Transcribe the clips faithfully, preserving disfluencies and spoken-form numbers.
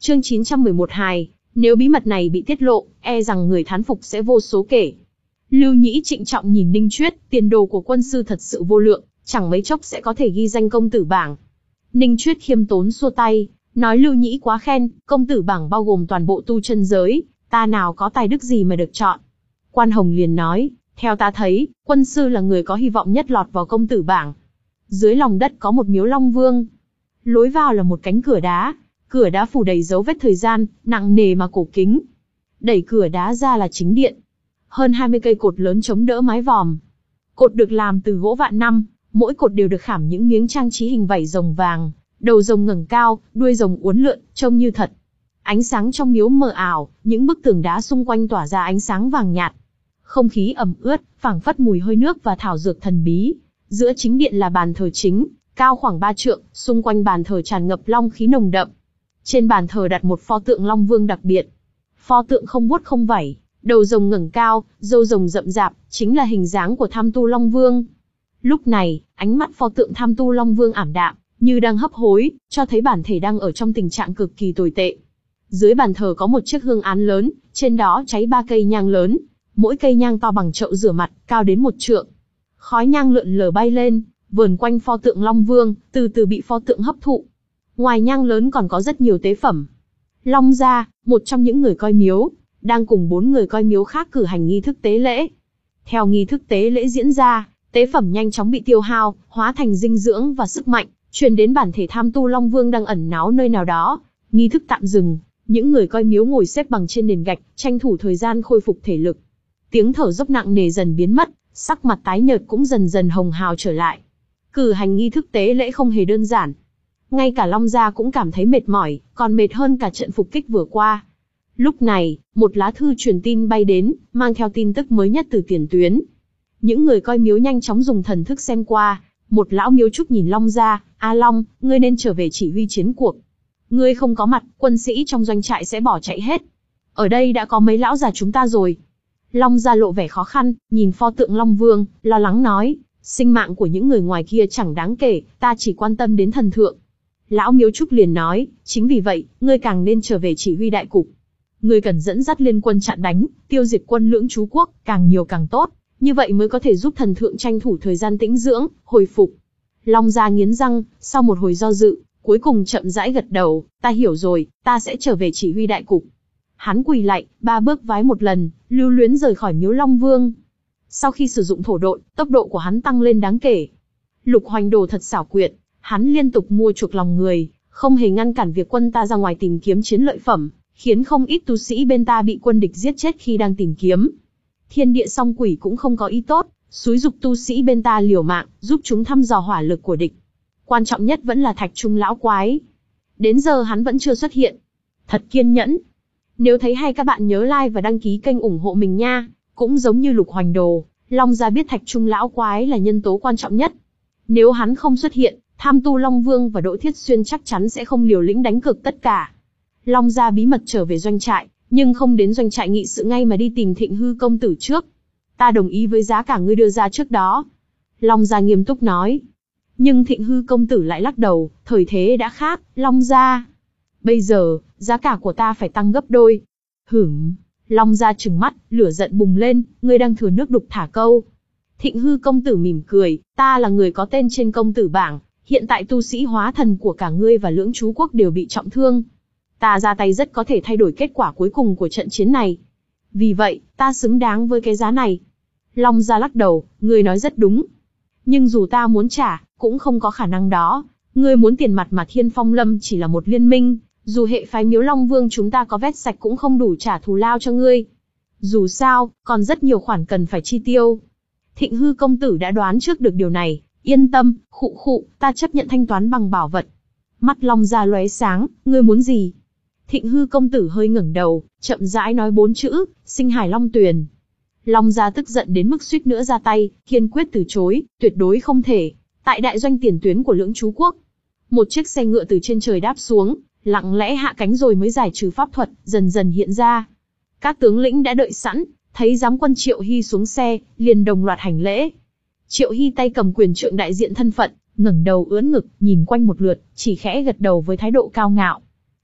Chương chín trăm mười một hài, nếu bí mật này bị tiết lộ, e rằng người thán phục sẽ vô số kể. Lưu Nhĩ trịnh trọng nhìn Ninh Chuyết, tiền đồ của quân sư thật sự vô lượng, chẳng mấy chốc sẽ có thể ghi danh công tử bảng. Ninh Chuyết khiêm tốn xua tay, nói Lưu Nhĩ quá khen, công tử bảng bao gồm toàn bộ tu chân giới, ta nào có tài đức gì mà được chọn. Quan Hồng liền nói, theo ta thấy, quân sư là người có hy vọng nhất lọt vào công tử bảng. Dưới lòng đất có một miếu Long Vương. Lối vào là một cánh cửa đá, cửa đá phủ đầy dấu vết thời gian, nặng nề mà cổ kính. Đẩy cửa đá ra là chính điện. Hơn hai mươi cây cột lớn chống đỡ mái vòm. Cột được làm từ gỗ vạn năm, mỗi cột đều được khảm những miếng trang trí hình vảy rồng vàng, đầu rồng ngẩng cao, đuôi rồng uốn lượn, trông như thật. Ánh sáng trong miếu mờ ảo, những bức tường đá xung quanh tỏa ra ánh sáng vàng nhạt. Không khí ẩm ướt, phảng phất mùi hơi nước và thảo dược thần bí. Giữa chính điện là bàn thờ chính, cao khoảng ba trượng, xung quanh bàn thờ tràn ngập long khí nồng đậm. Trên bàn thờ đặt một pho tượng Long Vương đặc biệt. Pho tượng không vuốt không vảy, đầu rồng ngẩng cao, râu rồng rậm rạp, chính là hình dáng của Tham Tu Long Vương. Lúc này, ánh mắt pho tượng Tham Tu Long Vương ảm đạm, như đang hấp hối, cho thấy bản thể đang ở trong tình trạng cực kỳ tồi tệ. Dưới bàn thờ có một chiếc hương án lớn, trên đó cháy ba cây nhang lớn, mỗi cây nhang to bằng chậu rửa mặt, cao đến một trượng. Khói nhang lượn lờ bay lên, vờn quanh pho tượng Long Vương, từ từ bị pho tượng hấp thụ. Ngoài nhang lớn còn có rất nhiều tế phẩm. Long Gia, một trong những người coi miếu, đang cùng bốn người coi miếu khác cử hành nghi thức tế lễ. Theo nghi thức tế lễ diễn ra, tế phẩm nhanh chóng bị tiêu hao, hóa thành dinh dưỡng và sức mạnh, truyền đến bản thể Tham Tu Long Vương đang ẩn náu nơi nào đó. Nghi thức tạm dừng, những người coi miếu ngồi xếp bằng trên nền gạch, tranh thủ thời gian khôi phục thể lực. Tiếng thở dốc nặng nề dần biến mất, sắc mặt tái nhợt cũng dần dần hồng hào trở lại. Cử hành nghi thức tế lễ không hề đơn giản. Ngay cả Long Gia cũng cảm thấy mệt mỏi, còn mệt hơn cả trận phục kích vừa qua. Lúc này, một lá thư truyền tin bay đến, mang theo tin tức mới nhất từ tiền tuyến. Những người coi miếu nhanh chóng dùng thần thức xem qua. Một lão miếu trúc nhìn Long Gia, A Long, ngươi nên trở về chỉ huy chiến cuộc. Ngươi không có mặt, quân sĩ trong doanh trại sẽ bỏ chạy hết. Ở đây đã có mấy lão già chúng ta rồi. Long Gia lộ vẻ khó khăn, nhìn pho tượng Long Vương, lo lắng nói, sinh mạng của những người ngoài kia chẳng đáng kể, ta chỉ quan tâm đến thần thượng. Lão miếu trúc liền nói, chính vì vậy, ngươi càng nên trở về chỉ huy đại cục. Ngươi cần dẫn dắt liên quân chặn đánh, tiêu diệt quân lưỡng trú quốc, càng nhiều càng tốt, như vậy mới có thể giúp thần thượng tranh thủ thời gian tĩnh dưỡng, hồi phục. Long Gia nghiến răng, sau một hồi do dự, cuối cùng chậm rãi gật đầu, ta hiểu rồi, ta sẽ trở về chỉ huy đại cục. Hắn quỳ lạy, ba bước vái một lần, lưu luyến rời khỏi miếu Long Vương. Sau khi sử dụng thổ độn, tốc độ của hắn tăng lên đáng kể. Lục Hoành Đồ thật xảo quyệt, hắn liên tục mua chuộc lòng người, không hề ngăn cản việc quân ta ra ngoài tìm kiếm chiến lợi phẩm, khiến không ít tu sĩ bên ta bị quân địch giết chết khi đang tìm kiếm. Thiên Địa Song Quỷ cũng không có ý tốt, xúi dục tu sĩ bên ta liều mạng, giúp chúng thăm dò hỏa lực của địch. Quan trọng nhất vẫn là Thạch Trung lão quái. Đến giờ hắn vẫn chưa xuất hiện. Thật kiên nhẫn. Nếu thấy hay các bạn nhớ like và đăng ký kênh ủng hộ mình nha. Cũng giống như Lục Hoành Đồ, Long Gia biết Thạch Trung lão quái là nhân tố quan trọng nhất. Nếu hắn không xuất hiện, Tham Tu Long Vương và Đỗ Thiết Xuyên chắc chắn sẽ không liều lĩnh đánh cược tất cả. Long Gia bí mật trở về doanh trại, nhưng không đến doanh trại nghị sự ngay mà đi tìm Thịnh Hư công tử trước. Ta đồng ý với giá cả ngươi đưa ra trước đó. Long Gia nghiêm túc nói. Nhưng Thịnh Hư công tử lại lắc đầu, thời thế đã khác, Long Gia. Bây giờ, giá cả của ta phải tăng gấp đôi. Hửm. Long Gia trừng mắt, lửa giận bùng lên, ngươi đang thừa nước đục thả câu. Thịnh Hư công tử mỉm cười, ta là người có tên trên công tử bảng, hiện tại tu sĩ hóa thần của cả ngươi và lưỡng trú quốc đều bị trọng thương. Ta ra tay rất có thể thay đổi kết quả cuối cùng của trận chiến này. Vì vậy, ta xứng đáng với cái giá này. Long Gia lắc đầu, ngươi nói rất đúng. Nhưng dù ta muốn trả, cũng không có khả năng đó. Ngươi muốn tiền mặt mà Thiên Phong Lâm chỉ là một liên minh, dù hệ phái miếu Long Vương chúng ta có vét sạch cũng không đủ trả thù lao cho ngươi. Dù sao, còn rất nhiều khoản cần phải chi tiêu. Thịnh Hư công tử đã đoán trước được điều này, yên tâm, khụ khụ, ta chấp nhận thanh toán bằng bảo vật. Mắt Long Gia lóe sáng, ngươi muốn gì? Thịnh Hư công tử hơi ngẩng đầu, chậm rãi nói bốn chữ, Sinh Hải Long Tuyền. Long Gia tức giận đến mức suýt nữa ra tay, kiên quyết từ chối, tuyệt đối không thể. Tại đại doanh tiền tuyến của lưỡng trú quốc, một chiếc xe ngựa từ trên trời đáp xuống, lặng lẽ hạ cánh rồi mới giải trừ pháp thuật, dần dần hiện ra. Các tướng lĩnh đã đợi sẵn, thấy giám quân Triệu Hy xuống xe, liền đồng loạt hành lễ. Triệu Hy tay cầm quyền trượng đại diện thân phận, ngẩng đầu ưỡn ngực, nhìn quanh một lượt, chỉ khẽ gật đầu với thái độ cao ngạo.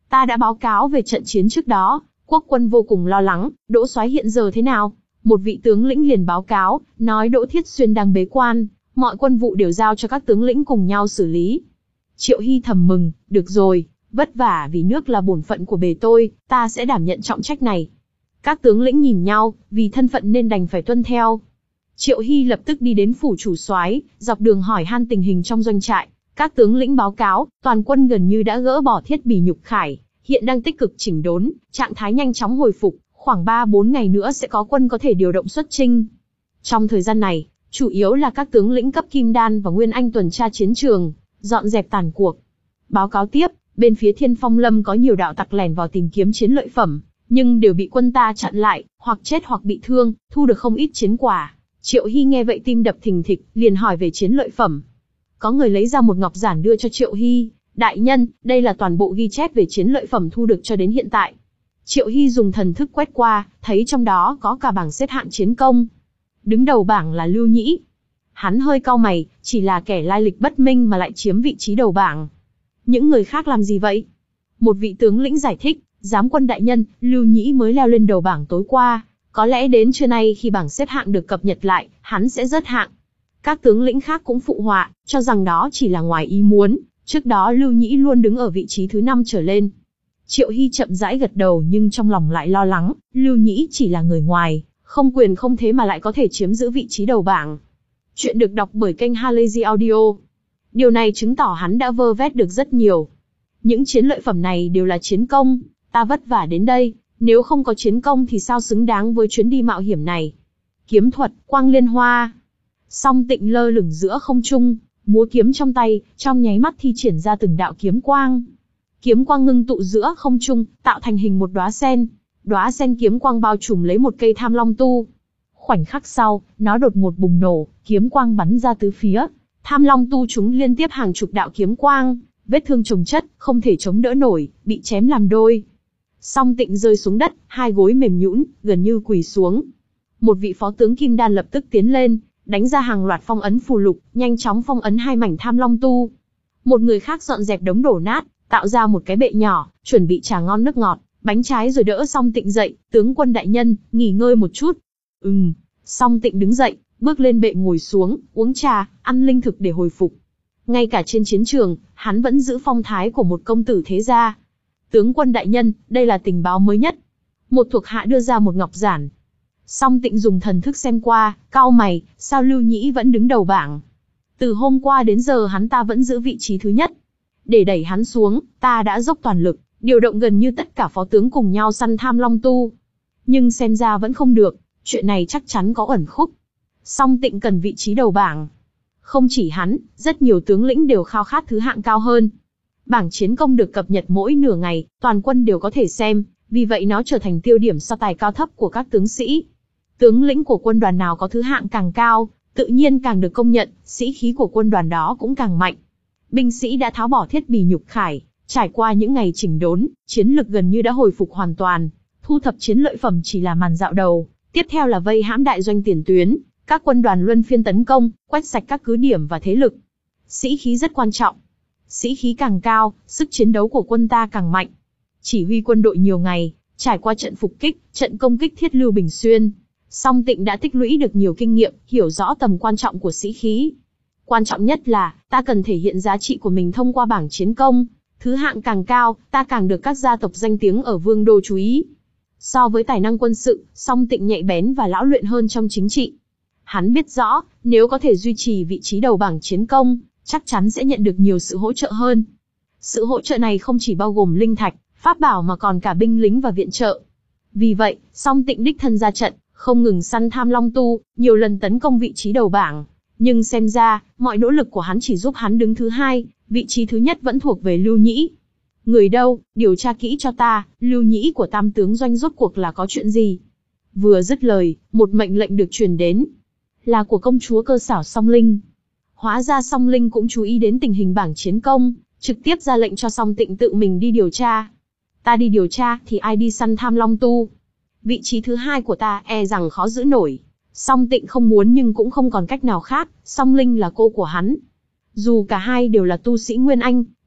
Ta đã báo cáo về trận chiến trước đó, quốc quân vô cùng lo lắng, Đỗ soái hiện giờ thế nào? Một vị tướng lĩnh liền báo cáo, nói Đỗ Thiết Xuyên đang bế quan, mọi quân vụ đều giao cho các tướng lĩnh cùng nhau xử lý. Triệu Hy thầm mừng, được rồi, vất vả vì nước là bổn phận của bề tôi, ta sẽ đảm nhận trọng trách này. Các tướng lĩnh nhìn nhau, vì thân phận nên đành phải tuân theo. Triệu Hy lập tức đi đến phủ chủ soái, dọc đường hỏi han tình hình trong doanh trại. Các tướng lĩnh báo cáo, toàn quân gần như đã gỡ bỏ thiết bỉ nhục khải, hiện đang tích cực chỉnh đốn, trạng thái nhanh chóng hồi phục, khoảng ba bốn ngày nữa sẽ có quân có thể điều động xuất chinh. Trong thời gian này, chủ yếu là các tướng lĩnh cấp Kim Đan và Nguyên Anh tuần tra chiến trường, dọn dẹp tàn cuộc. Báo cáo tiếp, bên phía Thiên Phong Lâm có nhiều đạo tặc lẻn vào tìm kiếm chiến lợi phẩm, nhưng đều bị quân ta chặn lại, hoặc chết hoặc bị thương, thu được không ít chiến quả. Triệu Hy nghe vậy tim đập thình thịch, liền hỏi về chiến lợi phẩm. Có người lấy ra một ngọc giản đưa cho Triệu Hy, đại nhân, đây là toàn bộ ghi chép về chiến lợi phẩm thu được cho đến hiện tại. Triệu Hy dùng thần thức quét qua, thấy trong đó có cả bảng xếp hạng chiến công. Đứng đầu bảng là Lưu Nhĩ. Hắn hơi cau mày, chỉ là kẻ lai lịch bất minh mà lại chiếm vị trí đầu bảng. Những người khác làm gì vậy? Một vị tướng lĩnh giải thích, giám quân đại nhân, Lưu Nhĩ mới leo lên đầu bảng tối qua. Có lẽ đến trưa nay khi bảng xếp hạng được cập nhật lại, hắn sẽ rớt hạng. Các tướng lĩnh khác cũng phụ họa, cho rằng đó chỉ là ngoài ý muốn. Trước đó Lưu Nhĩ luôn đứng ở vị trí thứ năm trở lên. Triệu Hy chậm rãi gật đầu nhưng trong lòng lại lo lắng, Lưu Nhĩ chỉ là người ngoài, không quyền không thế mà lại có thể chiếm giữ vị trí đầu bảng. Chuyện được đọc bởi kênh Halazy Audio. Điều này chứng tỏ hắn đã vơ vét được rất nhiều. Những chiến lợi phẩm này đều là chiến công, ta vất vả đến đây, nếu không có chiến công thì sao xứng đáng với chuyến đi mạo hiểm này. Kiếm thuật, quang liên hoa. Song Tịnh lơ lửng giữa không trung, múa kiếm trong tay, trong nháy mắt thi triển ra từng đạo kiếm quang. Kiếm quang ngưng tụ giữa không trung, tạo thành hình một đóa sen. Đóa sen kiếm quang bao trùm lấy một cây Tham Long tu. Khoảnh khắc sau, nó đột ngột bùng nổ, kiếm quang bắn ra tứ phía. Tham Long tu chúng liên tiếp hàng chục đạo kiếm quang, vết thương chồng chất, không thể chống đỡ nổi, bị chém làm đôi. Song Tịnh rơi xuống đất, hai gối mềm nhũn, gần như quỳ xuống. Một vị phó tướng Kim Đan lập tức tiến lên, đánh ra hàng loạt phong ấn phù lục, nhanh chóng phong ấn hai mảnh Tham Long tu. Một người khác dọn dẹp đống đổ nát, tạo ra một cái bệ nhỏ, chuẩn bị trà ngon nước ngọt, bánh trái rồi đỡ Song Tịnh dậy, tướng quân đại nhân, nghỉ ngơi một chút. Ừm, Song Tịnh đứng dậy, bước lên bệ ngồi xuống, uống trà, ăn linh thực để hồi phục. Ngay cả trên chiến trường, hắn vẫn giữ phong thái của một công tử thế gia. Tướng quân đại nhân, đây là tình báo mới nhất. Một thuộc hạ đưa ra một ngọc giản. Song Tịnh dùng thần thức xem qua, cau mày, sao Lưu Nhĩ vẫn đứng đầu bảng? Từ hôm qua đến giờ hắn ta vẫn giữ vị trí thứ nhất. Để đẩy hắn xuống, ta đã dốc toàn lực, điều động gần như tất cả phó tướng cùng nhau săn Tham Long tu. Nhưng xem ra vẫn không được, chuyện này chắc chắn có ẩn khúc. Song Tịnh cần vị trí đầu bảng. Không chỉ hắn, rất nhiều tướng lĩnh đều khao khát thứ hạng cao hơn. Bảng chiến công được cập nhật mỗi nửa ngày, toàn quân đều có thể xem, vì vậy nó trở thành tiêu điểm so tài cao thấp của các tướng sĩ. Tướng lĩnh của quân đoàn nào có thứ hạng càng cao, tự nhiên càng được công nhận, sĩ khí của quân đoàn đó cũng càng mạnh. Binh sĩ đã tháo bỏ thiết bỉ nhục khải, trải qua những ngày chỉnh đốn, chiến lực gần như đã hồi phục hoàn toàn. Thu thập chiến lợi phẩm chỉ là màn dạo đầu, tiếp theo là vây hãm đại doanh tiền tuyến, các quân đoàn luân phiên tấn công, quét sạch các cứ điểm và thế lực. Sĩ khí rất quan trọng. Sĩ khí càng cao, sức chiến đấu của quân ta càng mạnh. Chỉ huy quân đội nhiều ngày, trải qua trận phục kích, trận công kích thiết Lưu Bình Xuyên, Song Tịnh đã tích lũy được nhiều kinh nghiệm, hiểu rõ tầm quan trọng của sĩ khí. Quan trọng nhất là, ta cần thể hiện giá trị của mình thông qua bảng chiến công. Thứ hạng càng cao, ta càng được các gia tộc danh tiếng ở Vương đô chú ý. So với tài năng quân sự, Song Tịnh nhạy bén và lão luyện hơn trong chính trị. Hắn biết rõ, nếu có thể duy trì vị trí đầu bảng chiến công, chắc chắn sẽ nhận được nhiều sự hỗ trợ hơn. Sự hỗ trợ này không chỉ bao gồm linh thạch, pháp bảo mà còn cả binh lính và viện trợ. Vì vậy, Song Tịnh đích thân ra trận, không ngừng săn Tham Long tu, nhiều lần tấn công vị trí đầu bảng. Nhưng xem ra, mọi nỗ lực của hắn chỉ giúp hắn đứng thứ hai, vị trí thứ nhất vẫn thuộc về Lưu Nhĩ. Người đâu, điều tra kỹ cho ta, Lưu Nhĩ của Tam tướng doanh rốt cuộc là có chuyện gì? Vừa dứt lời, một mệnh lệnh được truyền đến. Là của công chúa Cơ Xảo Song Linh. Hóa ra Song Linh cũng chú ý đến tình hình bảng chiến công, trực tiếp ra lệnh cho Song Tịnh tự mình đi điều tra. Ta đi điều tra, thì ai đi săn Tham Long tu? Vị trí thứ hai của ta e rằng khó giữ nổi. Song Tịnh không muốn nhưng cũng không còn cách nào khác, Song Linh là cô của hắn. Dù cả hai đều là tu sĩ Nguyên Anh,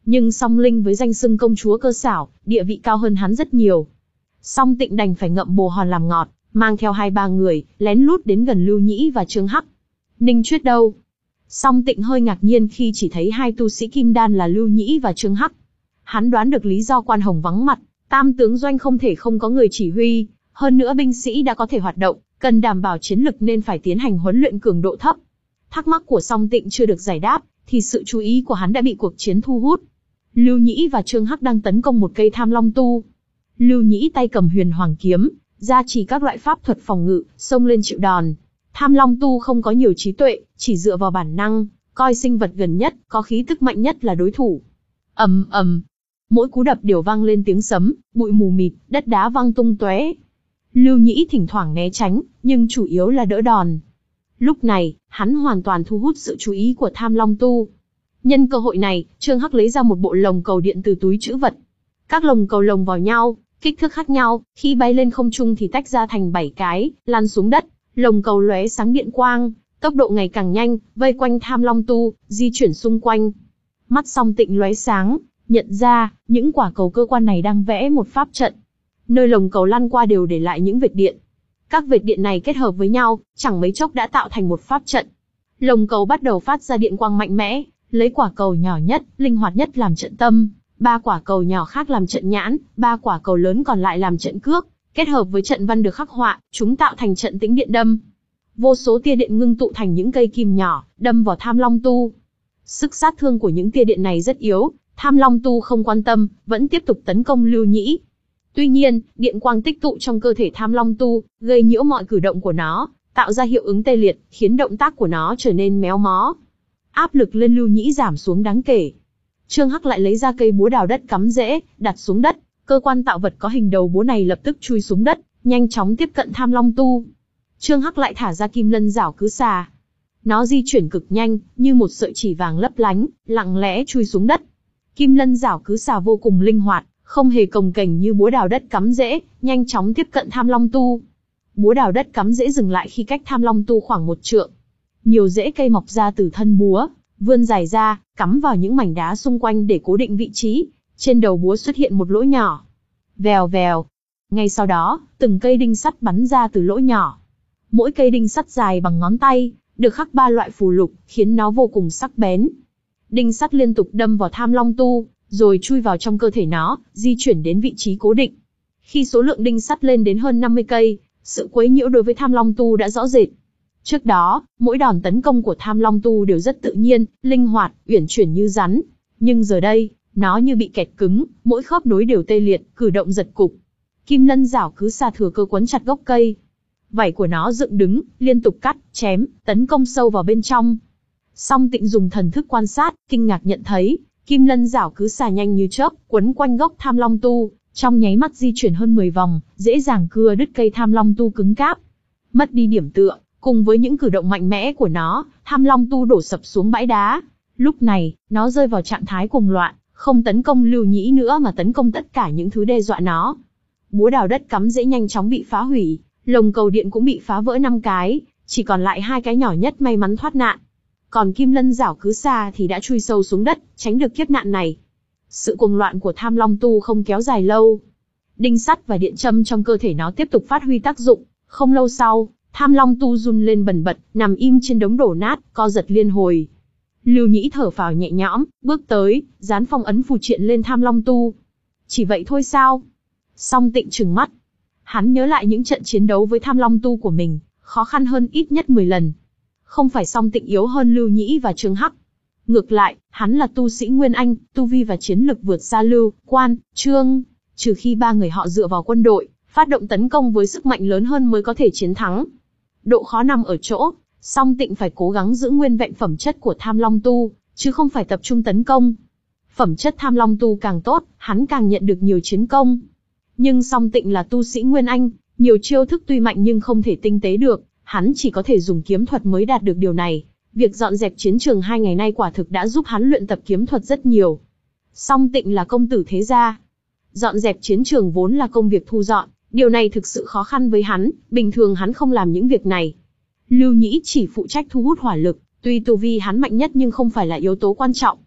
Nhưng Song Linh với danh xưng công chúa cơ xảo, địa vị cao hơn hắn rất nhiều. Song Tịnh đành phải ngậm bồ hòn làm ngọt, mang theo hai ba người, lén lút đến gần Lưu Nhĩ và Trương Hắc. Ninh Chuyết đâu? Song Tịnh hơi ngạc nhiên khi chỉ thấy hai tu sĩ kim đan là Lưu Nhĩ và Trương Hắc. Hắn đoán được lý do Quan Hồng vắng mặt, tam tướng doanh không thể không có người chỉ huy, hơn nữa binh sĩ đã có thể hoạt động, cần đảm bảo chiến lực nên phải tiến hành huấn luyện cường độ thấp. Thắc mắc của Song Tịnh chưa được giải đáp, thì sự chú ý của hắn đã bị cuộc chiến thu hút. Lưu Nhĩ và Trương Hắc đang tấn công một cây Tham Long tu. Lưu Nhĩ tay cầm Huyền Hoàng kiếm, gia trì các loại pháp thuật phòng ngự, xông lên chịu đòn. Tham Long tu không có nhiều trí tuệ, chỉ dựa vào bản năng, coi sinh vật gần nhất, có khí tức mạnh nhất là đối thủ. Ầm ầm, mỗi cú đập đều vang lên tiếng sấm, bụi mù mịt, đất đá văng tung tóe. Lưu Nhĩ thỉnh thoảng né tránh, nhưng chủ yếu là đỡ đòn. Lúc này, hắn hoàn toàn thu hút sự chú ý của Tham Long tu. Nhân cơ hội này, Trương Hắc lấy ra một bộ lồng cầu điện từ túi trữ vật. Các lồng cầu lồng vào nhau, kích thước khác nhau, khi bay lên không trung thì tách ra thành bảy cái, lăn xuống đất. Lồng cầu lóe sáng điện quang, tốc độ ngày càng nhanh, vây quanh Tham Long tu, di chuyển xung quanh. Mắt Song Tịnh lóe sáng, nhận ra, những quả cầu cơ quan này đang vẽ một pháp trận. Nơi lồng cầu lăn qua đều để lại những vệt điện. Các vệt điện này kết hợp với nhau, chẳng mấy chốc đã tạo thành một pháp trận. Lồng cầu bắt đầu phát ra điện quang mạnh mẽ, lấy quả cầu nhỏ nhất, linh hoạt nhất làm trận tâm, ba quả cầu nhỏ khác làm trận nhãn, ba quả cầu lớn còn lại làm trận cước, kết hợp với trận văn được khắc họa, chúng tạo thành trận tĩnh điện đâm. Vô số tia điện ngưng tụ thành những cây kim nhỏ, đâm vào Tham Long tu. Sức sát thương của những tia điện này rất yếu, Tham Long tu không quan tâm, vẫn tiếp tục tấn công Lưu Nhĩ. Tuy nhiên, điện quang tích tụ trong cơ thể Tham Long tu, gây nhiễu mọi cử động của nó, tạo ra hiệu ứng tê liệt, khiến động tác của nó trở nên méo mó. Áp lực lên Lưu Nhĩ giảm xuống đáng kể. Trương Hắc lại lấy ra cây búa đào đất cắm rễ, đặt xuống đất, cơ quan tạo vật có hình đầu búa này lập tức chui xuống đất, nhanh chóng tiếp cận Tham Long tu. Trương Hắc lại thả ra Kim Lân Giảo Cứ Xà. Nó di chuyển cực nhanh, như một sợi chỉ vàng lấp lánh, lặng lẽ chui xuống đất. Kim Lân Giảo Cứ Xà vô cùng linh hoạt, không hề cồng kềnh như búa đào đất cắm rễ, nhanh chóng tiếp cận Tham Long tu. Búa đào đất cắm rễ dừng lại khi cách Tham Long tu khoảng một trượng. Nhiều rễ cây mọc ra từ thân búa, vươn dài ra, cắm vào những mảnh đá xung quanh để cố định vị trí. Trên đầu búa xuất hiện một lỗ nhỏ. Vèo vèo. Ngay sau đó, từng cây đinh sắt bắn ra từ lỗ nhỏ. Mỗi cây đinh sắt dài bằng ngón tay, được khắc ba loại phù lục, khiến nó vô cùng sắc bén. Đinh sắt liên tục đâm vào Tham Long tu, rồi chui vào trong cơ thể nó, di chuyển đến vị trí cố định. Khi số lượng đinh sắt lên đến hơn năm mươi cây, sự quấy nhiễu đối với Tham Long tu đã rõ rệt. Trước đó, mỗi đòn tấn công của Tham Long tu đều rất tự nhiên, linh hoạt, uyển chuyển như rắn. Nhưng giờ đây, nó như bị kẹt cứng, mỗi khớp nối đều tê liệt, cử động giật cục. Kim Lân Giảo Cứ Xà thừa cơ quấn chặt gốc cây. Vảy của nó dựng đứng, liên tục cắt, chém, tấn công sâu vào bên trong. Song Tịnh dùng thần thức quan sát, kinh ngạc nhận thấy, Kim Lân Giảo Cứ Xà nhanh như chớp, quấn quanh gốc Tham Long tu, trong nháy mắt di chuyển hơn mười vòng, dễ dàng cưa đứt cây Tham Long tu cứng cáp. Mất đi điểm tựa, cùng với những cử động mạnh mẽ của nó, Tham Long tu đổ sập xuống bãi đá. Lúc này, nó rơi vào trạng thái cuồng loạn, không tấn công Lưu Nhĩ nữa mà tấn công tất cả những thứ đe dọa nó. Búa đào đất cắm rễ nhanh chóng bị phá hủy, lồng cầu điện cũng bị phá vỡ năm cái, chỉ còn lại hai cái nhỏ nhất may mắn thoát nạn. Còn Kim Lân Giảo Cứ Xà thì đã chui sâu xuống đất, tránh được kiếp nạn này. Sự cuồng loạn của Tham Long tu không kéo dài lâu. Đinh sắt và điện châm trong cơ thể nó tiếp tục phát huy tác dụng. Không lâu sau, Tham Long tu run lên bần bật, nằm im trên đống đổ nát, co giật liên hồi. Lưu Nhĩ thở phào nhẹ nhõm, bước tới, dán phong ấn phù triện lên Tham Long tu. Chỉ vậy thôi sao? Song Tịnh trừng mắt. Hắn nhớ lại những trận chiến đấu với Tham Long tu của mình, khó khăn hơn ít nhất mười lần. Không phải Song Tịnh yếu hơn Lưu Nhĩ và Trương Hắc. Ngược lại, hắn là tu sĩ Nguyên Anh, tu vi và chiến lực vượt xa Lưu, Quan, Trương. Trừ khi ba người họ dựa vào quân đội, phát động tấn công với sức mạnh lớn hơn mới có thể chiến thắng. Độ khó nằm ở chỗ, Song Tịnh phải cố gắng giữ nguyên vẹn phẩm chất của Tham Long tu, chứ không phải tập trung tấn công. Phẩm chất Tham Long tu càng tốt, hắn càng nhận được nhiều chiến công. Nhưng Song Tịnh là tu sĩ Nguyên Anh, nhiều chiêu thức tuy mạnh nhưng không thể tinh tế được, hắn chỉ có thể dùng kiếm thuật mới đạt được điều này. Việc dọn dẹp chiến trường hai ngày nay quả thực đã giúp hắn luyện tập kiếm thuật rất nhiều. Song Tịnh là công tử thế gia. Dọn dẹp chiến trường vốn là công việc thu dọn, điều này thực sự khó khăn với hắn, bình thường hắn không làm những việc này. Lưu Nhĩ chỉ phụ trách thu hút hỏa lực, tuy tu vi hắn mạnh nhất nhưng không phải là yếu tố quan trọng.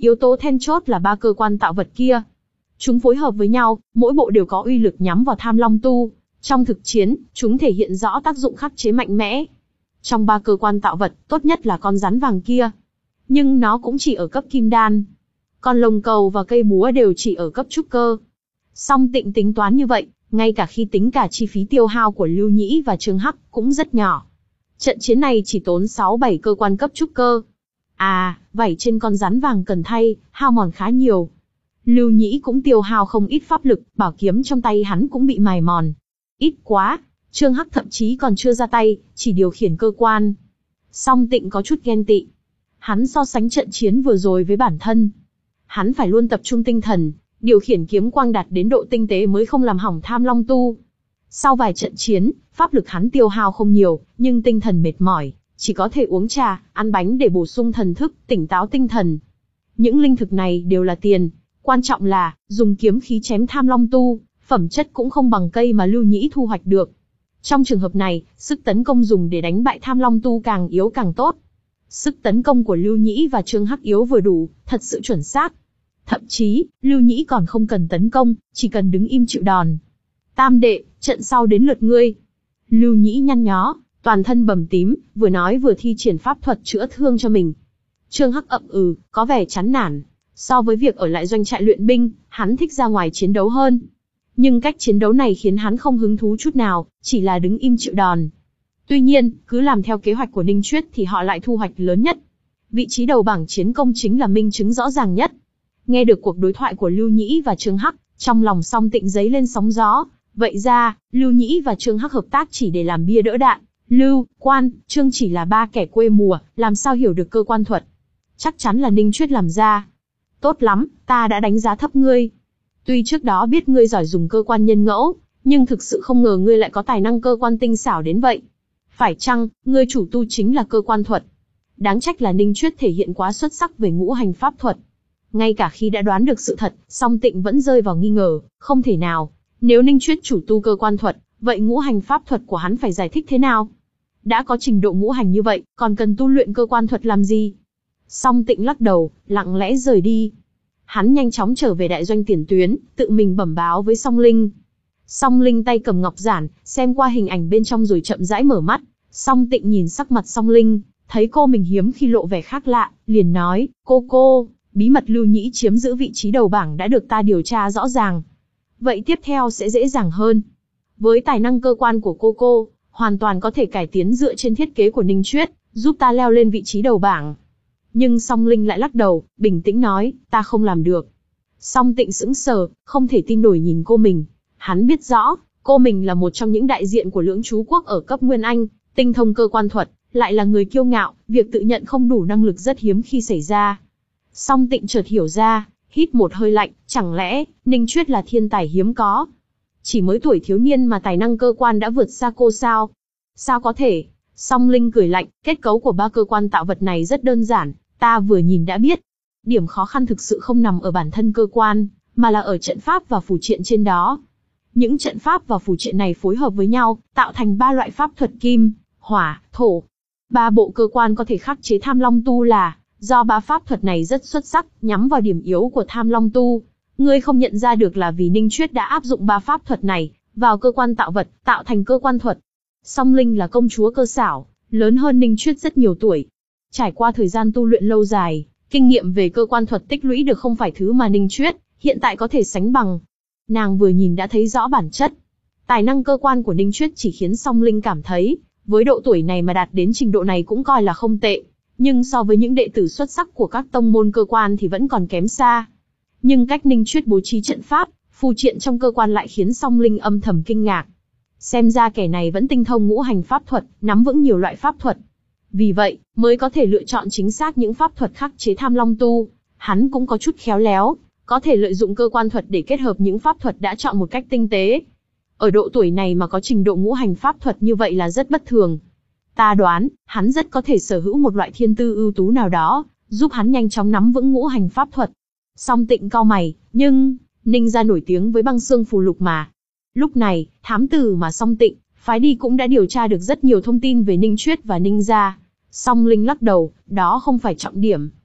Yếu tố then chốt là ba cơ quan tạo vật kia. Chúng phối hợp với nhau, mỗi bộ đều có uy lực nhắm vào Tham Long Tu. Trong thực chiến, chúng thể hiện rõ tác dụng khắc chế mạnh mẽ. Trong ba cơ quan tạo vật, tốt nhất là con rắn vàng kia. Nhưng nó cũng chỉ ở cấp kim đan. Còn lồng cầu và cây búa đều chỉ ở cấp trúc cơ. Song Tịnh tính toán như vậy, ngay cả khi tính cả chi phí tiêu hao của Lưu Nhĩ và Trương Hắc cũng rất nhỏ. Trận chiến này chỉ tốn sáu bảy cơ quan cấp trúc cơ. À, vảy trên con rắn vàng cần thay, hao mòn khá nhiều. Lưu Nhĩ cũng tiêu hao không ít pháp lực, bảo kiếm trong tay hắn cũng bị mài mòn. Ít quá, Trương Hắc thậm chí còn chưa ra tay, chỉ điều khiển cơ quan. Song Tịnh có chút ghen tị. Hắn so sánh trận chiến vừa rồi với bản thân. Hắn phải luôn tập trung tinh thần, điều khiển kiếm quang đạt đến độ tinh tế mới không làm hỏng Tham Long Tu. Sau vài trận chiến, pháp lực hắn tiêu hao không nhiều, nhưng tinh thần mệt mỏi, chỉ có thể uống trà, ăn bánh để bổ sung thần thức, tỉnh táo tinh thần. Những linh thực này đều là tiền, quan trọng là, dùng kiếm khí chém Tham Long Tu, phẩm chất cũng không bằng cây mà Lưu Nhĩ thu hoạch được. Trong trường hợp này, sức tấn công dùng để đánh bại Tham Long Tu càng yếu càng tốt. Sức tấn công của Lưu Nhĩ và Trương Hắc yếu vừa đủ, thật sự chuẩn xác. Thậm chí, Lưu Nhĩ còn không cần tấn công, chỉ cần đứng im chịu đòn. Tam đệ, trận sau đến lượt ngươi. Lưu Nhĩ nhăn nhó, toàn thân bầm tím, vừa nói vừa thi triển pháp thuật chữa thương cho mình. Trương Hắc ậm ừ, có vẻ chán nản. So với việc ở lại doanh trại luyện binh, hắn thích ra ngoài chiến đấu hơn. Nhưng cách chiến đấu này khiến hắn không hứng thú chút nào, chỉ là đứng im chịu đòn. Tuy nhiên, cứ làm theo kế hoạch của Ninh Chuyết thì họ lại thu hoạch lớn nhất. Vị trí đầu bảng chiến công chính là minh chứng rõ ràng nhất. Nghe được cuộc đối thoại của Lưu Nhĩ và Trương Hắc, trong lòng Song Tịnh dấy lên sóng gió. Vậy ra, Lưu Nhĩ và Trương Hắc hợp tác chỉ để làm bia đỡ đạn. Lưu, Quan, Trương chỉ là ba kẻ quê mùa, làm sao hiểu được cơ quan thuật. Chắc chắn là Ninh Chuyết làm ra. Tốt lắm, ta đã đánh giá thấp ngươi. Tuy trước đó biết ngươi giỏi dùng cơ quan nhân ngẫu, nhưng thực sự không ngờ ngươi lại có tài năng cơ quan tinh xảo đến vậy. Phải chăng, ngươi chủ tu chính là cơ quan thuật? Đáng trách là Ninh Chuyết thể hiện quá xuất sắc về ngũ hành pháp thuật. Ngay cả khi đã đoán được sự thật, Song Tịnh vẫn rơi vào nghi ngờ, không thể nào. Nếu Ninh Chuyết chủ tu cơ quan thuật, vậy ngũ hành pháp thuật của hắn phải giải thích thế nào? Đã có trình độ ngũ hành như vậy, còn cần tu luyện cơ quan thuật làm gì? Song Tịnh lắc đầu, lặng lẽ rời đi. Hắn nhanh chóng trở về đại doanh tiền tuyến, tự mình bẩm báo với Song Linh. Song Linh tay cầm ngọc giản, xem qua hình ảnh bên trong rồi chậm rãi mở mắt. Song Tịnh nhìn sắc mặt Song Linh, thấy cô mình hiếm khi lộ vẻ khác lạ, liền nói, cô cô, bí mật Lưu Nhĩ chiếm giữ vị trí đầu bảng đã được ta điều tra rõ ràng. Vậy tiếp theo sẽ dễ dàng hơn. Với tài năng cơ quan của cô cô, hoàn toàn có thể cải tiến dựa trên thiết kế của Ninh Chuyết, giúp ta leo lên vị trí đầu bảng. Nhưng Song Linh lại lắc đầu, bình tĩnh nói, ta không làm được. Song Tịnh sững sờ, không thể tin nổi nhìn cô mình. Hắn biết rõ, cô mình là một trong những đại diện của Lưỡng Chú Quốc ở cấp Nguyên Anh, tinh thông cơ quan thuật, lại là người kiêu ngạo, việc tự nhận không đủ năng lực rất hiếm khi xảy ra. Song Tịnh chợt hiểu ra, hít một hơi lạnh, chẳng lẽ, Ninh Chuyết là thiên tài hiếm có? Chỉ mới tuổi thiếu niên mà tài năng cơ quan đã vượt xa cô sao? Sao có thể? Song Linh cười lạnh, kết cấu của ba cơ quan tạo vật này rất đơn giản, ta vừa nhìn đã biết. Điểm khó khăn thực sự không nằm ở bản thân cơ quan, mà là ở trận pháp và phù triện trên đó. Những trận pháp và phù triện này phối hợp với nhau, tạo thành ba loại pháp thuật kim, hỏa, thổ. Ba bộ cơ quan có thể khắc chế Tham Long Tu là, do ba pháp thuật này rất xuất sắc, nhắm vào điểm yếu của Tham Long Tu. Ngươi không nhận ra được là vì Ninh Chuyết đã áp dụng ba pháp thuật này vào cơ quan tạo vật, tạo thành cơ quan thuật. Song Linh là công chúa cơ xảo, lớn hơn Ninh Chuyết rất nhiều tuổi. Trải qua thời gian tu luyện lâu dài, kinh nghiệm về cơ quan thuật tích lũy được không phải thứ mà Ninh Chuyết hiện tại có thể sánh bằng. Nàng vừa nhìn đã thấy rõ bản chất. Tài năng cơ quan của Ninh Chuyết chỉ khiến Song Linh cảm thấy, với độ tuổi này mà đạt đến trình độ này cũng coi là không tệ. Nhưng so với những đệ tử xuất sắc của các tông môn cơ quan thì vẫn còn kém xa. Nhưng cách Ninh Chuyết bố trí trận pháp, phù triện trong cơ quan lại khiến Song Linh âm thầm kinh ngạc. Xem ra kẻ này vẫn tinh thông ngũ hành pháp thuật, nắm vững nhiều loại pháp thuật. Vì vậy, mới có thể lựa chọn chính xác những pháp thuật khắc chế Tham Long Tu. Hắn cũng có chút khéo léo, có thể lợi dụng cơ quan thuật để kết hợp những pháp thuật đã chọn một cách tinh tế. Ở độ tuổi này mà có trình độ ngũ hành pháp thuật như vậy là rất bất thường. Ta đoán, hắn rất có thể sở hữu một loại thiên tư ưu tú nào đó, giúp hắn nhanh chóng nắm vững ngũ hành pháp thuật. Song Tịnh cau mày, nhưng, Ninh gia nổi tiếng với băng xương phù lục mà. Lúc này, thám tử mà Song Tịnh phái đi cũng đã điều tra được rất nhiều thông tin về Ninh Chuyết và Ninh gia. Song Linh lắc đầu, đó không phải trọng điểm.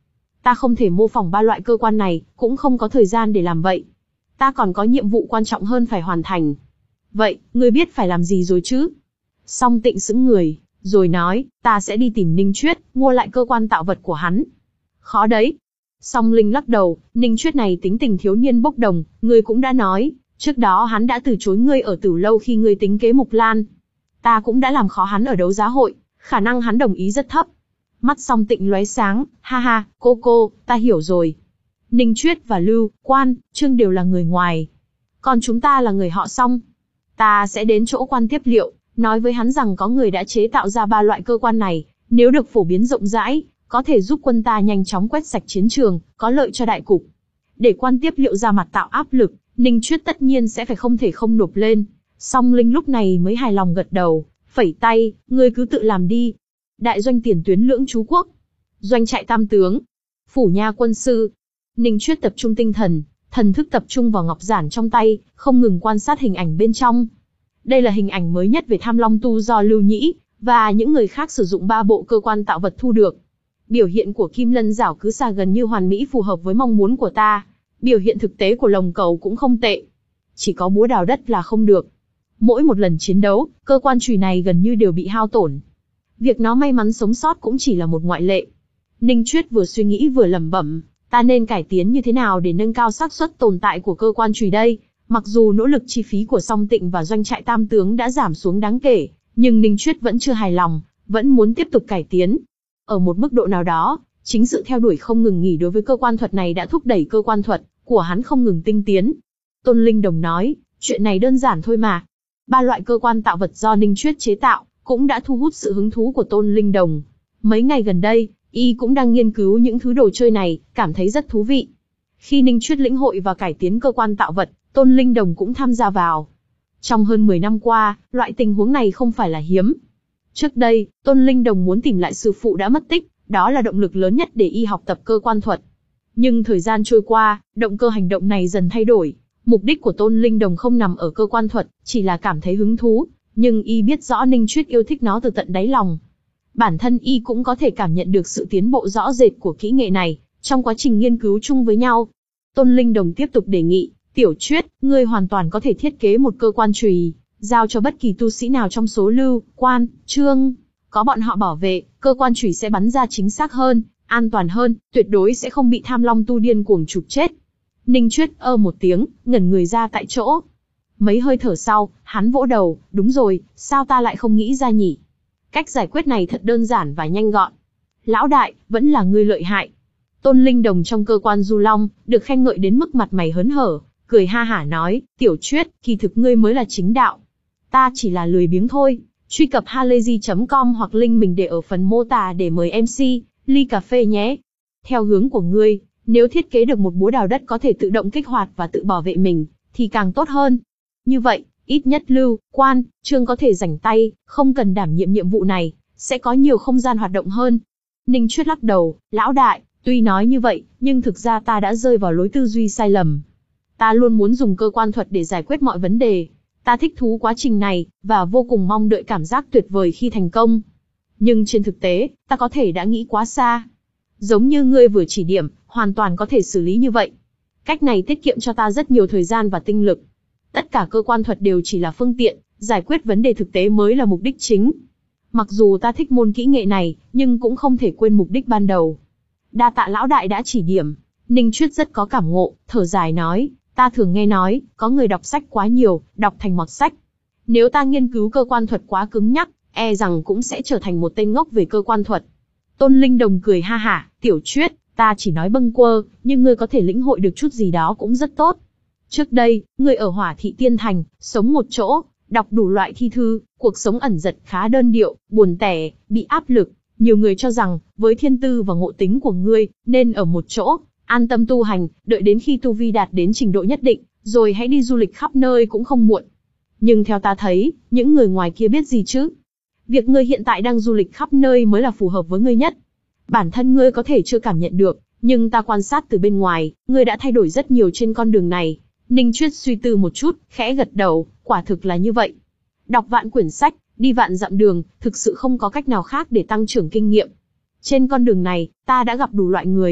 Ta không thể mô phỏng ba loại cơ quan này, cũng không có thời gian để làm vậy. Ta còn có nhiệm vụ quan trọng hơn phải hoàn thành. Vậy, ngươi biết phải làm gì rồi chứ? Song Tịnh sững người, rồi nói, ta sẽ đi tìm Ninh Chuyết, mua lại cơ quan tạo vật của hắn. Khó đấy. Song Linh lắc đầu, Ninh Chuyết này tính tình thiếu niên bốc đồng, ngươi cũng đã nói, trước đó hắn đã từ chối ngươi ở Tử Lâu khi ngươi tính kế Mục Lan. Ta cũng đã làm khó hắn ở đấu giá hội, khả năng hắn đồng ý rất thấp. Mắt Song Tịnh lóe sáng, ha ha, cô cô, ta hiểu rồi. Ninh Chuyết và Lưu, Quan, Trương đều là người ngoài. Còn chúng ta là người họ Song. Ta sẽ đến chỗ Quan tiếp liệu, nói với hắn rằng có người đã chế tạo ra ba loại cơ quan này, nếu được phổ biến rộng rãi, có thể giúp quân ta nhanh chóng quét sạch chiến trường, có lợi cho đại cục. Để Quan tiếp liệu ra mặt tạo áp lực, Ninh Chuyết tất nhiên sẽ phải không thể không nộp lên. Song Linh lúc này mới hài lòng gật đầu, phẩy tay, ngươi cứ tự làm đi. Đại doanh tiền tuyến Lưỡng Chú Quốc, doanh trại Tam Tướng, phủ nha quân sư. Ninh Chuyết tập trung tinh thần, thần thức tập trung vào ngọc giản trong tay, không ngừng quan sát hình ảnh bên trong. Đây là hình ảnh mới nhất về Tham Long Tu do Lưu Nhĩ và những người khác sử dụng ba bộ cơ quan tạo vật thu được. Biểu hiện của Kim Lân Giảo Cứ Xà gần như hoàn mỹ, phù hợp với mong muốn của ta. Biểu hiện thực tế của Lồng Cầu cũng không tệ. Chỉ có búa đào đất là không được. Mỗi một lần chiến đấu, cơ quan chùy này gần như đều bị hao tổn. Việc nó may mắn sống sót cũng chỉ là một ngoại lệ. Ninh Chuyết vừa suy nghĩ vừa lẩm bẩm, ta nên cải tiến như thế nào để nâng cao xác suất tồn tại của cơ quan chùy đây? Mặc dù nỗ lực chi phí của Song Tịnh và doanh trại Tam Tướng đã giảm xuống đáng kể, nhưng Ninh Chuyết vẫn chưa hài lòng, vẫn muốn tiếp tục cải tiến. Ở một mức độ nào đó, chính sự theo đuổi không ngừng nghỉ đối với cơ quan thuật này đã thúc đẩy cơ quan thuật của hắn không ngừng tinh tiến. Tôn Linh Đồng nói, chuyện này đơn giản thôi mà. Ba loại cơ quan tạo vật do Ninh Chuyết chế tạo cũng đã thu hút sự hứng thú của Tôn Linh Đồng. Mấy ngày gần đây, y cũng đang nghiên cứu những thứ đồ chơi này, cảm thấy rất thú vị. Khi Ninh Chuyết lĩnh hội và cải tiến cơ quan tạo vật, Tôn Linh Đồng cũng tham gia vào. Trong hơn mười năm qua, loại tình huống này không phải là hiếm. Trước đây, Tôn Linh Đồng muốn tìm lại sư phụ đã mất tích, đó là động lực lớn nhất để y học tập cơ quan thuật. Nhưng thời gian trôi qua, động cơ hành động này dần thay đổi. Mục đích của Tôn Linh Đồng không nằm ở cơ quan thuật, chỉ là cảm thấy hứng thú, nhưng y biết rõ Ninh Chuyết yêu thích nó từ tận đáy lòng. Bản thân y cũng có thể cảm nhận được sự tiến bộ rõ rệt của kỹ nghệ này, trong quá trình nghiên cứu chung với nhau. Tôn Linh Đồng tiếp tục đề nghị, Tiểu Chuyết, ngươi hoàn toàn có thể thiết kế một cơ quan chùy, giao cho bất kỳ tu sĩ nào trong số Lưu, Quan, Trương. Có bọn họ bảo vệ, cơ quan chùy sẽ bắn ra chính xác hơn, an toàn hơn, tuyệt đối sẽ không bị Tham Long Tu điên cuồng chụp chết. Ninh Chuyết ơ một tiếng, ngẩn người ra tại chỗ. Mấy hơi thở sau, hắn vỗ đầu, đúng rồi, sao ta lại không nghĩ ra nhỉ? Cách giải quyết này thật đơn giản và nhanh gọn. Lão đại, vẫn là ngươi lợi hại. Tôn Linh Đồng trong cơ quan Du Long, được khen ngợi đến mức mặt mày hớn hở, cười ha hả nói, Tiểu Chuyết, kỳ thực ngươi mới là chính đạo. Ta chỉ là lười biếng thôi. Truy cập halayzi chấm com hoặc link mình để ở phần mô tả để mời em xê, ly cà phê nhé. Theo hướng của ngươi, nếu thiết kế được một búa đào đất có thể tự động kích hoạt và tự bảo vệ mình, thì càng tốt hơn. Như vậy, ít nhất Lưu, Quan, Trương có thể rảnh tay, không cần đảm nhiệm nhiệm vụ này, sẽ có nhiều không gian hoạt động hơn. Ninh Chuyết lắc đầu, lão đại, tuy nói như vậy, nhưng thực ra ta đã rơi vào lối tư duy sai lầm. Ta luôn muốn dùng cơ quan thuật để giải quyết mọi vấn đề. Ta thích thú quá trình này, và vô cùng mong đợi cảm giác tuyệt vời khi thành công. Nhưng trên thực tế, ta có thể đã nghĩ quá xa. Giống như ngươi vừa chỉ điểm, hoàn toàn có thể xử lý như vậy. Cách này tiết kiệm cho ta rất nhiều thời gian và tinh lực. Tất cả cơ quan thuật đều chỉ là phương tiện, giải quyết vấn đề thực tế mới là mục đích chính. Mặc dù ta thích môn kỹ nghệ này, nhưng cũng không thể quên mục đích ban đầu. Đa tạ lão đại đã chỉ điểm. Ninh Chuyết rất có cảm ngộ, thở dài nói, ta thường nghe nói, có người đọc sách quá nhiều, đọc thành mọt sách. Nếu ta nghiên cứu cơ quan thuật quá cứng nhắc, e rằng cũng sẽ trở thành một tên ngốc về cơ quan thuật. Tôn Linh Đồng cười ha hả, Tiểu Chuyết, ta chỉ nói bâng quơ, nhưng ngươi có thể lĩnh hội được chút gì đó cũng rất tốt. Trước đây, ngươi ở Hỏa Thị Tiên Thành, sống một chỗ, đọc đủ loại thi thư, cuộc sống ẩn dật khá đơn điệu, buồn tẻ, bị áp lực. Nhiều người cho rằng, với thiên tư và ngộ tính của ngươi, nên ở một chỗ, an tâm tu hành, đợi đến khi tu vi đạt đến trình độ nhất định, rồi hãy đi du lịch khắp nơi cũng không muộn. Nhưng theo ta thấy, những người ngoài kia biết gì chứ? Việc ngươi hiện tại đang du lịch khắp nơi mới là phù hợp với ngươi nhất. Bản thân ngươi có thể chưa cảm nhận được, nhưng ta quan sát từ bên ngoài, ngươi đã thay đổi rất nhiều trên con đường này. Ninh Chuyết suy tư một chút, khẽ gật đầu, quả thực là như vậy. Đọc vạn quyển sách, đi vạn dặm đường, thực sự không có cách nào khác để tăng trưởng kinh nghiệm. Trên con đường này, ta đã gặp đủ loại người,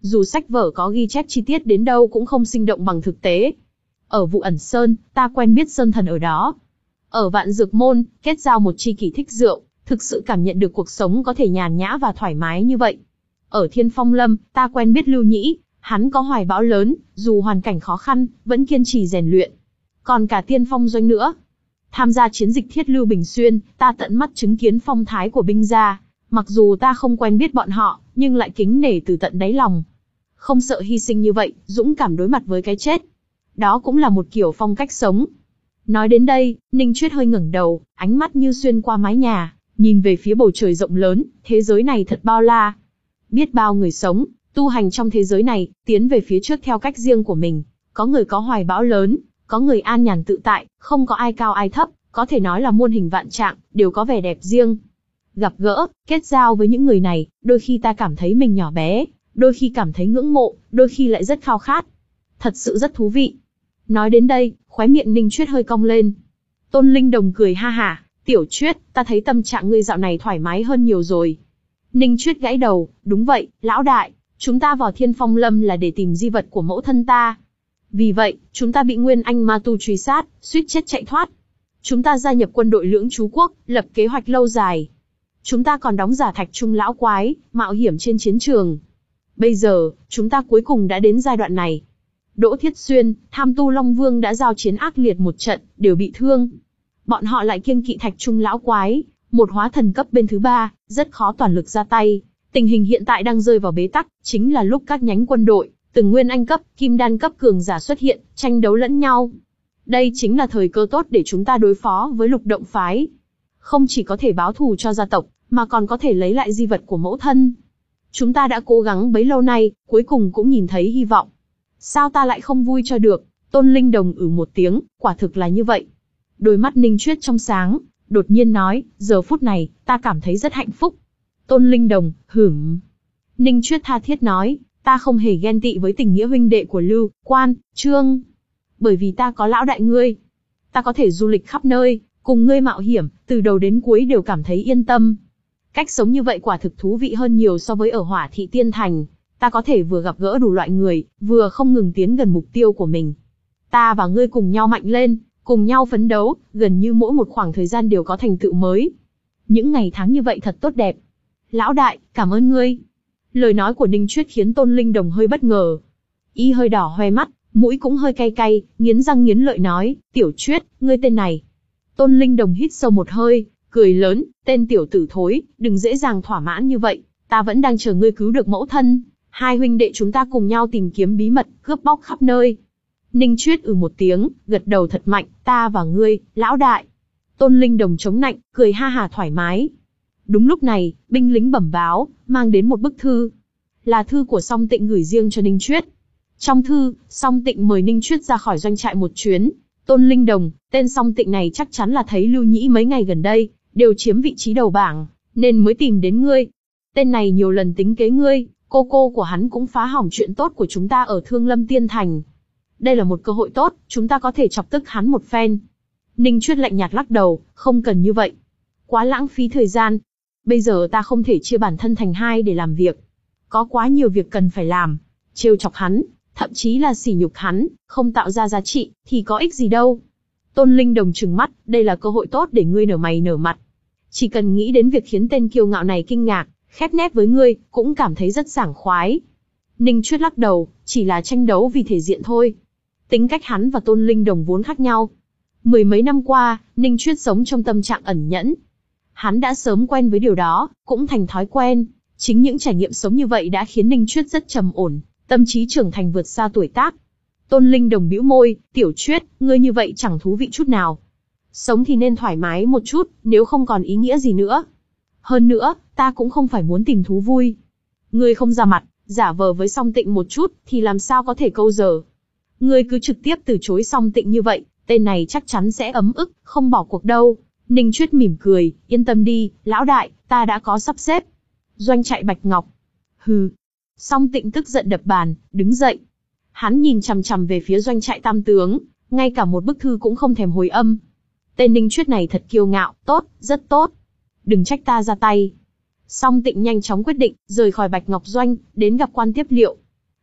Dù sách vở có ghi chép chi tiết đến đâu cũng không sinh động bằng thực tế. Ở Vụ Ẩn Sơn, ta quen biết sơn thần ở đó. Ở Vạn Dược Môn, kết giao một tri kỷ thích rượu, thực sự cảm nhận được cuộc sống có thể nhàn nhã và thoải mái như vậy. Ở Thiên Phong Lâm, ta quen biết Lưu Nhĩ, hắn có hoài bão lớn, dù hoàn cảnh khó khăn, vẫn kiên trì rèn luyện. Còn cả Tiên Phong Doanh nữa. Tham gia chiến dịch Thiết Lưu Bình Xuyên, ta tận mắt chứng kiến phong thái của binh gia. Mặc dù ta không quen biết bọn họ, nhưng lại kính nể từ tận đáy lòng. Không sợ hy sinh như vậy, dũng cảm đối mặt với cái chết. Đó cũng là một kiểu phong cách sống. Nói đến đây, Ninh Chuyết hơi ngẩng đầu, ánh mắt như xuyên qua mái nhà, nhìn về phía bầu trời rộng lớn, thế giới này thật bao la. Biết bao người sống, tu hành trong thế giới này, tiến về phía trước theo cách riêng của mình. Có người có hoài bão lớn, có người an nhàn tự tại, không có ai cao ai thấp, có thể nói là muôn hình vạn trạng, đều có vẻ đẹp riêng. Gặp gỡ, kết giao với những người này, đôi khi ta cảm thấy mình nhỏ bé, đôi khi cảm thấy ngưỡng mộ, đôi khi lại rất khao khát. Thật sự rất thú vị. Nói đến đây, khóe miệng Ninh Chuyết hơi cong lên. Tôn Linh Đồng cười ha hả, Tiểu Chuyết, ta thấy tâm trạng ngươi dạo này thoải mái hơn nhiều rồi. Ninh Chuyết gãy đầu, đúng vậy, lão đại, chúng ta vào Thiên Phong Lâm là để tìm di vật của mẫu thân ta. Vì vậy, chúng ta bị Nguyên Anh Ma Tu truy sát, suýt chết chạy thoát. Chúng ta gia nhập quân đội Lưỡng Chú Quốc, lập kế hoạch lâu dài. Chúng ta còn đóng giả Thạch Trung lão quái, mạo hiểm trên chiến trường. Bây giờ, chúng ta cuối cùng đã đến giai đoạn này. Đỗ Thiết Xuyên, Tham Tu Long Vương đã giao chiến ác liệt một trận, đều bị thương. Bọn họ lại kiêng kỵ Thạch Trung lão quái, một hóa thần cấp bên thứ ba, rất khó toàn lực ra tay. Tình hình hiện tại đang rơi vào bế tắc, chính là lúc các nhánh quân đội, từng Nguyên Anh cấp, Kim Đan cấp cường giả xuất hiện, tranh đấu lẫn nhau. Đây chính là thời cơ tốt để chúng ta đối phó với Lục Động phái. Không chỉ có thể báo thù cho gia tộc, mà còn có thể lấy lại di vật của mẫu thân. Chúng ta đã cố gắng bấy lâu nay, cuối cùng cũng nhìn thấy hy vọng. Sao ta lại không vui cho được? Tôn Linh Đồng ử một tiếng, quả thực là như vậy. Đôi mắt Ninh Chuyết trong sáng, đột nhiên nói, giờ phút này, ta cảm thấy rất hạnh phúc. Tôn Linh Đồng, hửm. Ninh Chuyết tha thiết nói, ta không hề ghen tị với tình nghĩa huynh đệ của Lưu, Quan, Trương. Bởi vì ta có lão đại ngươi. Ta có thể du lịch khắp nơi, cùng ngươi mạo hiểm, từ đầu đến cuối đều cảm thấy yên tâm. Cách sống như vậy quả thực thú vị hơn nhiều so với ở Hỏa Thị Tiên Thành. Ta có thể vừa gặp gỡ đủ loại người, vừa không ngừng tiến gần mục tiêu của mình. Ta và ngươi cùng nhau mạnh lên, cùng nhau phấn đấu, gần như mỗi một khoảng thời gian đều có thành tựu mới. Những ngày tháng như vậy thật tốt đẹp. Lão đại, cảm ơn ngươi. Lời nói của Ninh Chuyết khiến Tôn Linh Đồng hơi bất ngờ. Y hơi đỏ hoe mắt, mũi cũng hơi cay cay, nghiến răng nghiến lợi nói, Tiểu Chuyết, ngươi tên này. Tôn Linh Đồng hít sâu một hơi, cười lớn, tên tiểu tử thối, đừng dễ dàng thỏa mãn như vậy, ta vẫn đang chờ ngươi cứu được mẫu thân. Hai huynh đệ chúng ta cùng nhau tìm kiếm bí mật, cướp bóc khắp nơi. Ninh Chuyết ừ một tiếng, gật đầu thật mạnh, ta và ngươi, lão đại. Tôn Linh Đồng chống nạnh, cười ha hà thoải mái. Đúng lúc này, binh lính bẩm báo, mang đến một bức thư. Là thư của Song Tịnh gửi riêng cho Ninh Chuyết. Trong thư, Song Tịnh mời Ninh Chuyết ra khỏi doanh trại một chuyến. Tôn Linh Đồng, tên Song Tịnh này chắc chắn là thấy Lưu Nhĩ mấy ngày gần đây, đều chiếm vị trí đầu bảng, nên mới tìm đến ngươi. Tên này nhiều lần tính kế ngươi, cô cô của hắn cũng phá hỏng chuyện tốt của chúng ta ở Thương Lâm Tiên Thành. Đây là một cơ hội tốt, chúng ta có thể chọc tức hắn một phen. Ninh Chuyết lạnh nhạt lắc đầu, không cần như vậy. Quá lãng phí thời gian. Bây giờ ta không thể chia bản thân thành hai để làm việc. Có quá nhiều việc cần phải làm. Trêu chọc hắn, thậm chí là sỉ nhục hắn, không tạo ra giá trị, thì có ích gì đâu. Tôn Linh Đồng trừng mắt, đây là cơ hội tốt để ngươi nở mày nở mặt. Chỉ cần nghĩ đến việc khiến tên kiêu ngạo này kinh ngạc, khép nép với ngươi, cũng cảm thấy rất sảng khoái. Ninh Chuyết lắc đầu, chỉ là tranh đấu vì thể diện thôi. Tính cách hắn và Tôn Linh Đồng vốn khác nhau. Mười mấy năm qua, Ninh Chuyết sống trong tâm trạng ẩn nhẫn. Hắn đã sớm quen với điều đó, cũng thành thói quen. Chính những trải nghiệm sống như vậy đã khiến Ninh Chuyết rất trầm ổn, tâm trí trưởng thành vượt xa tuổi tác. Tôn Linh Đồng bĩu môi, Tiểu Chuyết, ngươi như vậy chẳng thú vị chút nào. Sống thì nên thoải mái một chút, nếu không còn ý nghĩa gì nữa. Hơn nữa, ta cũng không phải muốn tìm thú vui. Ngươi không ra mặt, giả vờ với Song Tịnh một chút, thì làm sao có thể câu giờ. Ngươi cứ trực tiếp từ chối Song Tịnh như vậy, tên này chắc chắn sẽ ấm ức, không bỏ cuộc đâu. Ninh Chuyết mỉm cười, yên tâm đi, lão đại, ta đã có sắp xếp. Doanh trại Bạch Ngọc. Hừ. Song Tịnh tức giận đập bàn, đứng dậy. Hắn nhìn chằm chằm về phía doanh trại Tam Tướng, ngay cả một bức thư cũng không thèm hồi âm. Tên Ninh Chuyết này thật kiêu ngạo, tốt, rất tốt. Đừng trách ta ra tay. Song Tịnh nhanh chóng quyết định, rời khỏi Bạch Ngọc Doanh, đến gặp quan tiếp liệu.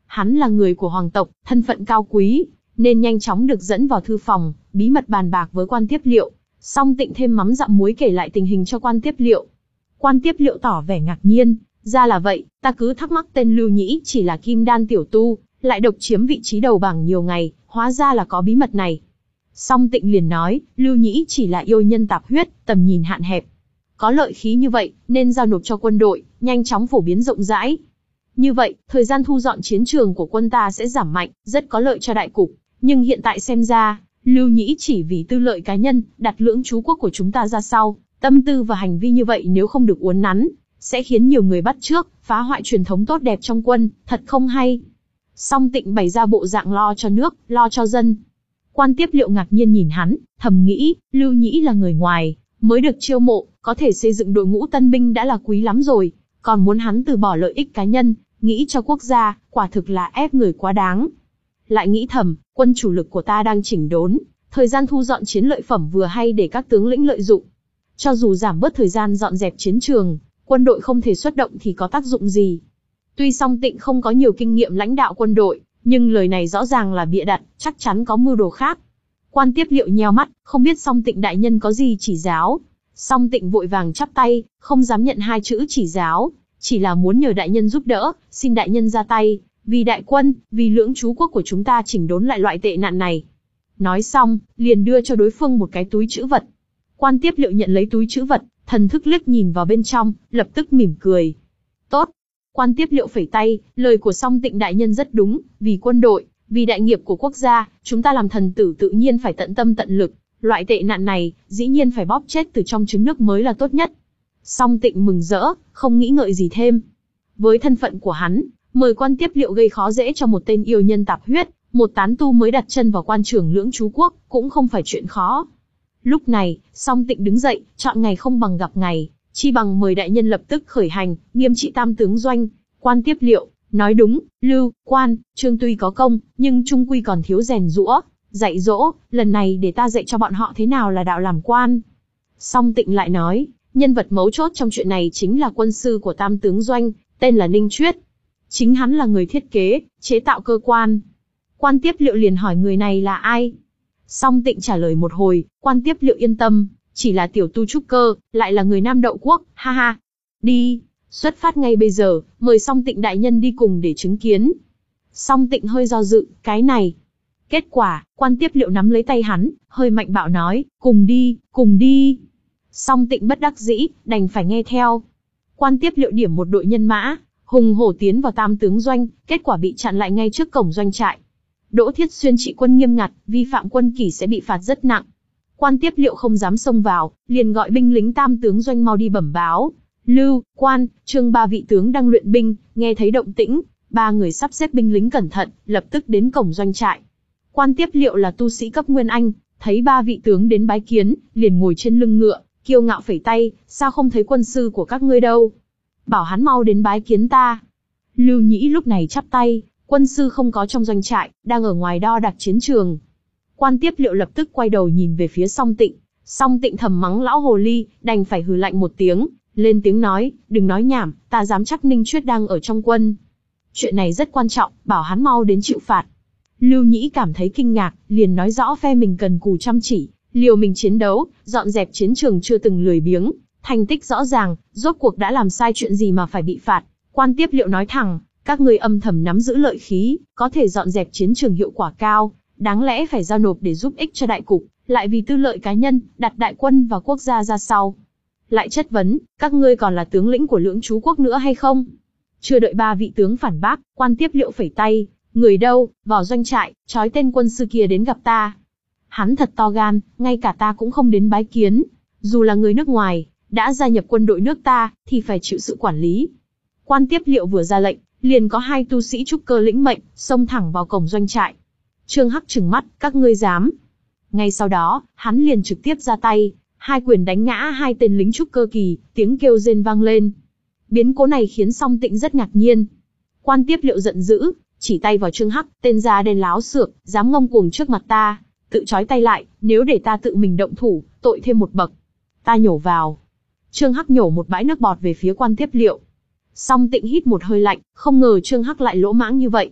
Hắn là người của hoàng tộc, thân phận cao quý, nên nhanh chóng được dẫn vào thư phòng, bí mật bàn bạc với Quan Tiếp Liệu. Song Tịnh thêm mắm dặm muối kể lại tình hình cho Quan Tiếp Liệu. Quan Tiếp Liệu tỏ vẻ ngạc nhiên, ra là vậy, ta cứ thắc mắc tên Lưu Nhĩ chỉ là kim đan tiểu tu, lại độc chiếm vị trí đầu bảng nhiều ngày, hóa ra là có bí mật này. Song Tịnh liền nói, Lưu Nhĩ chỉ là yêu nhân tạp huyết, tầm nhìn hạn hẹp. Có lợi khí như vậy, nên giao nộp cho quân đội, nhanh chóng phổ biến rộng rãi. Như vậy, thời gian thu dọn chiến trường của quân ta sẽ giảm mạnh, rất có lợi cho đại cục. Nhưng hiện tại xem ra, Lưu Nhĩ chỉ vì tư lợi cá nhân, đặt lưỡng trú quốc của chúng ta ra sau. Tâm tư và hành vi như vậy nếu không được uốn nắn, sẽ khiến nhiều người bắt chước, phá hoại truyền thống tốt đẹp trong quân, thật không hay. Song Tịnh bày ra bộ dạng lo cho nước, lo cho dân. Quan Tiếp Liệu ngạc nhiên nhìn hắn, thầm nghĩ, Lưu Nhĩ là người ngoài, mới được chiêu mộ, có thể xây dựng đội ngũ tân binh đã là quý lắm rồi, còn muốn hắn từ bỏ lợi ích cá nhân, nghĩ cho quốc gia, quả thực là ép người quá đáng. Lại nghĩ thầm, quân chủ lực của ta đang chỉnh đốn, thời gian thu dọn chiến lợi phẩm vừa hay để các tướng lĩnh lợi dụng. Cho dù giảm bớt thời gian dọn dẹp chiến trường, quân đội không thể xuất động thì có tác dụng gì. Tuy Song Tịnh không có nhiều kinh nghiệm lãnh đạo quân đội, nhưng lời này rõ ràng là bịa đặt, chắc chắn có mưu đồ khác. Quan Tiếp Liệu nheo mắt, không biết Song Tịnh đại nhân có gì chỉ giáo. Song Tịnh vội vàng chắp tay, không dám nhận hai chữ chỉ giáo, chỉ là muốn nhờ đại nhân giúp đỡ, xin đại nhân ra tay, vì đại quân, vì lưỡng trú quốc của chúng ta chỉnh đốn lại loại tệ nạn này. Nói xong, liền đưa cho đối phương một cái túi trữ vật. Quan Tiếp Liệu nhận lấy túi trữ vật, thần thức liếc nhìn vào bên trong, lập tức mỉm cười. Tốt. Quan Tiếp Liệu phẩy tay, lời của Song Tịnh đại nhân rất đúng, vì quân đội, vì đại nghiệp của quốc gia, chúng ta làm thần tử tự nhiên phải tận tâm tận lực. Loại tệ nạn này, dĩ nhiên phải bóp chết từ trong trứng nước mới là tốt nhất. Song Tịnh mừng rỡ, không nghĩ ngợi gì thêm. Với thân phận của hắn, mời Quan Tiếp Liệu gây khó dễ cho một tên yêu nhân tạp huyết, một tán tu mới đặt chân vào quan trường lưỡng trú quốc, cũng không phải chuyện khó. Lúc này, Song Tịnh đứng dậy, chọn ngày không bằng gặp ngày, chi bằng mời đại nhân lập tức khởi hành, nghiêm trị tam tướng doanh. Quan Tiếp Liệu nói đúng, Lưu, Quan, Trương tuy có công, nhưng chung quy còn thiếu rèn giũa, dạy dỗ, lần này để ta dạy cho bọn họ thế nào là đạo làm quan. Song Tịnh lại nói, nhân vật mấu chốt trong chuyện này chính là quân sư của tam tướng doanh, tên là Ninh Chuyết. Chính hắn là người thiết kế, chế tạo cơ quan. Quan Tiếp Liệu liền hỏi người này là ai. Song Tịnh trả lời một hồi, Quan Tiếp Liệu yên tâm, chỉ là tiểu tu trúc cơ, lại là người Nam Đậu Quốc, ha ha. Đi, xuất phát ngay bây giờ, mời Song Tịnh đại nhân đi cùng để chứng kiến. Song Tịnh hơi do dự, cái này. Kết quả, Quan Tiếp Liệu nắm lấy tay hắn, hơi mạnh bạo nói, cùng đi, cùng đi. Song Tịnh bất đắc dĩ, đành phải nghe theo. Quan Tiếp Liệu điểm một đội nhân mã, hùng hổ tiến vào tam tướng doanh, kết quả bị chặn lại ngay trước cổng doanh trại. Đỗ Thiết Xuyên trị quân nghiêm ngặt, vi phạm quân kỷ sẽ bị phạt rất nặng. Quan Tiếp Liệu không dám xông vào, liền gọi binh lính tam tướng doanh mau đi bẩm báo. Lưu, Quan, Trương ba vị tướng đang luyện binh, nghe thấy động tĩnh, ba người sắp xếp binh lính cẩn thận, lập tức đến cổng doanh trại. Quan Tiếp Liệu là tu sĩ cấp Nguyên Anh, thấy ba vị tướng đến bái kiến, liền ngồi trên lưng ngựa, kiêu ngạo phẩy tay, sao không thấy quân sư của các ngươi đâu? Bảo hắn mau đến bái kiến ta. Lưu Nhĩ lúc này chắp tay, quân sư không có trong doanh trại, đang ở ngoài đo đạc chiến trường. Quan Tiếp Liệu lập tức quay đầu nhìn về phía Song Tịnh, Song Tịnh thầm mắng lão hồ ly, đành phải hừ lạnh một tiếng, lên tiếng nói, đừng nói nhảm, ta dám chắc Ninh Chuyết đang ở trong quân. Chuyện này rất quan trọng, bảo hắn mau đến chịu phạt. Lưu Nhĩ cảm thấy kinh ngạc, liền nói rõ phe mình cần cù chăm chỉ, liều mình chiến đấu, dọn dẹp chiến trường chưa từng lười biếng, thành tích rõ ràng, rốt cuộc đã làm sai chuyện gì mà phải bị phạt. Quan Tiếp Liệu nói thẳng, các ngươi âm thầm nắm giữ lợi khí, có thể dọn dẹp chiến trường hiệu quả cao, đáng lẽ phải giao nộp để giúp ích cho đại cục, lại vì tư lợi cá nhân, đặt đại quân và quốc gia ra sau. Lại chất vấn, các ngươi còn là tướng lĩnh của lưỡng trú quốc nữa hay không? Chưa đợi ba vị tướng phản bác, Quan Tiếp Liệu phẩy tay, người đâu, vào doanh trại, trói tên quân sư kia đến gặp ta. Hắn thật to gan, ngay cả ta cũng không đến bái kiến. Dù là người nước ngoài, đã gia nhập quân đội nước ta, thì phải chịu sự quản lý. Quan Tiếp Liệu vừa ra lệnh, liền có hai tu sĩ trúc cơ lĩnh mệnh, xông thẳng vào cổng doanh trại. Trương Hắc trừng mắt, các ngươi dám. Ngay sau đó, hắn liền trực tiếp ra tay, hai quyền đánh ngã hai tên lính trúc cơ kỳ, tiếng kêu rên vang lên. Biến cố này khiến Song Tịnh rất ngạc nhiên. Quan Tiếp Liệu giận dữ, chỉ tay vào Trương Hắc, tên da đen láo xược, dám ngông cuồng trước mặt ta, tự trói tay lại, nếu để ta tự mình động thủ, tội thêm một bậc. Ta nhổ vào. Trương Hắc nhổ một bãi nước bọt về phía Quan Tiếp Liệu. Song Tịnh hít một hơi lạnh, không ngờ Trương Hắc lại lỗ mãng như vậy.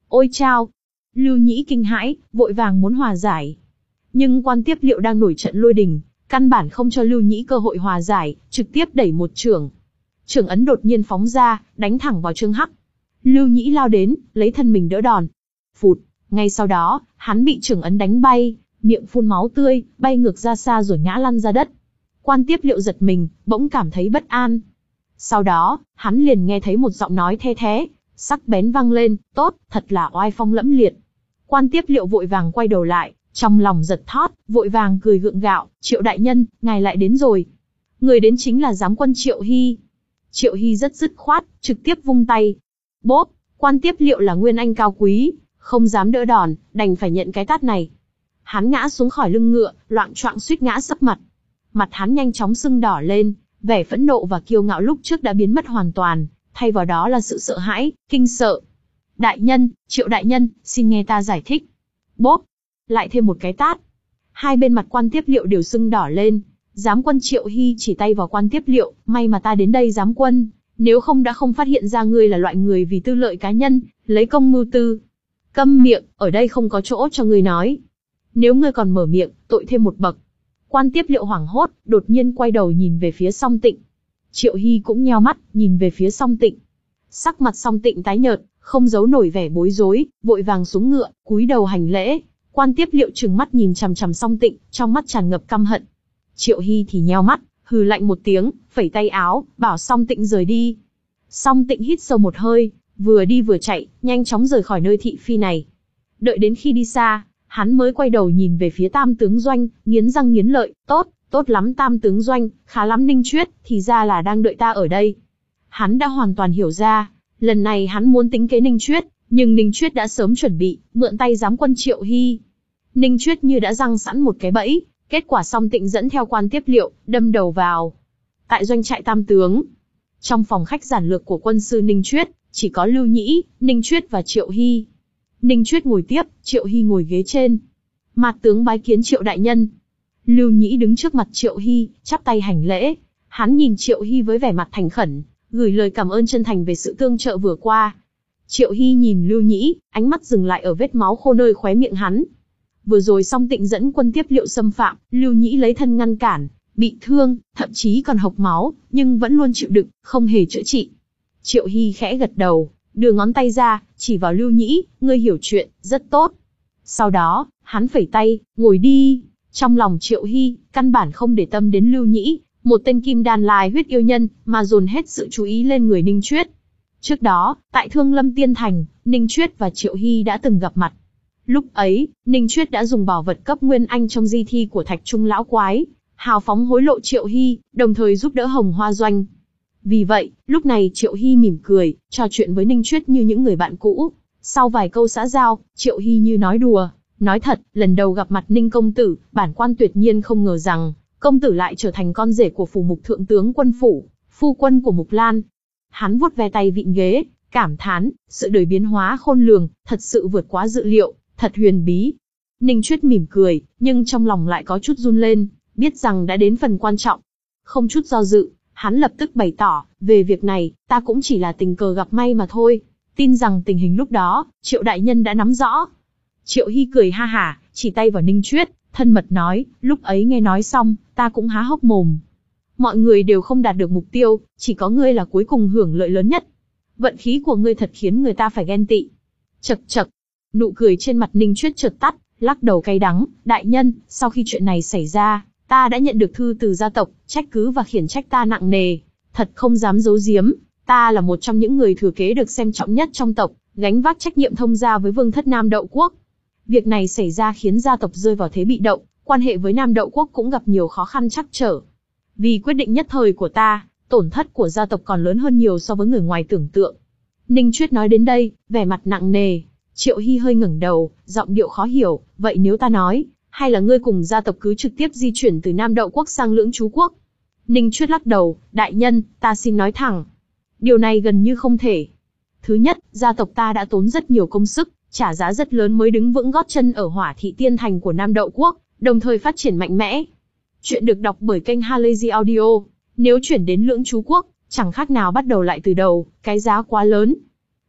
Ôi chao! Lưu Nhĩ kinh hãi, vội vàng muốn hòa giải. Nhưng quan tiếp liệu đang nổi trận lôi đình, căn bản không cho Lưu Nhĩ cơ hội hòa giải, trực tiếp đẩy một chưởng. Chưởng ấn đột nhiên phóng ra, đánh thẳng vào Trương Hắc. Lưu Nhĩ lao đến, lấy thân mình đỡ đòn. Phụt, ngay sau đó, hắn bị chưởng ấn đánh bay, miệng phun máu tươi, bay ngược ra xa rồi ngã lăn ra đất. Quan tiếp liệu giật mình, bỗng cảm thấy bất an. Sau đó, hắn liền nghe thấy một giọng nói the thé, sắc bén vang lên, tốt, thật là oai phong lẫm liệt. Quan tiếp liệu vội vàng quay đầu lại, trong lòng giật thót, vội vàng cười gượng gạo, Triệu đại nhân, ngài lại đến rồi. Người đến chính là giám quân Triệu Hy. Triệu Hy rất dứt khoát, trực tiếp vung tay. Bốp, quan tiếp liệu là nguyên anh cao quý, không dám đỡ đòn, đành phải nhận cái tát này. Hắn ngã xuống khỏi lưng ngựa, loạng choạng suýt ngã sấp mặt. Mặt hắn nhanh chóng sưng đỏ lên, vẻ phẫn nộ và kiêu ngạo lúc trước đã biến mất hoàn toàn, thay vào đó là sự sợ hãi, kinh sợ. Đại nhân, Triệu đại nhân, xin nghe ta giải thích. Bốp, lại thêm một cái tát. Hai bên mặt quan tiếp liệu đều sưng đỏ lên. Giám quân Triệu Hy chỉ tay vào quan tiếp liệu, may mà ta đến đây giám quân, nếu không đã không phát hiện ra ngươi là loại người vì tư lợi cá nhân, lấy công mưu tư. Câm miệng, ở đây không có chỗ cho ngươi nói. Nếu ngươi còn mở miệng, tội thêm một bậc. Quan tiếp liệu hoảng hốt, đột nhiên quay đầu nhìn về phía Song Tịnh. Triệu Hy cũng nheo mắt, nhìn về phía Song Tịnh. Sắc mặt Song Tịnh tái nhợt, không giấu nổi vẻ bối rối, vội vàng xuống ngựa, cúi đầu hành lễ. Quan tiếp liệu trừng mắt nhìn chằm chằm Song Tịnh, trong mắt tràn ngập căm hận. Triệu Hy thì nheo mắt, hừ lạnh một tiếng, phẩy tay áo, bảo Song Tịnh rời đi. Song Tịnh hít sâu một hơi, vừa đi vừa chạy, nhanh chóng rời khỏi nơi thị phi này. Đợi đến khi đi xa, hắn mới quay đầu nhìn về phía Tam tướng Doanh, nghiến răng nghiến lợi, tốt, tốt lắm Tam tướng Doanh, khá lắm Ninh Chuyết, thì ra là đang đợi ta ở đây. Hắn đã hoàn toàn hiểu ra, lần này hắn muốn tính kế Ninh Chuyết, nhưng Ninh Chuyết đã sớm chuẩn bị, mượn tay giám quân Triệu Hy. Ninh Chuyết như đã răng sẵn một cái bẫy, kết quả Song Tịnh dẫn theo quan tiếp liệu, đâm đầu vào. Tại doanh trại Tam tướng, trong phòng khách giản lược của quân sư Ninh Chuyết, chỉ có Lưu Nhĩ, Ninh Chuyết và Triệu Hy. Ninh Chuyết ngồi tiếp, Triệu Hy ngồi ghế trên. Mạt tướng bái kiến Triệu đại nhân. Lưu Nhĩ đứng trước mặt Triệu Hy, chắp tay hành lễ. Hắn nhìn Triệu Hy với vẻ mặt thành khẩn, gửi lời cảm ơn chân thành về sự tương trợ vừa qua. Triệu Hy nhìn Lưu Nhĩ, ánh mắt dừng lại ở vết máu khô nơi khóe miệng hắn. Vừa rồi Song Tịnh dẫn quân tiếp liệu xâm phạm, Lưu Nhĩ lấy thân ngăn cản, bị thương, thậm chí còn hộc máu, nhưng vẫn luôn chịu đựng, không hề chữa trị. Triệu Hy khẽ gật đầu, đưa ngón tay ra, chỉ vào Lưu Nhĩ, ngươi hiểu chuyện, rất tốt. Sau đó, hắn phẩy tay, ngồi đi. Trong lòng Triệu Hy, căn bản không để tâm đến Lưu Nhĩ, một tên kim đan lai huyết yêu nhân, mà dồn hết sự chú ý lên người Ninh Chuyết. Trước đó, tại Thương Lâm Tiên Thành, Ninh Chuyết và Triệu Hy đã từng gặp mặt. Lúc ấy, Ninh Chuyết đã dùng bảo vật cấp Nguyên Anh trong di thi của Thạch Trung Lão Quái, hào phóng hối lộ Triệu Hy, đồng thời giúp đỡ Hồng Hoa Doanh. Vì vậy, lúc này Triệu Hy mỉm cười, trò chuyện với Ninh Chuyết như những người bạn cũ. Sau vài câu xã giao, Triệu Hy như nói đùa, nói thật, lần đầu gặp mặt Ninh công tử, bản quan tuyệt nhiên không ngờ rằng, công tử lại trở thành con rể của phủ mục thượng tướng quân phủ, phu quân của Mục Lan. Hắn vuốt ve tay vịn ghế, cảm thán, sự đời biến hóa khôn lường, thật sự vượt quá dự liệu, thật huyền bí. Ninh Chuyết mỉm cười, nhưng trong lòng lại có chút run lên, biết rằng đã đến phần quan trọng. Không chút do dự, hắn lập tức bày tỏ, về việc này, ta cũng chỉ là tình cờ gặp may mà thôi. Tin rằng tình hình lúc đó, Triệu đại nhân đã nắm rõ. Triệu Hy cười ha hả, chỉ tay vào Ninh Chuyết, thân mật nói, lúc ấy nghe nói xong, ta cũng há hốc mồm. Mọi người đều không đạt được mục tiêu, chỉ có ngươi là cuối cùng hưởng lợi lớn nhất. Vận khí của ngươi thật khiến người ta phải ghen tị. Chậc chậc, nụ cười trên mặt Ninh Chuyết chợt tắt, lắc đầu cay đắng, đại nhân, sau khi chuyện này xảy ra, ta đã nhận được thư từ gia tộc, trách cứ và khiển trách ta nặng nề. Thật không dám giấu giếm, ta là một trong những người thừa kế được xem trọng nhất trong tộc, gánh vác trách nhiệm thông gia với vương thất Nam Đậu Quốc. Việc này xảy ra khiến gia tộc rơi vào thế bị động, quan hệ với Nam Đậu Quốc cũng gặp nhiều khó khăn trắc trở. Vì quyết định nhất thời của ta, tổn thất của gia tộc còn lớn hơn nhiều so với người ngoài tưởng tượng. Ninh Chuyết nói đến đây, vẻ mặt nặng nề. Triệu Hy hơi ngẩng đầu, giọng điệu khó hiểu, vậy nếu ta nói, hay là ngươi cùng gia tộc cứ trực tiếp di chuyển từ Nam Đậu Quốc sang Lưỡng Chú Quốc? Ninh Chuyết lắc đầu, đại nhân, ta xin nói thẳng. Điều này gần như không thể. Thứ nhất, gia tộc ta đã tốn rất nhiều công sức, trả giá rất lớn mới đứng vững gót chân ở Hỏa Thị Tiên Thành của Nam Đậu Quốc, đồng thời phát triển mạnh mẽ. Chuyện được đọc bởi kênh Halazy Audio. Nếu chuyển đến Lưỡng Chú Quốc, chẳng khác nào bắt đầu lại từ đầu, cái giá quá lớn.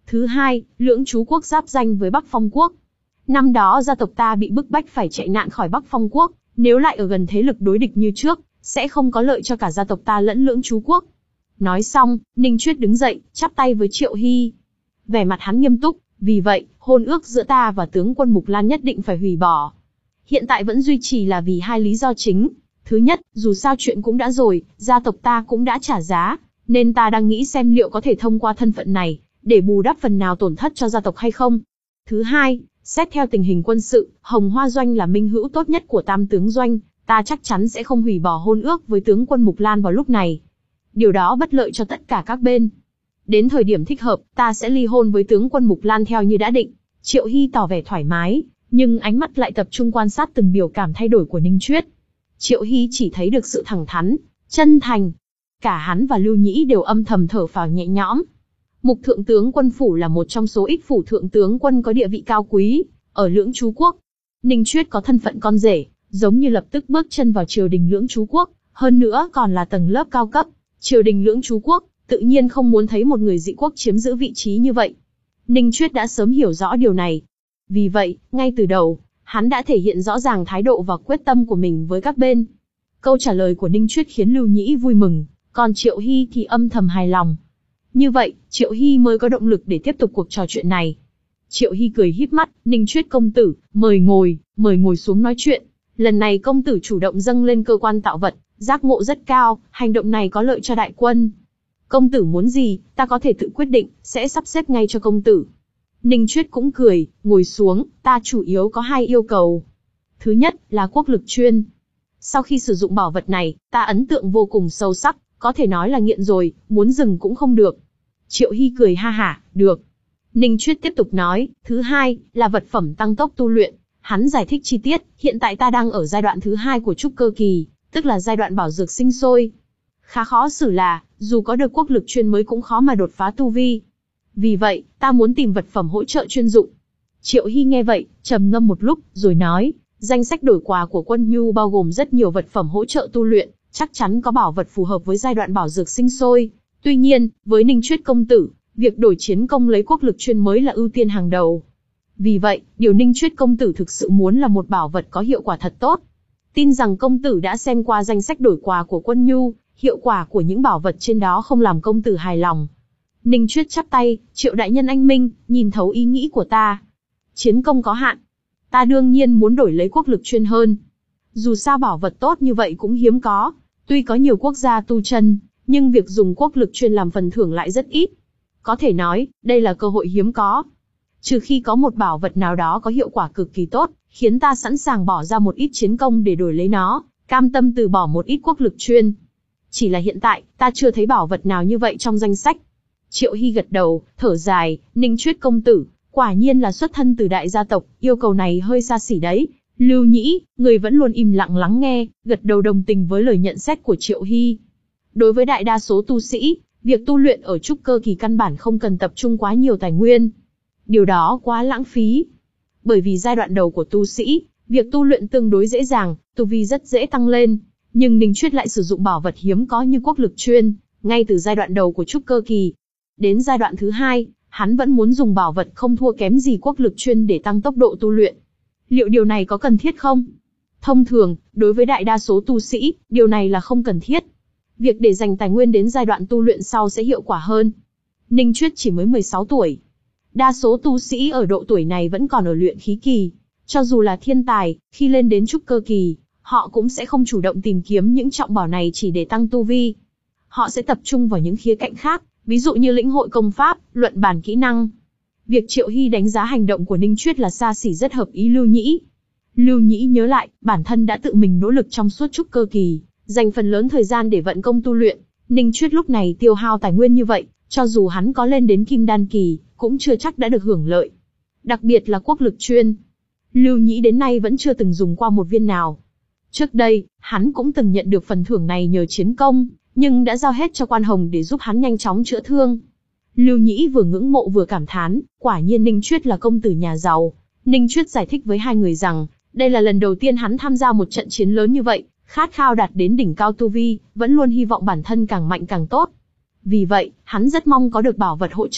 Thứ hai, Lưỡng Chú Quốc giáp danh với Bắc Phong Quốc. Năm đó gia tộc ta bị bức bách phải chạy nạn khỏi Bắc Phong Quốc, nếu lại ở gần thế lực đối địch như trước, sẽ không có lợi cho cả gia tộc ta lẫn Lưỡng Chú Quốc. Nói xong, Ninh Chuyết đứng dậy, chắp tay với Triệu Hy. Vẻ mặt hắn nghiêm túc, vì vậy, hôn ước giữa ta và tướng quân Mục Lan nhất định phải hủy bỏ. Hiện tại vẫn duy trì là vì hai lý do chính. Thứ nhất, dù sao chuyện cũng đã rồi, gia tộc ta cũng đã trả giá, nên ta đang nghĩ xem liệu có thể thông qua thân phận này, để bù đắp phần nào tổn thất cho gia tộc hay không. Thứ hai, xét theo tình hình quân sự, Hồng Hoa Doanh là minh hữu tốt nhất của Tam Tướng Doanh, ta chắc chắn sẽ không hủy bỏ hôn ước với tướng quân Mục Lan vào lúc này. Điều đó bất lợi cho tất cả các bên. Đến thời điểm thích hợp, ta sẽ ly hôn với tướng quân Mục Lan theo như đã định. Triệu Hy tỏ vẻ thoải mái, nhưng ánh mắt lại tập trung quan sát từng biểu cảm thay đổi của Ninh Chuyết. Triệu Hy chỉ thấy được sự thẳng thắn, chân thành. Cả hắn và Lưu Nhĩ đều âm thầm thở phào nhẹ nhõm. Mục Thượng tướng quân phủ là một trong số ít phủ thượng tướng quân có địa vị cao quý ở Lưỡng Chú Quốc. Ninh Chuyết có thân phận con rể, giống như lập tức bước chân vào triều đình Lưỡng Chú Quốc, hơn nữa còn là tầng lớp cao cấp. Triều đình Lưỡng Chú Quốc tự nhiên không muốn thấy một người dị quốc chiếm giữ vị trí như vậy. Ninh Chuyết đã sớm hiểu rõ điều này. Vì vậy, ngay từ đầu, hắn đã thể hiện rõ ràng thái độ và quyết tâm của mình với các bên. Câu trả lời của Ninh Chuyết khiến Lưu Nhĩ vui mừng, còn Triệu Hy thì âm thầm hài lòng. Như vậy, Triệu Hy mới có động lực để tiếp tục cuộc trò chuyện này. Triệu Hy cười híp mắt, Ninh Chuyết công tử, mời ngồi, mời ngồi xuống nói chuyện. Lần này công tử chủ động dâng lên cơ quan tạo vật, giác ngộ rất cao, hành động này có lợi cho đại quân. Công tử muốn gì, ta có thể tự quyết định, sẽ sắp xếp ngay cho công tử. Ninh Chuyết cũng cười, ngồi xuống, ta chủ yếu có hai yêu cầu. Thứ nhất là quốc lực chuyên. Sau khi sử dụng bảo vật này, ta ấn tượng vô cùng sâu sắc, có thể nói là nghiện rồi, muốn dừng cũng không được. Triệu Hy cười ha hả, được. Ninh Chuyết tiếp tục nói, thứ hai là vật phẩm tăng tốc tu luyện. Hắn giải thích chi tiết, hiện tại ta đang ở giai đoạn thứ hai của trúc cơ kỳ, tức là giai đoạn bảo dược sinh sôi. Khá khó xử là, dù có được quốc lực chuyên mới cũng khó mà đột phá tu vi. Vì vậy, ta muốn tìm vật phẩm hỗ trợ chuyên dụng. Triệu Hy nghe vậy, trầm ngâm một lúc, rồi nói, danh sách đổi quà của Quân Nhu bao gồm rất nhiều vật phẩm hỗ trợ tu luyện, chắc chắn có bảo vật phù hợp với giai đoạn bảo dược sinh sôi. Tuy nhiên, với Ninh Chuyết công tử, việc đổi chiến công lấy quốc lực chuyên mới là ưu tiên hàng đầu. Vì vậy, điều Ninh Chuyết công tử thực sự muốn là một bảo vật có hiệu quả thật tốt. Tin rằng công tử đã xem qua danh sách đổi quà của Quân Nhu, hiệu quả của những bảo vật trên đó không làm công tử hài lòng. Ninh Chuyết chắp tay, Triệu đại nhân anh minh, nhìn thấu ý nghĩ của ta. Chiến công có hạn, ta đương nhiên muốn đổi lấy quốc lực chuyên hơn. Dù sao bảo vật tốt như vậy cũng hiếm có, tuy có nhiều quốc gia tu chân, nhưng việc dùng quốc lực chuyên làm phần thưởng lại rất ít. Có thể nói, đây là cơ hội hiếm có. Trừ khi có một bảo vật nào đó có hiệu quả cực kỳ tốt, khiến ta sẵn sàng bỏ ra một ít chiến công để đổi lấy nó, cam tâm từ bỏ một ít quốc lực chuyên. Chỉ là hiện tại, ta chưa thấy bảo vật nào như vậy trong danh sách. Triệu Hy gật đầu, thở dài, Ninh Chuyết công tử, quả nhiên là xuất thân từ đại gia tộc, yêu cầu này hơi xa xỉ đấy. Lưu Nhĩ, người vẫn luôn im lặng lắng nghe, gật đầu đồng tình với lời nhận xét của Triệu Hy. Đối với đại đa số tu sĩ, việc tu luyện ở trúc cơ kỳ căn bản không cần tập trung quá nhiều tài nguyên. Điều đó quá lãng phí. Bởi vì giai đoạn đầu của tu sĩ, việc tu luyện tương đối dễ dàng, tu vi rất dễ tăng lên. Nhưng Ninh Chuyết lại sử dụng bảo vật hiếm có như quốc lực chuyên, ngay từ giai đoạn đầu của trúc cơ kỳ. Đến giai đoạn thứ hai, hắn vẫn muốn dùng bảo vật không thua kém gì quốc lực chuyên để tăng tốc độ tu luyện. Liệu điều này có cần thiết không? Thông thường, đối với đại đa số tu sĩ, điều này là không cần thiết. Việc để dành tài nguyên đến giai đoạn tu luyện sau sẽ hiệu quả hơn. Ninh Chuyết chỉ mới mười sáu tuổi. Đa số tu sĩ ở độ tuổi này vẫn còn ở luyện khí kỳ. Cho dù là thiên tài, khi lên đến trúc cơ kỳ, họ cũng sẽ không chủ động tìm kiếm những trọng bảo này chỉ để tăng tu vi. Họ sẽ tập trung vào những khía cạnh khác, ví dụ như lĩnh hội công pháp, luận bàn kỹ năng. Việc Triệu Hy đánh giá hành động của Ninh Chuyết là xa xỉ rất hợp ý Lưu Nhĩ. Lưu Nhĩ nhớ lại, bản thân đã tự mình nỗ lực trong suốt trúc cơ kỳ, dành phần lớn thời gian để vận công tu luyện. Ninh Chuyết lúc này tiêu hao tài nguyên như vậy, cho dù hắn có lên đến kim đan kỳ, cũng chưa chắc đã được hưởng lợi. Đặc biệt là quốc lực chuyên. Lưu Nhĩ đến nay vẫn chưa từng dùng qua một viên nào. Trước đây, hắn cũng từng nhận được phần thưởng này nhờ chiến công, nhưng đã giao hết cho Quan Hồng để giúp hắn nhanh chóng chữa thương. Lưu Nhĩ vừa ngưỡng mộ vừa cảm thán, quả nhiên Ninh Chuyết là công tử nhà giàu. Ninh Chuyết giải thích với hai người rằng, đây là lần đầu tiên hắn tham gia một trận chiến lớn như vậy, khát khao đạt đến đỉnh cao tu vi, vẫn luôn hy vọng bản thân càng mạnh càng tốt. Vì vậy, hắn rất mong có được bảo vật hỗ trợ,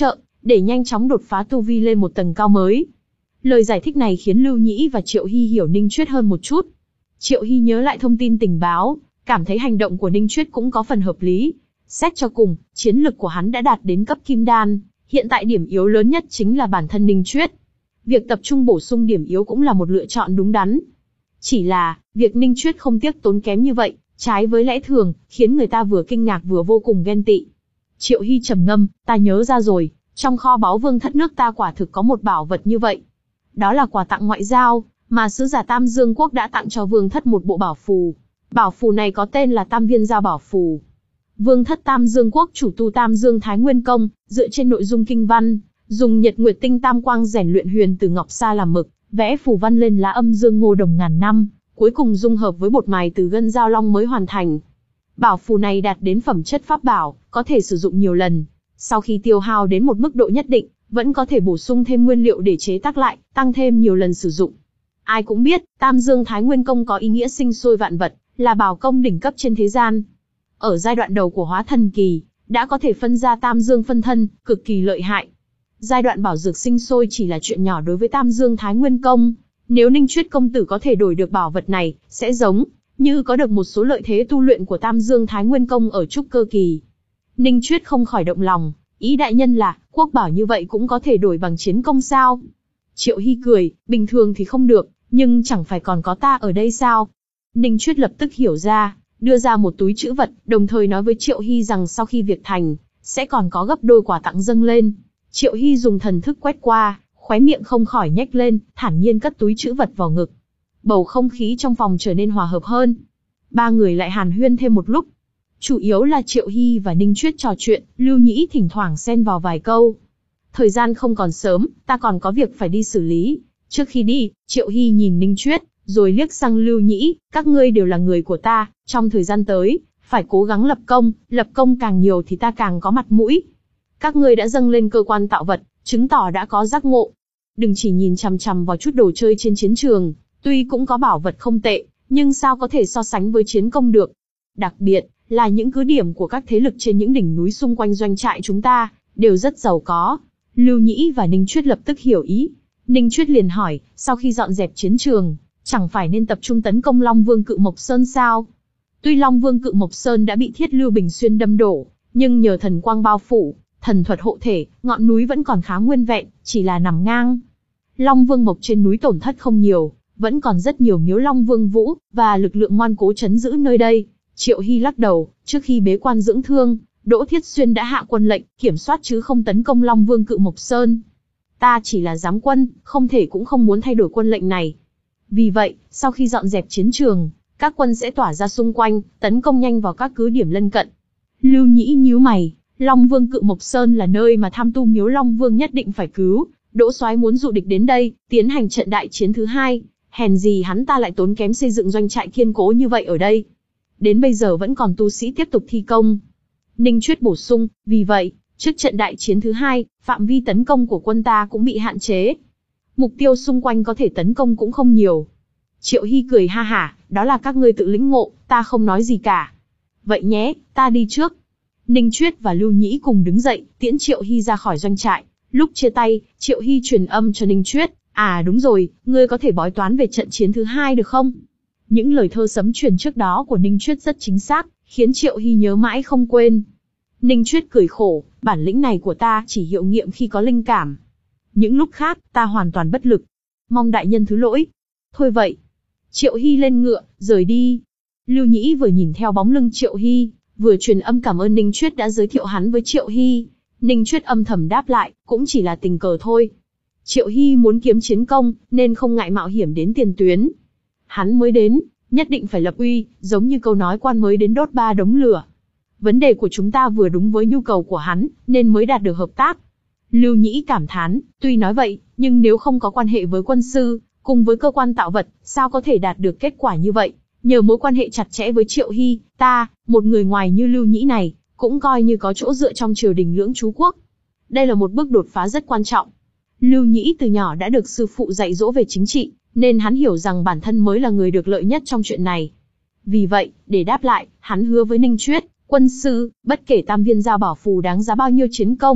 để nhanh chóng đột phá tu vi lên một tầng cao mới. Lời giải thích này khiến Lưu Nhĩ và Triệu Hy hiểu Ninh Chuyết hơn một chút. Triệu Hy nhớ lại thông tin tình báo, cảm thấy hành động của Ninh Chuyết cũng có phần hợp lý. Xét cho cùng, chiến lực của hắn đã đạt đến cấp kim đan, hiện tại điểm yếu lớn nhất chính là bản thân Ninh Chuyết. Việc tập trung bổ sung điểm yếu cũng là một lựa chọn đúng đắn. Chỉ là, việc Ninh Chuyết không tiếc tốn kém như vậy, trái với lẽ thường, khiến người ta vừa kinh ngạc vừa vô cùng ghen tị. Triệu Hy trầm ngâm, ta nhớ ra rồi, trong kho báu vương thất nước ta quả thực có một bảo vật như vậy. Đó là quà tặng ngoại giao, mà sứ giả Tam Dương Quốc đã tặng cho vương thất một bộ bảo phù. Bảo phù này có tên là Tam Viên Giao Bảo Phù. Vương thất Tam Dương Quốc chủ tu Tam Dương Thái Nguyên Công, dựa trên nội dung kinh văn, dùng nhật nguyệt tinh tam quang rèn luyện huyền từ ngọc sa làm mực, vẽ phù văn lên lá âm dương ngô đồng ngàn năm, cuối cùng dung hợp với bột mài từ gân giao long mới hoàn thành. Bảo phù này đạt đến phẩm chất pháp bảo, có thể sử dụng nhiều lần. Sau khi tiêu hao đến một mức độ nhất định, vẫn có thể bổ sung thêm nguyên liệu để chế tác lại, tăng thêm nhiều lần sử dụng. Ai cũng biết, Tam Dương Thái Nguyên Công có ý nghĩa sinh sôi vạn vật, là bảo công đỉnh cấp trên thế gian. Ở giai đoạn đầu của hóa thần kỳ, đã có thể phân ra Tam Dương phân thân, cực kỳ lợi hại. Giai đoạn bảo dược sinh sôi chỉ là chuyện nhỏ đối với Tam Dương Thái Nguyên Công. Nếu Ninh Chuyết công tử có thể đổi được bảo vật này, sẽ giống như có được một số lợi thế tu luyện của Tam Dương Thái Nguyên Công ở trúc cơ kỳ. Ninh Chuyết không khỏi động lòng, ý đại nhân là, quốc bảo như vậy cũng có thể đổi bằng chiến công sao? Triệu Hy cười, bình thường thì không được, nhưng chẳng phải còn có ta ở đây sao? Ninh Chuyết lập tức hiểu ra, đưa ra một túi trữ vật, đồng thời nói với Triệu Hy rằng sau khi việc thành, sẽ còn có gấp đôi quà tặng dâng lên. Triệu Hy dùng thần thức quét qua, khóe miệng không khỏi nhếch lên, thản nhiên cất túi trữ vật vào ngực. Bầu không khí trong phòng trở nên hòa hợp hơn. Ba người lại hàn huyên thêm một lúc. Chủ yếu là Triệu Hy và Ninh Chuyết trò chuyện, Lưu Nhĩ thỉnh thoảng xen vào vài câu. Thời gian không còn sớm, ta còn có việc phải đi xử lý. Trước khi đi, Triệu Hy nhìn Ninh Chuyết, rồi liếc sang Lưu Nhĩ, các ngươi đều là người của ta, trong thời gian tới, phải cố gắng lập công, lập công càng nhiều thì ta càng có mặt mũi. Các ngươi đã dâng lên cơ quan tạo vật, chứng tỏ đã có giác ngộ. Đừng chỉ nhìn chằm chằm vào chút đồ chơi trên chiến trường, tuy cũng có bảo vật không tệ, nhưng sao có thể so sánh với chiến công được. Đặc biệt, là những cứ điểm của các thế lực trên những đỉnh núi xung quanh doanh trại chúng ta, đều rất giàu có. Lưu Nhĩ và Ninh Chuyết lập tức hiểu ý. Ninh Chuyết liền hỏi, sau khi dọn dẹp chiến trường, chẳng phải nên tập trung tấn công Long Vương Cự Mộc Sơn sao? Tuy Long Vương Cự Mộc Sơn đã bị Thiết Lưu Bình Xuyên đâm đổ, nhưng nhờ thần quang bao phủ, thần thuật hộ thể, ngọn núi vẫn còn khá nguyên vẹn, chỉ là nằm ngang. Long Vương Mộc trên núi tổn thất không nhiều, vẫn còn rất nhiều miếu Long Vương Vũ, và lực lượng ngoan cố trấn giữ nơi đây. Triệu Hy lắc đầu, trước khi bế quan dưỡng thương, Đỗ Thiết Xuyên đã hạ quân lệnh, kiểm soát chứ không tấn công Long Vương Cự Mộc Sơn. Ta chỉ là giám quân, không thể cũng không muốn thay đổi quân lệnh này. Vì vậy, sau khi dọn dẹp chiến trường, các quân sẽ tỏa ra xung quanh, tấn công nhanh vào các cứ điểm lân cận. Lưu Nhĩ nhíu mày, Long Vương Cự Mộc Sơn là nơi mà tham tu miếu Long Vương nhất định phải cứu. Đỗ soái muốn dụ địch đến đây, tiến hành trận đại chiến thứ hai, hèn gì hắn ta lại tốn kém xây dựng doanh trại kiên cố như vậy ở đây. Đến bây giờ vẫn còn tu sĩ tiếp tục thi công. Ninh Chuyết bổ sung, vì vậy, trước trận đại chiến thứ hai, phạm vi tấn công của quân ta cũng bị hạn chế. Mục tiêu xung quanh có thể tấn công cũng không nhiều. Triệu Hy cười ha hả, đó là các ngươi tự lĩnh ngộ, ta không nói gì cả. Vậy nhé, ta đi trước. Ninh Chuyết và Lưu Nhĩ cùng đứng dậy, tiễn Triệu Hy ra khỏi doanh trại. Lúc chia tay, Triệu Hy truyền âm cho Ninh Chuyết, à đúng rồi, ngươi có thể bói toán về trận chiến thứ hai được không? Những lời thơ sấm truyền trước đó của Ninh Chuyết rất chính xác, khiến Triệu Hy nhớ mãi không quên. Ninh Chuyết cười khổ, bản lĩnh này của ta chỉ hiệu nghiệm khi có linh cảm. Những lúc khác, ta hoàn toàn bất lực. Mong đại nhân thứ lỗi. Thôi vậy. Triệu Hy lên ngựa, rời đi. Lưu Nhĩ vừa nhìn theo bóng lưng Triệu Hy, vừa truyền âm cảm ơn Ninh Chuyết đã giới thiệu hắn với Triệu Hy. Ninh Chuyết âm thầm đáp lại, cũng chỉ là tình cờ thôi. Triệu Hy muốn kiếm chiến công, nên không ngại mạo hiểm đến tiền tuyến. Hắn mới đến, nhất định phải lập uy, giống như câu nói quan mới đến đốt ba đống lửa. Vấn đề của chúng ta vừa đúng với nhu cầu của hắn, nên mới đạt được hợp tác. Lưu Nhĩ cảm thán, tuy nói vậy, nhưng nếu không có quan hệ với quân sư, cùng với cơ quan tạo vật, sao có thể đạt được kết quả như vậy? Nhờ mối quan hệ chặt chẽ với Triệu Hy, ta, một người ngoài như Lưu Nhĩ này, cũng coi như có chỗ dựa trong triều đình lưỡng trú quốc. Đây là một bước đột phá rất quan trọng. Lưu Nhĩ từ nhỏ đã được sư phụ dạy dỗ về chính trị, nên hắn hiểu rằng bản thân mới là người được lợi nhất trong chuyện này. Vì vậy, để đáp lại, hắn hứa với Ninh Chuyết, quân sư, bất kể Tam Viên Giao Bảo Phù đáng giá bao nhiêu chiến công,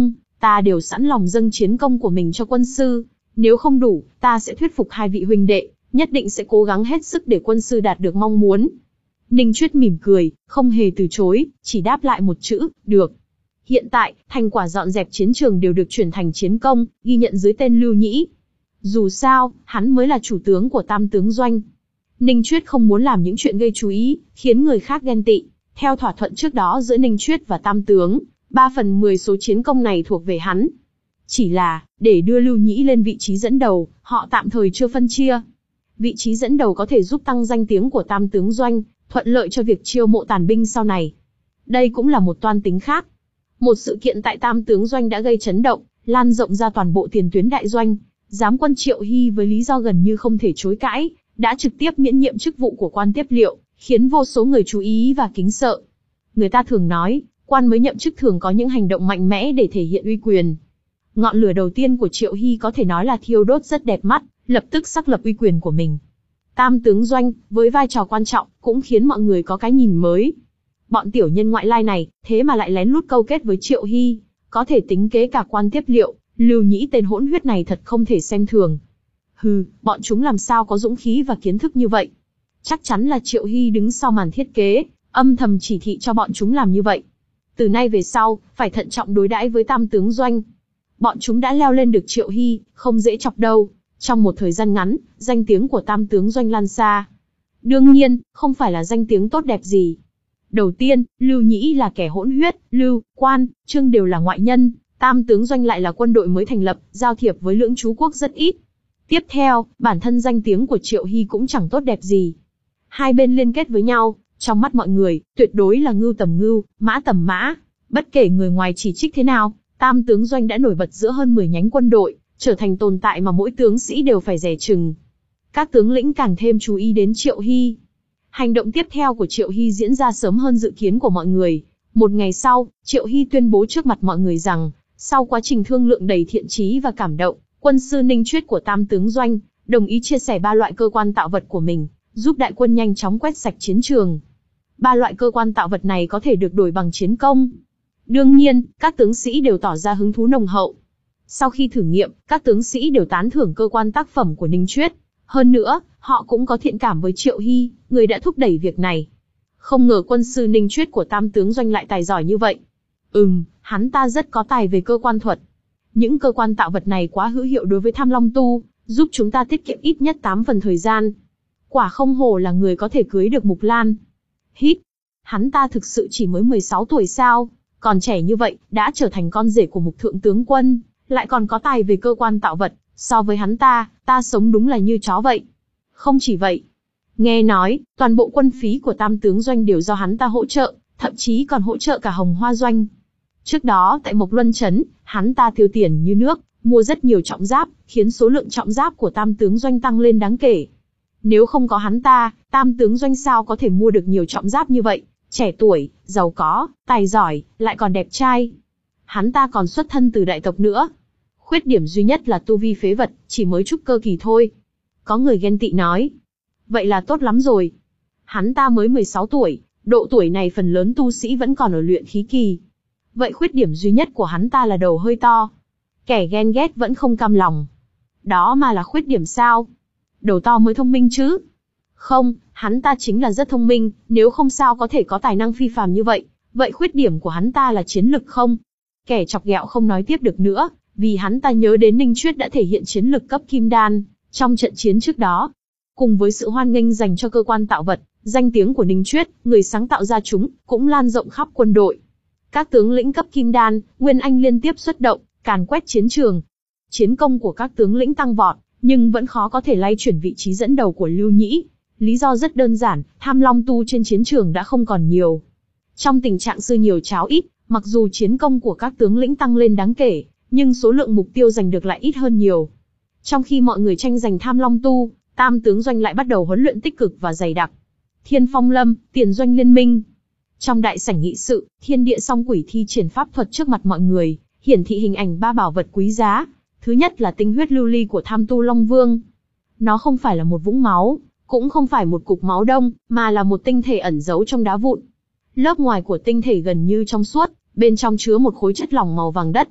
ta đều sẵn lòng dâng chiến công của mình cho quân sư. Nếu không đủ, ta sẽ thuyết phục hai vị huynh đệ, nhất định sẽ cố gắng hết sức để quân sư đạt được mong muốn. Ninh Chuyết mỉm cười, không hề từ chối, chỉ đáp lại một chữ, được. Hiện tại, thành quả dọn dẹp chiến trường đều được chuyển thành chiến công, ghi nhận dưới tên Lưu Nhĩ. Dù sao, hắn mới là chủ tướng của Tam tướng doanh. Ninh Chuyết không muốn làm những chuyện gây chú ý, khiến người khác ghen tị. Theo thỏa thuận trước đó giữa Ninh Chuyết và Tam tướng, ba phần mười số chiến công này thuộc về hắn. Chỉ là, để đưa Lưu Nhĩ lên vị trí dẫn đầu, họ tạm thời chưa phân chia. Vị trí dẫn đầu có thể giúp tăng danh tiếng của Tam tướng doanh, thuận lợi cho việc chiêu mộ tàn binh sau này. Đây cũng là một toan tính khác. Một sự kiện tại Tam tướng doanh đã gây chấn động, lan rộng ra toàn bộ tiền tuyến đại doanh. Giám quân Triệu Hy với lý do gần như không thể chối cãi, đã trực tiếp miễn nhiệm chức vụ của quan tiếp liệu, khiến vô số người chú ý và kính sợ. Người ta thường nói, quan mới nhậm chức thường có những hành động mạnh mẽ để thể hiện uy quyền. Ngọn lửa đầu tiên của Triệu Hy có thể nói là thiêu đốt rất đẹp mắt, lập tức xác lập uy quyền của mình. Tam tướng doanh, với vai trò quan trọng, cũng khiến mọi người có cái nhìn mới. Bọn tiểu nhân ngoại lai này, thế mà lại lén lút câu kết với Triệu Hy, có thể tính kế cả quan tiếp liệu, Lưu Nhĩ tên hỗn huyết này thật không thể xem thường. Hừ, bọn chúng làm sao có dũng khí và kiến thức như vậy? Chắc chắn là Triệu Hy đứng sau màn thiết kế, âm thầm chỉ thị cho bọn chúng làm như vậy. Từ nay về sau, phải thận trọng đối đãi với Tam tướng doanh. Bọn chúng đã leo lên được Triệu Hy, không dễ chọc đâu. Trong một thời gian ngắn, danh tiếng của Tam tướng doanh lan xa. Đương nhiên, không phải là danh tiếng tốt đẹp gì. Đầu tiên, Lưu Nhĩ là kẻ hỗn huyết, Lưu, Quan, Trương đều là ngoại nhân, Tam tướng doanh lại là quân đội mới thành lập, giao thiệp với lưỡng trú quốc rất ít. Tiếp theo, bản thân danh tiếng của Triệu Hy cũng chẳng tốt đẹp gì. Hai bên liên kết với nhau, trong mắt mọi người, tuyệt đối là ngưu tầm ngưu, mã tầm mã. Bất kể người ngoài chỉ trích thế nào, Tam tướng doanh đã nổi bật giữa hơn mười nhánh quân đội, trở thành tồn tại mà mỗi tướng sĩ đều phải dè chừng. Các tướng lĩnh càng thêm chú ý đến Triệu Hy. Hành động tiếp theo của Triệu Hy diễn ra sớm hơn dự kiến của mọi người. Một ngày sau, Triệu Hy tuyên bố trước mặt mọi người rằng, sau quá trình thương lượng đầy thiện chí và cảm động, quân sư Ninh Chuyết của Tam tướng doanh đồng ý chia sẻ ba loại cơ quan tạo vật của mình, giúp đại quân nhanh chóng quét sạch chiến trường. Ba loại cơ quan tạo vật này có thể được đổi bằng chiến công. Đương nhiên, các tướng sĩ đều tỏ ra hứng thú nồng hậu. Sau khi thử nghiệm, các tướng sĩ đều tán thưởng cơ quan tác phẩm của Ninh Chuyết. Hơn nữa, họ cũng có thiện cảm với Triệu Hy, người đã thúc đẩy việc này. Không ngờ quân sư Ninh Chuyết của Tam tướng doanh lại tài giỏi như vậy. Ừm, hắn ta rất có tài về cơ quan thuật. Những cơ quan tạo vật này quá hữu hiệu đối với Tham Long Tu, giúp chúng ta tiết kiệm ít nhất tám phần thời gian. Quả không hổ là người có thể cưới được Mục Lan. Hít, hắn ta thực sự chỉ mới mười sáu tuổi sao, còn trẻ như vậy, đã trở thành con rể của Mục Thượng tướng quân, lại còn có tài về cơ quan tạo vật, so với hắn ta, ta sống đúng là như chó vậy. Không chỉ vậy, nghe nói, toàn bộ quân phí của Tam tướng doanh đều do hắn ta hỗ trợ, thậm chí còn hỗ trợ cả Hồng Hoa doanh. Trước đó tại Mộc Luân Trấn, hắn ta tiêu tiền như nước, mua rất nhiều trọng giáp, khiến số lượng trọng giáp của Tam tướng doanh tăng lên đáng kể. Nếu không có hắn ta, Tam tướng doanh sao có thể mua được nhiều trọng giáp như vậy? Trẻ tuổi, giàu có, tài giỏi, lại còn đẹp trai. Hắn ta còn xuất thân từ đại tộc nữa. Khuyết điểm duy nhất là tu vi phế vật, chỉ mới trúc cơ kỳ thôi. Có người ghen tị nói. Vậy là tốt lắm rồi. Hắn ta mới mười sáu tuổi, độ tuổi này phần lớn tu sĩ vẫn còn ở luyện khí kỳ. Vậy khuyết điểm duy nhất của hắn ta là đầu hơi to. Kẻ ghen ghét vẫn không cam lòng. Đó mà là khuyết điểm sao? Đầu to mới thông minh chứ? Không, hắn ta chính là rất thông minh, nếu không sao có thể có tài năng phi phàm như vậy. Vậy khuyết điểm của hắn ta là chiến lực không? Kẻ chọc ghẹo không nói tiếp được nữa, vì hắn ta nhớ đến Ninh Chuyết đã thể hiện chiến lực cấp kim đan trong trận chiến trước đó. Cùng với sự hoan nghênh dành cho cơ quan tạo vật, danh tiếng của Ninh Chuyết, người sáng tạo ra chúng, cũng lan rộng khắp quân đội. Các tướng lĩnh cấp kim đan, Nguyên Anh liên tiếp xuất động, càn quét chiến trường. Chiến công của các tướng lĩnh tăng vọt, nhưng vẫn khó có thể lay chuyển vị trí dẫn đầu của Lưu Nhĩ. Lý do rất đơn giản, Tham Long Tu trên chiến trường đã không còn nhiều. Trong tình trạng dư nhiều cháo ít, mặc dù chiến công của các tướng lĩnh tăng lên đáng kể, nhưng số lượng mục tiêu giành được lại ít hơn nhiều. Trong khi mọi người tranh giành Tham Long Tu, Tam tướng doanh lại bắt đầu huấn luyện tích cực và dày đặc. Thiên Phong Lâm, Tiền Doanh Liên Minh. Trong đại sảnh nghị sự, Thiên Địa Song Quỷ thi triển pháp thuật trước mặt mọi người, hiển thị hình ảnh ba bảo vật quý giá. Thứ nhất là tinh huyết lưu ly của Tham Tu Long Vương. Nó không phải là một vũng máu, cũng không phải một cục máu đông, mà là một tinh thể ẩn giấu trong đá vụn. Lớp ngoài của tinh thể gần như trong suốt, bên trong chứa một khối chất lỏng màu vàng đất.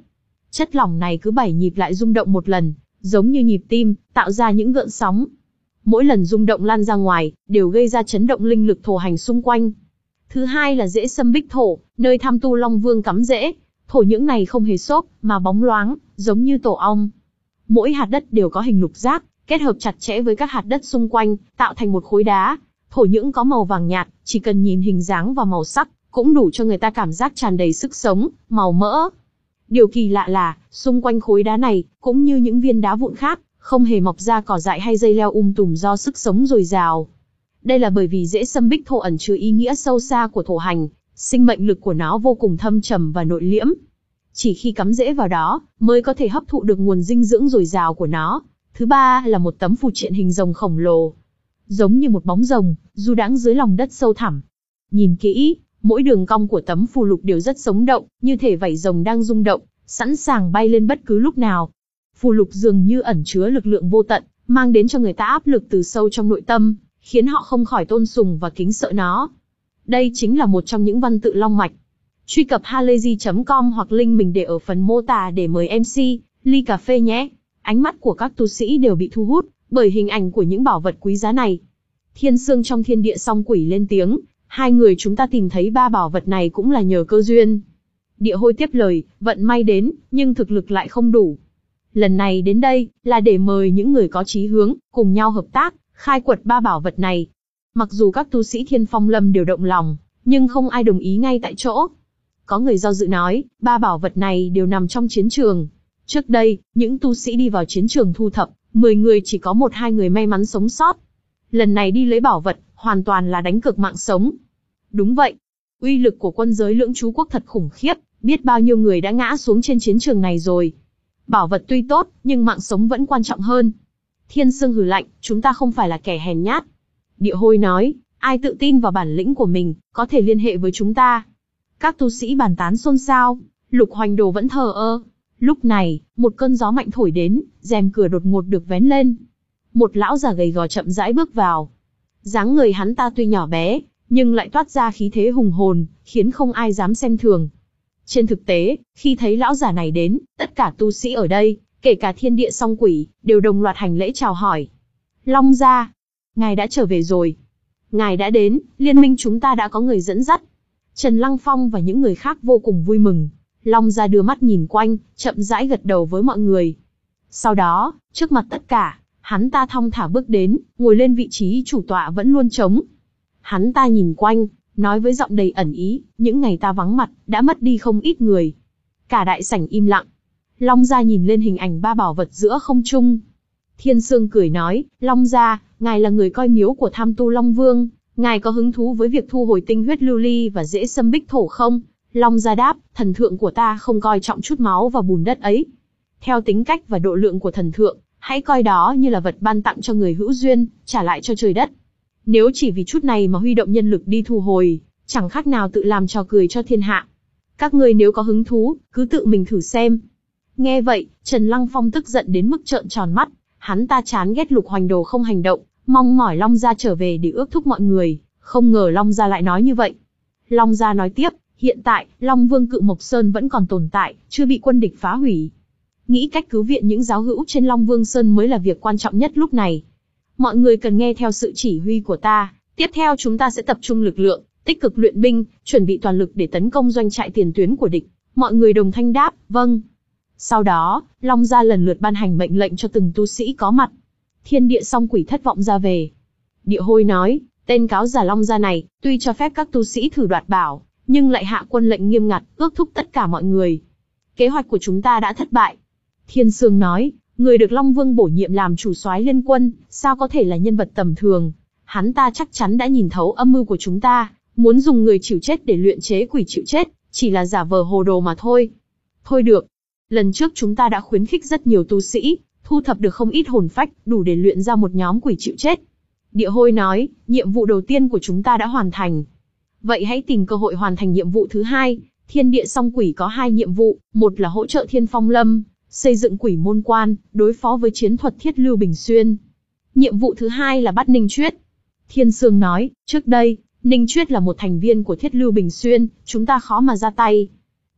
Chất lỏng này cứ bảy nhịp lại rung động một lần, giống như nhịp tim, tạo ra những gợn sóng. Mỗi lần rung động lan ra ngoài, đều gây ra chấn động linh lực thổ hành xung quanh. Thứ hai là rễ sâm bích thổ, nơi tham tu Long Vương cắm rễ. Thổ nhưỡng này không hề xốp, mà bóng loáng, giống như tổ ong. Mỗi hạt đất đều có hình lục giác, kết hợp chặt chẽ với các hạt đất xung quanh, tạo thành một khối đá. Thổ nhưỡng có màu vàng nhạt, chỉ cần nhìn hình dáng và màu sắc, cũng đủ cho người ta cảm giác tràn đầy sức sống, màu mỡ. Điều kỳ lạ là, xung quanh khối đá này, cũng như những viên đá vụn khác, không hề mọc ra cỏ dại hay dây leo um tùm do sức sống dồi dào. Đây là bởi vì rễ sâm bích thổ ẩn chứa ý nghĩa sâu xa của thổ hành, sinh mệnh lực của nó vô cùng thâm trầm và nội liễm. Chỉ khi cắm rễ vào đó, mới có thể hấp thụ được nguồn dinh dưỡng dồi dào của nó. Thứ ba là một tấm phù triện hình rồng khổng lồ. Giống như một bóng rồng, du đãng dưới lòng đất sâu thẳm. Nhìn kỹ, mỗi đường cong của tấm phù lục đều rất sống động, như thể vảy rồng đang rung động, sẵn sàng bay lên bất cứ lúc nào. Phù lục dường như ẩn chứa lực lượng vô tận, mang đến cho người ta áp lực từ sâu trong nội tâm, khiến họ không khỏi tôn sùng và kính sợ nó. Đây chính là một trong những văn tự long mạch. Truy cập halayzi chấm com hoặc link mình để ở phần mô tả để mời em xê, ly cà phê nhé. Ánh mắt của các tu sĩ đều bị thu hút bởi hình ảnh của những bảo vật quý giá này. Thiên Sương trong thiên địa song quỷ lên tiếng, hai người chúng ta tìm thấy ba bảo vật này cũng là nhờ cơ duyên. Địa Hôi tiếp lời, vận may đến, nhưng thực lực lại không đủ. Lần này đến đây, là để mời những người có chí hướng, cùng nhau hợp tác, khai quật ba bảo vật này. Mặc dù các tu sĩ Thiên Phong Lâm đều động lòng, nhưng không ai đồng ý ngay tại chỗ. Có người do dự nói, ba bảo vật này đều nằm trong chiến trường. Trước đây, những tu sĩ đi vào chiến trường thu thập, mười người chỉ có một hai người may mắn sống sót. Lần này đi lấy bảo vật, hoàn toàn là đánh cược mạng sống. Đúng vậy, uy lực của quân giới Lưỡng Chú Quốc thật khủng khiếp, biết bao nhiêu người đã ngã xuống trên chiến trường này rồi. Bảo vật tuy tốt, nhưng mạng sống vẫn quan trọng hơn. Thiên Sương hừ lạnh, chúng ta không phải là kẻ hèn nhát. Địa Hôi nói, ai tự tin vào bản lĩnh của mình, có thể liên hệ với chúng ta. Các tu sĩ bàn tán xôn xao, Lục Hoành Đồ vẫn thờ ơ. Lúc này, một cơn gió mạnh thổi đến, rèm cửa đột ngột được vén lên. Một lão già gầy gò chậm rãi bước vào. Dáng người hắn ta tuy nhỏ bé, nhưng lại toát ra khí thế hùng hồn, khiến không ai dám xem thường. Trên thực tế, khi thấy lão già này đến, tất cả tu sĩ ở đây, kể cả thiên địa song quỷ, đều đồng loạt hành lễ chào hỏi. Long gia, ngài đã trở về rồi. Ngài đã đến, liên minh chúng ta đã có người dẫn dắt. Trần Lăng Phong và những người khác vô cùng vui mừng. Long gia đưa mắt nhìn quanh, chậm rãi gật đầu với mọi người. Sau đó, trước mặt tất cả, hắn ta thong thả bước đến, ngồi lên vị trí chủ tọa vẫn luôn trống. Hắn ta nhìn quanh, nói với giọng đầy ẩn ý, những ngày ta vắng mặt, đã mất đi không ít người. Cả đại sảnh im lặng. Long gia nhìn lên hình ảnh ba bảo vật giữa không trung. Thiên Sương cười nói, Long gia, ngài là người coi miếu của tham tu Long Vương, ngài có hứng thú với việc thu hồi tinh huyết lưu ly và rễ sâm bích thổ không? Long gia đáp, thần thượng của ta không coi trọng chút máu và bùn đất ấy. Theo tính cách và độ lượng của thần thượng, hãy coi đó như là vật ban tặng cho người hữu duyên, trả lại cho trời đất. Nếu chỉ vì chút này mà huy động nhân lực đi thu hồi, chẳng khác nào tự làm trò cười cho thiên hạ. Các ngươi nếu có hứng thú, cứ tự mình thử xem. Nghe vậy, Trần Lăng Phong tức giận đến mức trợn tròn mắt, hắn ta chán ghét Lục Hoành Đồ không hành động, mong mỏi Long gia trở về để ước thúc mọi người, không ngờ Long gia lại nói như vậy. Long gia nói tiếp, hiện tại, Long Vương Cự Mộc Sơn vẫn còn tồn tại, chưa bị quân địch phá hủy. Nghĩ cách cứu viện những giáo hữu trên Long Vương Sơn mới là việc quan trọng nhất lúc này. Mọi người cần nghe theo sự chỉ huy của ta, tiếp theo chúng ta sẽ tập trung lực lượng, tích cực luyện binh, chuẩn bị toàn lực để tấn công doanh trại tiền tuyến của địch. Mọi người đồng thanh đáp, vâng. Sau đó, Long gia lần lượt ban hành mệnh lệnh cho từng tu sĩ có mặt. Thiên địa song quỷ thất vọng ra về. Địa Hôi nói, tên cáo giả Long gia này, tuy cho phép các tu sĩ thử đoạt bảo, nhưng lại hạ quân lệnh nghiêm ngặt, ước thúc tất cả mọi người. Kế hoạch của chúng ta đã thất bại. Thiên Sương nói, người được Long Vương bổ nhiệm làm chủ soái liên quân, sao có thể là nhân vật tầm thường? Hắn ta chắc chắn đã nhìn thấu âm mưu của chúng ta, muốn dùng người chịu chết để luyện chế quỷ chịu chết, chỉ là giả vờ hồ đồ mà thôi. Thôi được. Lần trước chúng ta đã khuyến khích rất nhiều tu sĩ, thu thập được không ít hồn phách, đủ để luyện ra một nhóm quỷ chịu chết. Địa Hôi nói, nhiệm vụ đầu tiên của chúng ta đã hoàn thành. Vậy hãy tìm cơ hội hoàn thành nhiệm vụ thứ hai. Thiên địa song quỷ có hai nhiệm vụ, một là hỗ trợ Thiên Phong Lâm, xây dựng quỷ môn quan, đối phó với chiến thuật Thiết Lưu Bình Xuyên. Nhiệm vụ thứ hai là bắt Ninh Chuyết. Thiên Sương nói, trước đây, Ninh Chuyết là một thành viên của Thiết Lưu Bình Xuyên, chúng ta khó mà ra tay.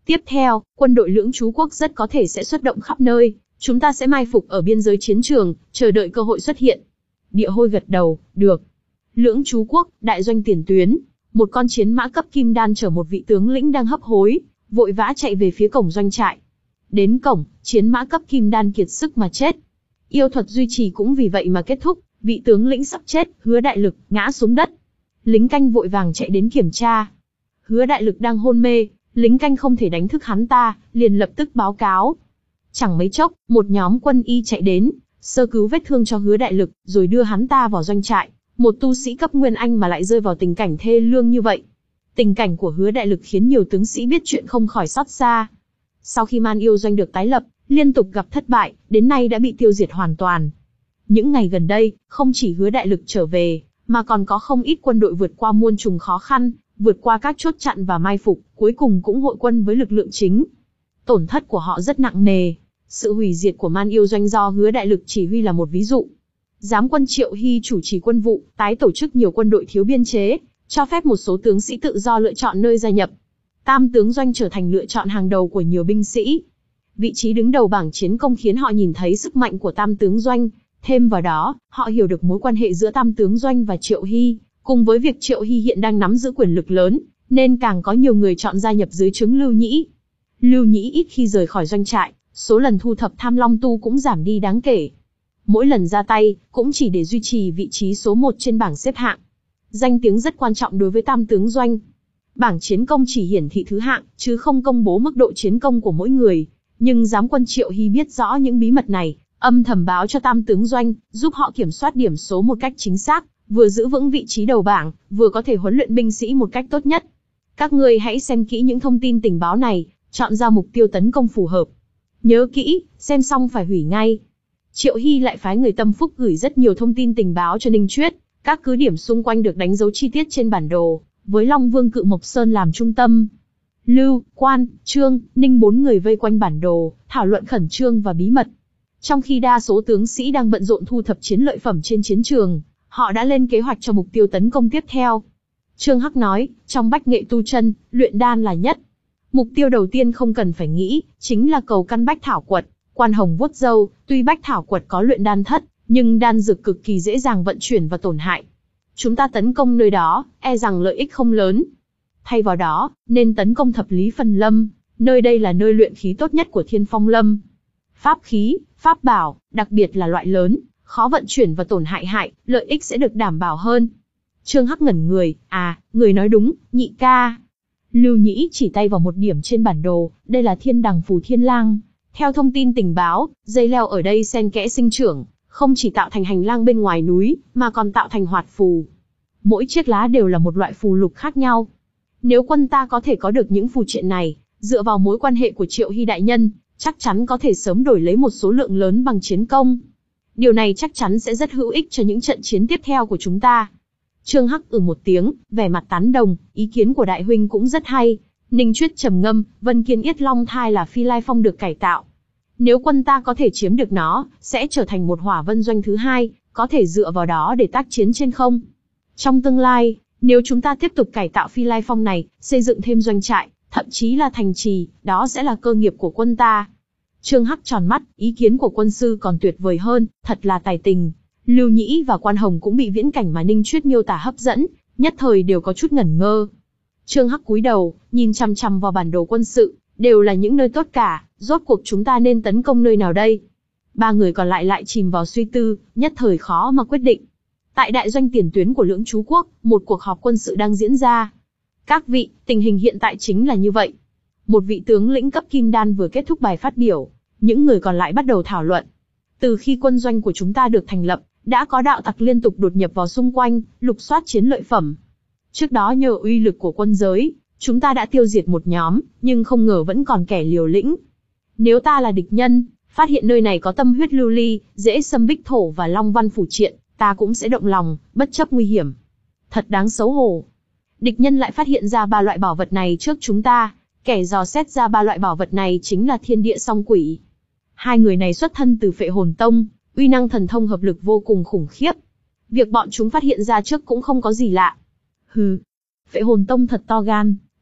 Tiếp theo, quân đội Lưỡng Trú Quốc rất có thể sẽ xuất động khắp nơi, chúng ta sẽ mai phục ở biên giới chiến trường, chờ đợi cơ hội xuất hiện. Địa Hôi gật đầu, được. Lưỡng Trú Quốc, đại doanh tiền tuyến, một con chiến mã cấp kim đan chở một vị tướng lĩnh đang hấp hối, vội vã chạy về phía cổng doanh trại. Đến cổng, chiến mã cấp kim đan kiệt sức mà chết. Yêu thuật duy trì cũng vì vậy mà kết thúc, vị tướng lĩnh sắp chết, Hứa Đại Lực, ngã xuống đất. Lính canh vội vàng chạy đến kiểm tra. Hứa Đại Lực đang hôn mê, lính canh không thể đánh thức hắn ta, liền lập tức báo cáo. Chẳng mấy chốc, một nhóm quân y chạy đến, sơ cứu vết thương cho Hứa Đại Lực, rồi đưa hắn ta vào doanh trại. Một tu sĩ cấp Nguyên Anh mà lại rơi vào tình cảnh thê lương như vậy. Tình cảnh của Hứa Đại Lực khiến nhiều tướng sĩ biết chuyện không khỏi xót xa. Sau khi Man Yêu Doanh được tái lập, liên tục gặp thất bại, đến nay đã bị tiêu diệt hoàn toàn. Những ngày gần đây, không chỉ Hứa Đại Lực trở về, mà còn có không ít quân đội vượt qua muôn trùng khó khăn, vượt qua các chốt chặn và mai phục, cuối cùng cũng hội quân với lực lượng chính. Tổn thất của họ rất nặng nề. Sự hủy diệt của Man Yêu Doanh do Hứa Đại Lực chỉ huy là một ví dụ. Giám quân Triệu Hy chủ trì quân vụ, tái tổ chức nhiều quân đội thiếu biên chế, cho phép một số tướng sĩ tự do lựa chọn nơi gia nhập. Tam tướng doanh trở thành lựa chọn hàng đầu của nhiều binh sĩ. Vị trí đứng đầu bảng chiến công khiến họ nhìn thấy sức mạnh của Tam tướng doanh. Thêm vào đó, họ hiểu được mối quan hệ giữa Tam tướng doanh và Triệu Hy, cùng với việc Triệu Hy hiện đang nắm giữ quyền lực lớn, nên càng có nhiều người chọn gia nhập dưới trướng Lưu Nhĩ. Lưu Nhĩ ít khi rời khỏi doanh trại, số lần thu thập Tham Long Tu cũng giảm đi đáng kể. Mỗi lần ra tay, cũng chỉ để duy trì vị trí số một trên bảng xếp hạng. Danh tiếng rất quan trọng đối với Tam tướng doanh. Bảng chiến công chỉ hiển thị thứ hạng, chứ không công bố mức độ chiến công của mỗi người. Nhưng giám quân Triệu Hy biết rõ những bí mật này, âm thầm báo cho Tam tướng doanh, giúp họ kiểm soát điểm số một cách chính xác, vừa giữ vững vị trí đầu bảng, vừa có thể huấn luyện binh sĩ một cách tốt nhất. Các ngươi hãy xem kỹ những thông tin tình báo này, chọn ra mục tiêu tấn công phù hợp. Nhớ kỹ, xem xong phải hủy ngay. Triệu Hy lại phái người tâm phúc gửi rất nhiều thông tin tình báo cho Ninh Chuyết, các cứ điểm xung quanh được đánh dấu chi tiết trên bản đồ, với Long Vương Cự Mộc Sơn làm trung tâm. Lưu, Quan, Trương, Ninh bốn người vây quanh bản đồ, thảo luận khẩn trương và bí mật. Trong khi đa số tướng sĩ đang bận rộn thu thập chiến lợi phẩm trên chiến trường, họ đã lên kế hoạch cho mục tiêu tấn công tiếp theo. Trương Hắc nói, trong bách nghệ tu chân, luyện đan là nhất. Mục tiêu đầu tiên không cần phải nghĩ, chính là cầu căn bách thảo quật. Quan Hồng vuốt râu, tuy bách thảo quật có luyện đan thất, nhưng đan dược cực kỳ dễ dàng vận chuyển và tổn hại. Chúng ta tấn công nơi đó, e rằng lợi ích không lớn. Thay vào đó, nên tấn công thập lý phần lâm, nơi đây là nơi luyện khí tốt nhất của Thiên Phong Lâm. Pháp khí, pháp bảo, đặc biệt là loại lớn, khó vận chuyển và tổn hại hại, lợi ích sẽ được đảm bảo hơn. Trương Hắc ngẩn người, à, người nói đúng, nhị ca. Lưu Nhĩ chỉ tay vào một điểm trên bản đồ, đây là Thiên Đằng Phù Thiên Lang. Theo thông tin tình báo, dây leo ở đây xen kẽ sinh trưởng, không chỉ tạo thành hành lang bên ngoài núi, mà còn tạo thành hoạt phù. Mỗi chiếc lá đều là một loại phù lục khác nhau. Nếu quân ta có thể có được những phù triện này, dựa vào mối quan hệ của Triệu Hy đại nhân, chắc chắn có thể sớm đổi lấy một số lượng lớn bằng chiến công. Điều này chắc chắn sẽ rất hữu ích cho những trận chiến tiếp theo của chúng ta. Trương Hắc ừ một tiếng, vẻ mặt tán đồng, ý kiến của đại huynh cũng rất hay. Ninh Chuyết trầm ngâm, Vân Kiên Yết Long Thai là Phi Lai Phong được cải tạo. Nếu quân ta có thể chiếm được nó, sẽ trở thành một hỏa vân doanh thứ hai, có thể dựa vào đó để tác chiến trên không. Trong tương lai, nếu chúng ta tiếp tục cải tạo Phi Lai Phong này, xây dựng thêm doanh trại, thậm chí là thành trì, đó sẽ là cơ nghiệp của quân ta. Trương Hắc tròn mắt, ý kiến của quân sư còn tuyệt vời hơn, thật là tài tình. Lưu Nhĩ và Quan Hồng cũng bị viễn cảnh mà Ninh Chuyết miêu tả hấp dẫn, nhất thời đều có chút ngẩn ngơ. Trương Hắc cúi đầu, nhìn chằm chằm vào bản đồ quân sự, đều là những nơi tốt cả, rốt cuộc chúng ta nên tấn công nơi nào đây? Ba người còn lại lại chìm vào suy tư, nhất thời khó mà quyết định. Tại đại doanh tiền tuyến của Lưỡng Trú Quốc, một cuộc họp quân sự đang diễn ra. Các vị, tình hình hiện tại chính là như vậy. Một vị tướng lĩnh cấp kim đan vừa kết thúc bài phát biểu, những người còn lại bắt đầu thảo luận. Từ khi quân doanh của chúng ta được thành lập, đã có đạo tặc liên tục đột nhập vào xung quanh, lục soát chiến lợi phẩm. Trước đó nhờ uy lực của quân giới, chúng ta đã tiêu diệt một nhóm, nhưng không ngờ vẫn còn kẻ liều lĩnh. Nếu ta là địch nhân, phát hiện nơi này có tâm huyết lưu ly, dễ xâm bích thổ và long văn phủ triện, ta cũng sẽ động lòng, bất chấp nguy hiểm. Thật đáng xấu hổ. Địch nhân lại phát hiện ra ba loại bảo vật này trước chúng ta, kẻ dò xét ra ba loại bảo vật này chính là thiên địa song quỷ. Hai người này xuất thân từ Phệ Hồn Tông, uy năng thần thông hợp lực vô cùng khủng khiếp. Việc bọn chúng phát hiện ra trước cũng không có gì lạ. Hừ, Phệ Hồn Tông thật to gan,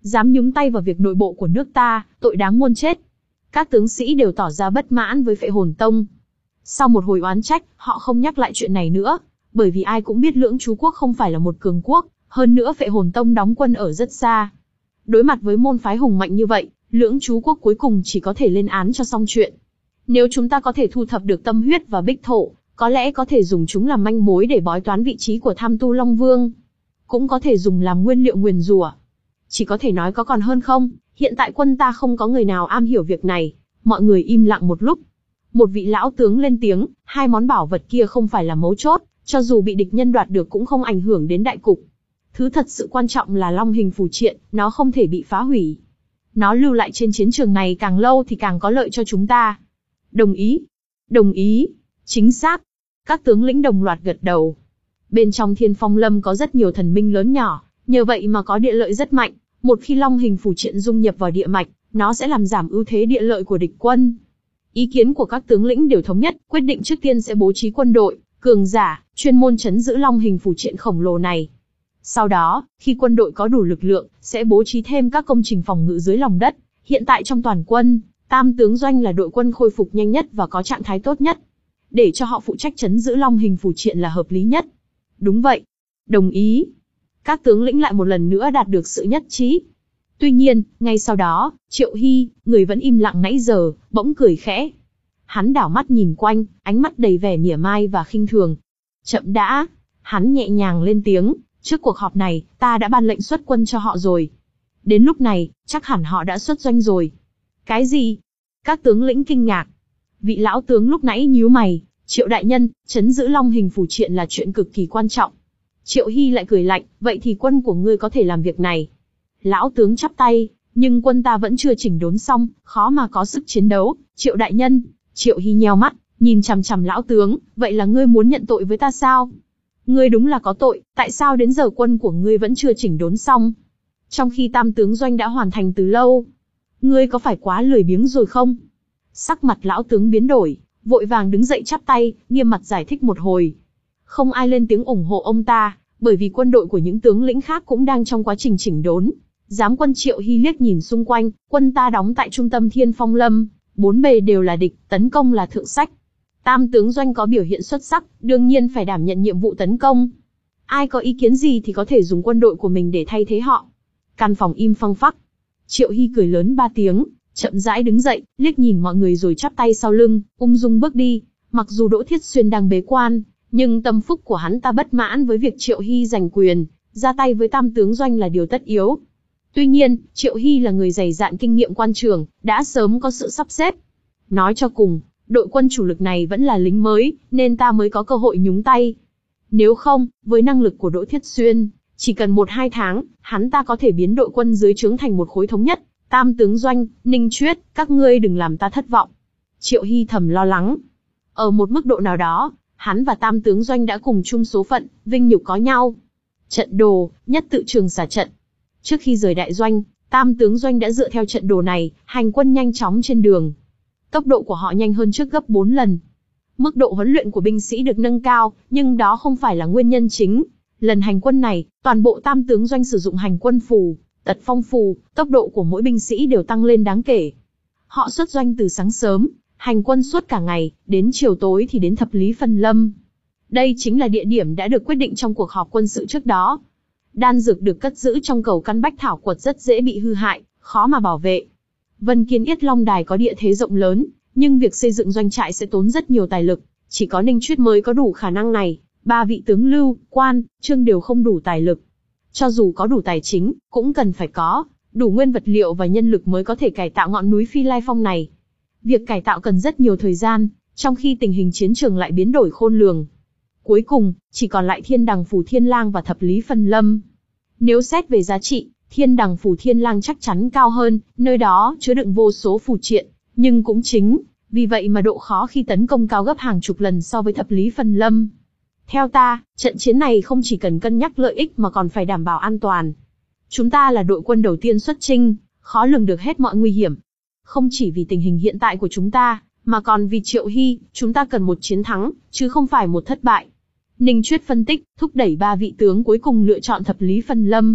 dám nhúng tay vào việc nội bộ của nước ta, tội đáng muôn chết. Các tướng sĩ đều tỏ ra bất mãn với Phệ Hồn Tông. Sau một hồi oán trách, họ không nhắc lại chuyện này nữa, bởi vì ai cũng biết Lưỡng Chú Quốc không phải là một cường quốc, hơn nữa Phệ Hồn Tông đóng quân ở rất xa. Đối mặt với môn phái hùng mạnh như vậy, Lưỡng Chú Quốc cuối cùng chỉ có thể lên án cho xong chuyện. Nếu chúng ta có thể thu thập được tâm huyết và bích thổ, có lẽ có thể dùng chúng làm manh mối để bói toán vị trí của Tham Tu Long Vương. Cũng có thể dùng làm nguyên liệu nguyền rủa. Chỉ có thể nói có còn hơn không, hiện tại quân ta không có người nào am hiểu việc này. Mọi người im lặng một lúc. Một vị lão tướng lên tiếng, hai món bảo vật kia không phải là mấu chốt, cho dù bị địch nhân đoạt được cũng không ảnh hưởng đến đại cục. Thứ thật sự quan trọng là long hình phù triện, nó không thể bị phá hủy. Nó lưu lại trên chiến trường này càng lâu thì càng có lợi cho chúng ta. Đồng ý. Đồng ý. Chính xác. Các tướng lĩnh đồng loạt gật đầu. Bên trong Thiên Phong Lâm có rất nhiều thần minh lớn nhỏ, nhờ vậy mà có địa lợi rất mạnh. Một khi long hình phù triện dung nhập vào địa mạch, nó sẽ làm giảm ưu thế địa lợi của địch quân. Ý kiến của các tướng lĩnh đều thống nhất, quyết định trước tiên sẽ bố trí quân đội, cường giả, chuyên môn trấn giữ long hình phù triện khổng lồ này. Sau đó, khi quân đội có đủ lực lượng, sẽ bố trí thêm các công trình phòng ngự dưới lòng đất. Hiện tại trong toàn quân, Tam tướng doanh là đội quân khôi phục nhanh nhất và có trạng thái tốt nhất. Để cho họ phụ trách trấn giữ long hình phù triện là hợp lý nhất. Đúng vậy. Đồng ý. Các tướng lĩnh lại một lần nữa đạt được sự nhất trí. Tuy nhiên, ngay sau đó, Triệu Hy, người vẫn im lặng nãy giờ, bỗng cười khẽ. Hắn đảo mắt nhìn quanh, ánh mắt đầy vẻ mỉa mai và khinh thường. Chậm đã. Hắn nhẹ nhàng lên tiếng, trước cuộc họp này, ta đã ban lệnh xuất quân cho họ rồi. Đến lúc này, chắc hẳn họ đã xuất doanh rồi. Cái gì? Các tướng lĩnh kinh ngạc. Vị lão tướng lúc nãy nhíu mày, Triệu đại nhân, trấn giữ long hình phù triện là chuyện cực kỳ quan trọng. Triệu Hy lại cười lạnh, vậy thì quân của ngươi có thể làm việc này. Lão tướng chắp tay, nhưng quân ta vẫn chưa chỉnh đốn xong, khó mà có sức chiến đấu. Triệu đại nhân. Triệu Hy nheo mắt, nhìn chằm chằm lão tướng, vậy là ngươi muốn nhận tội với ta sao? Ngươi đúng là có tội, tại sao đến giờ quân của ngươi vẫn chưa chỉnh đốn xong? Trong khi Tam tướng doanh đã hoàn thành từ lâu. Ngươi có phải quá lười biếng rồi không? Sắc mặt lão tướng biến đổi, vội vàng đứng dậy chắp tay, nghiêm mặt giải thích một hồi. Không ai lên tiếng ủng hộ ông ta, bởi vì quân đội của những tướng lĩnh khác cũng đang trong quá trình chỉnh đốn. Giám quân Triệu Hy liếc nhìn xung quanh, quân ta đóng tại trung tâm Thiên Phong Lâm, bốn bề đều là địch, tấn công là thượng sách. Tam tướng doanh có biểu hiện xuất sắc, đương nhiên phải đảm nhận nhiệm vụ tấn công. Ai có ý kiến gì thì có thể dùng quân đội của mình để thay thế họ. Căn phòng im phăng phắc. Triệu Hy cười lớn ba tiếng, chậm rãi đứng dậy, liếc nhìn mọi người rồi chắp tay sau lưng, ung dung bước đi. Mặc dù Đỗ Thiết Xuyên đang bế quan, nhưng tâm phúc của hắn ta bất mãn với việc Triệu Hy giành quyền, ra tay với Tam tướng doanh là điều tất yếu. Tuy nhiên, Triệu Hy là người dày dạn kinh nghiệm quan trường, đã sớm có sự sắp xếp. Nói cho cùng, đội quân chủ lực này vẫn là lính mới, nên ta mới có cơ hội nhúng tay. Nếu không, với năng lực của Đỗ Thiết Xuyên, chỉ cần một hai tháng, hắn ta có thể biến đội quân dưới trướng thành một khối thống nhất. Tam tướng doanh, Ninh Chuyết, các ngươi đừng làm ta thất vọng. Triệu Hy thầm lo lắng. Ở một mức độ nào đó, hắn và Tam tướng doanh đã cùng chung số phận, vinh nhục có nhau. Trận đồ, nhất tự trường xả trận. Trước khi rời đại doanh, Tam tướng doanh đã dựa theo trận đồ này, hành quân nhanh chóng trên đường. Tốc độ của họ nhanh hơn trước gấp bốn lần. Mức độ huấn luyện của binh sĩ được nâng cao, nhưng đó không phải là nguyên nhân chính. Lần hành quân này, toàn bộ Tam tướng doanh sử dụng hành quân phù, tật phong phù, tốc độ của mỗi binh sĩ đều tăng lên đáng kể. Họ xuất doanh từ sáng sớm, hành quân suốt cả ngày, đến chiều tối thì đến Thập Lý Phân Lâm. Đây chính là địa điểm đã được quyết định trong cuộc họp quân sự trước đó. Đan dược được cất giữ trong cầu căn bách thảo quật rất dễ bị hư hại, khó mà bảo vệ. Vân Kiên Yết Long Đài có địa thế rộng lớn, nhưng việc xây dựng doanh trại sẽ tốn rất nhiều tài lực. Chỉ có Ninh Chuyết mới có đủ khả năng này. Ba vị tướng Lưu, Quan, Trương đều không đủ tài lực. Cho dù có đủ tài chính, cũng cần phải có đủ nguyên vật liệu và nhân lực mới có thể cải tạo ngọn núi Phi Lai Phong này. Việc cải tạo cần rất nhiều thời gian, trong khi tình hình chiến trường lại biến đổi khôn lường. Cuối cùng, chỉ còn lại Thiên Đằng Phủ Thiên Lang và Thập Lý Phân Lâm. Nếu xét về giá trị, Thiên Đằng Phủ Thiên Lang chắc chắn cao hơn, nơi đó chứa đựng vô số phù triện, nhưng cũng chính vì vậy mà độ khó khi tấn công cao gấp hàng chục lần so với Thập Lý Phân Lâm. Theo ta, trận chiến này không chỉ cần cân nhắc lợi ích mà còn phải đảm bảo an toàn. Chúng ta là đội quân đầu tiên xuất chinh, khó lường được hết mọi nguy hiểm. Không chỉ vì tình hình hiện tại của chúng ta, mà còn vì Triệu Hy, chúng ta cần một chiến thắng, chứ không phải một thất bại. Ninh Chuyết phân tích, thúc đẩy ba vị tướng cuối cùng lựa chọn Thập Lý Phân Lâm.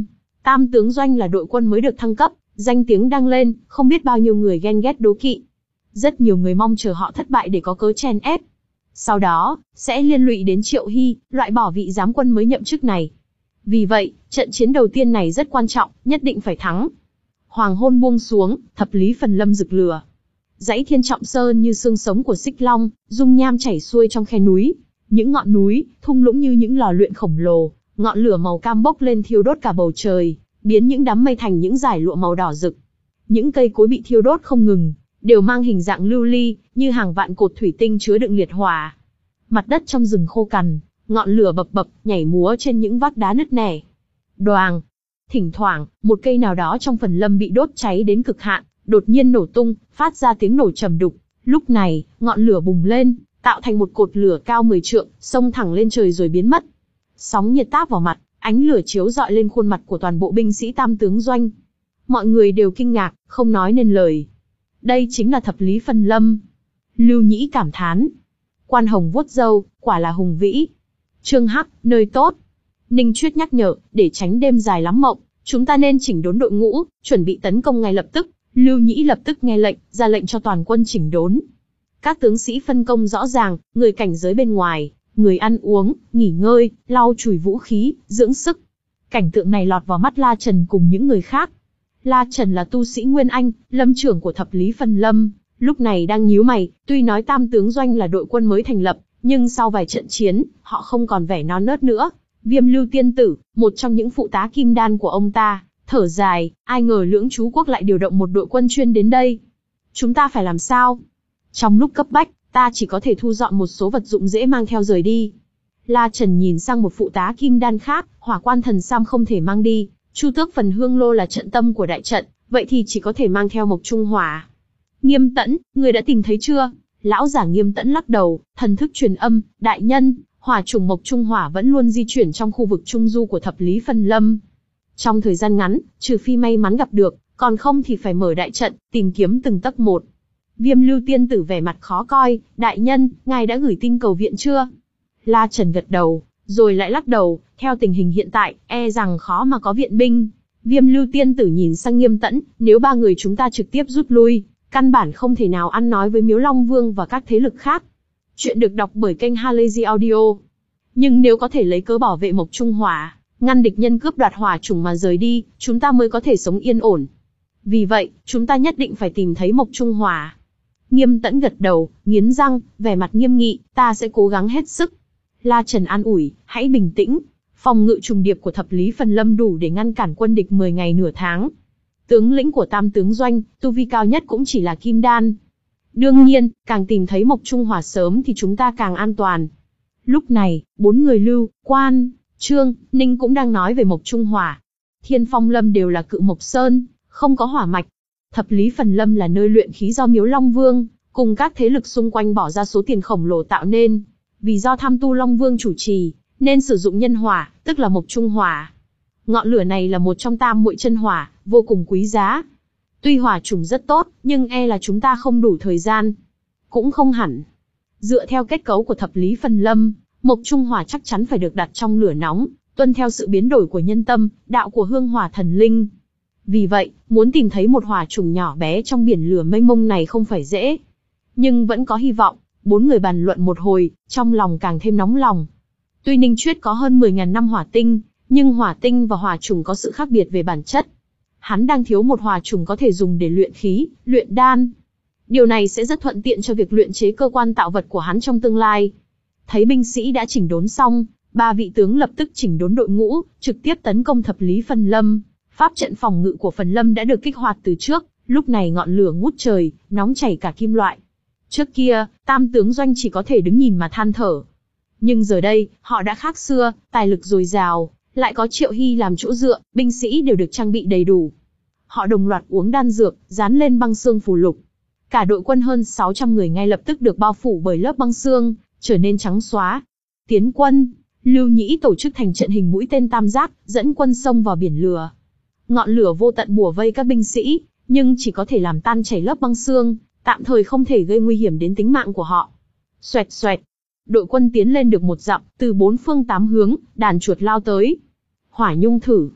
Tam tướng doanh là đội quân mới được thăng cấp, danh tiếng đang lên, không biết bao nhiêu người ghen ghét đố kỵ. Rất nhiều người mong chờ họ thất bại để có cớ chen ép. Sau đó, sẽ liên lụy đến Triệu Hy, loại bỏ vị giám quân mới nhậm chức này. Vì vậy, trận chiến đầu tiên này rất quan trọng, nhất định phải thắng. Hoàng hôn buông xuống, thập lý phần lâm rực lửa. Dãy Thiên Trọng Sơn như xương sống của Xích Long, dung nham chảy xuôi trong khe núi. Những ngọn núi, thung lũng như những lò luyện khổng lồ, ngọn lửa màu cam bốc lên thiêu đốt cả bầu trời, biến những đám mây thành những dải lụa màu đỏ rực. Những cây cối bị thiêu đốt không ngừng, đều mang hình dạng lưu ly, như hàng vạn cột thủy tinh chứa đựng liệt hỏa. Mặt đất trong rừng khô cằn, ngọn lửa bập bập, nhảy múa trên những vách đá nứt nẻ. Đoàng! Thỉnh thoảng, một cây nào đó trong phần lâm bị đốt cháy đến cực hạn, đột nhiên nổ tung, phát ra tiếng nổ trầm đục. Lúc này, ngọn lửa bùng lên, tạo thành một cột lửa cao mười trượng, xông thẳng lên trời rồi biến mất. Sóng nhiệt táp vào mặt, ánh lửa chiếu rọi lên khuôn mặt của toàn bộ binh sĩ Tam tướng doanh. Mọi người đều kinh ngạc, không nói nên lời. Đây chính là thập lý phân lâm. Lưu Nhĩ cảm thán. Quan Hồng vuốt râu, quả là hùng vĩ. Trương Hắc, nơi tốt. Ninh Chuyết nhắc nhở, để tránh đêm dài lắm mộng, chúng ta nên chỉnh đốn đội ngũ, chuẩn bị tấn công ngay lập tức. Lưu Nhĩ lập tức nghe lệnh, ra lệnh cho toàn quân chỉnh đốn. Các tướng sĩ phân công rõ ràng, người cảnh giới bên ngoài, người ăn uống, nghỉ ngơi, lau chùi vũ khí, dưỡng sức. Cảnh tượng này lọt vào mắt La Trần cùng những người khác. La Trần là tu sĩ Nguyên Anh, lâm trưởng của thập lý phân lâm, lúc này đang nhíu mày, tuy nói Tam tướng doanh là đội quân mới thành lập, nhưng sau vài trận chiến, họ không còn vẻ non nớt nữa. Viêm Lưu Tiên Tử, một trong những phụ tá kim đan của ông ta, thở dài, ai ngờ Lưỡng Chú Quốc lại điều động một đội quân chuyên đến đây. Chúng ta phải làm sao? Trong lúc cấp bách, ta chỉ có thể thu dọn một số vật dụng dễ mang theo rời đi. La Trần nhìn sang một phụ tá kim đan khác, Hỏa Quan Thần Sam không thể mang đi, Chu Tước Phần Hương Lô là trận tâm của đại trận, vậy thì chỉ có thể mang theo Mộc Trung Hỏa. Nghiêm Tẫn, người đã tìm thấy chưa? Lão giả Nghiêm Tẫn lắc đầu, thần thức truyền âm, đại nhân, hỏa trùng Mộc Trung Hỏa vẫn luôn di chuyển trong khu vực trung du của thập lý phân lâm. Trong thời gian ngắn, trừ phi may mắn gặp được, còn không thì phải mở đại trận, tìm kiếm từng tấc một. Viêm Lưu Tiên Tử vẻ mặt khó coi, đại nhân, ngài đã gửi tin cầu viện chưa? La Trần gật đầu, rồi lại lắc đầu, theo tình hình hiện tại, e rằng khó mà có viện binh. Viêm Lưu Tiên Tử nhìn sang Nghiêm Tẫn, nếu ba người chúng ta trực tiếp rút lui, căn bản không thể nào ăn nói với Miếu Long Vương và các thế lực khác. Chuyện được đọc bởi kênh Halazy Audio. Nhưng nếu có thể lấy cớ bảo vệ Mộc Trung Hỏa, ngăn địch nhân cướp đoạt hỏa trùng mà rời đi, chúng ta mới có thể sống yên ổn. Vì vậy, chúng ta nhất định phải tìm thấy Mộc Trung Hỏa. Nghiêm Tẫn gật đầu, nghiến răng, vẻ mặt nghiêm nghị, ta sẽ cố gắng hết sức. La Trần an ủi, hãy bình tĩnh. Phòng ngự trùng điệp của thập lý phân lâm đủ để ngăn cản quân địch mười ngày nửa tháng. Tướng lĩnh của Tam tướng doanh, tu vi cao nhất cũng chỉ là kim đan. Đương nhiên, càng tìm thấy Mộc Trung Hỏa sớm thì chúng ta càng an toàn. Lúc này, bốn người Lưu, Quan, Trương, Ninh cũng đang nói về Mộc Trung Hỏa. Thiên Phong Lâm đều là cự mộc sơn, không có hỏa mạch. Thập lý phần lâm là nơi luyện khí do Miếu Long Vương, cùng các thế lực xung quanh bỏ ra số tiền khổng lồ tạo nên. Vì do tham tu Long Vương chủ trì, nên sử dụng nhân hỏa, tức là Mộc Trung Hỏa. Ngọn lửa này là một trong tam muội chân hỏa, vô cùng quý giá. Tuy hỏa trùng rất tốt, nhưng e là chúng ta không đủ thời gian. Cũng không hẳn. Dựa theo kết cấu của thập lý phân lâm, Mộc Trung Hỏa chắc chắn phải được đặt trong lửa nóng, tuân theo sự biến đổi của nhân tâm, đạo của hương hỏa thần linh. Vì vậy, muốn tìm thấy một hỏa trùng nhỏ bé trong biển lửa mênh mông này không phải dễ. Nhưng vẫn có hy vọng. Bốn người bàn luận một hồi, trong lòng càng thêm nóng lòng. Tuy Ninh Chuyết có hơn mười nghìn năm hỏa tinh, nhưng hỏa tinh và hỏa trùng có sự khác biệt về bản chất. Hắn đang thiếu một hỏa trùng có thể dùng để luyện khí, luyện đan. Điều này sẽ rất thuận tiện cho việc luyện chế cơ quan tạo vật của hắn trong tương lai. Thấy binh sĩ đã chỉnh đốn xong, ba vị tướng lập tức chỉnh đốn đội ngũ, trực tiếp tấn công thập lý phân lâm. Pháp trận phòng ngự của phần lâm đã được kích hoạt từ trước, lúc này ngọn lửa ngút trời, nóng chảy cả kim loại. Trước kia, Tam tướng doanh chỉ có thể đứng nhìn mà than thở. Nhưng giờ đây, họ đã khác xưa, tài lực dồi dào, lại có Triệu Hy làm chỗ dựa, binh sĩ đều được trang bị đầy đủ. Họ đồng loạt uống đan dược, dán lên băng xương phù lục. Cả đội quân hơn sáu trăm người ngay lập tức được bao phủ bởi lớp băng xương, trở nên trắng xóa. Tiến quân, Lưu Nhĩ tổ chức thành trận hình mũi tên tam giác, dẫn quân xông vào biển lửa. Ngọn lửa vô tận bủa vây các binh sĩ, nhưng chỉ có thể làm tan chảy lớp băng xương, tạm thời không thể gây nguy hiểm đến tính mạng của họ. Xoẹt xoẹt, đội quân tiến lên được một dặm, từ bốn phương tám hướng, đàn chuột lao tới. Hỏa nhung thử.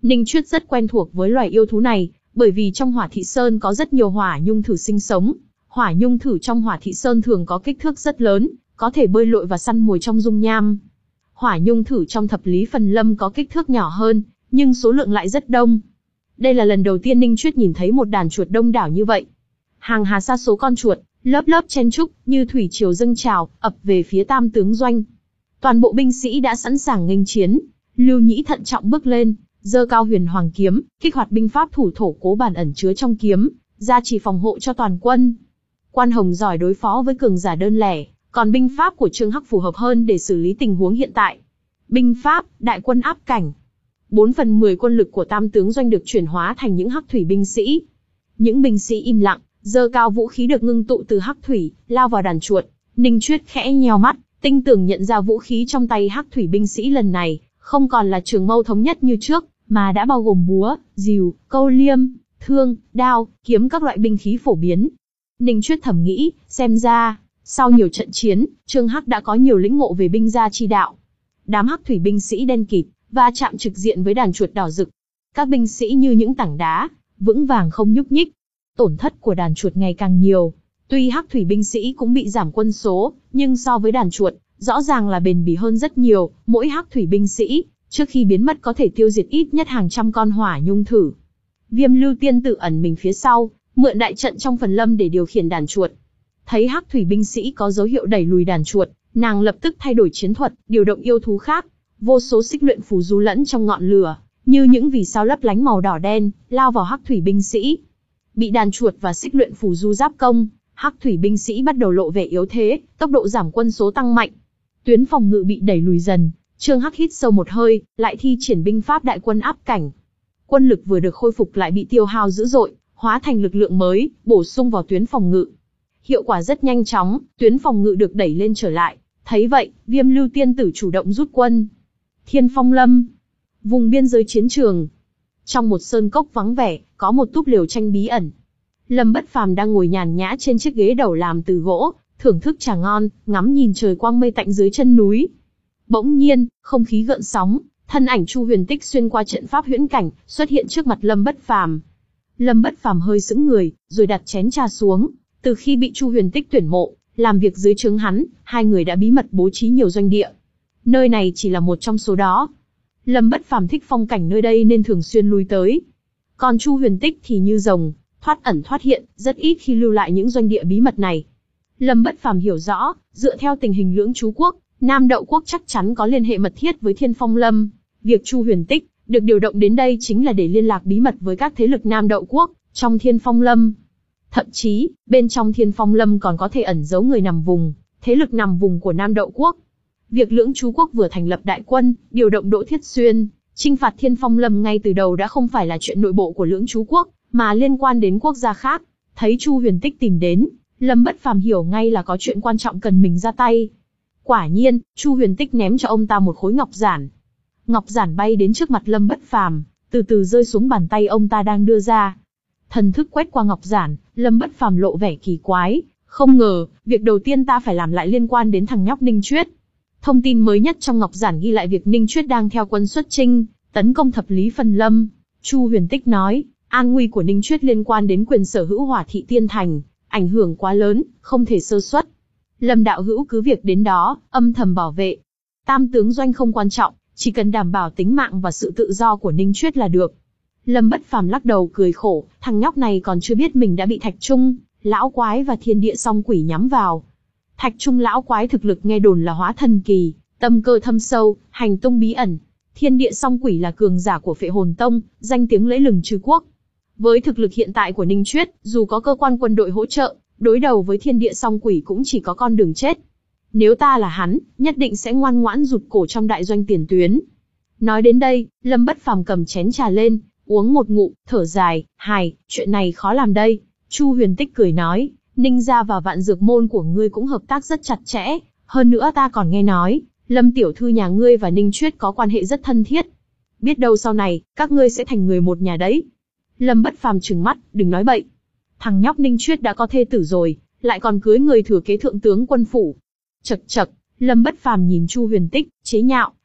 Ninh Chuyết rất quen thuộc với loài yêu thú này, bởi vì trong Hỏa Thị Sơn có rất nhiều hỏa nhung thử sinh sống. Hỏa nhung thử trong Hỏa Thị Sơn thường có kích thước rất lớn, có thể bơi lội và săn mồi trong dung nham. Hỏa nhung thử trong Thập Lý Phần Lâm có kích thước nhỏ hơn, nhưng số lượng lại rất đông. Đây là lần đầu tiên Ninh Chuyết nhìn thấy một đàn chuột đông đảo như vậy. Hàng hà sa số con chuột, lớp lớp chen chúc, như thủy triều dâng trào, ập về phía Tam tướng doanh. Toàn bộ binh sĩ đã sẵn sàng nghênh chiến. Lưu Nhĩ thận trọng bước lên, giơ cao Huyền Hoàng kiếm, kích hoạt binh pháp thủ thổ cố bản ẩn chứa trong kiếm, gia trì phòng hộ cho toàn quân. Quan Hồng giỏi đối phó với cường giả đơn lẻ, còn binh pháp của Trương Hắc phù hợp hơn để xử lý tình huống hiện tại. Binh pháp, đại quân áp cảnh. Bốn phần mười quân lực của Tam tướng doanh được chuyển hóa thành những hắc thủy binh sĩ. Những binh sĩ im lặng, giơ cao vũ khí được ngưng tụ từ hắc thủy, lao vào đàn chuột. Ninh Chuyết khẽ nheo mắt, tinh tường nhận ra vũ khí trong tay hắc thủy binh sĩ lần này không còn là trường mâu thống nhất như trước, mà đã bao gồm búa, rìu, câu liêm, thương, đao, kiếm các loại binh khí phổ biến. Ninh Chuyết thầm nghĩ, xem ra, sau nhiều trận chiến, Trương Hắc đã có nhiều lĩnh ngộ về binh gia chi đạo. Đám hắc thủy binh sĩ đen kịt, va chạm trực diện với đàn chuột đỏ rực. Các binh sĩ như những tảng đá, vững vàng không nhúc nhích. Tổn thất của đàn chuột ngày càng nhiều. Tuy hắc thủy binh sĩ cũng bị giảm quân số, nhưng so với đàn chuột, rõ ràng là bền bỉ hơn rất nhiều. Mỗi hắc thủy binh sĩ, trước khi biến mất có thể tiêu diệt ít nhất hàng trăm con hỏa nhung thử. Viêm Lưu Tiên Tử ẩn mình phía sau, mượn đại trận trong phần lâm để điều khiển đàn chuột. Thấy hắc thủy binh sĩ có dấu hiệu đẩy lùi đàn chuột, nàng lập tức thay đổi chiến thuật, điều động yêu thú khác. Vô số xích luyện phù du lẫn trong ngọn lửa, như những vì sao lấp lánh màu đỏ đen, lao vào hắc thủy binh sĩ. Bị đàn chuột và xích luyện phù du giáp công, hắc thủy binh sĩ bắt đầu lộ vẻ yếu thế, tốc độ giảm quân số tăng mạnh. Tuyến phòng ngự bị đẩy lùi dần, Trương Hắc hít sâu một hơi, lại thi triển binh pháp đại quân áp cảnh. Quân lực vừa được khôi phục lại bị tiêu hao dữ dội, hóa thành lực lượng mới, bổ sung vào tuyến phòng ngự. Hiệu quả rất nhanh chóng, tuyến phòng ngự được đẩy lên trở lại. Thấy vậy, Viêm Lưu Tiên Tử chủ động rút quân. Thiên Phong Lâm, vùng biên giới chiến trường. Trong một sơn cốc vắng vẻ, có một túp lều tranh bí ẩn. Lâm Bất Phàm đang ngồi nhàn nhã trên chiếc ghế đầu làm từ gỗ, thưởng thức trà ngon, ngắm nhìn trời quang mây tạnh dưới chân núi. Bỗng nhiên, không khí gợn sóng, thân ảnh Chu Huyền Tích xuyên qua trận pháp huyễn cảnh, xuất hiện trước mặt Lâm Bất Phàm. Lâm Bất Phàm hơi sững người, rồi đặt chén trà xuống. Từ khi bị Chu Huyền Tích tuyển mộ, làm việc dưới trướng hắn, hai người đã bí mật bố trí nhiều doanh địa. Nơi này chỉ là một trong số đó. Lâm Bất Phàm thích phong cảnh nơi đây nên thường xuyên lui tới. Còn Chu Huyền Tích thì như rồng, thoát ẩn thoát hiện, rất ít khi lưu lại những doanh địa bí mật này. Lâm Bất Phàm hiểu rõ, dựa theo tình hình Lưỡng Chú Quốc, Nam Đậu Quốc chắc chắn có liên hệ mật thiết với Thiên Phong Lâm. Việc Chu Huyền Tích được điều động đến đây chính là để liên lạc bí mật với các thế lực Nam Đậu Quốc trong Thiên Phong Lâm. Thậm chí, bên trong Thiên Phong Lâm còn có thể ẩn giấu người nằm vùng, thế lực nằm vùng của Nam Đậu Quốc. Việc Lưỡng Chú Quốc vừa thành lập đại quân, điều động Đỗ Thiết Xuyên, chinh phạt Thiên Phong Lâm ngay từ đầu đã không phải là chuyện nội bộ của Lưỡng Chú Quốc, mà liên quan đến quốc gia khác. Thấy Chu Huyền Tích tìm đến, Lâm Bất Phàm hiểu ngay là có chuyện quan trọng cần mình ra tay. Quả nhiên, Chu Huyền Tích ném cho ông ta một khối ngọc giản. Ngọc giản bay đến trước mặt Lâm Bất Phàm, từ từ rơi xuống bàn tay ông ta đang đưa ra. Thần thức quét qua ngọc giản, Lâm Bất Phàm lộ vẻ kỳ quái, không ngờ, việc đầu tiên ta phải làm lại liên quan đến thằng nhóc Ninh Chuyết. Thông tin mới nhất trong ngọc giản ghi lại việc Ninh Chuyết đang theo quân xuất chinh, tấn công Thập Lý Phần Lâm. Chu Huyền Tích nói, an nguy của Ninh Chuyết liên quan đến quyền sở hữu Hỏa Thị Tiên Thành, ảnh hưởng quá lớn, không thể sơ suất. Lâm đạo hữu cứ việc đến đó, âm thầm bảo vệ. Tam tướng doanh không quan trọng, chỉ cần đảm bảo tính mạng và sự tự do của Ninh Chuyết là được. Lâm Bất Phàm lắc đầu cười khổ, thằng nhóc này còn chưa biết mình đã bị Thạch Trung, lão quái và Thiên Địa Song Quỷ nhắm vào. Thạch Trung lão quái thực lực nghe đồn là hóa thần kỳ, tâm cơ thâm sâu, hành tung bí ẩn. Thiên Địa Song Quỷ là cường giả của Phệ Hồn Tông, danh tiếng lẫy lừng trừ quốc. Với thực lực hiện tại của Ninh Chuyết, dù có cơ quan quân đội hỗ trợ, đối đầu với Thiên Địa Song Quỷ cũng chỉ có con đường chết. Nếu ta là hắn, nhất định sẽ ngoan ngoãn rụt cổ trong đại doanh tiền tuyến. Nói đến đây, Lâm Bất Phàm cầm chén trà lên, uống một ngụm, thở dài, hài, chuyện này khó làm đây. Chu Huyền Tích cười nói, Ninh gia và Vạn Dược môn của ngươi cũng hợp tác rất chặt chẽ, hơn nữa ta còn nghe nói, Lâm tiểu thư nhà ngươi và Ninh Chuyết có quan hệ rất thân thiết. Biết đâu sau này, các ngươi sẽ thành người một nhà đấy. Lâm Bất Phàm trừng mắt, đừng nói bậy. Thằng nhóc Ninh Chuyết đã có thê tử rồi, lại còn cưới người thừa kế thượng tướng quân phủ. Chậc chậc, Lâm Bất Phàm nhìn Chu Huyền Tích, chế nhạo,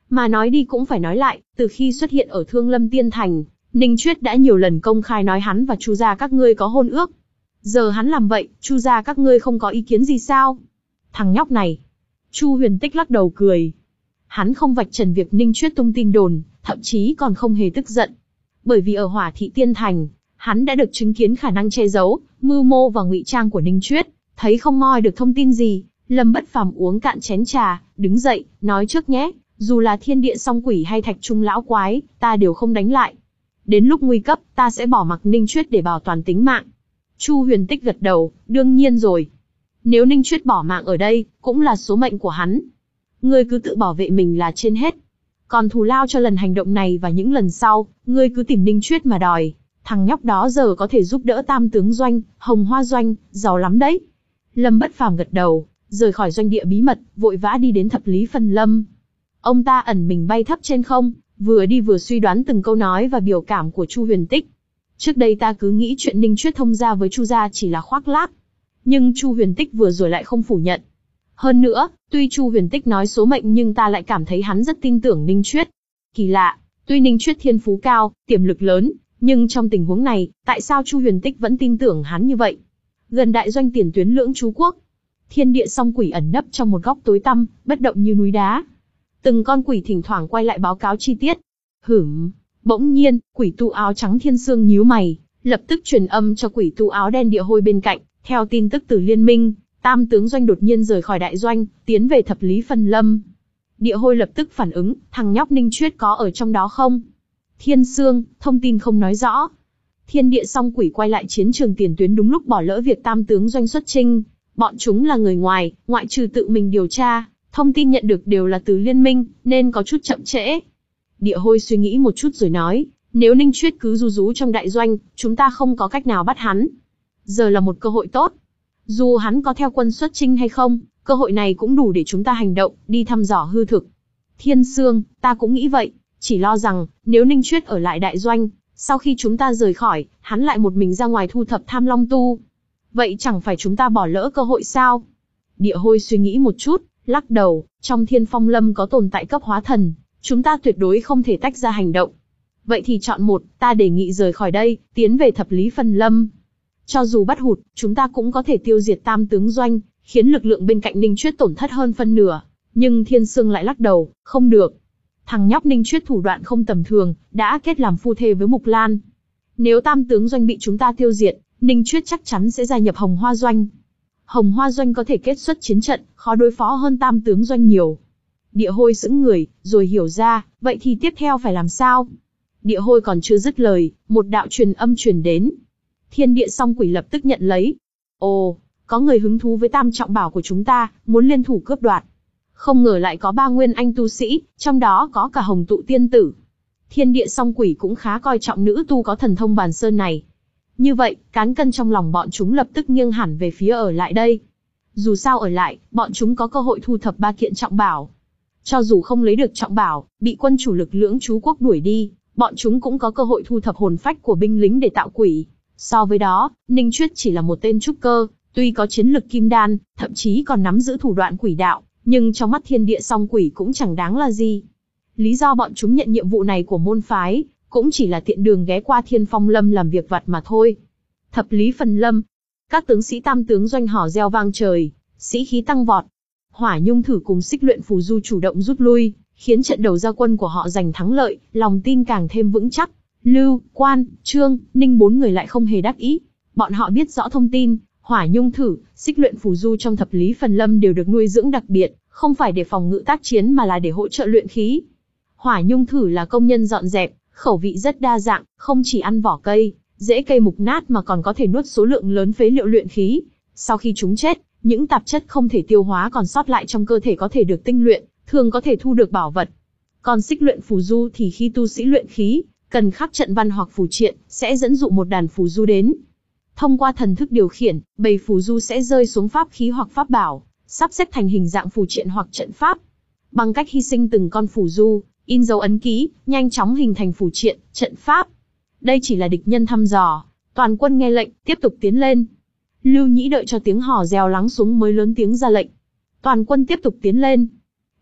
Mà nói đi cũng phải nói lại, từ khi xuất hiện ở Thương Lâm Tiên Thành, Ninh Chuyết đã nhiều lần công khai nói hắn và Chu gia các ngươi có hôn ước. Giờ hắn làm vậy, Chu gia các ngươi không có ý kiến gì sao? Thằng nhóc này. Chu Huyền Tích lắc đầu cười. Hắn không vạch trần việc Ninh Chuyết tung tin đồn, thậm chí còn không hề tức giận. Bởi vì ở Hỏa Thị Tiên Thành, hắn đã được chứng kiến khả năng che giấu, mưu mô và ngụy trang của Ninh Chuyết, thấy không moi được thông tin gì. Lâm Bất Phàm uống cạn chén trà, đứng dậy, nói trước nhé, dù là Thiên Địa Song Quỷ hay Thạch Trung lão quái, ta đều không đánh lại. Đến lúc nguy cấp, ta sẽ bỏ mặc Ninh Chuyết để bảo toàn tính mạng. Chu Huyền Tích gật đầu, đương nhiên rồi. Nếu Ninh Chuyết bỏ mạng ở đây, cũng là số mệnh của hắn. Ngươi cứ tự bảo vệ mình là trên hết. Còn thù lao cho lần hành động này và những lần sau, ngươi cứ tìm Ninh Chuyết mà đòi. Thằng nhóc đó giờ có thể giúp đỡ Tam Tướng Doanh, Hồng Hoa Doanh, giàu lắm đấy. Lâm Bất Phàm gật đầu, rời khỏi doanh địa bí mật, vội vã đi đến Thập Lý Phân Lâm. Ông ta ẩn mình bay thấp trên không, vừa đi vừa suy đoán từng câu nói và biểu cảm của Chu Huyền Tích. Trước đây ta cứ nghĩ chuyện Ninh Chuyết thông gia với Chu gia chỉ là khoác lác, nhưng Chu Huyền Tích vừa rồi lại không phủ nhận. Hơn nữa, tuy Chu Huyền Tích nói số mệnh nhưng ta lại cảm thấy hắn rất tin tưởng Ninh Chuyết. Kỳ lạ, tuy Ninh Chuyết thiên phú cao, tiềm lực lớn, nhưng trong tình huống này, tại sao Chu Huyền Tích vẫn tin tưởng hắn như vậy? Gần đại doanh tiền tuyến Lưỡng Chú Quốc, Thiên Địa Song Quỷ ẩn nấp trong một góc tối tăm, bất động như núi đá. Từng con quỷ thỉnh thoảng quay lại báo cáo chi tiết. Hửm. Bỗng nhiên, quỷ tu áo trắng Thiên Sương nhíu mày, lập tức truyền âm cho quỷ tu áo đen Địa Hôi bên cạnh. Theo tin tức từ liên minh, Tam Tướng Doanh đột nhiên rời khỏi đại doanh, tiến về Thập Lý Phân Lâm. Địa Hôi lập tức phản ứng, thằng nhóc Ninh Chuyết có ở trong đó không? Thiên Sương, thông tin không nói rõ. Thiên Địa Song Quỷ quay lại chiến trường tiền tuyến đúng lúc bỏ lỡ việc Tam Tướng Doanh xuất chinh. Bọn chúng là người ngoài, ngoại trừ tự mình điều tra, thông tin nhận được đều là từ liên minh, nên có chút chậm trễ. Địa Hôi suy nghĩ một chút rồi nói, nếu Ninh Chuyết cứ ru rú trong đại doanh, chúng ta không có cách nào bắt hắn. Giờ là một cơ hội tốt. Dù hắn có theo quân xuất chinh hay không, cơ hội này cũng đủ để chúng ta hành động, đi thăm dò hư thực. Thiên Sương, ta cũng nghĩ vậy, chỉ lo rằng, nếu Ninh Chuyết ở lại đại doanh, sau khi chúng ta rời khỏi, hắn lại một mình ra ngoài thu thập Tham Long Tu. Vậy chẳng phải chúng ta bỏ lỡ cơ hội sao? Địa Hôi suy nghĩ một chút, lắc đầu, trong Thiên Phong Lâm có tồn tại cấp hóa thần, chúng ta tuyệt đối không thể tách ra hành động. Vậy thì chọn một, ta đề nghị rời khỏi đây, tiến về Thập Lý Phân Lâm. Cho dù bắt hụt, chúng ta cũng có thể tiêu diệt Tam Tướng Doanh, khiến lực lượng bên cạnh Ninh Chuyết tổn thất hơn phân nửa. Nhưng Thiên Sương lại lắc đầu, không được. Thằng nhóc Ninh Chuyết thủ đoạn không tầm thường, đã kết làm phu thê với Mục Lan. Nếu Tam Tướng Doanh bị chúng ta tiêu diệt, Ninh Chuyết chắc chắn sẽ gia nhập Hồng Hoa Doanh. Hồng Hoa Doanh có thể kết xuất chiến trận, khó đối phó hơn Tam Tướng Doanh nhiều. Địa Hôi sững người, rồi hiểu ra, vậy thì tiếp theo phải làm sao? Địa Hôi còn chưa dứt lời, một đạo truyền âm truyền đến. Thiên Địa Song Quỷ lập tức nhận lấy. Ồ, có người hứng thú với Tam Trọng Bảo của chúng ta, muốn liên thủ cướp đoạt. Không ngờ lại có ba nguyên anh tu sĩ, trong đó có cả Hồng Tụ Tiên Tử. Thiên Địa Song Quỷ cũng khá coi trọng nữ tu có thần thông bàn sơn này. Như vậy, cán cân trong lòng bọn chúng lập tức nghiêng hẳn về phía ở lại đây. Dù sao ở lại, bọn chúng có cơ hội thu thập ba kiện trọng bảo. Cho dù không lấy được trọng bảo, bị quân chủ lực Lưỡng Chú Quốc đuổi đi, bọn chúng cũng có cơ hội thu thập hồn phách của binh lính để tạo quỷ. So với đó, Ninh Chuyết chỉ là một tên trúc cơ, tuy có chiến lực kim đan, thậm chí còn nắm giữ thủ đoạn quỷ đạo, nhưng trong mắt Thiên Địa Song Quỷ cũng chẳng đáng là gì. Lý do bọn chúng nhận nhiệm vụ này của môn phái, cũng chỉ là tiện đường ghé qua Thiên Phong Lâm làm việc vặt mà thôi. Thập Lý Phân Lâm, các tướng sĩ Tam Tướng Doanh hò reo vang trời, sĩ khí tăng vọt. Hỏa Nhung Thử cùng Xích Luyện Phù Du chủ động rút lui, khiến trận đầu ra quân của họ giành thắng lợi, lòng tin càng thêm vững chắc. Lưu, Quan, Trương, Ninh bốn người lại không hề đắc ý. Bọn họ biết rõ thông tin, Hỏa Nhung Thử, Xích Luyện Phù Du trong Thập Lý Phân Lâm đều được nuôi dưỡng đặc biệt, không phải để phòng ngự tác chiến mà là để hỗ trợ luyện khí. Hỏa Nhung Thử là công nhân dọn dẹp, khẩu vị rất đa dạng, không chỉ ăn vỏ cây, rễ cây mục nát mà còn có thể nuốt số lượng lớn phế liệu luyện khí. Sau khi chúng chết, những tạp chất không thể tiêu hóa còn sót lại trong cơ thể có thể được tinh luyện, thường có thể thu được bảo vật. Còn Xích Luyện Phù Du thì khi tu sĩ luyện khí, cần khắc trận văn hoặc phù triện, sẽ dẫn dụ một đàn phù du đến. Thông qua thần thức điều khiển, bầy phù du sẽ rơi xuống pháp khí hoặc pháp bảo, sắp xếp thành hình dạng phù triện hoặc trận pháp. Bằng cách hy sinh từng con phù du, in dấu ấn ký, nhanh chóng hình thành phù triện, trận pháp. Đây chỉ là địch nhân thăm dò, toàn quân nghe lệnh, tiếp tục tiến lên. Lưu Nhĩ đợi cho tiếng hò reo lắng xuống mới lớn tiếng ra lệnh. Toàn quân tiếp tục tiến lên.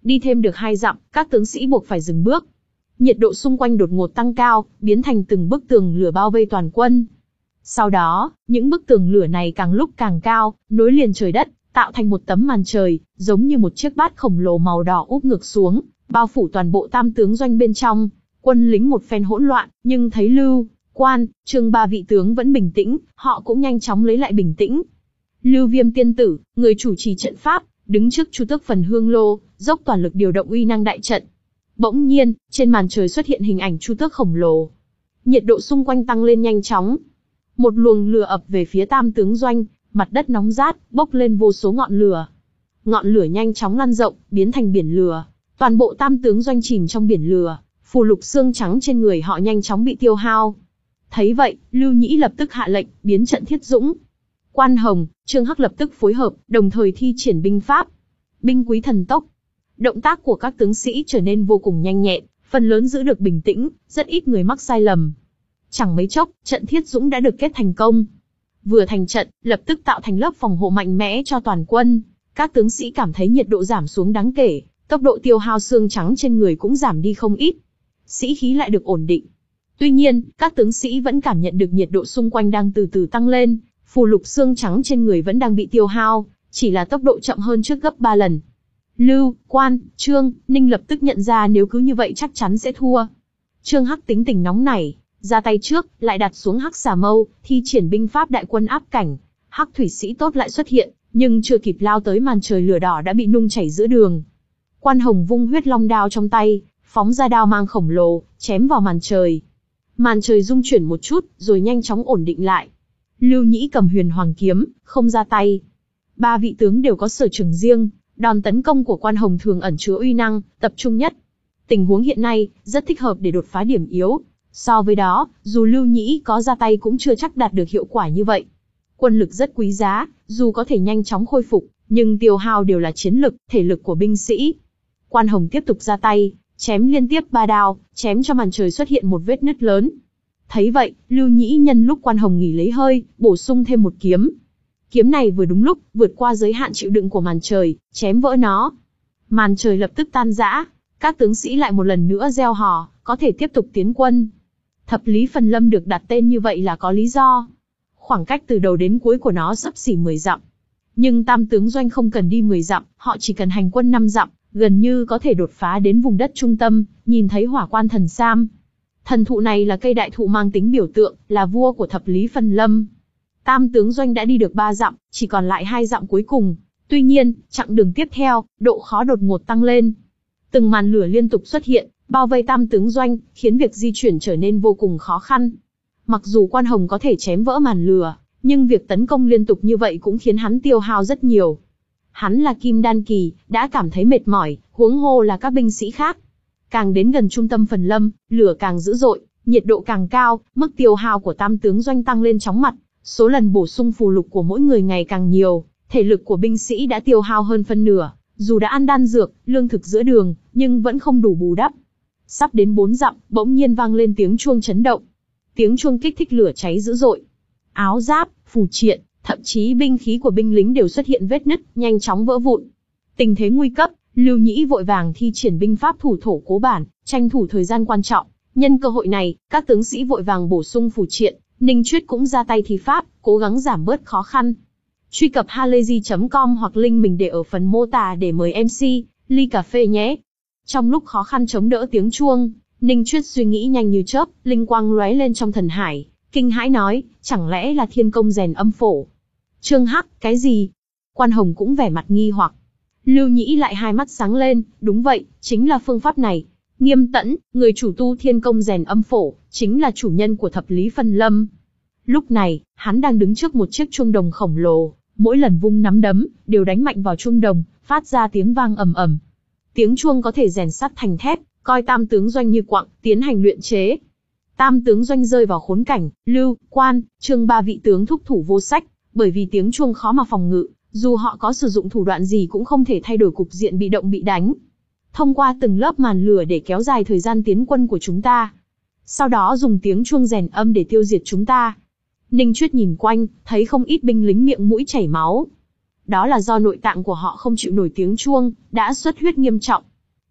Đi thêm được hai dặm, các tướng sĩ buộc phải dừng bước. Nhiệt độ xung quanh đột ngột tăng cao, biến thành từng bức tường lửa bao vây toàn quân. Sau đó, những bức tường lửa này càng lúc càng cao, nối liền trời đất, tạo thành một tấm màn trời, giống như một chiếc bát khổng lồ màu đỏ úp ngược xuống, bao phủ toàn bộ Tam tướng doanh bên trong. Quân lính một phen hỗn loạn, nhưng thấy Lưu, Quan, Trương ba vị tướng vẫn bình tĩnh, họ cũng nhanh chóng lấy lại bình tĩnh. Lưu Viêm tiên tử, người chủ trì trận pháp, đứng trước Chu Tước phần hương lô, dốc toàn lực điều động uy năng đại trận. Bỗng nhiên, trên màn trời xuất hiện hình ảnh Chu Tước khổng lồ. Nhiệt độ xung quanh tăng lên nhanh chóng. Một luồng lửa ập về phía Tam tướng doanh, mặt đất nóng rát, bốc lên vô số ngọn lửa. Ngọn lửa nhanh chóng lan rộng, biến thành biển lửa. Toàn bộ Tam tướng doanh chìm trong biển lửa, phù lục xương trắng trên người họ nhanh chóng bị tiêu hao. Thấy vậy, Lưu Nhĩ lập tức hạ lệnh, biến trận thiết dũng. Quan Hồng, Trương Hắc lập tức phối hợp, đồng thời thi triển binh pháp. Binh quý thần tốc. Động tác của các tướng sĩ trở nên vô cùng nhanh nhẹn, phần lớn giữ được bình tĩnh, rất ít người mắc sai lầm. Chẳng mấy chốc, trận thiết dũng đã được kết thành công. Vừa thành trận, lập tức tạo thành lớp phòng hộ mạnh mẽ cho toàn quân. Các tướng sĩ cảm thấy nhiệt độ giảm xuống đáng kể, tốc độ tiêu hao xương trắng trên người cũng giảm đi không ít. Sĩ khí lại được ổn định. Tuy nhiên, các tướng sĩ vẫn cảm nhận được nhiệt độ xung quanh đang từ từ tăng lên, phù lục xương trắng trên người vẫn đang bị tiêu hao, chỉ là tốc độ chậm hơn trước gấp ba lần. Lưu, Quan, Trương, Ninh lập tức nhận ra nếu cứ như vậy chắc chắn sẽ thua. Trương Hắc tính tình nóng nảy, ra tay trước, lại đặt xuống Hắc xà mâu, thi triển binh pháp đại quân áp cảnh. Hắc thủy sĩ tốt lại xuất hiện, nhưng chưa kịp lao tới màn trời lửa đỏ đã bị nung chảy giữa đường. Quan Hồng vung huyết long đao trong tay, phóng ra đao mang khổng lồ, chém vào màn trời. Màn trời rung chuyển một chút, rồi nhanh chóng ổn định lại. Lưu Nhĩ cầm huyền hoàng kiếm, không ra tay. Ba vị tướng đều có sở trường riêng, đòn tấn công của Quan Hồng thường ẩn chứa uy năng, tập trung nhất. Tình huống hiện nay, rất thích hợp để đột phá điểm yếu. So với đó, dù Lưu Nhĩ có ra tay cũng chưa chắc đạt được hiệu quả như vậy. Quân lực rất quý giá, dù có thể nhanh chóng khôi phục, nhưng tiêu hao đều là chiến lực, thể lực của binh sĩ. Quan Hồng tiếp tục ra tay, chém liên tiếp ba đao, chém cho màn trời xuất hiện một vết nứt lớn. Thấy vậy, Lưu Nhĩ nhân lúc Quan Hồng nghỉ lấy hơi, bổ sung thêm một kiếm. Kiếm này vừa đúng lúc, vượt qua giới hạn chịu đựng của màn trời, chém vỡ nó. Màn trời lập tức tan rã, các tướng sĩ lại một lần nữa reo hò, có thể tiếp tục tiến quân. Thập lý phần lâm được đặt tên như vậy là có lý do. Khoảng cách từ đầu đến cuối của nó xấp xỉ mười dặm. Nhưng Tam tướng doanh không cần đi mười dặm, họ chỉ cần hành quân năm dặm, gần như có thể đột phá đến vùng đất trung tâm, nhìn thấy hỏa quan thần sam. Thần thụ này là cây đại thụ mang tính biểu tượng, là vua của thập lý phần lâm. Tam tướng doanh đã đi được ba dặm, chỉ còn lại hai dặm cuối cùng. Tuy nhiên, chặng đường tiếp theo, độ khó đột ngột tăng lên. Từng màn lửa liên tục xuất hiện, bao vây Tam tướng doanh, khiến việc di chuyển trở nên vô cùng khó khăn. Mặc dù Quan Hồng có thể chém vỡ màn lửa, nhưng việc tấn công liên tục như vậy cũng khiến hắn tiêu hao rất nhiều. Hắn là kim đan kỳ, đã cảm thấy mệt mỏi, huống hồ là các binh sĩ khác. Càng đến gần trung tâm phần lâm, lửa càng dữ dội, nhiệt độ càng cao, mức tiêu hao của Tam tướng doanh tăng lên chóng mặt, số lần bổ sung phù lục của mỗi người ngày càng nhiều, thể lực của binh sĩ đã tiêu hao hơn phân nửa, dù đã ăn đan dược, lương thực giữa đường, nhưng vẫn không đủ bù đắp. Sắp đến bốn dặm, bỗng nhiên vang lên tiếng chuông chấn động. Tiếng chuông kích thích lửa cháy dữ dội. Áo giáp, phù triện, thậm chí binh khí của binh lính đều xuất hiện vết nứt, nhanh chóng vỡ vụn. Tình thế nguy cấp, Lưu Nhĩ vội vàng thi triển binh pháp thủ thổ cố bản, tranh thủ thời gian quan trọng. Nhân cơ hội này, các tướng sĩ vội vàng bổ sung phù triện, Ninh Chuyết cũng ra tay thi pháp, cố gắng giảm bớt khó khăn. Truy cập halayzi chấm com hoặc link mình để ở phần mô tả để mời em xê, ly cà phê nhé. Trong lúc khó khăn chống đỡ tiếng chuông, Ninh Chuyết suy nghĩ nhanh như chớp, linh quang lóe lên trong thần hải, kinh hãi nói, chẳng lẽ là thiên công rèn âm phổ? Trương Hắc, cái gì? Quan Hồng cũng vẻ mặt nghi hoặc. Lưu Nhĩ lại hai mắt sáng lên, đúng vậy, chính là phương pháp này. Nghiêm Tẫn, người chủ tu thiên công rèn âm phổ, chính là chủ nhân của thập lý phân lâm. Lúc này, hắn đang đứng trước một chiếc chuông đồng khổng lồ, mỗi lần vung nắm đấm, đều đánh mạnh vào chuông đồng, phát ra tiếng vang ầm ầm. Tiếng chuông có thể rèn sắt thành thép, coi Tam tướng doanh như quặng, tiến hành luyện chế. Tam tướng doanh rơi vào khốn cảnh, Lưu, Quan, Trương ba vị tướng thúc thủ vô sách, bởi vì tiếng chuông khó mà phòng ngự, dù họ có sử dụng thủ đoạn gì cũng không thể thay đổi cục diện bị động bị đánh. Thông qua từng lớp màn lửa để kéo dài thời gian tiến quân của chúng ta. Sau đó dùng tiếng chuông rèn âm để tiêu diệt chúng ta. Ninh Chuyết nhìn quanh, thấy không ít binh lính miệng mũi chảy máu. Đó là do nội tạng của họ không chịu nổi tiếng chuông, đã xuất huyết nghiêm trọng.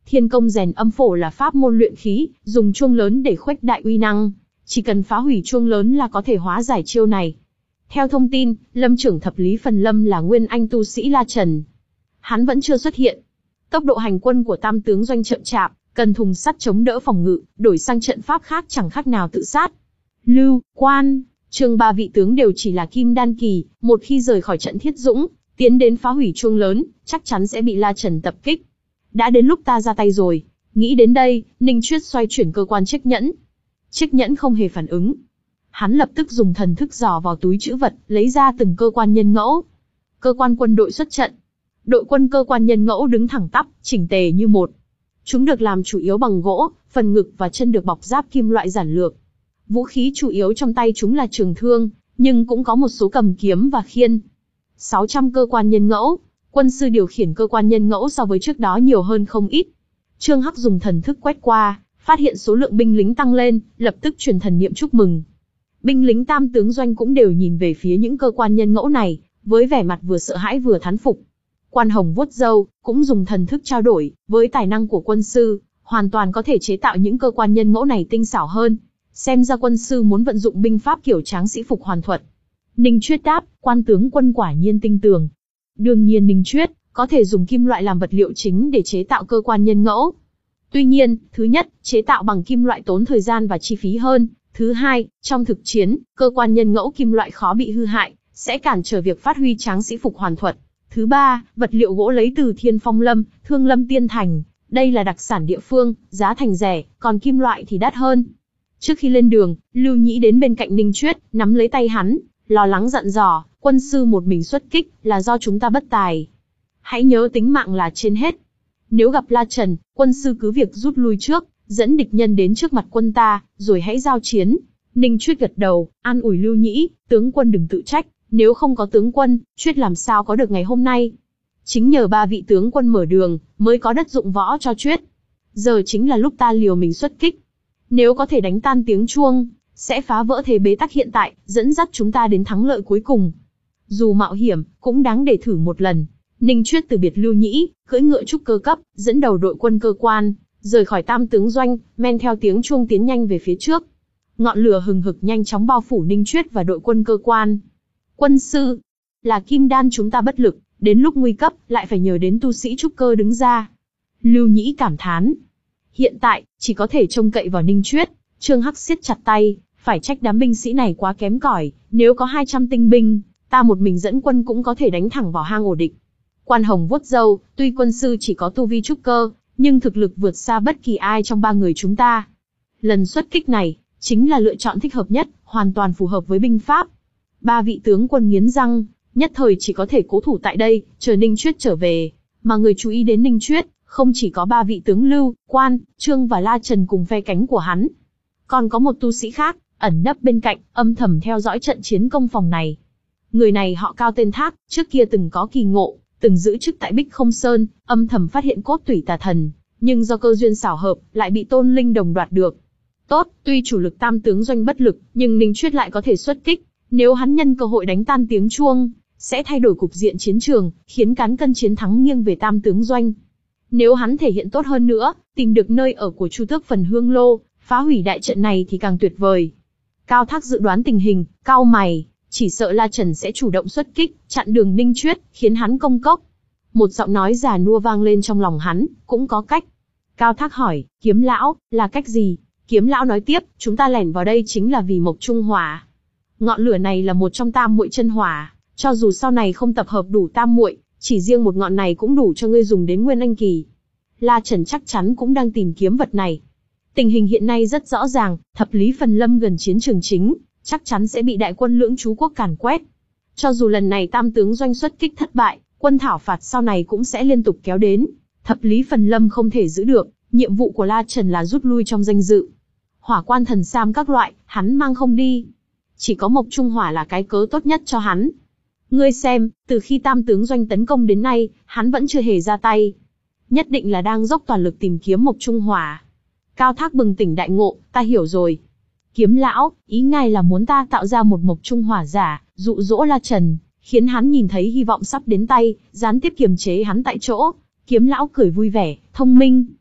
Thiên công rèn âm phổ là pháp môn luyện khí, dùng chuông lớn để khuếch đại uy năng. Chỉ cần phá hủy chuông lớn là có thể hóa giải chiêu này. Theo thông tin, lâm trưởng thập lý Phần Lâm là nguyên anh tu sĩ La Trần. Hắn vẫn chưa xuất hiện. Tốc độ hành quân của tam tướng doanh chậm chạp, cần thùng sắt chống đỡ phòng ngự, đổi sang trận pháp khác chẳng khác nào tự sát. Lưu, Quan, Trương ba vị tướng đều chỉ là kim đan kỳ, một khi rời khỏi trận Thiết Dũng, tiến đến phá hủy chuông lớn, chắc chắn sẽ bị La Trần tập kích. Đã đến lúc ta ra tay rồi. Nghĩ đến đây, Ninh Chuyết xoay chuyển cơ quan chiếc nhẫn. Chiếc nhẫn không hề phản ứng. Hắn lập tức dùng thần thức dò vào túi trữ vật, lấy ra từng cơ quan nhân ngẫu. Cơ quan quân đội xuất trận. Đội quân cơ quan nhân ngẫu đứng thẳng tắp, chỉnh tề như một. Chúng được làm chủ yếu bằng gỗ, phần ngực và chân được bọc giáp kim loại giản lược. Vũ khí chủ yếu trong tay chúng là trường thương, nhưng cũng có một số cầm kiếm và khiên. sáu trăm cơ quan nhân ngẫu, quân sư điều khiển cơ quan nhân ngẫu so với trước đó nhiều hơn không ít. Trương Hắc dùng thần thức quét qua, phát hiện số lượng binh lính tăng lên, lập tức truyền thần niệm chúc mừng. Binh lính tam tướng doanh cũng đều nhìn về phía những cơ quan nhân ngẫu này, với vẻ mặt vừa sợ hãi vừa thán phục. Quan Hồng vuốt râu, cũng dùng thần thức trao đổi, với tài năng của quân sư, hoàn toàn có thể chế tạo những cơ quan nhân ngẫu này tinh xảo hơn. Xem ra quân sư muốn vận dụng binh pháp kiểu tráng sĩ phục hoàn thuật. Ninh Chuyết đáp, quan tướng quân quả nhiên tinh tường. Đương nhiên Ninh Chuyết có thể dùng kim loại làm vật liệu chính để chế tạo cơ quan nhân ngẫu. Tuy nhiên, thứ nhất, chế tạo bằng kim loại tốn thời gian và chi phí hơn. Thứ hai, trong thực chiến, cơ quan nhân ngẫu kim loại khó bị hư hại, sẽ cản trở việc phát huy tráng sĩ phục hoàn thuật. Thứ ba, vật liệu gỗ lấy từ Thiên Phong Lâm, Thương Lâm Tiên Thành. Đây là đặc sản địa phương, giá thành rẻ, còn kim loại thì đắt hơn. Trước khi lên đường, Lưu Nhĩ đến bên cạnh Ninh Chuyết, nắm lấy tay hắn, lo lắng dặn dò, quân sư một mình xuất kích, là do chúng ta bất tài. Hãy nhớ tính mạng là trên hết. Nếu gặp La Trần, quân sư cứ việc rút lui trước, dẫn địch nhân đến trước mặt quân ta, rồi hãy giao chiến. Ninh Chuyết gật đầu, an ủi Lưu Nhĩ, tướng quân đừng tự trách, nếu không có tướng quân, Chuyết làm sao có được ngày hôm nay. Chính nhờ ba vị tướng quân mở đường, mới có đất dụng võ cho Chuyết. Giờ chính là lúc ta liều mình xuất kích. Nếu có thể đánh tan tiếng chuông, sẽ phá vỡ thế bế tắc hiện tại, dẫn dắt chúng ta đến thắng lợi cuối cùng. Dù mạo hiểm, cũng đáng để thử một lần. Ninh Chuyết từ biệt Lưu Nhĩ, cưỡi ngựa trúc cơ cấp, dẫn đầu đội quân cơ quan, rời khỏi tam tướng doanh, men theo tiếng chuông tiến nhanh về phía trước. Ngọn lửa hừng hực nhanh chóng bao phủ Ninh Chuyết và đội quân cơ quan. Quân sư, là kim đan chúng ta bất lực, đến lúc nguy cấp, lại phải nhờ đến tu sĩ trúc cơ đứng ra. Lưu Nhĩ cảm thán. Hiện tại, chỉ có thể trông cậy vào Ninh Chuyết. Trương Hắc siết chặt tay, phải trách đám binh sĩ này quá kém cỏi, nếu có hai trăm tinh binh, ta một mình dẫn quân cũng có thể đánh thẳng vào hang ổ địch. Quan Hồng vuốt râu, tuy quân sư chỉ có tu vi trúc cơ, nhưng thực lực vượt xa bất kỳ ai trong ba người chúng ta. Lần xuất kích này, chính là lựa chọn thích hợp nhất, hoàn toàn phù hợp với binh pháp. Ba vị tướng quân nghiến răng, nhất thời chỉ có thể cố thủ tại đây, chờ Ninh Chuyết trở về. Mà người chú ý đến Ninh Chuyết, không chỉ có ba vị tướng Lưu, Quan, Trương và La Trần cùng phe cánh của hắn. Còn có một tu sĩ khác, ẩn nấp bên cạnh, âm thầm theo dõi trận chiến công phòng này. Người này họ Cao tên Thác, trước kia từng có kỳ ngộ, từng giữ chức tại Bích Không Sơn, âm thầm phát hiện cốt tủy tà thần, nhưng do cơ duyên xảo hợp, lại bị Tôn Linh Đồng đoạt được. Tốt, tuy chủ lực tam tướng doanh bất lực, nhưng Ninh Chuyết lại có thể xuất kích. Nếu hắn nhân cơ hội đánh tan tiếng chuông, sẽ thay đổi cục diện chiến trường, khiến cán cân chiến thắng nghiêng về tam tướng doanh. Nếu hắn thể hiện tốt hơn nữa, tìm được nơi ở của Chu Tước Phần Hương Lô, phá hủy đại trận này thì càng tuyệt vời. Cao Thác dự đoán tình hình, cau mày, chỉ sợ La Trần sẽ chủ động xuất kích, chặn đường Ninh Chuyết, khiến hắn công cốc. Một giọng nói già nua vang lên trong lòng hắn, cũng có cách. Cao Thác hỏi, Kiếm lão, là cách gì? Kiếm lão nói tiếp, chúng ta lẻn vào đây chính là vì Mộc Trung Hỏa. Ngọn lửa này là một trong tam muội chân hỏa, cho dù sau này không tập hợp đủ tam muội, chỉ riêng một ngọn này cũng đủ cho ngươi dùng đến nguyên anh kỳ. La Trần chắc chắn cũng đang tìm kiếm vật này. Tình hình hiện nay rất rõ ràng, thập lý Phần Lâm gần chiến trường chính, chắc chắn sẽ bị đại quân Lưỡng Chú Quốc càn quét. Cho dù lần này tam tướng doanh xuất kích thất bại, quân thảo phạt sau này cũng sẽ liên tục kéo đến. Thập lý Phần Lâm không thể giữ được, nhiệm vụ của La Trần là rút lui trong danh dự. Hỏa quan thần sam các loại, hắn mang không đi. Chỉ có Mộc Trung Hỏa là cái cớ tốt nhất cho hắn. Ngươi xem, từ khi tam tướng doanh tấn công đến nay, hắn vẫn chưa hề ra tay. Nhất định là đang dốc toàn lực tìm kiếm Mộc Trung Hỏa. Cao Thác bừng tỉnh đại ngộ, ta hiểu rồi. Kiếm lão, ý ngài là muốn ta tạo ra một Mộc Trung Hỏa giả, dụ dỗ La Trần, khiến hắn nhìn thấy hy vọng sắp đến tay, gián tiếp kiềm chế hắn tại chỗ. Kiếm lão cười vui vẻ, thông minh.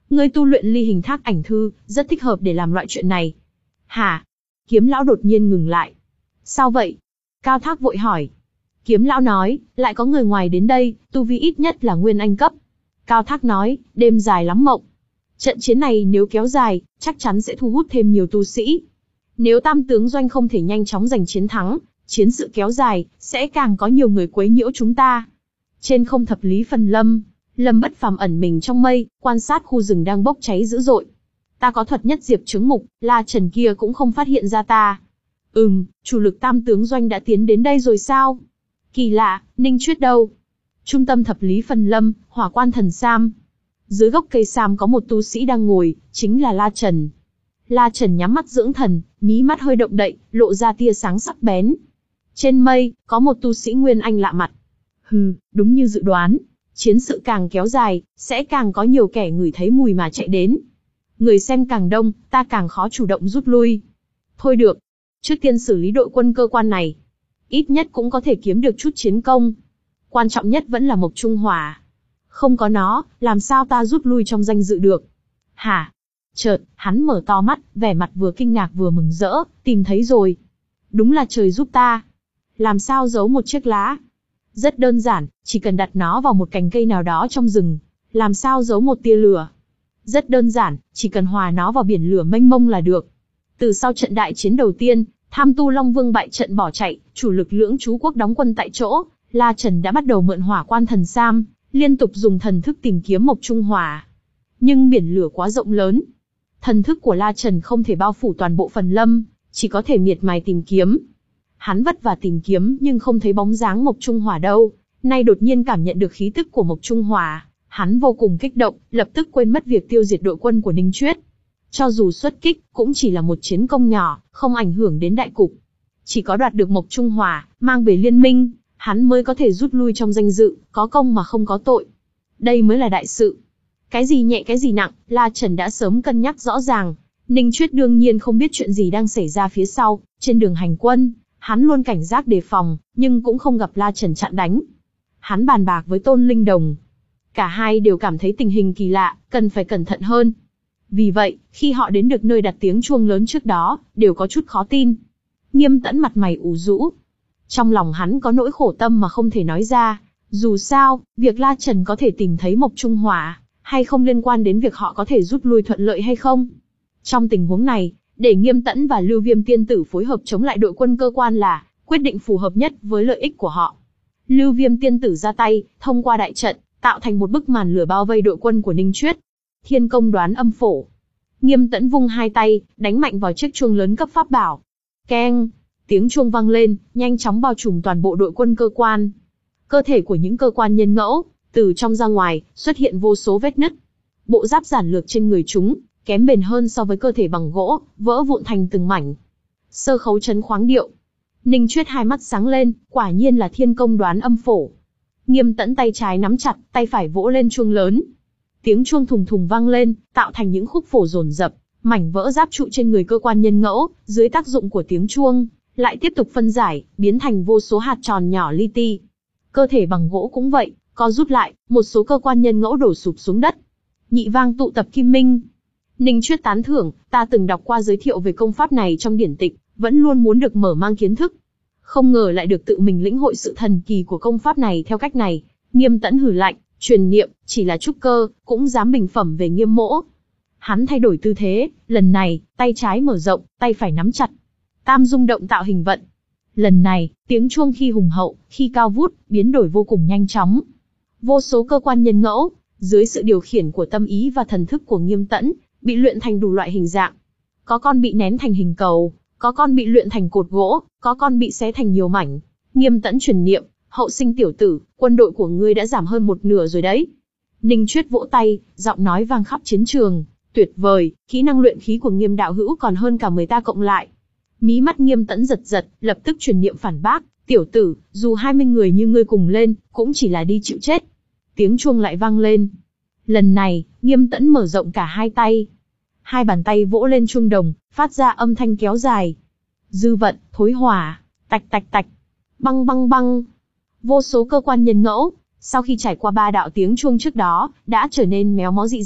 Ngươi tu luyện ly hình thác ảnh thư, rất thích hợp để làm loại chuyện này. Hả? Kiếm lão đột nhiên ngừng lại. Sao vậy? Cao Thác vội hỏi. Kiếm lão nói, lại có người ngoài đến đây, tu vi ít nhất là nguyên anh cấp. Cao Thác nói, đêm dài lắm mộng. Trận chiến này nếu kéo dài, chắc chắn sẽ thu hút thêm nhiều tu sĩ. Nếu Tam tướng doanh không thể nhanh chóng giành chiến thắng, chiến sự kéo dài, sẽ càng có nhiều người quấy nhiễu chúng ta. Trên không thập lý phần lâm, Lâm Bất Phàm ẩn mình trong mây, quan sát khu rừng đang bốc cháy dữ dội. Ta có thuật nhất diệp chứng mục, La Trần kia cũng không phát hiện ra ta. Ừm, chủ lực Tam tướng doanh đã tiến đến đây rồi sao? Kỳ lạ, Ninh Chuyết đâu? Trung tâm thập lý phần lâm, hỏa quan thần sam. Dưới gốc cây sam có một tu sĩ đang ngồi, chính là La Trần. La Trần nhắm mắt dưỡng thần, mí mắt hơi động đậy, lộ ra tia sáng sắc bén. Trên mây, có một tu sĩ nguyên anh lạ mặt. Hừ, đúng như dự đoán. Chiến sự càng kéo dài, sẽ càng có nhiều kẻ ngửi thấy mùi mà chạy đến. Người xem càng đông, ta càng khó chủ động rút lui. Thôi được, trước tiên xử lý đội quân cơ quan này. Ít nhất cũng có thể kiếm được chút chiến công. Quan trọng nhất vẫn là Mộc Trung Hỏa. Không có nó, làm sao ta rút lui trong danh dự được? Hả? Chợt, hắn mở to mắt, vẻ mặt vừa kinh ngạc vừa mừng rỡ, tìm thấy rồi. Đúng là trời giúp ta. Làm sao giấu một chiếc lá? Rất đơn giản, chỉ cần đặt nó vào một cành cây nào đó trong rừng. Làm sao giấu một tia lửa? Rất đơn giản, chỉ cần hòa nó vào biển lửa mênh mông là được. Từ sau trận đại chiến đầu tiên, Tham Tu Long Vương bại trận bỏ chạy, chủ lực Lưỡng Chú Quốc đóng quân tại chỗ, La Trần đã bắt đầu mượn hỏa quan thần sam, liên tục dùng thần thức tìm kiếm Mộc Trung Hỏa. Nhưng biển lửa quá rộng lớn. Thần thức của La Trần không thể bao phủ toàn bộ phần lâm, chỉ có thể miệt mài tìm kiếm. Hắn vất vả tìm kiếm nhưng không thấy bóng dáng Mộc Trung Hỏa đâu, nay đột nhiên cảm nhận được khí tức của Mộc Trung Hỏa, hắn vô cùng kích động, lập tức quên mất việc tiêu diệt đội quân của Ninh Chuyết. Cho dù xuất kích, cũng chỉ là một chiến công nhỏ, không ảnh hưởng đến đại cục. Chỉ có đoạt được Mộc Trung Hỏa, mang về liên minh, hắn mới có thể rút lui trong danh dự, có công mà không có tội. Đây mới là đại sự. Cái gì nhẹ cái gì nặng, La Trần đã sớm cân nhắc rõ ràng. Ninh Chuyết đương nhiên không biết chuyện gì đang xảy ra phía sau, trên đường hành quân, hắn luôn cảnh giác đề phòng, nhưng cũng không gặp La Trần chặn đánh. Hắn bàn bạc với Tôn Linh Đồng. Cả hai đều cảm thấy tình hình kỳ lạ, cần phải cẩn thận hơn. Vì vậy, khi họ đến được nơi đặt tiếng chuông lớn trước đó, đều có chút khó tin. Nghiêm Tẫn mặt mày ủ rũ. Trong lòng hắn có nỗi khổ tâm mà không thể nói ra. Dù sao, việc La Trần có thể tìm thấy Mộc Trung Hỏa, hay không liên quan đến việc họ có thể rút lui thuận lợi hay không. Trong tình huống này, để Nghiêm Tẫn và Lưu Viêm tiên tử phối hợp chống lại đội quân cơ quan là quyết định phù hợp nhất với lợi ích của họ. Lưu Viêm tiên tử ra tay, thông qua đại trận, tạo thành một bức màn lửa bao vây đội quân của Ninh Chuyết. Thiên công đoán âm phổ. Nghiêm Tẫn vung hai tay, đánh mạnh vào chiếc chuông lớn cấp pháp bảo. Keng! Tiếng chuông vang lên, nhanh chóng bao trùm toàn bộ đội quân cơ quan. Cơ thể của những cơ quan nhân ngẫu, từ trong ra ngoài, xuất hiện vô số vết nứt. Bộ giáp giản lược trên người chúng, kém bền hơn so với cơ thể bằng gỗ, vỡ vụn thành từng mảnh. Sơ khấu trấn khoáng điệu. Ninh Chuyết hai mắt sáng lên, quả nhiên là thiên công đoán âm phổ. Nghiêm Tẫn tay trái nắm chặt, tay phải vỗ lên chuông lớn. Tiếng chuông thùng thùng vang lên, tạo thành những khúc phổ dồn dập, mảnh vỡ giáp trụ trên người cơ quan nhân ngẫu, dưới tác dụng của tiếng chuông, lại tiếp tục phân giải, biến thành vô số hạt tròn nhỏ li ti. Cơ thể bằng gỗ cũng vậy, co rút lại, một số cơ quan nhân ngẫu đổ sụp xuống đất. Nhị vang tụ tập kim minh. Ninh Chuyết tán thưởng, ta từng đọc qua giới thiệu về công pháp này trong điển tịch, vẫn luôn muốn được mở mang kiến thức. Không ngờ lại được tự mình lĩnh hội sự thần kỳ của công pháp này theo cách này. Nghiêm Tẫn hừ lạnh, truyền niệm, chỉ là trúc cơ, cũng dám bình phẩm về Nghiêm mỗ. Hắn thay đổi tư thế, lần này, tay trái mở rộng, tay phải nắm chặt. Tam dung động tạo hình vận. Lần này, tiếng chuông khi hùng hậu, khi cao vút, biến đổi vô cùng nhanh chóng. Vô số cơ quan nhân ngẫu, dưới sự điều khiển của tâm ý và thần thức của Nghiêm Tẫn, bị luyện thành đủ loại hình dạng. Có con bị nén thành hình cầu, có con bị luyện thành cột gỗ, có con bị xé thành nhiều mảnh. Nghiêm Tẫn truyền niệm, hậu sinh tiểu tử, quân đội của ngươi đã giảm hơn một nửa rồi đấy. Ninh Chuyết vỗ tay, giọng nói vang khắp chiến trường, tuyệt vời, kỹ năng luyện khí của Nghiêm đạo hữu còn hơn cả mười ta cộng lại. Mí mắt Nghiêm Tẫn giật giật, lập tức truyền niệm phản bác, tiểu tử, dù hai mươi người như ngươi cùng lên, cũng chỉ là đi chịu chết. Tiếng chuông lại vang lên. Lần này, Nghiêm Tẫn mở rộng cả hai tay. Hai bàn tay vỗ lên chuông đồng, phát ra âm thanh kéo dài. Dư vận, thối hỏa, tạch tạch tạch, băng băng băng. Vô số cơ quan nhân ngẫu, sau khi trải qua ba đạo tiếng chuông trước đó, đã trở nên méo mó dị dạng,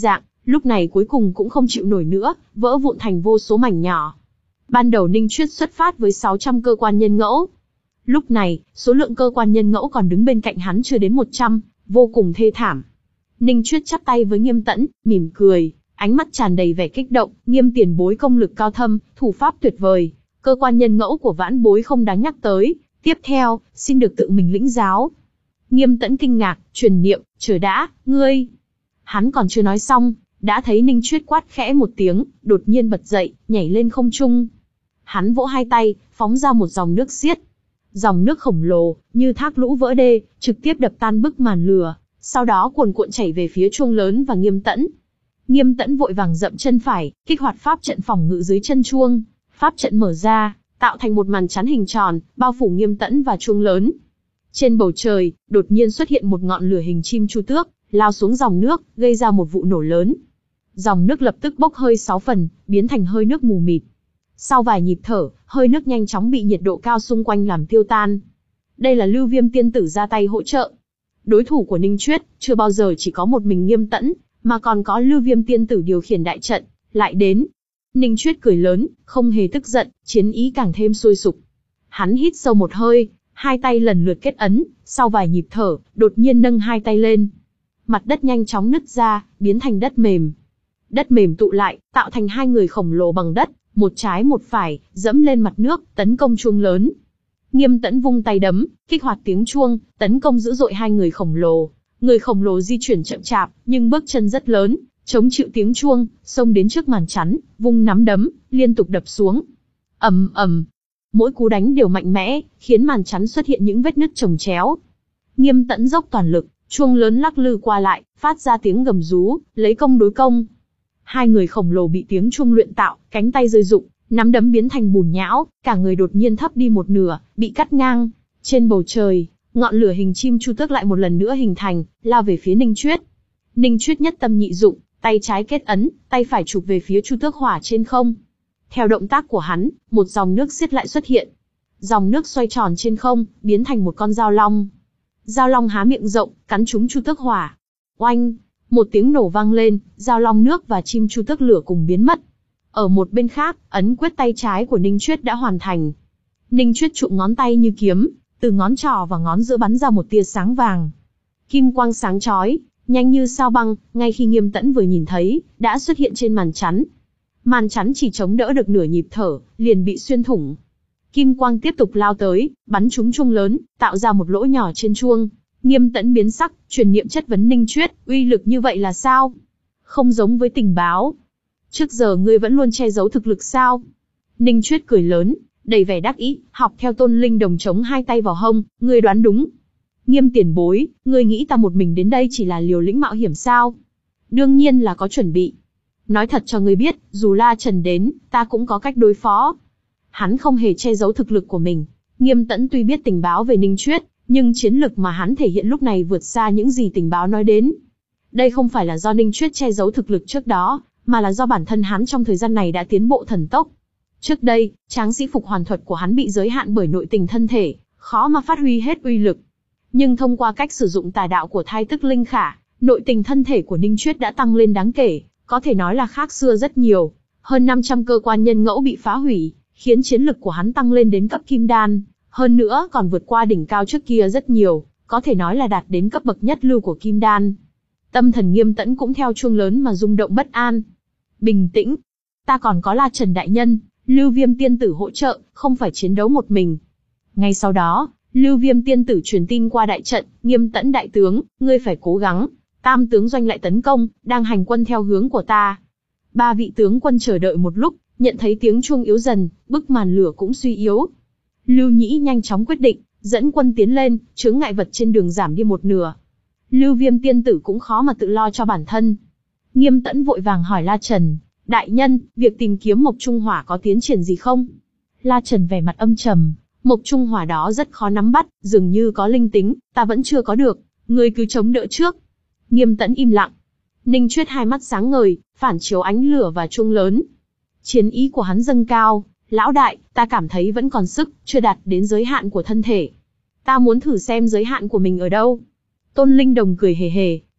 lúc này cuối cùng cũng không chịu nổi nữa, vỡ vụn thành vô số mảnh nhỏ. Ban đầu Ninh Chuyết xuất phát với sáu trăm cơ quan nhân ngẫu. Lúc này, số lượng cơ quan nhân ngẫu còn đứng bên cạnh hắn chưa đến một trăm, vô cùng thê thảm. Ninh Chuyết chắp tay với Nghiêm Tẫn, mỉm cười, ánh mắt tràn đầy vẻ kích động. Nghiêm tiền bối công lực cao thâm, thủ pháp tuyệt vời, cơ quan nhân ngẫu của vãn bối không đáng nhắc tới, tiếp theo, xin được tự mình lĩnh giáo. Nghiêm Tẫn kinh ngạc, truyền niệm, chờ đã, ngươi. Hắn còn chưa nói xong, đã thấy Ninh Chuyết quát khẽ một tiếng, đột nhiên bật dậy, nhảy lên không trung. Hắn vỗ hai tay, phóng ra một dòng nước xiết. Dòng nước khổng lồ, như thác lũ vỡ đê, trực tiếp đập tan bức màn lửa, sau đó cuồn cuộn chảy về phía chuông lớn và Nghiêm Tẫn. Nghiêm Tẫn vội vàng dậm chân phải, kích hoạt pháp trận phòng ngự dưới chân chuông. Pháp trận mở ra, tạo thành một màn chắn hình tròn, bao phủ Nghiêm Tẫn và chuông lớn. Trên bầu trời, đột nhiên xuất hiện một ngọn lửa hình chim chu tước, lao xuống dòng nước, gây ra một vụ nổ lớn. Dòng nước lập tức bốc hơi sáu phần, biến thành hơi nước mù mịt. Sau vài nhịp thở, hơi nước nhanh chóng bị nhiệt độ cao xung quanh làm tiêu tan. Đây là Lưu Viêm tiên tử ra tay hỗ trợ. Đối thủ của Ninh Chuyết, chưa bao giờ chỉ có một mình Nghiêm Tẫn, mà còn có Lưu Viêm tiên tử điều khiển đại trận, lại đến. Ninh Chuyết cười lớn, không hề tức giận, chiến ý càng thêm sôi sục. Hắn hít sâu một hơi, hai tay lần lượt kết ấn, sau vài nhịp thở, đột nhiên nâng hai tay lên. Mặt đất nhanh chóng nứt ra, biến thành đất mềm. Đất mềm tụ lại, tạo thành hai người khổng lồ bằng đất, một trái một phải, dẫm lên mặt nước, tấn công chuông lớn. Nghiêm Tẫn vung tay đấm, kích hoạt tiếng chuông, tấn công dữ dội hai người khổng lồ. Người khổng lồ di chuyển chậm chạp, nhưng bước chân rất lớn, chống chịu tiếng chuông, xông đến trước màn chắn, vung nắm đấm, liên tục đập xuống. Ầm ầm, mỗi cú đánh đều mạnh mẽ, khiến màn chắn xuất hiện những vết nứt chồng chéo. Nghiêm Tẫn dốc toàn lực, chuông lớn lắc lư qua lại, phát ra tiếng gầm rú, lấy công đối công. Hai người khổng lồ bị tiếng chuông luyện tạo, cánh tay rơi rụng, nắm đấm biến thành bùn nhão, cả người đột nhiên thấp đi một nửa, bị cắt ngang. Trên bầu trời, ngọn lửa hình chim chu tước lại một lần nữa hình thành, lao về phía Ninh Chuyết. Ninh Chuyết nhất tâm nhị dụng, tay trái kết ấn, tay phải chụp về phía chu tước hỏa trên không. Theo động tác của hắn, một dòng nước xiết lại xuất hiện. Dòng nước xoay tròn trên không, biến thành một con dao long. Dao long há miệng rộng, cắn trúng chu tước hỏa. Oanh! Một tiếng nổ vang lên, dao long nước và chim chu tước lửa cùng biến mất. Ở một bên khác, ấn quyết tay trái của Ninh Chuyết đã hoàn thành. Ninh Chuyết trụm ngón tay như kiếm, từ ngón trỏ và ngón giữa bắn ra một tia sáng vàng. Kim quang sáng chói, nhanh như sao băng, ngay khi Nghiêm Tẫn vừa nhìn thấy, đã xuất hiện trên màn chắn. Màn chắn chỉ chống đỡ được nửa nhịp thở, liền bị xuyên thủng. Kim quang tiếp tục lao tới, bắn trúng chuông lớn, tạo ra một lỗ nhỏ trên chuông. Nghiêm Tẫn biến sắc, truyền niệm chất vấn Ninh Chuyết, uy lực như vậy là sao? Không giống với tình báo. Trước giờ ngươi vẫn luôn che giấu thực lực sao? Ninh Chuyết cười lớn, đầy vẻ đắc ý, học theo Tôn Linh Đồng chống hai tay vào hông, ngươi đoán đúng. Nghiêm tiền bối, ngươi nghĩ ta một mình đến đây chỉ là liều lĩnh mạo hiểm sao? Đương nhiên là có chuẩn bị. Nói thật cho ngươi biết, dù La Trần đến, ta cũng có cách đối phó. Hắn không hề che giấu thực lực của mình. Nghiêm Tẫn tuy biết tình báo về Ninh Chuyết, nhưng chiến lực mà hắn thể hiện lúc này vượt xa những gì tình báo nói đến. Đây không phải là do Ninh Chuyết che giấu thực lực trước đó, mà là do bản thân hắn trong thời gian này đã tiến bộ thần tốc. Trước đây, tráng sĩ phục hoàn thuật của hắn bị giới hạn bởi nội tình thân thể, khó mà phát huy hết uy lực. Nhưng thông qua cách sử dụng tà đạo của thai tức linh khả, nội tình thân thể của Ninh Chuyết đã tăng lên đáng kể, có thể nói là khác xưa rất nhiều. Hơn năm trăm cơ quan nhân ngẫu bị phá hủy, khiến chiến lực của hắn tăng lên đến cấp kim đan, hơn nữa còn vượt qua đỉnh cao trước kia rất nhiều, có thể nói là đạt đến cấp bậc nhất lưu của kim đan. Tâm thần Nghiêm Tẫn cũng theo chuông lớn mà rung động bất an. Bình tĩnh, ta còn có La Trần đại nhân, Lưu Viêm tiên tử hỗ trợ, không phải chiến đấu một mình. Ngay sau đó, Lưu Viêm tiên tử truyền tin qua đại trận, Nghiêm Tẫn đại tướng, ngươi phải cố gắng. Tam tướng doanh lại tấn công, đang hành quân theo hướng của ta. Ba vị tướng quân chờ đợi một lúc, nhận thấy tiếng chuông yếu dần, bức màn lửa cũng suy yếu. Lưu Nhĩ nhanh chóng quyết định, dẫn quân tiến lên, chướng ngại vật trên đường giảm đi một nửa. Lưu Viêm tiên tử cũng khó mà tự lo cho bản thân. Nghiêm Tẫn vội vàng hỏi La Trần, đại nhân, việc tìm kiếm Mộc Trung Hỏa có tiến triển gì không? La Trần vẻ mặt âm trầm, Mộc Trung Hỏa đó rất khó nắm bắt, dường như có linh tính, ta vẫn chưa có được, ngươi cứ chống đỡ trước. Nghiêm Tẫn im lặng. Ninh Chuyết hai mắt sáng ngời, phản chiếu ánh lửa và chuông lớn. Chiến ý của hắn dâng cao, lão đại, ta cảm thấy vẫn còn sức, chưa đạt đến giới hạn của thân thể. Ta muốn thử xem giới hạn của mình ở đâu. Tôn Linh Đồng cười hề hề,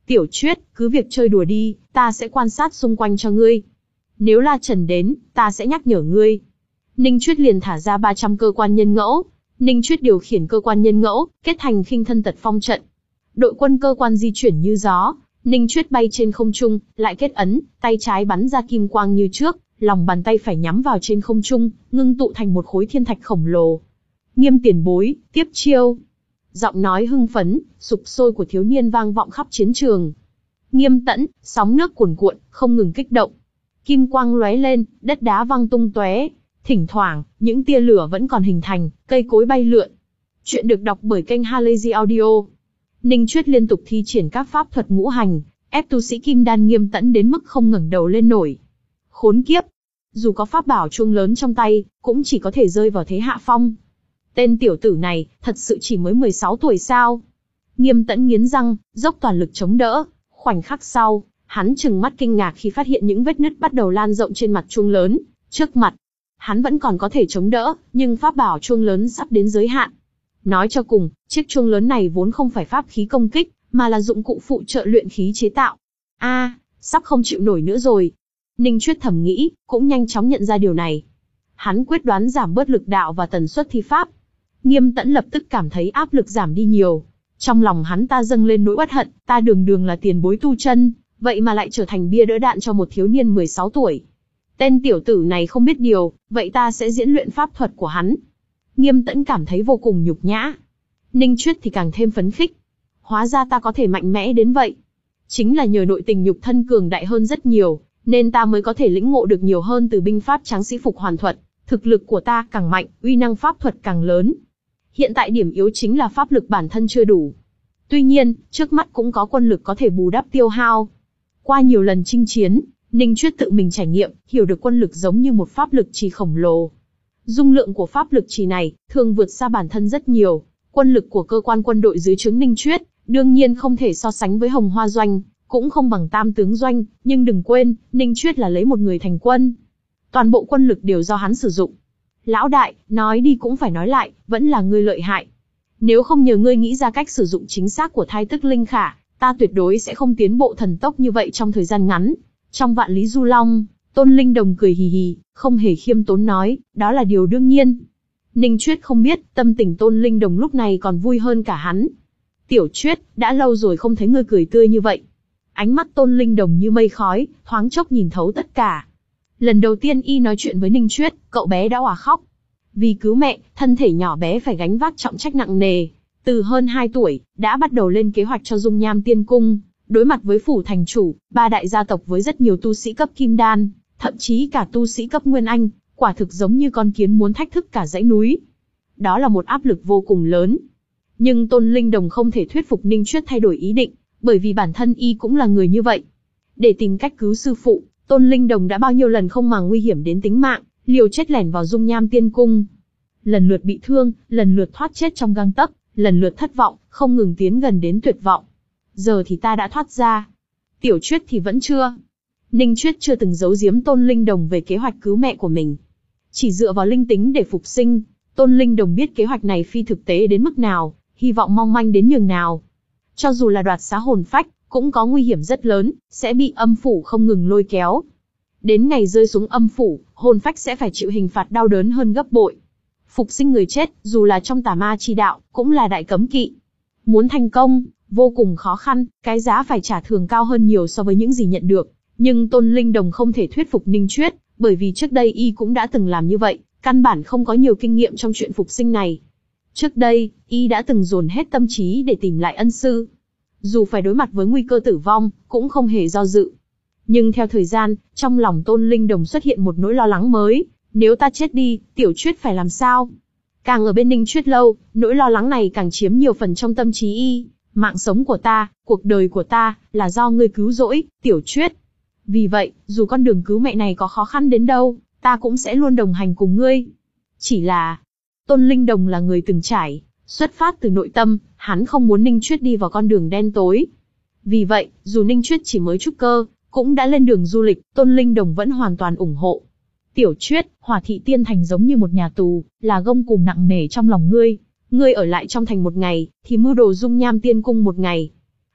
Tiểu Chuyết, cứ việc chơi đùa đi, ta sẽ quan sát xung quanh cho ngươi. Nếu La Trần đến, ta sẽ nhắc nhở ngươi. Ninh Chuyết liền thả ra ba trăm cơ quan nhân ngẫu. Ninh Chuyết điều khiển cơ quan nhân ngẫu, kết thành khinh thân tật phong trận. Đội quân cơ quan di chuyển như gió. Ninh Chuyết bay trên không trung, lại kết ấn, tay trái bắn ra kim quang như trước, lòng bàn tay phải nhắm vào trên không trung, ngưng tụ thành một khối thiên thạch khổng lồ. Nghiêm tiền bối, tiếp chiêu. Giọng nói hưng phấn, sục sôi của thiếu niên vang vọng khắp chiến trường. Nghiêm Tẫn, sóng nước cuồn cuộn, không ngừng kích động. Kim quang lóe lên, đất đá văng tung tóe. Thỉnh thoảng, những tia lửa vẫn còn hình thành, cây cối bay lượn. Chuyện được đọc bởi kênh Halazy Audio. Ninh Chuyết liên tục thi triển các pháp thuật ngũ hành, ép tu sĩ kim đan Nghiêm Tẫn đến mức không ngẩng đầu lên nổi. Khốn kiếp! Dù có pháp bảo chuông lớn trong tay, cũng chỉ có thể rơi vào thế hạ phong. Tên tiểu tử này, thật sự chỉ mới mười sáu tuổi sao? Nghiêm Tẫn nghiến răng, dốc toàn lực chống đỡ. Khoảnh khắc sau, hắn trừng mắt kinh ngạc khi phát hiện những vết nứt bắt đầu lan rộng trên mặt chuông lớn. Trước mặt, hắn vẫn còn có thể chống đỡ, nhưng pháp bảo chuông lớn sắp đến giới hạn. Nói cho cùng, chiếc chuông lớn này vốn không phải pháp khí công kích, mà là dụng cụ phụ trợ luyện khí chế tạo. A, à, sắp không chịu nổi nữa rồi. Ninh Chuyết thầm nghĩ, cũng nhanh chóng nhận ra điều này. Hắn quyết đoán giảm bớt lực đạo và tần suất thi pháp. Nghiêm Tẫn lập tức cảm thấy áp lực giảm đi nhiều. Trong lòng hắn ta dâng lên nỗi uất hận, ta đường đường là tiền bối tu chân, vậy mà lại trở thành bia đỡ đạn cho một thiếu niên mười sáu tuổi. Tên tiểu tử này không biết điều, vậy ta sẽ diễn luyện pháp thuật của hắn. Nghiêm Tẫn cảm thấy vô cùng nhục nhã. Ninh Chuyết thì càng thêm phấn khích. Hóa ra ta có thể mạnh mẽ đến vậy. Chính là nhờ nội tình nhục thân cường đại hơn rất nhiều, nên ta mới có thể lĩnh ngộ được nhiều hơn từ binh pháp tráng sĩ phục hoàn thuật. Thực lực của ta càng mạnh, uy năng pháp thuật càng lớn. Hiện tại điểm yếu chính là pháp lực bản thân chưa đủ. Tuy nhiên, trước mắt cũng có quân lực có thể bù đắp tiêu hao. Qua nhiều lần chinh chiến, Ninh Chuyết tự mình trải nghiệm, hiểu được quân lực giống như một pháp lực trì khổng lồ. Dung lượng của pháp lực trì này, thường vượt xa bản thân rất nhiều. Quân lực của cơ quan quân đội dưới trướng Ninh Chuyết, đương nhiên không thể so sánh với Hồng Hoa Doanh, cũng không bằng Tam Tướng Doanh, nhưng đừng quên, Ninh Chuyết là lấy một người thành quân. Toàn bộ quân lực đều do hắn sử dụng. Lão đại, nói đi cũng phải nói lại, vẫn là ngươi lợi hại. Nếu không nhờ ngươi nghĩ ra cách sử dụng chính xác của thai tức linh khả, ta tuyệt đối sẽ không tiến bộ thần tốc như vậy trong thời gian ngắn. Trong Vạn Lý Du Long, Tôn Linh Đồng cười hì hì, không hề khiêm tốn nói, đó là điều đương nhiên. Ninh Chuyết không biết, tâm tình Tôn Linh Đồng lúc này còn vui hơn cả hắn. Tiểu Chuyết, đã lâu rồi không thấy ngươi cười tươi như vậy. Ánh mắt Tôn Linh Đồng như mây khói, thoáng chốc nhìn thấu tất cả. Lần đầu tiên y nói chuyện với Ninh Chuyết, cậu bé đã òa khóc. Vì cứu mẹ, thân thể nhỏ bé phải gánh vác trọng trách nặng nề. Từ hơn hai tuổi, đã bắt đầu lên kế hoạch cho Dung Nham Tiên Cung, đối mặt với phủ thành chủ, ba đại gia tộc với rất nhiều tu sĩ cấp kim đan, thậm chí cả tu sĩ cấp nguyên anh, quả thực giống như con kiến muốn thách thức cả dãy núi. Đó là một áp lực vô cùng lớn. Nhưng Tôn Linh Đồng không thể thuyết phục Ninh Chuyết thay đổi ý định, bởi vì bản thân y cũng là người như vậy. Để tìm cách cứu sư phụ, Tôn Linh Đồng đã bao nhiêu lần không màng nguy hiểm đến tính mạng, liều chết lẻn vào Dung Nham Tiên Cung. Lần lượt bị thương, lần lượt thoát chết trong gang tấc, lần lượt thất vọng, không ngừng tiến gần đến tuyệt vọng. Giờ thì ta đã thoát ra. Tiểu Chuyết thì vẫn chưa. Ninh Chuyết chưa từng giấu giếm Tôn Linh Đồng về kế hoạch cứu mẹ của mình. Chỉ dựa vào linh tính để phục sinh, Tôn Linh Đồng biết kế hoạch này phi thực tế đến mức nào, hy vọng mong manh đến nhường nào. Cho dù là đoạt xá hồn phách, cũng có nguy hiểm rất lớn, sẽ bị âm phủ không ngừng lôi kéo. Đến ngày rơi xuống âm phủ, hồn phách sẽ phải chịu hình phạt đau đớn hơn gấp bội. Phục sinh người chết, dù là trong tà ma chi đạo, cũng là đại cấm kỵ. Muốn thành công, vô cùng khó khăn, cái giá phải trả thường cao hơn nhiều so với những gì nhận được. Nhưng Tôn Linh Đồng không thể thuyết phục Ninh Chuyết, bởi vì trước đây y cũng đã từng làm như vậy, căn bản không có nhiều kinh nghiệm trong chuyện phục sinh này. Trước đây, y đã từng dồn hết tâm trí để tìm lại ân sư. Dù phải đối mặt với nguy cơ tử vong, cũng không hề do dự. Nhưng theo thời gian, trong lòng Tôn Linh Đồng xuất hiện một nỗi lo lắng mới. Nếu ta chết đi, Tiểu Chuyết phải làm sao? Càng ở bên Ninh Chuyết lâu, nỗi lo lắng này càng chiếm nhiều phần trong tâm trí y. Mạng sống của ta, cuộc đời của ta, là do ngươi cứu rỗi, Tiểu Chuyết. Vì vậy, dù con đường cứu mẹ này có khó khăn đến đâu, ta cũng sẽ luôn đồng hành cùng ngươi. Chỉ là, Tôn Linh Đồng là người từng trải, xuất phát từ nội tâm, hắn không muốn Ninh Chuyết đi vào con đường đen tối. Vì vậy, dù Ninh Chuyết chỉ mới trúc cơ, cũng đã lên đường du lịch, Tôn Linh Đồng vẫn hoàn toàn ủng hộ. Tiểu Chuyết, Hỏa Thị Tiên Thành giống như một nhà tù, là gông cùm nặng nề trong lòng ngươi. Ngươi ở lại trong thành một ngày, thì mưu đồ Dung Nham Tiên Cung một ngày.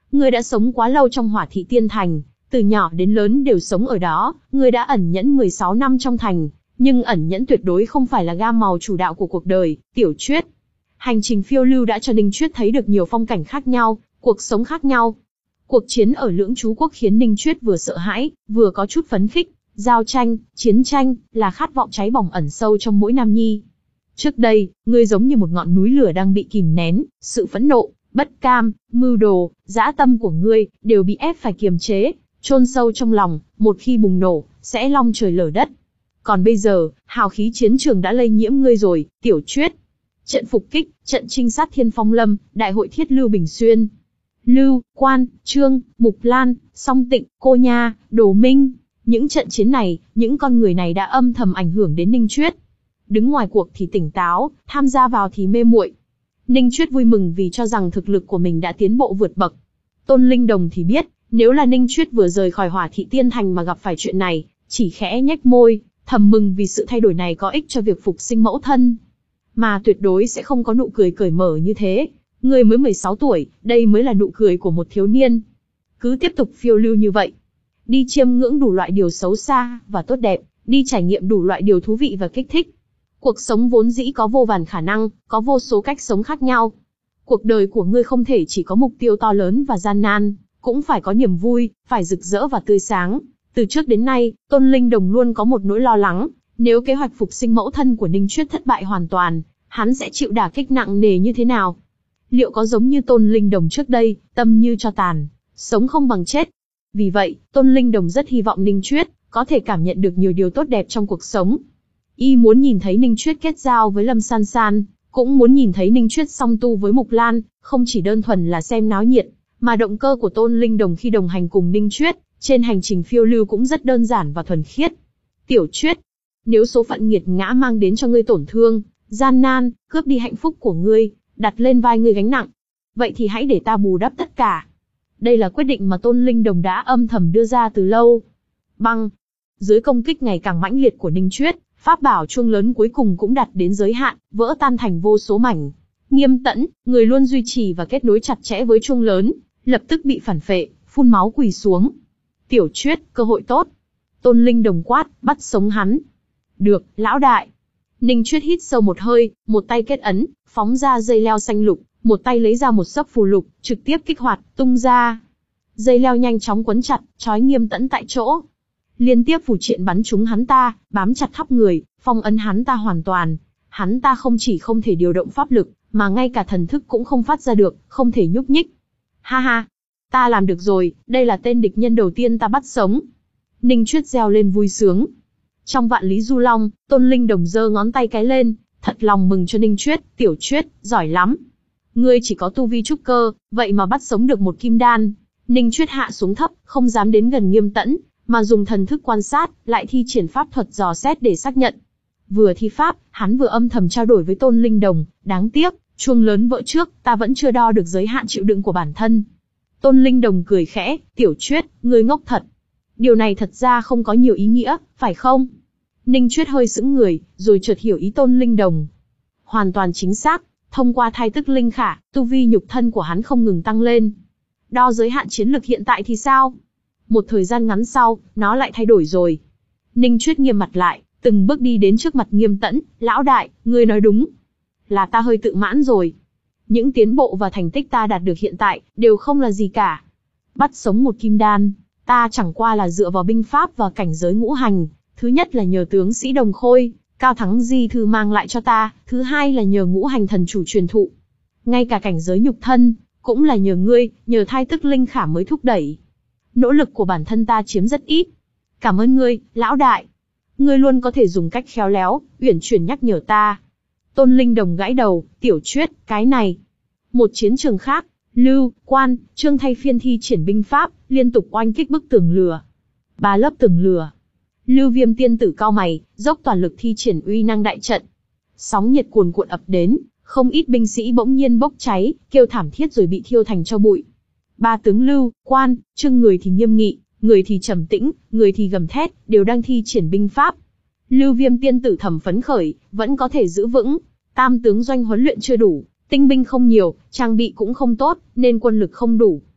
Ngươi đã sống quá lâu trong Hỏa Thị Tiên Thành, từ nhỏ đến lớn đều sống ở đó, ngươi đã ẩn nhẫn mười sáu năm trong thành, nhưng ẩn nhẫn tuyệt đối không phải là gam màu chủ đạo của cuộc đời, Tiểu Chuyết. Hành trình phiêu lưu đã cho Ninh Chuyết thấy được nhiều phong cảnh khác nhau, cuộc sống khác nhau. Cuộc chiến ở Lưỡng Chú Quốc khiến Ninh Chuyết vừa sợ hãi, vừa có chút phấn khích. Giao tranh, chiến tranh, là khát vọng cháy bỏng ẩn sâu trong mỗi nam nhi. Trước đây, ngươi giống như một ngọn núi lửa đang bị kìm nén, sự phẫn nộ, bất cam, mưu đồ, dã tâm của ngươi, đều bị ép phải kiềm chế, chôn sâu trong lòng, một khi bùng nổ, sẽ long trời lở đất. Còn bây giờ, hào khí chiến trường đã lây nhiễm ngươi rồi, Tiểu Chuyết. Trận phục kích, trận trinh sát Thiên Phong Lâm, đại hội thiết Lưu Bình Xuyên. Lưu, Quan, Trương, Mục Lan, Song Tịnh, Cô Nha, Đồ Minh. Những trận chiến này, những con người này đã âm thầm ảnh hưởng đến Ninh Chuyết. Đứng ngoài cuộc thì tỉnh táo, tham gia vào thì mê muội. Ninh Chuyết vui mừng vì cho rằng thực lực của mình đã tiến bộ vượt bậc. Tôn Linh Đồng thì biết, nếu là Ninh Chuyết vừa rời khỏi Hỏa Thị Tiên Thành mà gặp phải chuyện này, chỉ khẽ nhếch môi, thầm mừng vì sự thay đổi này có ích cho việc phục sinh mẫu thân. Mà tuyệt đối sẽ không có nụ cười cởi mở như thế. Người mới mười sáu tuổi, đây mới là nụ cười của một thiếu niên. Cứ tiếp tục phiêu lưu như vậy. Đi chiêm ngưỡng đủ loại điều xấu xa và tốt đẹp, đi trải nghiệm đủ loại điều thú vị và kích thích. Cuộc sống vốn dĩ có vô vàn khả năng, có vô số cách sống khác nhau. Cuộc đời của ngươi không thể chỉ có mục tiêu to lớn và gian nan, cũng phải có niềm vui, phải rực rỡ và tươi sáng. Từ trước đến nay, Tôn Linh Đồng luôn có một nỗi lo lắng, nếu kế hoạch phục sinh mẫu thân của Ninh Chuyết thất bại hoàn toàn, hắn sẽ chịu đả kích nặng nề như thế nào? Liệu có giống như Tôn Linh Đồng trước đây, tâm như tro tàn, sống không bằng chết? Vì vậy, Tôn Linh Đồng rất hy vọng Ninh Chuyết có thể cảm nhận được nhiều điều tốt đẹp trong cuộc sống. Y muốn nhìn thấy Ninh Chuyết kết giao với Lâm San San, cũng muốn nhìn thấy Ninh Chuyết song tu với Mục Lan, không chỉ đơn thuần là xem náo nhiệt, mà động cơ của Tôn Linh Đồng khi đồng hành cùng Ninh Chuyết, trên hành trình phiêu lưu cũng rất đơn giản và thuần khiết. Tiểu Chuyết, nếu số phận nghiệt ngã mang đến cho ngươi tổn thương, gian nan, cướp đi hạnh phúc của ngươi, đặt lên vai ngươi gánh nặng, vậy thì hãy để ta bù đắp tất cả. Đây là quyết định mà Tôn Linh Đồng đã âm thầm đưa ra từ lâu. Băng, dưới công kích ngày càng mãnh liệt của Ninh Chuyết, pháp bảo chuông lớn cuối cùng cũng đạt đến giới hạn, vỡ tan thành vô số mảnh. Nghiêm Tẫn, người luôn duy trì và kết nối chặt chẽ với chuông lớn, lập tức bị phản phệ, phun máu quỳ xuống. Tiểu Chuyết, cơ hội tốt. Tôn Linh Đồng quát, bắt sống hắn. Được, lão đại. Ninh Chuyết hít sâu một hơi, một tay kết ấn, phóng ra dây leo xanh lục, một tay lấy ra một sấp phù lục, trực tiếp kích hoạt, tung ra. Dây leo nhanh chóng quấn chặt, trói Nghiêm Tẫn tại chỗ. Liên tiếp phù triện bắn trúng hắn ta, bám chặt khắp người, phong ấn hắn ta hoàn toàn. Hắn ta không chỉ không thể điều động pháp lực, mà ngay cả thần thức cũng không phát ra được, không thể nhúc nhích. Ha ha, ta làm được rồi, đây là tên địch nhân đầu tiên ta bắt sống. Ninh Chuyết reo lên vui sướng. Trong vạn lý du long, Tôn Linh Đồng giơ ngón tay cái lên, thật lòng mừng cho Ninh Chuyết, Tiểu Chuyết, giỏi lắm. Ngươi chỉ có tu vi trúc cơ, vậy mà bắt sống được một kim đan. Ninh Chuyết hạ xuống thấp, không dám đến gần Nghiêm Tẫn, mà dùng thần thức quan sát, lại thi triển pháp thuật dò xét để xác nhận. Vừa thi pháp, hắn vừa âm thầm trao đổi với Tôn Linh Đồng, đáng tiếc, chuông lớn vỡ trước, ta vẫn chưa đo được giới hạn chịu đựng của bản thân. Tôn Linh Đồng cười khẽ, Tiểu Chuyết, ngươi ngốc thật. Điều này thật ra không có nhiều ý nghĩa, phải không? Ninh Chuyết hơi sững người, rồi chợt hiểu ý Tôn Linh Đồng. Hoàn toàn chính xác, thông qua thai tức linh khả, tu vi nhục thân của hắn không ngừng tăng lên. Đo giới hạn chiến lực hiện tại thì sao? Một thời gian ngắn sau, nó lại thay đổi rồi. Ninh Chuyết nghiêm mặt lại, từng bước đi đến trước mặt Nghiêm Tẫn, lão đại, ngươi nói đúng. Là ta hơi tự mãn rồi. Những tiến bộ và thành tích ta đạt được hiện tại, đều không là gì cả. Bắt sống một kim đan, ta chẳng qua là dựa vào binh pháp và cảnh giới ngũ hành. Thứ nhất là nhờ tướng sĩ Đồng Khôi, Cao Thắng Di Thư mang lại cho ta, thứ hai là nhờ ngũ hành thần chủ truyền thụ. Ngay cả cảnh giới nhục thân, cũng là nhờ ngươi, nhờ thai tức linh khả mới thúc đẩy. Nỗ lực của bản thân ta chiếm rất ít. Cảm ơn ngươi, lão đại. Ngươi luôn có thể dùng cách khéo léo, uyển chuyển nhắc nhở ta. Tôn Linh Đồng gãi đầu, Tiểu Chuyết, cái này. Một chiến trường khác, Lưu, Quan, Trương thay phiên thi triển binh pháp, liên tục oanh kích bức tường lửa. Ba lớp tường lửa. Lưu Viêm tiên tử cao mày, dốc toàn lực thi triển uy năng đại trận. Sóng nhiệt cuồn cuộn ập đến, không ít binh sĩ bỗng nhiên bốc cháy, kêu thảm thiết rồi bị thiêu thành tro bụi. Ba tướng Lưu, Quan, Trương người thì nghiêm nghị, người thì trầm tĩnh, người thì gầm thét, đều đang thi triển binh pháp. Lưu Viêm tiên tử thầm phấn khởi, vẫn có thể giữ vững. Tam tướng doanh huấn luyện chưa đủ, tinh binh không nhiều, trang bị cũng không tốt, nên quân lực không đủ.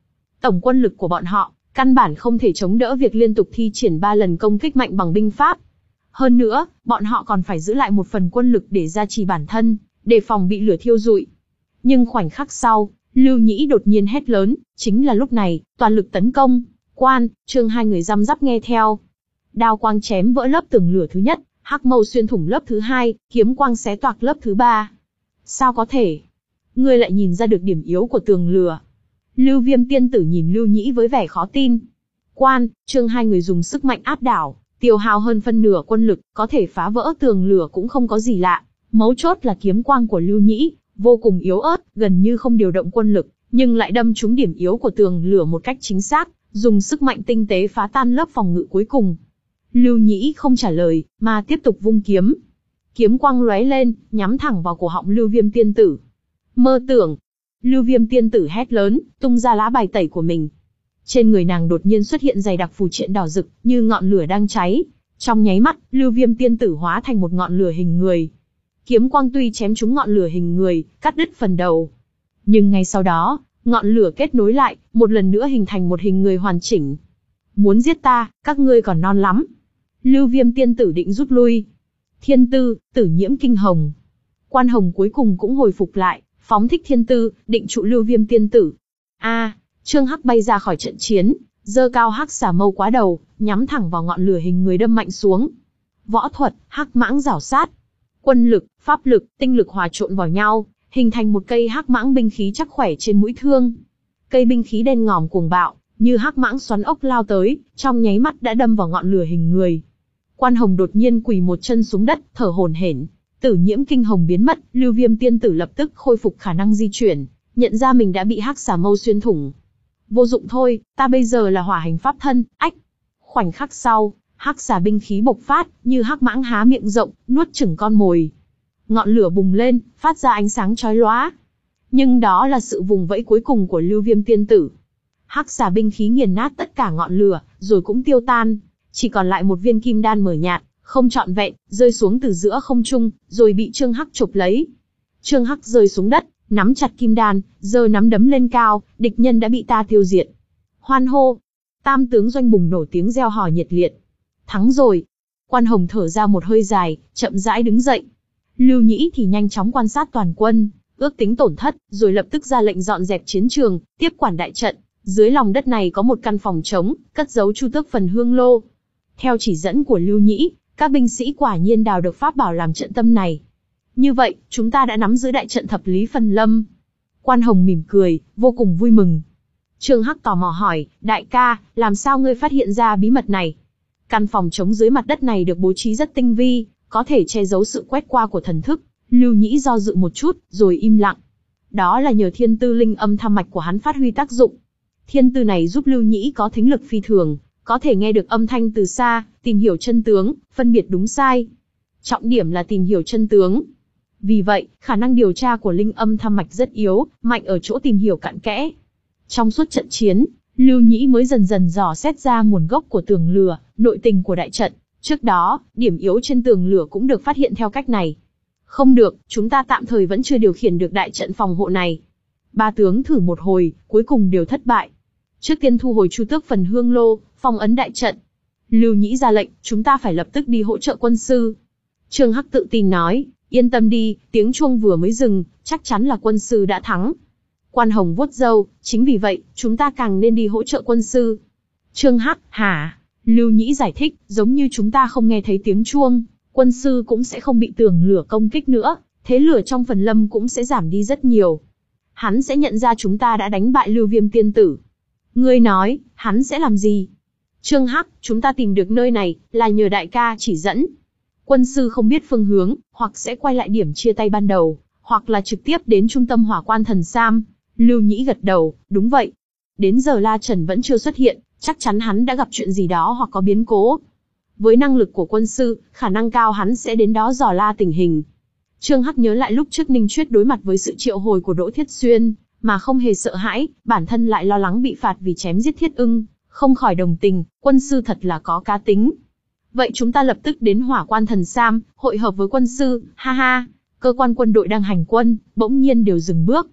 Tổng quân lực của bọn họ, căn bản không thể chống đỡ việc liên tục thi triển ba lần công kích mạnh bằng binh pháp. Hơn nữa, bọn họ còn phải giữ lại một phần quân lực để gia trì bản thân, đề phòng bị lửa thiêu rụi. Nhưng khoảnh khắc sau, Lưu Nhĩ đột nhiên hét lớn, chính là lúc này, toàn lực tấn công. Quan, Trương hai người răm rắp nghe theo. Đao quang chém vỡ lớp tường lửa thứ nhất, hắc mâu xuyên thủng lớp thứ hai, kiếm quang xé toạc lớp thứ ba. Sao có thể? Ngươi lại nhìn ra được điểm yếu của tường lửa. Lưu Viêm tiên tử nhìn Lưu Nhĩ với vẻ khó tin. Quan, Trương hai người dùng sức mạnh áp đảo, tiêu hao hơn phân nửa quân lực, có thể phá vỡ tường lửa cũng không có gì lạ. Mấu chốt là kiếm quang của Lưu Nhĩ, vô cùng yếu ớt, gần như không điều động quân lực, nhưng lại đâm trúng điểm yếu của tường lửa một cách chính xác, dùng sức mạnh tinh tế phá tan lớp phòng ngự cuối cùng. Lưu Nhĩ không trả lời, mà tiếp tục vung kiếm. Kiếm quang lóe lên, nhắm thẳng vào cổ họng Lưu Viêm tiên tử. Mơ tưởng! Lưu Viêm tiên tử hét lớn, tung ra lá bài tẩy của mình. Trên người nàng đột nhiên xuất hiện dày đặc phù triện đỏ rực, như ngọn lửa đang cháy. Trong nháy mắt, Lưu Viêm tiên tử hóa thành một ngọn lửa hình người. Kiếm quang tuy chém trúng ngọn lửa hình người, cắt đứt phần đầu. Nhưng ngay sau đó, ngọn lửa kết nối lại, một lần nữa hình thành một hình người hoàn chỉnh. Muốn giết ta, các ngươi còn non lắm. Lưu Viêm tiên tử định rút lui. Thiên tư, tử nhiễm kinh hồng. Quan Hồng cuối cùng cũng hồi phục lại, phóng thích thiên tư, định trụ Lưu Viêm tiên tử. A, Trương Hắc bay ra khỏi trận chiến, giơ cao hắc xà mâu quá đầu, nhắm thẳng vào ngọn lửa hình người đâm mạnh xuống. Võ thuật, hắc mãng rảo sát. Quân lực, pháp lực, tinh lực hòa trộn vào nhau, hình thành một cây hắc mãng binh khí chắc khỏe trên mũi thương. Cây binh khí đen ngòm cuồng bạo, như hắc mãng xoắn ốc lao tới, trong nháy mắt đã đâm vào ngọn lửa hình người. Quan Hồng đột nhiên quỳ một chân xuống đất, thở hổn hển. Tử nhiễm kinh hồng biến mất, Lưu Viêm tiên tử lập tức khôi phục khả năng di chuyển, nhận ra mình đã bị hắc xà mâu xuyên thủng. Vô dụng thôi, ta bây giờ là hỏa hành pháp thân, ách. Khoảnh khắc sau, hắc xà binh khí bộc phát, như hắc mãng há miệng rộng, nuốt chửng con mồi. Ngọn lửa bùng lên, phát ra ánh sáng chói lóa. Nhưng đó là sự vùng vẫy cuối cùng của Lưu Viêm tiên tử. Hắc xà binh khí nghiền nát tất cả ngọn lửa, rồi cũng tiêu tan, chỉ còn lại một viên kim đan mờ nhạt, không trọn vẹn, rơi xuống từ giữa không trung, rồi bị Trương Hắc chụp lấy. Trương Hắc rơi xuống đất, nắm chặt kim đan, giơ nắm đấm lên cao, địch nhân đã bị ta tiêu diệt. Hoan hô! Tam tướng doanh bùng nổ tiếng reo hò nhiệt liệt. Thắng rồi! Quan Hồng thở ra một hơi dài, chậm rãi đứng dậy. Lưu Nhĩ thì nhanh chóng quan sát toàn quân, ước tính tổn thất, rồi lập tức ra lệnh dọn dẹp chiến trường, tiếp quản đại trận. Dưới lòng đất này có một căn phòng trống, cất giấu chu tước phần hương lô. Theo chỉ dẫn của Lưu Nhĩ, các binh sĩ quả nhiên đào được pháp bảo làm trận tâm này. Như vậy, chúng ta đã nắm giữ đại trận thập lý phần lâm. Quan Hồng mỉm cười, vô cùng vui mừng. Trương Hắc tò mò hỏi, đại ca, làm sao ngươi phát hiện ra bí mật này? Căn phòng trống dưới mặt đất này được bố trí rất tinh vi, có thể che giấu sự quét qua của thần thức. Lưu Nhĩ do dự một chút, rồi im lặng. Đó là nhờ thiên tư linh âm tham mạch của hắn phát huy tác dụng. Thiên tư này giúp Lưu Nhĩ có thính lực phi thường, có thể nghe được âm thanh từ xa, tìm hiểu chân tướng, phân biệt đúng sai. Trọng điểm là tìm hiểu chân tướng. Vì vậy, khả năng điều tra của linh âm tham mạch rất yếu, mạnh ở chỗ tìm hiểu cặn kẽ. Trong suốt trận chiến, Lưu Nhĩ mới dần dần dò xét ra nguồn gốc của tường lửa, nội tình của đại trận. Trước đó, điểm yếu trên tường lửa cũng được phát hiện theo cách này. Không được, chúng ta tạm thời vẫn chưa điều khiển được đại trận phòng hộ này. Ba tướng thử một hồi, cuối cùng đều thất bại. Trước tiên thu hồi chu tước phần hương lô, phong ấn đại trận. Lưu Nhĩ ra lệnh, chúng ta phải lập tức đi hỗ trợ quân sư. Trương Hắc tự tin nói, yên tâm đi, tiếng chuông vừa mới dừng, chắc chắn là quân sư đã thắng. Quan Hồng vuốt râu, chính vì vậy, chúng ta càng nên đi hỗ trợ quân sư. Trương Hắc, hả? Lưu Nhĩ giải thích, giống như chúng ta không nghe thấy tiếng chuông, quân sư cũng sẽ không bị tường lửa công kích nữa, thế lửa trong phần lâm cũng sẽ giảm đi rất nhiều. Hắn sẽ nhận ra chúng ta đã đánh bại Lưu Viêm tiên tử. Ngươi nói, hắn sẽ làm gì? Trương Hắc, chúng ta tìm được nơi này, là nhờ đại ca chỉ dẫn. Quân sư không biết phương hướng, hoặc sẽ quay lại điểm chia tay ban đầu, hoặc là trực tiếp đến trung tâm hỏa quan thần Sam. Lưu Nhĩ gật đầu, đúng vậy. Đến giờ La Trần vẫn chưa xuất hiện, chắc chắn hắn đã gặp chuyện gì đó hoặc có biến cố. Với năng lực của quân sư, khả năng cao hắn sẽ đến đó dò la tình hình. Trương Hắc nhớ lại lúc trước Ninh Chuyết đối mặt với sự triệu hồi của Đỗ Thiết Xuyên, mà không hề sợ hãi, bản thân lại lo lắng bị phạt vì chém giết Thiết Ưng, không khỏi đồng tình, quân sư thật là có cá tính. Vậy chúng ta lập tức đến hỏa quan thần Sam, hội hợp với quân sư, ha ha. Cơ quan quân đội đang hành quân, bỗng nhiên đều dừng bước.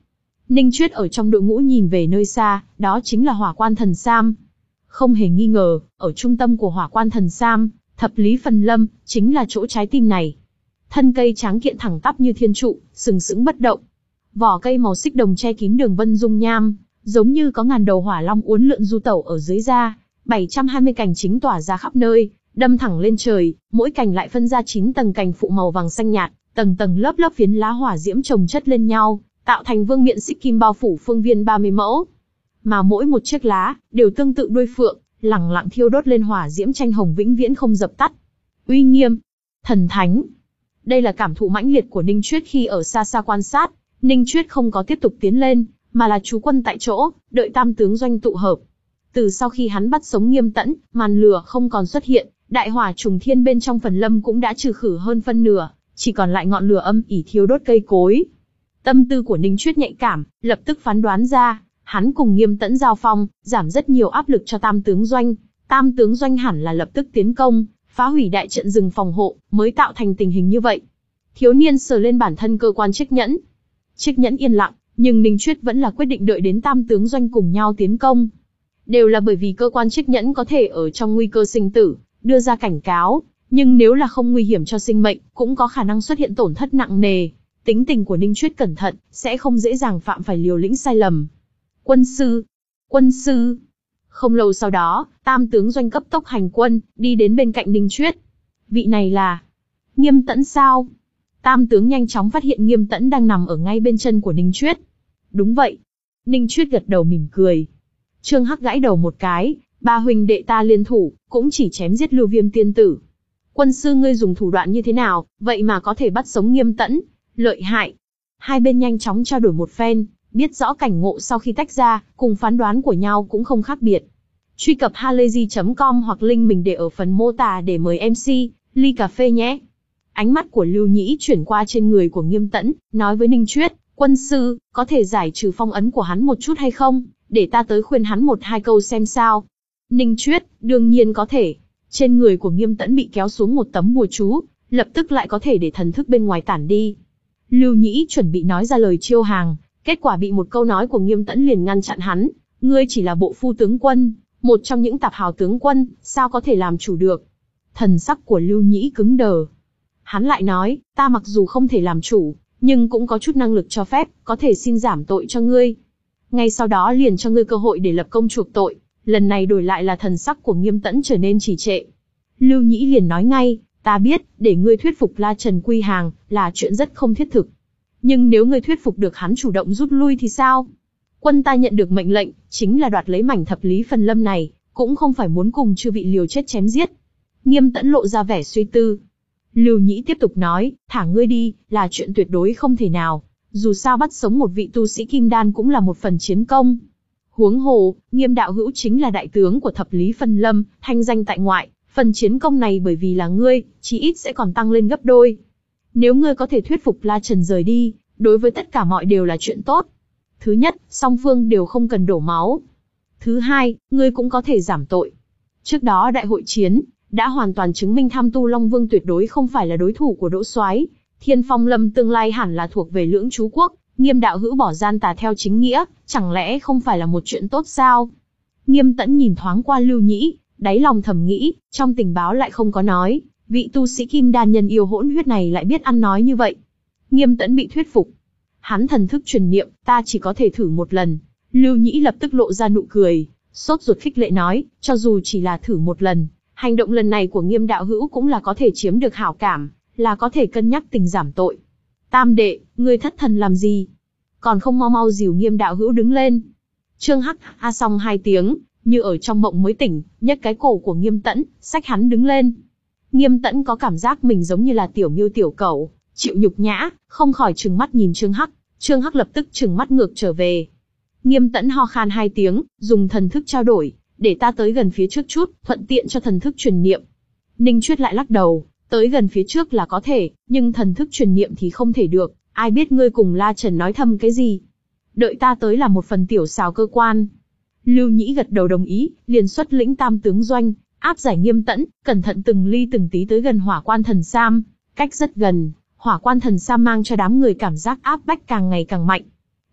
Ninh Chuyết ở trong đội ngũ nhìn về nơi xa, đó chính là Hỏa Quan Thần Sam. Không hề nghi ngờ, ở trung tâm của Hỏa Quan Thần Sam, Thập Lý Phần Lâm, chính là chỗ trái tim này. Thân cây tráng kiện thẳng tắp như thiên trụ, sừng sững bất động. Vỏ cây màu xích đồng che kín đường vân dung nham, giống như có ngàn đầu hỏa long uốn lượn du tẩu ở dưới da. bảy trăm hai mươi cành chính tỏa ra khắp nơi, đâm thẳng lên trời, mỗi cành lại phân ra chín tầng cành phụ màu vàng xanh nhạt, tầng tầng lớp lớp phiến lá hỏa diễm chồng chất lên nhau, tạo thành vương miện xích kim bao phủ phương viên ba mươi mẫu. Mà mỗi một chiếc lá đều tương tự đuôi phượng, lẳng lặng thiêu đốt lên hỏa diễm tranh hồng vĩnh viễn không dập tắt. Uy nghiêm, thần thánh. Đây là cảm thụ mãnh liệt của Ninh Chuyết khi ở xa xa quan sát. Ninh Chuyết không có tiếp tục tiến lên, mà là trú quân tại chỗ, đợi tam tướng doanh tụ hợp. Từ sau khi hắn bắt sống Nghiêm Tẫn, màn lửa không còn xuất hiện, đại hỏa trùng thiên bên trong Phần Lâm cũng đã trừ khử hơn phân nửa, chỉ còn lại ngọn lửa âm ỉ thiêu đốt cây cối. Tâm tư của Ninh Chuyết nhạy cảm, lập tức phán đoán ra, hắn cùng Nghiêm Tẫn giao phong, giảm rất nhiều áp lực cho tam tướng doanh. Tam tướng doanh hẳn là lập tức tiến công, phá hủy đại trận rừng phòng hộ, mới tạo thành tình hình như vậy. Thiếu niên sờ lên bản thân cơ quan chiếc nhẫn. Chiếc nhẫn yên lặng, nhưng Ninh Chuyết vẫn là quyết định đợi đến tam tướng doanh cùng nhau tiến công. Đều là bởi vì cơ quan chiếc nhẫn có thể ở trong nguy cơ sinh tử, đưa ra cảnh cáo, nhưng nếu là không nguy hiểm cho sinh mệnh, cũng có khả năng xuất hiện tổn thất nặng nề. Tính tình của Ninh Chuyết cẩn thận, sẽ không dễ dàng phạm phải liều lĩnh sai lầm. Quân sư! Quân sư! Không lâu sau đó, tam tướng doanh cấp tốc hành quân, đi đến bên cạnh Ninh Chuyết. Vị này là Nghiêm Tẫn sao? Tam tướng nhanh chóng phát hiện Nghiêm Tẫn đang nằm ở ngay bên chân của Ninh Chuyết. Đúng vậy. Ninh Chuyết gật đầu mỉm cười. Trương Hắc gãi đầu một cái, ba huynh đệ ta liên thủ, cũng chỉ chém giết Lưu Viêm tiên tử. Quân sư ngươi dùng thủ đoạn như thế nào, vậy mà có thể bắt sống Nghiêm Tẫn? Lợi hại. Hai bên nhanh chóng trao đổi một phen, biết rõ cảnh ngộ sau khi tách ra, cùng phán đoán của nhau cũng không khác biệt. Truy cập halayzi chấm com hoặc link mình để ở phần mô tả để mời em xê, ly cà phê nhé. Ánh mắt của Lưu Nhĩ chuyển qua trên người của Nghiêm Tẫn, nói với Ninh Chuyết, quân sư, có thể giải trừ phong ấn của hắn một chút hay không, để ta tới khuyên hắn một hai câu xem sao. Ninh Chuyết, đương nhiên có thể. Trên người của Nghiêm Tẫn bị kéo xuống một tấm bùa chú, lập tức lại có thể để thần thức bên ngoài tản đi. Lưu Nhĩ chuẩn bị nói ra lời chiêu hàng, kết quả bị một câu nói của Nghiêm Tẫn liền ngăn chặn hắn. Ngươi chỉ là bộ phu tướng quân, một trong những tạp hào tướng quân, sao có thể làm chủ được? Thần sắc của Lưu Nhĩ cứng đờ. Hắn lại nói, ta mặc dù không thể làm chủ, nhưng cũng có chút năng lực cho phép, có thể xin giảm tội cho ngươi. Ngay sau đó liền cho ngươi cơ hội để lập công chuộc tội, lần này đổi lại là thần sắc của Nghiêm Tẫn trở nên trì trệ. Lưu Nhĩ liền nói ngay, ta biết, để ngươi thuyết phục La Trần quy hàng, là chuyện rất không thiết thực. Nhưng nếu ngươi thuyết phục được hắn chủ động rút lui thì sao? Quân ta nhận được mệnh lệnh, chính là đoạt lấy mảnh Thập Lý Phần Lâm này, cũng không phải muốn cùng chư vị liều chết chém giết. Nghiêm Tẫn lộ ra vẻ suy tư. Lưu Nhĩ tiếp tục nói, thả ngươi đi, là chuyện tuyệt đối không thể nào. Dù sao bắt sống một vị tu sĩ kim đan cũng là một phần chiến công. Huống hồ, Nghiêm đạo hữu chính là đại tướng của Thập Lý Phần Lâm, thanh danh tại ngoại, phần chiến công này bởi vì là ngươi, chí ít sẽ còn tăng lên gấp đôi. Nếu ngươi có thể thuyết phục La Trần rời đi, đối với tất cả mọi đều là chuyện tốt. Thứ nhất, song phương đều không cần đổ máu. Thứ hai, ngươi cũng có thể giảm tội. Trước đó đại hội chiến đã hoàn toàn chứng minh Tham Tu Long Vương tuyệt đối không phải là đối thủ của Đỗ Soái. Thiên Phong Lâm tương lai hẳn là thuộc về Lưỡng Chú Quốc, Nghiêm đạo hữu bỏ gian tà theo chính nghĩa, chẳng lẽ không phải là một chuyện tốt sao? Nghiêm Tẫn nhìn thoáng qua Lưu Nhĩ, đáy lòng thầm nghĩ, trong tình báo lại không có nói, vị tu sĩ kim đan nhân yêu hỗn huyết này lại biết ăn nói như vậy. Nghiêm Tẫn bị thuyết phục. Hắn thần thức truyền niệm, ta chỉ có thể thử một lần. Lưu Nhĩ lập tức lộ ra nụ cười, sốt ruột khích lệ nói, cho dù chỉ là thử một lần, hành động lần này của Nghiêm đạo hữu cũng là có thể chiếm được hảo cảm, là có thể cân nhắc tình giảm tội. Tam đệ, ngươi thất thần làm gì? Còn không mau mau dìu Nghiêm đạo hữu đứng lên. Trương Hắc a xong hai tiếng, như ở trong mộng mới tỉnh, nhấc cái cổ của Nghiêm Tẫn, xách hắn đứng lên. Nghiêm Tẫn có cảm giác mình giống như là tiểu miêu tiểu cẩu, chịu nhục nhã, không khỏi trừng mắt nhìn Trương Hắc. Trương Hắc lập tức trừng mắt ngược trở về. Nghiêm Tẫn ho khan hai tiếng, dùng thần thức trao đổi, để ta tới gần phía trước chút, thuận tiện cho thần thức truyền niệm. Ninh Chuyết lại lắc đầu, tới gần phía trước là có thể, nhưng thần thức truyền niệm thì không thể được, ai biết ngươi cùng La Trần nói thầm cái gì. Đợi ta tới là một phần tiểu xào cơ quan. Lưu Nhĩ gật đầu đồng ý, liền xuất lĩnh tam tướng doanh, áp giải Nghiêm Tẫn, cẩn thận từng ly từng tí tới gần Hỏa Quan Thần Sam, cách rất gần. Hỏa Quan Thần Sam mang cho đám người cảm giác áp bách càng ngày càng mạnh.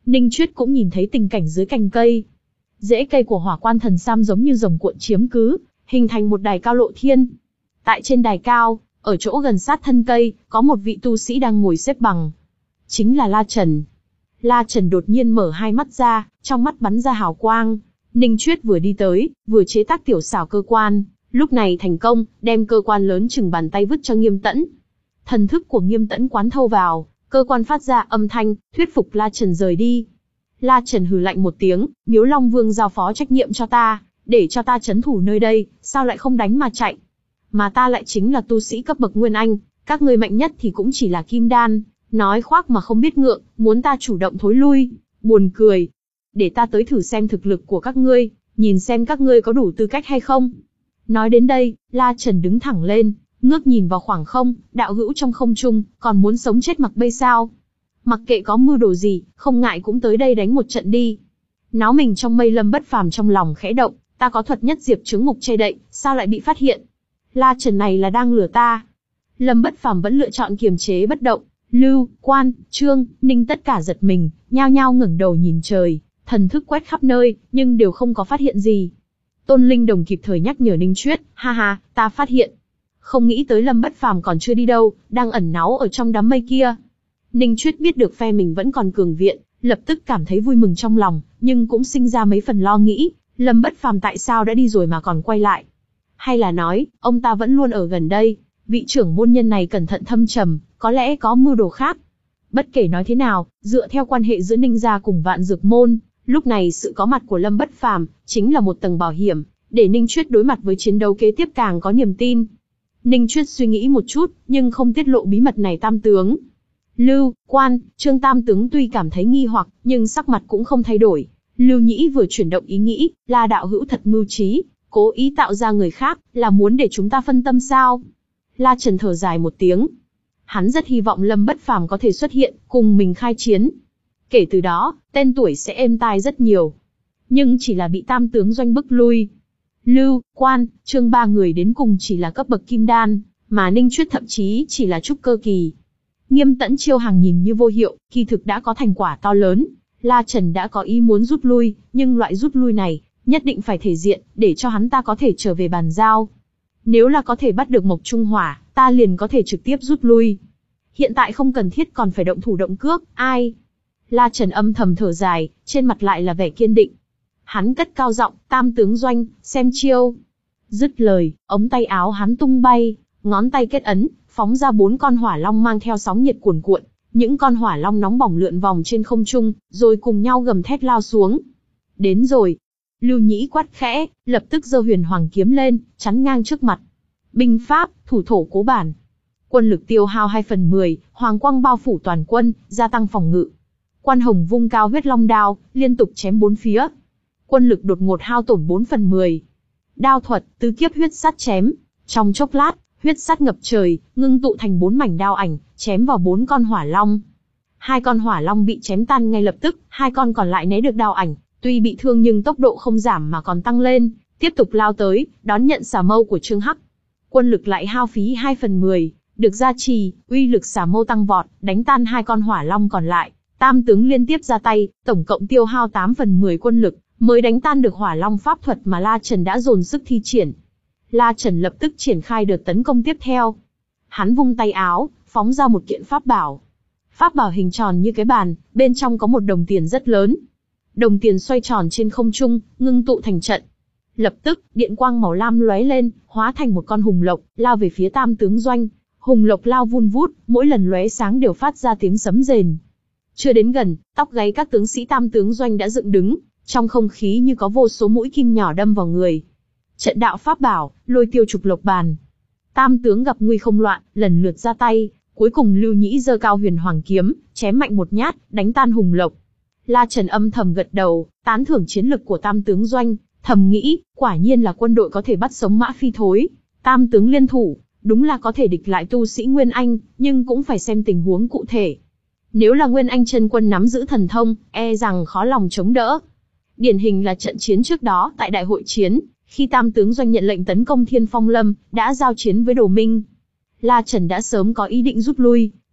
Ninh Chuyết cũng nhìn thấy tình cảnh dưới cành cây. Rễ cây của Hỏa Quan Thần Sam giống như rồng cuộn chiếm cứ, hình thành một đài cao lộ thiên. Tại trên đài cao, ở chỗ gần sát thân cây, có một vị tu sĩ đang ngồi xếp bằng. Chính là La Trần. La Trần đột nhiên mở hai mắt ra, trong mắt bắn ra hào quang. Ninh Chuyết vừa đi tới, vừa chế tác tiểu xảo cơ quan, lúc này thành công, đem cơ quan lớn chừng bàn tay vứt cho Nghiêm Tẫn. Thần thức của Nghiêm Tẫn quán thâu vào, cơ quan phát ra âm thanh, thuyết phục La Trần rời đi. La Trần hừ lạnh một tiếng, Miếu Long Vương giao phó trách nhiệm cho ta, để cho ta trấn thủ nơi đây, sao lại không đánh mà chạy? Mà ta lại chính là tu sĩ cấp bậc Nguyên Anh, các ngươi mạnh nhất thì cũng chỉ là Kim Đan, nói khoác mà không biết ngượng, muốn ta chủ động thối lui, buồn cười. Để ta tới thử xem thực lực của các ngươi, nhìn xem các ngươi có đủ tư cách hay không. Nói đến đây, La Trần đứng thẳng lên, ngước nhìn vào khoảng không, đạo hữu trong không trung, còn muốn sống chết mặc bay sao? Mặc kệ có mưu đồ gì, không ngại cũng tới đây đánh một trận đi. Náo mình trong mây, Lâm Bất Phàm trong lòng khẽ động, ta có thuật nhất diệp chứng mục che đậy, sao lại bị phát hiện? La Trần này là đang lừa ta. Lâm Bất Phàm vẫn lựa chọn kiềm chế bất động. Lưu, Quan, Trương, Ninh tất cả giật mình, nhao nhao ngẩng đầu nhìn trời, thần thức quét khắp nơi, nhưng đều không có phát hiện gì. Tôn Linh Đồng kịp thời nhắc nhở Ninh Chuyết, ha ha, ta phát hiện. Không nghĩ tới Lâm Bất Phàm còn chưa đi đâu, đang ẩn náu ở trong đám mây kia. Ninh Chuyết biết được phe mình vẫn còn cường viện, lập tức cảm thấy vui mừng trong lòng, nhưng cũng sinh ra mấy phần lo nghĩ, Lâm Bất Phàm tại sao đã đi rồi mà còn quay lại? Hay là nói, ông ta vẫn luôn ở gần đây, vị trưởng môn nhân này cẩn thận thâm trầm, có lẽ có mưu đồ khác. Bất kể nói thế nào, dựa theo quan hệ giữa Ninh gia cùng Vạn Dược môn, lúc này sự có mặt của Lâm Bất Phàm chính là một tầng bảo hiểm, để Ninh Chuyết đối mặt với chiến đấu kế tiếp càng có niềm tin. Ninh Chuyết suy nghĩ một chút, nhưng không tiết lộ bí mật này tam tướng. Lưu, Quan, Trương tam tướng tuy cảm thấy nghi hoặc, nhưng sắc mặt cũng không thay đổi. Lưu Nhĩ vừa chuyển động ý nghĩ, La đạo hữu thật mưu trí, cố ý tạo ra người khác, là muốn để chúng ta phân tâm sao? La Trần thở dài một tiếng. Hắn rất hy vọng Lâm Bất Phàm có thể xuất hiện, cùng mình khai chiến. Kể từ đó, tên tuổi sẽ êm tai rất nhiều. Nhưng chỉ là bị tam tướng doanh bức lui. Lưu, Quan, Trương ba người đến cùng chỉ là cấp bậc Kim Đan, mà Ninh Chuyết thậm chí chỉ là trúc cơ kỳ. Nghiêm Tẫn chiêu hàng nhìn như vô hiệu, kỳ thực đã có thành quả to lớn. La Trần đã có ý muốn rút lui, nhưng loại rút lui này, nhất định phải thể diện, để cho hắn ta có thể trở về bàn giao. Nếu là có thể bắt được Mộc Trung Hỏa, ta liền có thể trực tiếp rút lui. Hiện tại không cần thiết còn phải động thủ động cước, ai? La Trần âm thầm thở dài, trên mặt lại là vẻ kiên định. Hắn cất cao giọng, tam tướng doanh, xem chiêu. Dứt lời, ống tay áo hắn tung bay, ngón tay kết ấn, phóng ra bốn con hỏa long mang theo sóng nhiệt cuồn cuộn. Những con hỏa long nóng bỏng lượn vòng trên không trung, rồi cùng nhau gầm thét lao xuống. Đến rồi. Lưu Nhĩ quát khẽ, lập tức giơ huyền hoàng kiếm lên, chắn ngang trước mặt. Binh pháp, thủ thổ cố bản. Quân lực tiêu hao hai phần mười, hoàng quang bao phủ toàn quân, gia tăng phòng ngự. Quan Hồng vung cao huyết long đao, liên tục chém bốn phía. Quân lực đột ngột hao tổn bốn phần mười. Đao thuật, tứ kiếp huyết sắt chém. Trong chốc lát, huyết sắt ngập trời, ngưng tụ thành bốn mảnh đao ảnh, chém vào bốn con hỏa long. Hai con hỏa long bị chém tan ngay lập tức, hai con còn lại né được đao ảnh, tuy bị thương nhưng tốc độ không giảm mà còn tăng lên, tiếp tục lao tới, đón nhận xà mâu của Trương Hắc. Quân lực lại hao phí hai phần mười, được gia trì, uy lực xà mâu tăng vọt, đánh tan hai con hỏa long còn lại. Tam tướng liên tiếp ra tay, tổng cộng tiêu hao tám phần mười quân lực, mới đánh tan được hỏa long pháp thuật mà La Trần đã dồn sức thi triển. La Trần lập tức triển khai đợt tấn công tiếp theo. Hắn vung tay áo, phóng ra một kiện pháp bảo. Pháp bảo hình tròn như cái bàn, bên trong có một đồng tiền rất lớn. Đồng tiền xoay tròn trên không trung, ngưng tụ thành trận. Lập tức, điện quang màu lam lóe lên, hóa thành một con hùng lộc, lao về phía tam tướng doanh. Hùng lộc lao vun vút, mỗi lần lóe sáng đều phát ra tiếng sấm rền. Chưa đến gần, tóc gáy các tướng sĩ tam tướng doanh đã dựng đứng, trong không khí như có vô số mũi kim nhỏ đâm vào người. Trận đạo pháp bảo, lôi tiêu trục lộc bàn. Tam tướng gặp nguy không loạn, lần lượt ra tay, cuối cùng Lưu Nhĩ giơ cao huyền hoàng kiếm, chém mạnh một nhát, đánh tan hùng lộc. La Trần âm thầm gật đầu, tán thưởng chiến lực của tam tướng doanh, thầm nghĩ, quả nhiên là quân đội có thể bắt sống Mã Phi Thối. Tam tướng liên thủ, đúng là có thể địch lại tu sĩ Nguyên Anh, nhưng cũng phải xem tình huống cụ thể. Nếu là Nguyên Anh chân quân nắm giữ thần thông, e rằng khó lòng chống đỡ. Điển hình là trận chiến trước đó tại đại hội chiến, khi tam tướng doanh nhận lệnh tấn công Thiên Phong Lâm, đã giao chiến với Đồ Minh. La Trần đã sớm có ý định rút lui,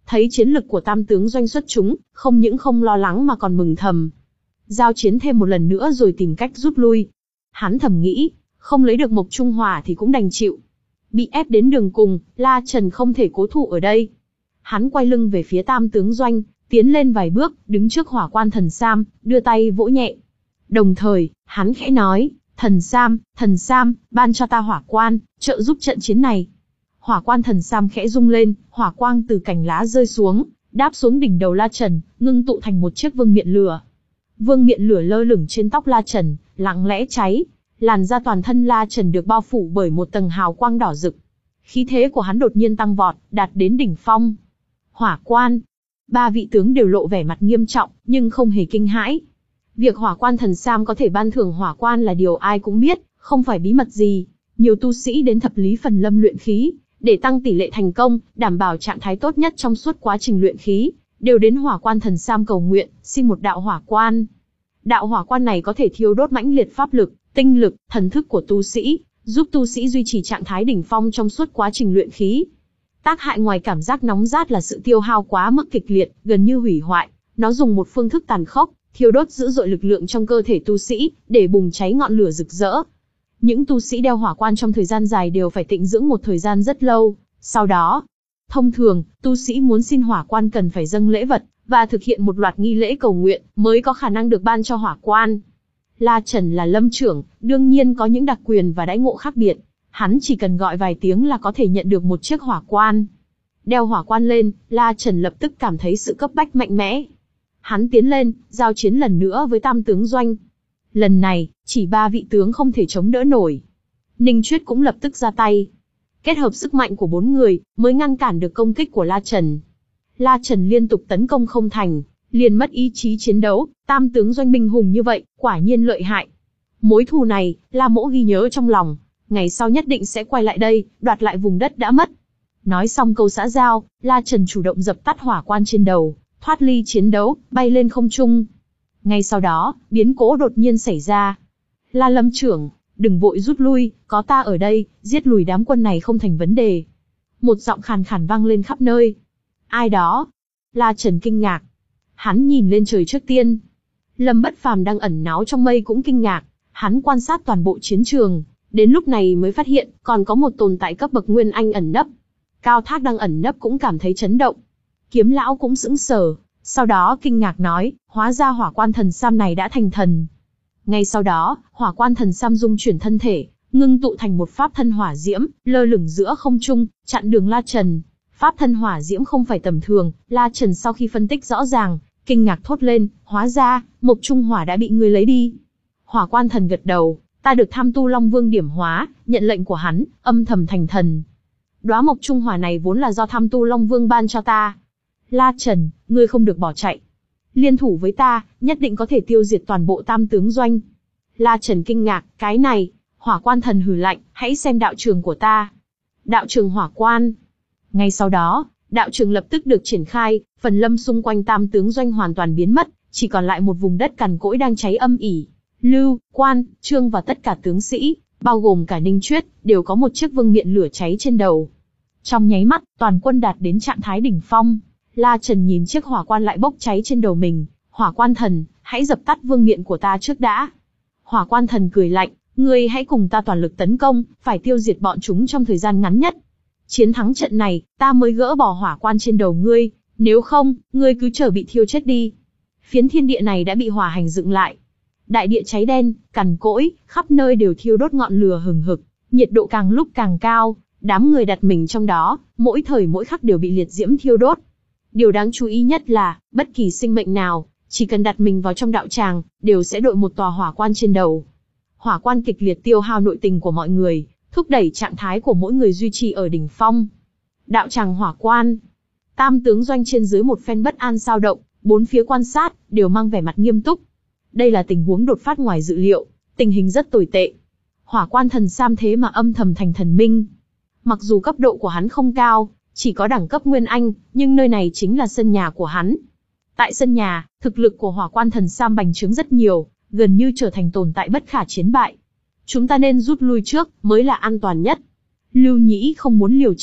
thấy chiến lực của tam tướng doanh xuất chúng, không những không lo lắng mà còn mừng thầm. Giao chiến thêm một lần nữa rồi tìm cách rút lui. Hắn thầm nghĩ, không lấy được Mộc Trung Hỏa thì cũng đành chịu. Bị ép đến đường cùng, La Trần không thể cố thủ ở đây. Hắn quay lưng về phía tam tướng doanh, tiến lên vài bước, đứng trước Hỏa Quan Thần Sam, đưa tay vỗ nhẹ. Đồng thời, hắn khẽ nói, Thần Sam, Thần Sam, ban cho ta hỏa quan, trợ giúp trận chiến này. Hỏa Quan Thần Sam khẽ rung lên, hỏa quang từ cành lá rơi xuống, đáp xuống đỉnh đầu La Trần, ngưng tụ thành một chiếc vương miện lửa. Vương miện lửa lơ lửng trên tóc La Trần, lặng lẽ cháy. Làn da toàn thân La Trần được bao phủ bởi một tầng hào quang đỏ rực. Khí thế của hắn đột nhiên tăng vọt, đạt đến đỉnh phong. Hỏa Quan. Ba vị tướng đều lộ vẻ mặt nghiêm trọng, nhưng không hề kinh hãi. Việc Hỏa Quan Thần Sam có thể ban thưởng hỏa quan là điều ai cũng biết, không phải bí mật gì. Nhiều tu sĩ đến thập lý phần lâm luyện khí, để tăng tỷ lệ thành công, đảm bảo trạng thái tốt nhất trong suốt quá trình luyện khí, đều đến Hỏa Quan Thần Sam cầu nguyện, xin một đạo hỏa quan. Đạo hỏa quan này có thể thiêu đốt mãnh liệt pháp lực, tinh lực, thần thức của tu sĩ, giúp tu sĩ duy trì trạng thái đỉnh phong trong suốt quá trình luyện khí. Tác hại ngoài cảm giác nóng rát là sự tiêu hao quá mức kịch liệt, gần như hủy hoại. Nó dùng một phương thức tàn khốc, thiêu đốt dữ dội lực lượng trong cơ thể tu sĩ, để bùng cháy ngọn lửa rực rỡ. Những tu sĩ đeo hỏa quan trong thời gian dài đều phải tịnh dưỡng một thời gian rất lâu. Sau đó, thông thường, tu sĩ muốn xin hỏa quan cần phải dâng lễ vật, và thực hiện một loạt nghi lễ cầu nguyện, mới có khả năng được ban cho hỏa quan. La Trần là lâm trưởng, đương nhiên có những đặc quyền và đãi ngộ khác biệt. Hắn chỉ cần gọi vài tiếng là có thể nhận được một chiếc hỏa quan. Đeo hỏa quan lên, La Trần lập tức cảm thấy sự cấp bách mạnh mẽ. Hắn tiến lên, giao chiến lần nữa với tam tướng doanh. Lần này, chỉ ba vị tướng không thể chống đỡ nổi. Ninh Chuyết cũng lập tức ra tay. Kết hợp sức mạnh của bốn người, mới ngăn cản được công kích của La Trần. La Trần liên tục tấn công không thành, liền mất ý chí chiến đấu. Tam tướng doanh binh hùng như vậy, quả nhiên lợi hại. Mối thù này, La Mỗ ghi nhớ trong lòng. Ngày sau nhất định sẽ quay lại đây, đoạt lại vùng đất đã mất. Nói xong câu xã giao, La Trần chủ động dập tắt hỏa quan trên đầu, thoát ly chiến đấu, bay lên không trung. Ngay sau đó, biến cố đột nhiên xảy ra. La lâm trưởng, đừng vội rút lui, có ta ở đây, giết lùi đám quân này không thành vấn đề. Một giọng khàn khàn vang lên khắp nơi. Ai đó? La Trần kinh ngạc. Hắn nhìn lên trời trước tiên. Lâm Bất Phàm đang ẩn náu trong mây cũng kinh ngạc. Hắn quan sát toàn bộ chiến trường, đến lúc này mới phát hiện, còn có một tồn tại cấp bậc Nguyên Anh ẩn nấp. Cao Thác đang ẩn nấp cũng cảm thấy chấn động. Kiếm lão cũng sững sờ, sau đó kinh ngạc nói, hóa ra hỏa quan thần Sam này đã thành thần. Ngay sau đó, hỏa quan thần Sam dung chuyển thân thể, ngưng tụ thành một pháp thân hỏa diễm, lơ lửng giữa không trung, chặn đường La Trần. Pháp thân hỏa diễm không phải tầm thường, La Trần sau khi phân tích rõ ràng, kinh ngạc thốt lên, hóa ra, Mộc Trung Hỏa đã bị ngươi lấy đi. Hỏa quan thần gật đầu, ta được Tham Tu Long Vương điểm hóa, nhận lệnh của hắn, âm thầm thành thần. Đóa Mộc Trung Hỏa này vốn là do Tham Tu Long Vương ban cho ta. La Trần, ngươi không được bỏ chạy. Liên thủ với ta, nhất định có thể tiêu diệt toàn bộ tam tướng doanh. La Trần kinh ngạc, cái này, hỏa quan thần hừ lạnh, hãy xem đạo trường của ta. Đạo trường hỏa quan. Ngay sau đó, đạo trường lập tức được triển khai, phần lâm xung quanh tam tướng doanh hoàn toàn biến mất, chỉ còn lại một vùng đất cằn cỗi đang cháy âm ỉ. Lưu, Quan, Trương và tất cả tướng sĩ, bao gồm cả Ninh Chuyết, đều có một chiếc vương miện lửa cháy trên đầu. Trong nháy mắt, toàn quân đạt đến trạng thái đỉnh phong. La Trần nhìn chiếc hỏa quan lại bốc cháy trên đầu mình, hỏa quan thần, hãy dập tắt vương miện của ta trước đã. Hỏa quan thần cười lạnh, ngươi hãy cùng ta toàn lực tấn công, phải tiêu diệt bọn chúng trong thời gian ngắn nhất. Chiến thắng trận này, ta mới gỡ bỏ hỏa quan trên đầu ngươi, nếu không, ngươi cứ chờ bị thiêu chết đi. Phiến thiên địa này đã bị hỏa hành dựng lại. Đại địa cháy đen, cằn cỗi, khắp nơi đều thiêu đốt ngọn lửa hừng hực, nhiệt độ càng lúc càng cao, đám người đặt mình trong đó, mỗi thời mỗi khắc đều bị liệt diễm thiêu đốt. Điều đáng chú ý nhất là, bất kỳ sinh mệnh nào, chỉ cần đặt mình vào trong đạo tràng, đều sẽ đội một tòa hỏa quan trên đầu. Hỏa quan kịch liệt tiêu hao nội tình của mọi người, thúc đẩy trạng thái của mỗi người duy trì ở đỉnh phong. Đạo tràng hỏa quan. Tam tướng doanh trên dưới một phen bất an sao động, bốn phía quan sát, đều mang vẻ mặt nghiêm túc. Đây là tình huống đột phát ngoài dự liệu, tình hình rất tồi tệ. Hỏa quan thần Sam thế mà âm thầm thành thần minh. Mặc dù cấp độ của hắn không cao, chỉ có đẳng cấp Nguyên Anh, nhưng nơi này chính là sân nhà của hắn. Tại sân nhà, thực lực của hỏa quan thần Sam bành trướng rất nhiều, gần như trở thành tồn tại bất khả chiến bại. Chúng ta nên rút lui trước, mới là an toàn nhất. Lưu Nhĩ không muốn liều chết,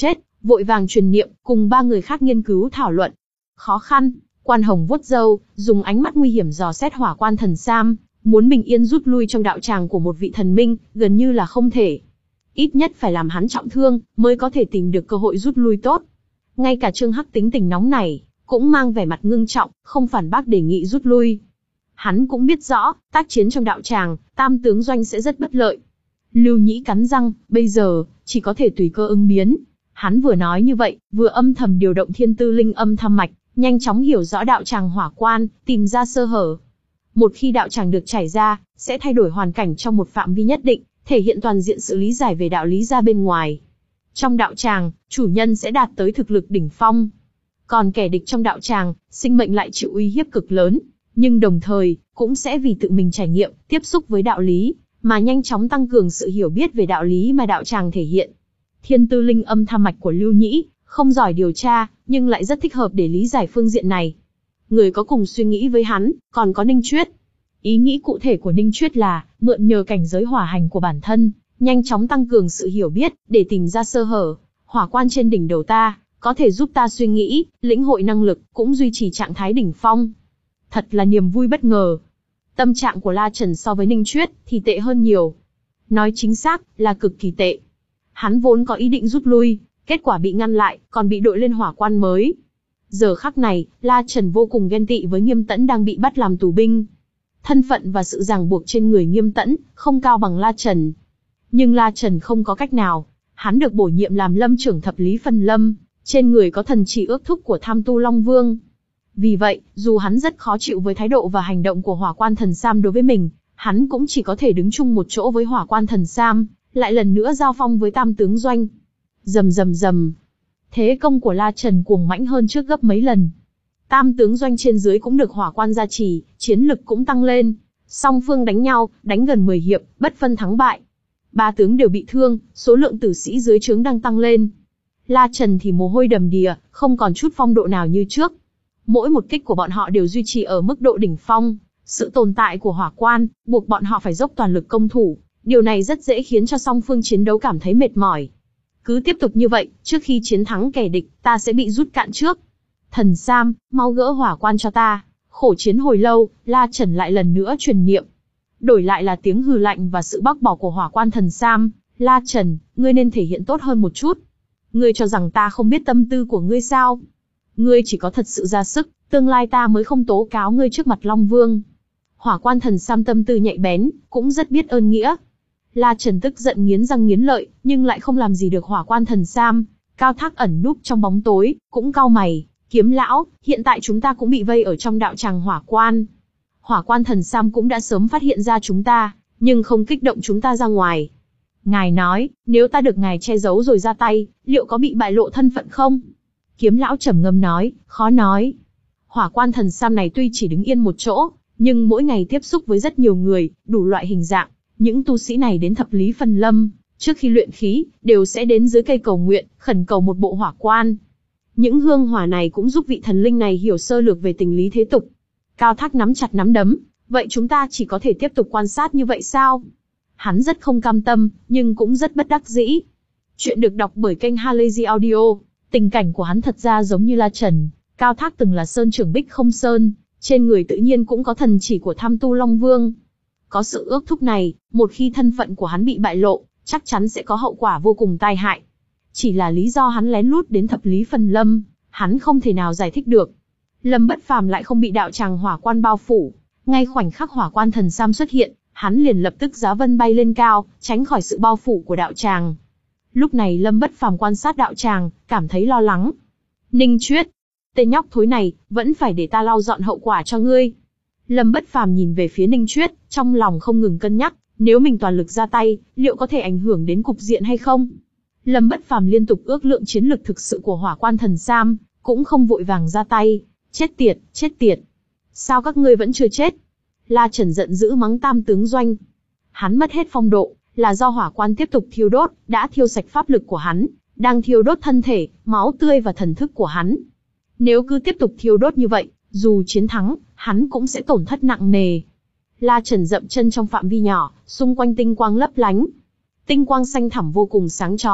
vội vàng truyền niệm, cùng ba người khác nghiên cứu thảo luận. Khó khăn, Quan Hồng vuốt râu, dùng ánh mắt nguy hiểm dò xét Hỏa Quan Thần Sam, muốn bình yên rút lui trong đạo tràng của một vị thần minh, gần như là không thể. Ít nhất phải làm hắn trọng thương, mới có thể tìm được cơ hội rút lui tốt. Ngay cả Trương Hắc tính tình nóng nảy, cũng mang vẻ mặt ngưng trọng, không phản bác đề nghị rút lui. Hắn cũng biết rõ, tác chiến trong đạo tràng, tam tướng doanh sẽ rất bất lợi. Lưu Nhĩ cắn răng, bây giờ, chỉ có thể tùy cơ ứng biến. Hắn vừa nói như vậy, vừa âm thầm điều động thiên tư linh âm tham mạch, nhanh chóng hiểu rõ đạo tràng hỏa quan, tìm ra sơ hở. Một khi đạo tràng được trải ra, sẽ thay đổi hoàn cảnh trong một phạm vi nhất định, thể hiện toàn diện sự lý giải về đạo lý ra bên ngoài. Trong đạo tràng, chủ nhân sẽ đạt tới thực lực đỉnh phong. Còn kẻ địch trong đạo tràng, sinh mệnh lại chịu uy hiếp cực lớn, nhưng đồng thời, cũng sẽ vì tự mình trải nghiệm, tiếp xúc với đạo lý, mà nhanh chóng tăng cường sự hiểu biết về đạo lý mà đạo tràng thể hiện. Thiên tư linh âm tham mạch của Lưu Nhĩ, không giỏi điều tra, nhưng lại rất thích hợp để lý giải phương diện này. Người có cùng suy nghĩ với hắn, còn có Ninh Chuyết. Ý nghĩ cụ thể của Ninh Chuyết là, mượn nhờ cảnh giới hỏa hành của bản thân, nhanh chóng tăng cường sự hiểu biết, để tìm ra sơ hở. Hỏa quan trên đỉnh đầu ta, có thể giúp ta suy nghĩ, lĩnh hội năng lực, cũng duy trì trạng thái đỉnh phong. Thật là niềm vui bất ngờ. Tâm trạng của La Trần so với Ninh Chuyết, thì tệ hơn nhiều. Nói chính xác, là cực kỳ tệ. Hắn vốn có ý định rút lui, kết quả bị ngăn lại, còn bị đội lên hỏa quan mới. Giờ khắc này, La Trần vô cùng ghen tị với Nghiêm Tẫn đang bị bắt làm tù binh. Thân phận và sự ràng buộc trên người Nghiêm Tẫn, không cao bằng La Trần. Nhưng La Trần không có cách nào, hắn được bổ nhiệm làm lâm trưởng thập lý phân lâm, trên người có thần chỉ ước thúc của Tham Tu Long Vương. Vì vậy, dù hắn rất khó chịu với thái độ và hành động của Hỏa Quan Thần Sam đối với mình, hắn cũng chỉ có thể đứng chung một chỗ với Hỏa Quan Thần Sam, lại lần nữa giao phong với tam tướng doanh. Rầm rầm rầm. Thế công của La Trần cuồng mãnh hơn trước gấp mấy lần. Tam tướng doanh trên dưới cũng được hỏa quan gia trì, chiến lực cũng tăng lên. Song phương đánh nhau, đánh gần mười hiệp, bất phân thắng bại. Ba tướng đều bị thương, số lượng tử sĩ dưới trướng đang tăng lên. La Trần thì mồ hôi đầm đìa, không còn chút phong độ nào như trước. Mỗi một kích của bọn họ đều duy trì ở mức độ đỉnh phong. Sự tồn tại của hỏa quan, buộc bọn họ phải dốc toàn lực công thủ. Điều này rất dễ khiến cho song phương chiến đấu cảm thấy mệt mỏi. Cứ tiếp tục như vậy, trước khi chiến thắng kẻ địch, ta sẽ bị rút cạn trước. Thần Sam, mau gỡ hỏa quan cho ta. Khổ chiến hồi lâu, La Trần lại lần nữa truyền niệm. Đổi lại là tiếng hừ lạnh và sự bác bỏ của hỏa quan Thần Sam. La Trần, ngươi nên thể hiện tốt hơn một chút. Ngươi cho rằng ta không biết tâm tư của ngươi sao? Ngươi chỉ có thật sự ra sức, tương lai ta mới không tố cáo ngươi trước mặt Long Vương. Hỏa quan Thần Sam tâm tư nhạy bén, cũng rất biết ơn nghĩa. La Trần tức giận nghiến răng nghiến lợi, nhưng lại không làm gì được hỏa quan Thần Sam. Cao Thác ẩn núp trong bóng tối, cũng cau mày. Kiếm lão, hiện tại chúng ta cũng bị vây ở trong đạo tràng hỏa quan. Hỏa quan Thần Sam cũng đã sớm phát hiện ra chúng ta, nhưng không kích động chúng ta ra ngoài. Ngài nói, nếu ta được ngài che giấu rồi ra tay, liệu có bị bại lộ thân phận không? Kiếm lão trầm ngâm nói, khó nói. Hỏa quan Thần Sam này tuy chỉ đứng yên một chỗ, nhưng mỗi ngày tiếp xúc với rất nhiều người, đủ loại hình dạng. Những tu sĩ này đến thập lý phân lâm, trước khi luyện khí, đều sẽ đến dưới cây cầu nguyện, khẩn cầu một bộ hỏa quan. Những hương hỏa này cũng giúp vị thần linh này hiểu sơ lược về tình lý thế tục. Cao Thác nắm chặt nắm đấm, vậy chúng ta chỉ có thể tiếp tục quan sát như vậy sao? Hắn rất không cam tâm, nhưng cũng rất bất đắc dĩ. Chuyện được đọc bởi kênh Halazy Audio, tình cảnh của hắn thật ra giống như La Trần. Cao Thác từng là sơn trưởng Bích Không Sơn, trên người tự nhiên cũng có thần chỉ của Tham Tu Long Vương. Có sự ước thúc này, một khi thân phận của hắn bị bại lộ, chắc chắn sẽ có hậu quả vô cùng tai hại. Chỉ là lý do hắn lén lút đến thập lý phân lâm, hắn không thể nào giải thích được. Lâm Bất Phàm lại không bị đạo tràng hỏa quan bao phủ, ngay khoảnh khắc hỏa quan Thần Sam xuất hiện, hắn liền lập tức giá vân bay lên cao, tránh khỏi sự bao phủ của đạo tràng. Lúc này Lâm Bất Phàm quan sát đạo tràng, cảm thấy lo lắng. Ninh Chuyết, tên nhóc thối này, vẫn phải để ta lau dọn hậu quả cho ngươi. Lâm Bất Phàm nhìn về phía Ninh Chuyết, trong lòng không ngừng cân nhắc, nếu mình toàn lực ra tay, liệu có thể ảnh hưởng đến cục diện hay không? Lâm Bất Phàm liên tục ước lượng chiến lực thực sự của hỏa quan Thần Sam, cũng không vội vàng ra tay. Chết tiệt, chết tiệt. Sao các ngươi vẫn chưa chết? La Trần giận dữ mắng tam tướng doanh. Hắn mất hết phong độ, là do hỏa quan tiếp tục thiêu đốt, đã thiêu sạch pháp lực của hắn, đang thiêu đốt thân thể, máu tươi và thần thức của hắn. Nếu cứ tiếp tục thiêu đốt như vậy, dù chiến thắng, hắn cũng sẽ tổn thất nặng nề. La Trần dậm chân trong phạm vi nhỏ, xung quanh tinh quang lấp lánh. Tinh quang xanh thẳm vô cùng sáng chói,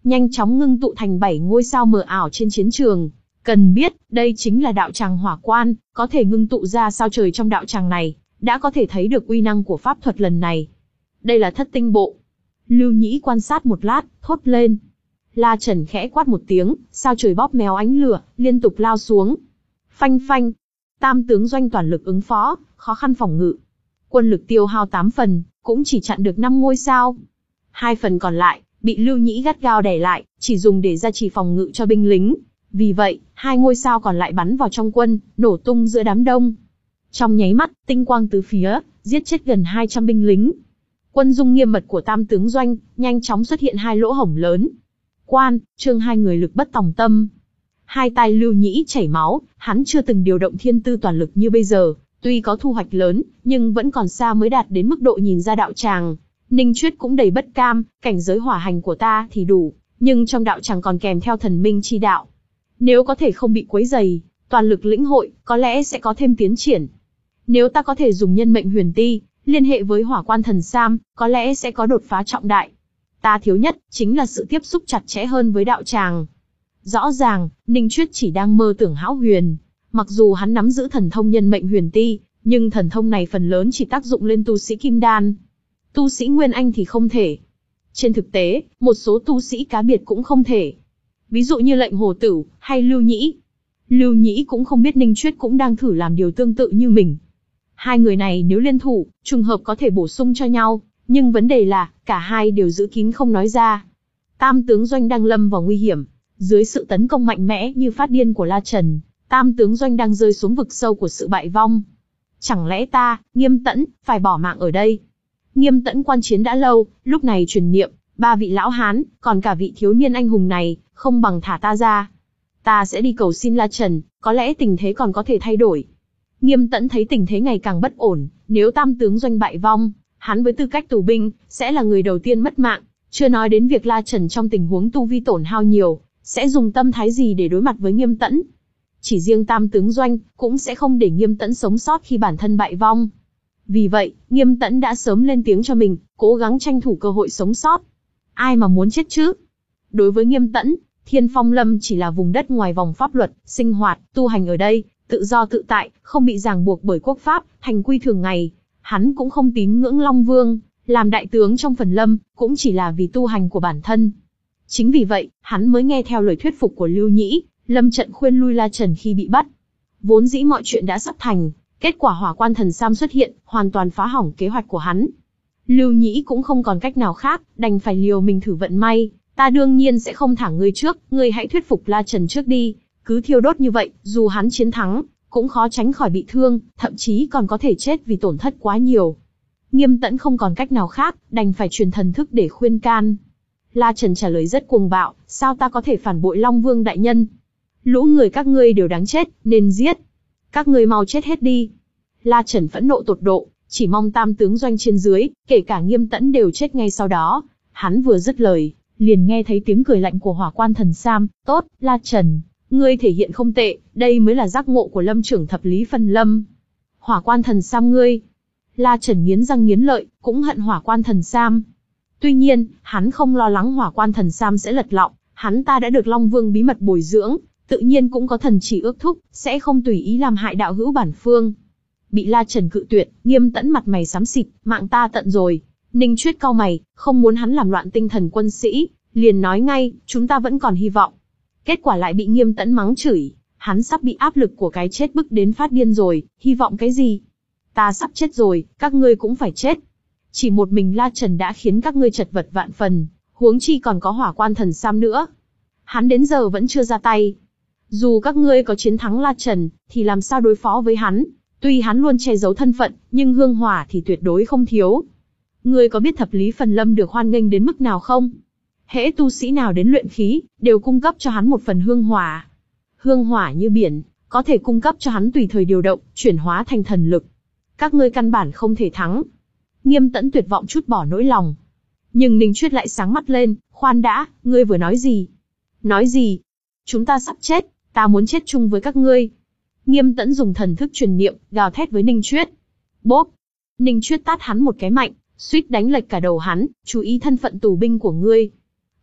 nhanh chóng ngưng tụ thành bảy ngôi sao mờ ảo trên chiến trường. Cần biết, đây chính là đạo tràng hỏa quan, có thể ngưng tụ ra sao trời trong đạo tràng này, đã có thể thấy được uy năng của pháp thuật lần này. Đây là thất tinh bộ. Lưu Nhĩ quan sát một lát, thốt lên. La Trần khẽ quát một tiếng, sao trời bóp méo ánh lửa, liên tục lao xuống. Phanh phanh. Tam tướng doanh toàn lực ứng phó, khó khăn phòng ngự. Quân lực tiêu hao tám phần, cũng chỉ chặn được năm ngôi sao. Hai phần còn lại, bị Lưu Nhĩ gắt gao đè lại, chỉ dùng để gia trì phòng ngự cho binh lính. Vì vậy, hai ngôi sao còn lại bắn vào trong quân, nổ tung giữa đám đông. Trong nháy mắt, tinh quang tứ phía, giết chết gần hai trăm binh lính. Quân dung nghiêm mật của tam tướng doanh, nhanh chóng xuất hiện hai lỗ hổng lớn. Quan, Trương hai người lực bất tòng tâm. Hai tay Lưu Nhĩ chảy máu, hắn chưa từng điều động thiên tư toàn lực như bây giờ, tuy có thu hoạch lớn, nhưng vẫn còn xa mới đạt đến mức độ nhìn ra đạo tràng. Ninh Chuyết cũng đầy bất cam, cảnh giới hỏa hành của ta thì đủ, nhưng trong đạo tràng còn kèm theo thần minh chi đạo. Nếu có thể không bị quấy rầy, toàn lực lĩnh hội, có lẽ sẽ có thêm tiến triển. Nếu ta có thể dùng nhân mệnh huyền ti, liên hệ với hỏa quan thần Sam, có lẽ sẽ có đột phá trọng đại. Ta thiếu nhất, chính là sự tiếp xúc chặt chẽ hơn với đạo tràng. Rõ ràng, Ninh Chuyết chỉ đang mơ tưởng hão huyền. Mặc dù hắn nắm giữ thần thông nhân mệnh huyền ti, nhưng thần thông này phần lớn chỉ tác dụng lên tu sĩ kim đan. Tu sĩ Nguyên Anh thì không thể. Trên thực tế, một số tu sĩ cá biệt cũng không thể. Ví dụ như lệnh Hồ Tửu, hay Lưu Nhĩ. Lưu Nhĩ cũng không biết Ninh Chuyết cũng đang thử làm điều tương tự như mình. Hai người này nếu liên thủ, trùng hợp có thể bổ sung cho nhau, nhưng vấn đề là, cả hai đều giữ kín không nói ra. Tam tướng doanh đang lâm vào nguy hiểm. Dưới sự tấn công mạnh mẽ như phát điên của La Trần, tam tướng doanh đang rơi xuống vực sâu của sự bại vong. Chẳng lẽ ta, Nghiêm Tẫn, phải bỏ mạng ở đây? Nghiêm Tẫn quan chiến đã lâu, lúc này truyền niệm, ba vị lão hán, còn cả vị thiếu niên anh hùng này, không bằng thả ta ra. Ta sẽ đi cầu xin La Trần, có lẽ tình thế còn có thể thay đổi. Nghiêm Tẫn thấy tình thế ngày càng bất ổn, nếu tam tướng doanh bại vong, hắn với tư cách tù binh, sẽ là người đầu tiên mất mạng, chưa nói đến việc La Trần trong tình huống tu vi tổn hao nhiều, sẽ dùng tâm thái gì để đối mặt với Nghiêm Tẫn. Chỉ riêng tam tướng doanh, cũng sẽ không để Nghiêm Tẫn sống sót khi bản thân bại vong. Vì vậy, Nghiêm Tẫn đã sớm lên tiếng cho mình, cố gắng tranh thủ cơ hội sống sót. Ai mà muốn chết chứ? Đối với Nghiêm Tẫn, Thiên Phong Lâm chỉ là vùng đất ngoài vòng pháp luật, sinh hoạt, tu hành ở đây, tự do tự tại, không bị ràng buộc bởi quốc pháp, thành quy thường ngày. Hắn cũng không tín ngưỡng Long Vương, làm đại tướng trong phần lâm, cũng chỉ là vì tu hành của bản thân. Chính vì vậy, hắn mới nghe theo lời thuyết phục của Lưu Nhĩ, lâm trận khuyên lui La Trần khi bị bắt. Vốn dĩ mọi chuyện đã sắp thành, kết quả hỏa quan thần Sam xuất hiện, hoàn toàn phá hỏng kế hoạch của hắn. Lưu Nhĩ cũng không còn cách nào khác, đành phải liều mình thử vận may. Ta đương nhiên sẽ không thả ngươi trước, ngươi hãy thuyết phục La Trần trước đi. Cứ thiêu đốt như vậy, dù hắn chiến thắng, cũng khó tránh khỏi bị thương, thậm chí còn có thể chết vì tổn thất quá nhiều. Nghiêm Tẫn không còn cách nào khác, đành phải truyền thần thức để khuyên can. La Trần trả lời rất cuồng bạo, sao ta có thể phản bội Long Vương đại nhân? Lũ người các ngươi đều đáng chết, nên giết. Các ngươi mau chết hết đi. La Trần phẫn nộ tột độ, chỉ mong tam tướng doanh trên dưới, kể cả Nghiêm Tẫn đều chết ngay sau đó. Hắn vừa dứt lời, liền nghe thấy tiếng cười lạnh của hỏa quan thần Sam. Tốt, La Trần, ngươi thể hiện không tệ, đây mới là giác ngộ của lâm trưởng thập lý phân lâm. Hỏa quan thần Sam ngươi. La Trần nghiến răng nghiến lợi, cũng hận hỏa quan thần Sam. Tuy nhiên, hắn không lo lắng hỏa quan thần Sam sẽ lật lọng, hắn ta đã được Long Vương bí mật bồi dưỡng, tự nhiên cũng có thần chỉ ước thúc, sẽ không tùy ý làm hại đạo hữu bản phương. Bị La Trần cự tuyệt, Nghiêm Tẫn mặt mày xám xịt, mạng ta tận rồi. Ninh Chuyết cau mày, không muốn hắn làm loạn tinh thần quân sĩ, liền nói ngay, chúng ta vẫn còn hy vọng. Kết quả lại bị Nghiêm Tẫn mắng chửi, hắn sắp bị áp lực của cái chết bức đến phát điên rồi, hy vọng cái gì? Ta sắp chết rồi, các ngươi cũng phải chết. Chỉ một mình La Trần đã khiến các ngươi chật vật vạn phần, huống chi còn có hỏa quan thần Sam nữa. Hắn đến giờ vẫn chưa ra tay. Dù các ngươi có chiến thắng La Trần, thì làm sao đối phó với hắn? Tuy hắn luôn che giấu thân phận, nhưng hương hỏa thì tuyệt đối không thiếu. Ngươi có biết thập lý phần lâm được hoan nghênh đến mức nào không? Hễ tu sĩ nào đến luyện khí, đều cung cấp cho hắn một phần hương hỏa. Hương hỏa như biển, có thể cung cấp cho hắn tùy thời điều động, chuyển hóa thành thần lực. Các ngươi căn bản không thể thắng. Nghiêm Tẫn tuyệt vọng trút bỏ nỗi lòng. Nhưng Ninh Chuyết lại sáng mắt lên, khoan đã, ngươi vừa nói gì? Nói gì? Chúng ta sắp chết, ta muốn chết chung với các ngươi. Nghiêm Tẫn dùng thần thức truyền niệm, gào thét với Ninh Chuyết. Bốp! Ninh Chuyết tát hắn một cái mạnh, suýt đánh lệch cả đầu hắn, chú ý thân phận tù binh của ngươi.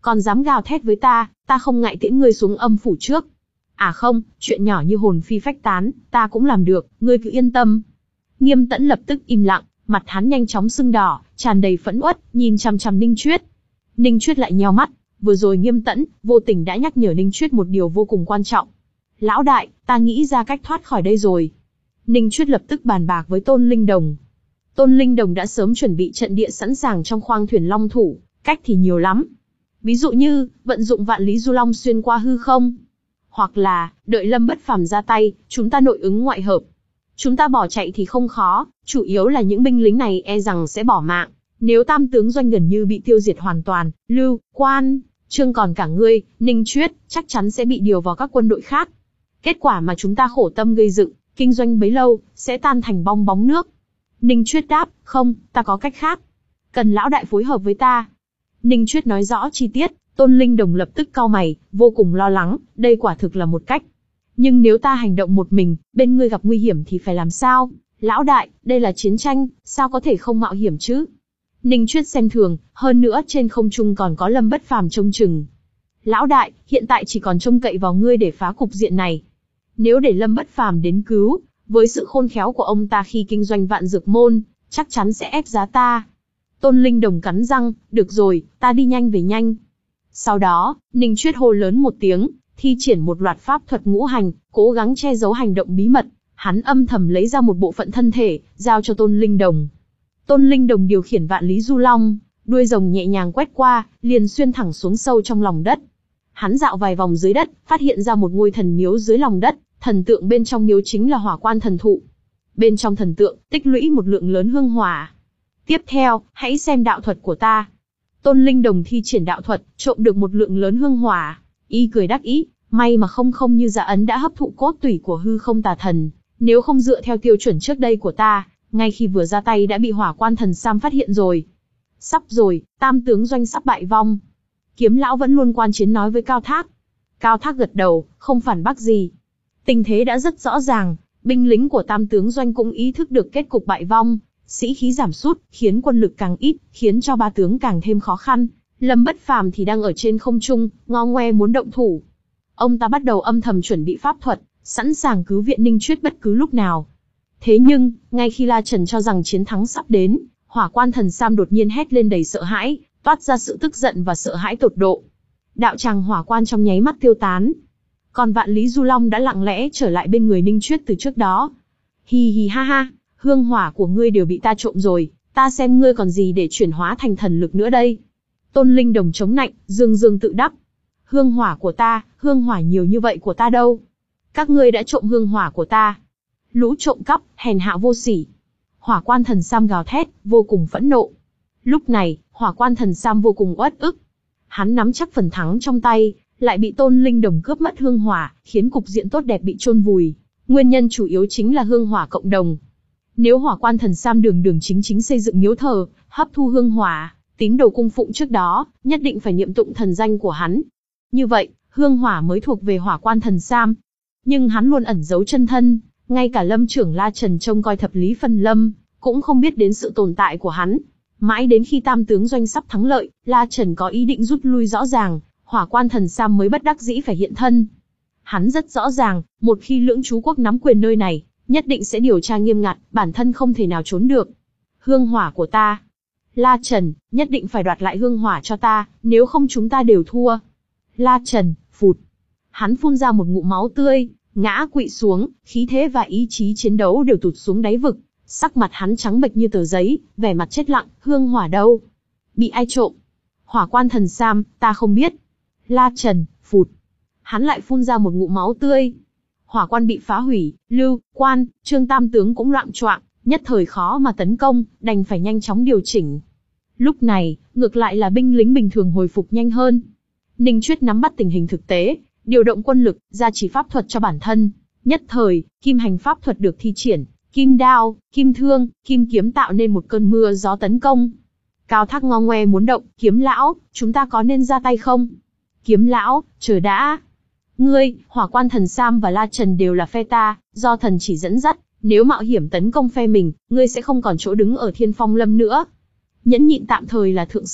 Còn dám gào thét với ta, ta không ngại tiễn ngươi xuống âm phủ trước. À không, chuyện nhỏ như hồn phi phách tán, ta cũng làm được, ngươi cứ yên tâm. Nghiêm Tẫn lập tức im lặng, mặt hắn nhanh chóng sưng đỏ, tràn đầy phẫn uất, nhìn chằm chằm Ninh Chuyết. Ninh Chuyết lại nheo mắt, vừa rồi Nghiêm Tẫn vô tình đã nhắc nhở Ninh Chuyết một điều vô cùng quan trọng. Lão đại, ta nghĩ ra cách thoát khỏi đây rồi. Ninh Chuyết lập tức bàn bạc với Tôn Linh Đồng. Tôn Linh Đồng đã sớm chuẩn bị trận địa sẵn sàng trong khoang thuyền long thủ, cách thì nhiều lắm. Ví dụ như, vận dụng vạn lý du long xuyên qua hư không. Hoặc là, đợi Lâm Bất Phàm ra tay, chúng ta nội ứng ngoại hợp. Chúng ta bỏ chạy thì không khó, chủ yếu là những binh lính này e rằng sẽ bỏ mạng. Nếu Tam tướng doanh gần như bị tiêu diệt hoàn toàn, Lưu, Quan, Trương còn cả ngươi, Ninh Chuyết, chắc chắn sẽ bị điều vào các quân đội khác. Kết quả mà chúng ta khổ tâm gây dựng, kinh doanh bấy lâu, sẽ tan thành bong bóng nước. Ninh Chuyết đáp, không, ta có cách khác. Cần lão đại phối hợp với ta. Ninh Chuyết nói rõ chi tiết, Tôn Linh Đồng lập tức cau mày, vô cùng lo lắng, đây quả thực là một cách. Nhưng nếu ta hành động một mình, bên ngươi gặp nguy hiểm thì phải làm sao? Lão đại, đây là chiến tranh, sao có thể không mạo hiểm chứ? Ninh Chuyết xem thường, hơn nữa trên không trung còn có Lâm Bất Phàm trông chừng. Lão đại, hiện tại chỉ còn trông cậy vào ngươi để phá cục diện này. Nếu để Lâm Bất Phàm đến cứu, với sự khôn khéo của ông ta khi kinh doanh vạn dược môn, chắc chắn sẽ ép giá ta. Tôn Linh Đồng cắn răng, được rồi, ta đi nhanh về nhanh. Sau đó, Ninh Chuyết hô lớn một tiếng, thi triển một loạt pháp thuật ngũ hành, cố gắng che giấu hành động bí mật. Hắn âm thầm lấy ra một bộ phận thân thể, giao cho Tôn Linh Đồng. Tôn Linh Đồng điều khiển vạn lý du long, đuôi rồng nhẹ nhàng quét qua, liền xuyên thẳng xuống sâu trong lòng đất. Hắn dạo vài vòng dưới đất, phát hiện ra một ngôi thần miếu dưới lòng đất, thần tượng bên trong miếu chính là Hỏa Quan thần thụ. Bên trong thần tượng, tích lũy một lượng lớn hương hỏa. Tiếp theo, hãy xem đạo thuật của ta. Tôn Linh Đồng thi triển đạo thuật, trộm được một lượng lớn hương hỏa. Y cười đắc ý, may mà không không như Dạ Ấn đã hấp thụ cốt tủy của hư không tà thần. Nếu không dựa theo tiêu chuẩn trước đây của ta, ngay khi vừa ra tay đã bị Hỏa Quan thần Sam phát hiện rồi. Sắp rồi, Tam tướng doanh sắp bại vong. Kiếm lão vẫn luôn quan chiến nói với Cao Thác. Cao Thác gật đầu, không phản bác gì. Tình thế đã rất rõ ràng, binh lính của Tam tướng doanh cũng ý thức được kết cục bại vong, sĩ khí giảm sút, khiến quân lực càng ít, khiến cho ba tướng càng thêm khó khăn. Lâm Bất Phàm thì đang ở trên không trung, ngo ngoe muốn động thủ. Ông ta bắt đầu âm thầm chuẩn bị pháp thuật, sẵn sàng cứu viện Ninh Chuyết bất cứ lúc nào. Thế nhưng, ngay khi La Trần cho rằng chiến thắng sắp đến, Hỏa Quan thần Sam đột nhiên hét lên đầy sợ hãi, toát ra sự tức giận và sợ hãi tột độ. Đạo tràng Hỏa Quan trong nháy mắt tiêu tán. Còn Vạn Lý Du Long đã lặng lẽ trở lại bên người Ninh Chuyết từ trước đó. Hi hi ha ha, hương hỏa của ngươi đều bị ta trộm rồi, ta xem ngươi còn gì để chuyển hóa thành thần lực nữa đây. Tôn Linh Đồng chống nạnh, dương dương tự đắc. Hương hỏa của ta, hương hỏa nhiều như vậy của ta đâu? Các ngươi đã trộm hương hỏa của ta. Lũ trộm cắp, hèn hạ vô sỉ. Hỏa Quan thần Sam gào thét, vô cùng phẫn nộ. Lúc này, Hỏa Quan thần Sam vô cùng uất ức. Hắn nắm chắc phần thắng trong tay, lại bị Tôn Linh Đồng cướp mất hương hỏa, khiến cục diện tốt đẹp bị chôn vùi. Nguyên nhân chủ yếu chính là hương hỏa cộng đồng. Nếu Hỏa Quan thần Sam đường đường chính chính xây dựng miếu thờ, hấp thu hương hỏa, tín đồ cung phụng trước đó, nhất định phải niệm tụng thần danh của hắn. Như vậy, hương hỏa mới thuộc về Hỏa Quan thần Sam. Nhưng hắn luôn ẩn giấu chân thân, ngay cả Lâm trưởng La Trần trông coi thập lý phân lâm, cũng không biết đến sự tồn tại của hắn. Mãi đến khi Tam tướng doanh sắp thắng lợi, La Trần có ý định rút lui rõ ràng, Hỏa Quan thần Sam mới bất đắc dĩ phải hiện thân. Hắn rất rõ ràng, một khi Lưỡng Chú Quốc nắm quyền nơi này, nhất định sẽ điều tra nghiêm ngặt, bản thân không thể nào trốn được. Hương hỏa của ta. La Trần, nhất định phải đoạt lại hương hỏa cho ta, nếu không chúng ta đều thua. La Trần, phụt. Hắn phun ra một ngụm máu tươi, ngã quỵ xuống, khí thế và ý chí chiến đấu đều tụt xuống đáy vực. Sắc mặt hắn trắng bệch như tờ giấy, vẻ mặt chết lặng, hương hỏa đâu? Bị ai trộm? Hỏa Quan thần Sam, ta không biết. La Trần, phụt. Hắn lại phun ra một ngụm máu tươi. Hỏa Quan bị phá hủy, Lưu, Quan, Trương tam tướng cũng loạng choạng, nhất thời khó mà tấn công, đành phải nhanh chóng điều chỉnh. Lúc này, ngược lại là binh lính bình thường hồi phục nhanh hơn. Ninh Chuyết nắm bắt tình hình thực tế, điều động quân lực, gia trì pháp thuật cho bản thân. Nhất thời, kim hành pháp thuật được thi triển, kim đao, kim thương, kim kiếm tạo nên một cơn mưa gió tấn công. Cao Thác ngo ngoe muốn động, Kiếm lão, chúng ta có nên ra tay không? Kiếm lão, chờ đã. Ngươi, Hỏa Quan thần Sam và La Trần đều là phe ta, do thần chỉ dẫn dắt, nếu mạo hiểm tấn công phe mình, ngươi sẽ không còn chỗ đứng ở Thiên Phong Lâm nữa. Nhẫn nhịn tạm thời là thượng sách,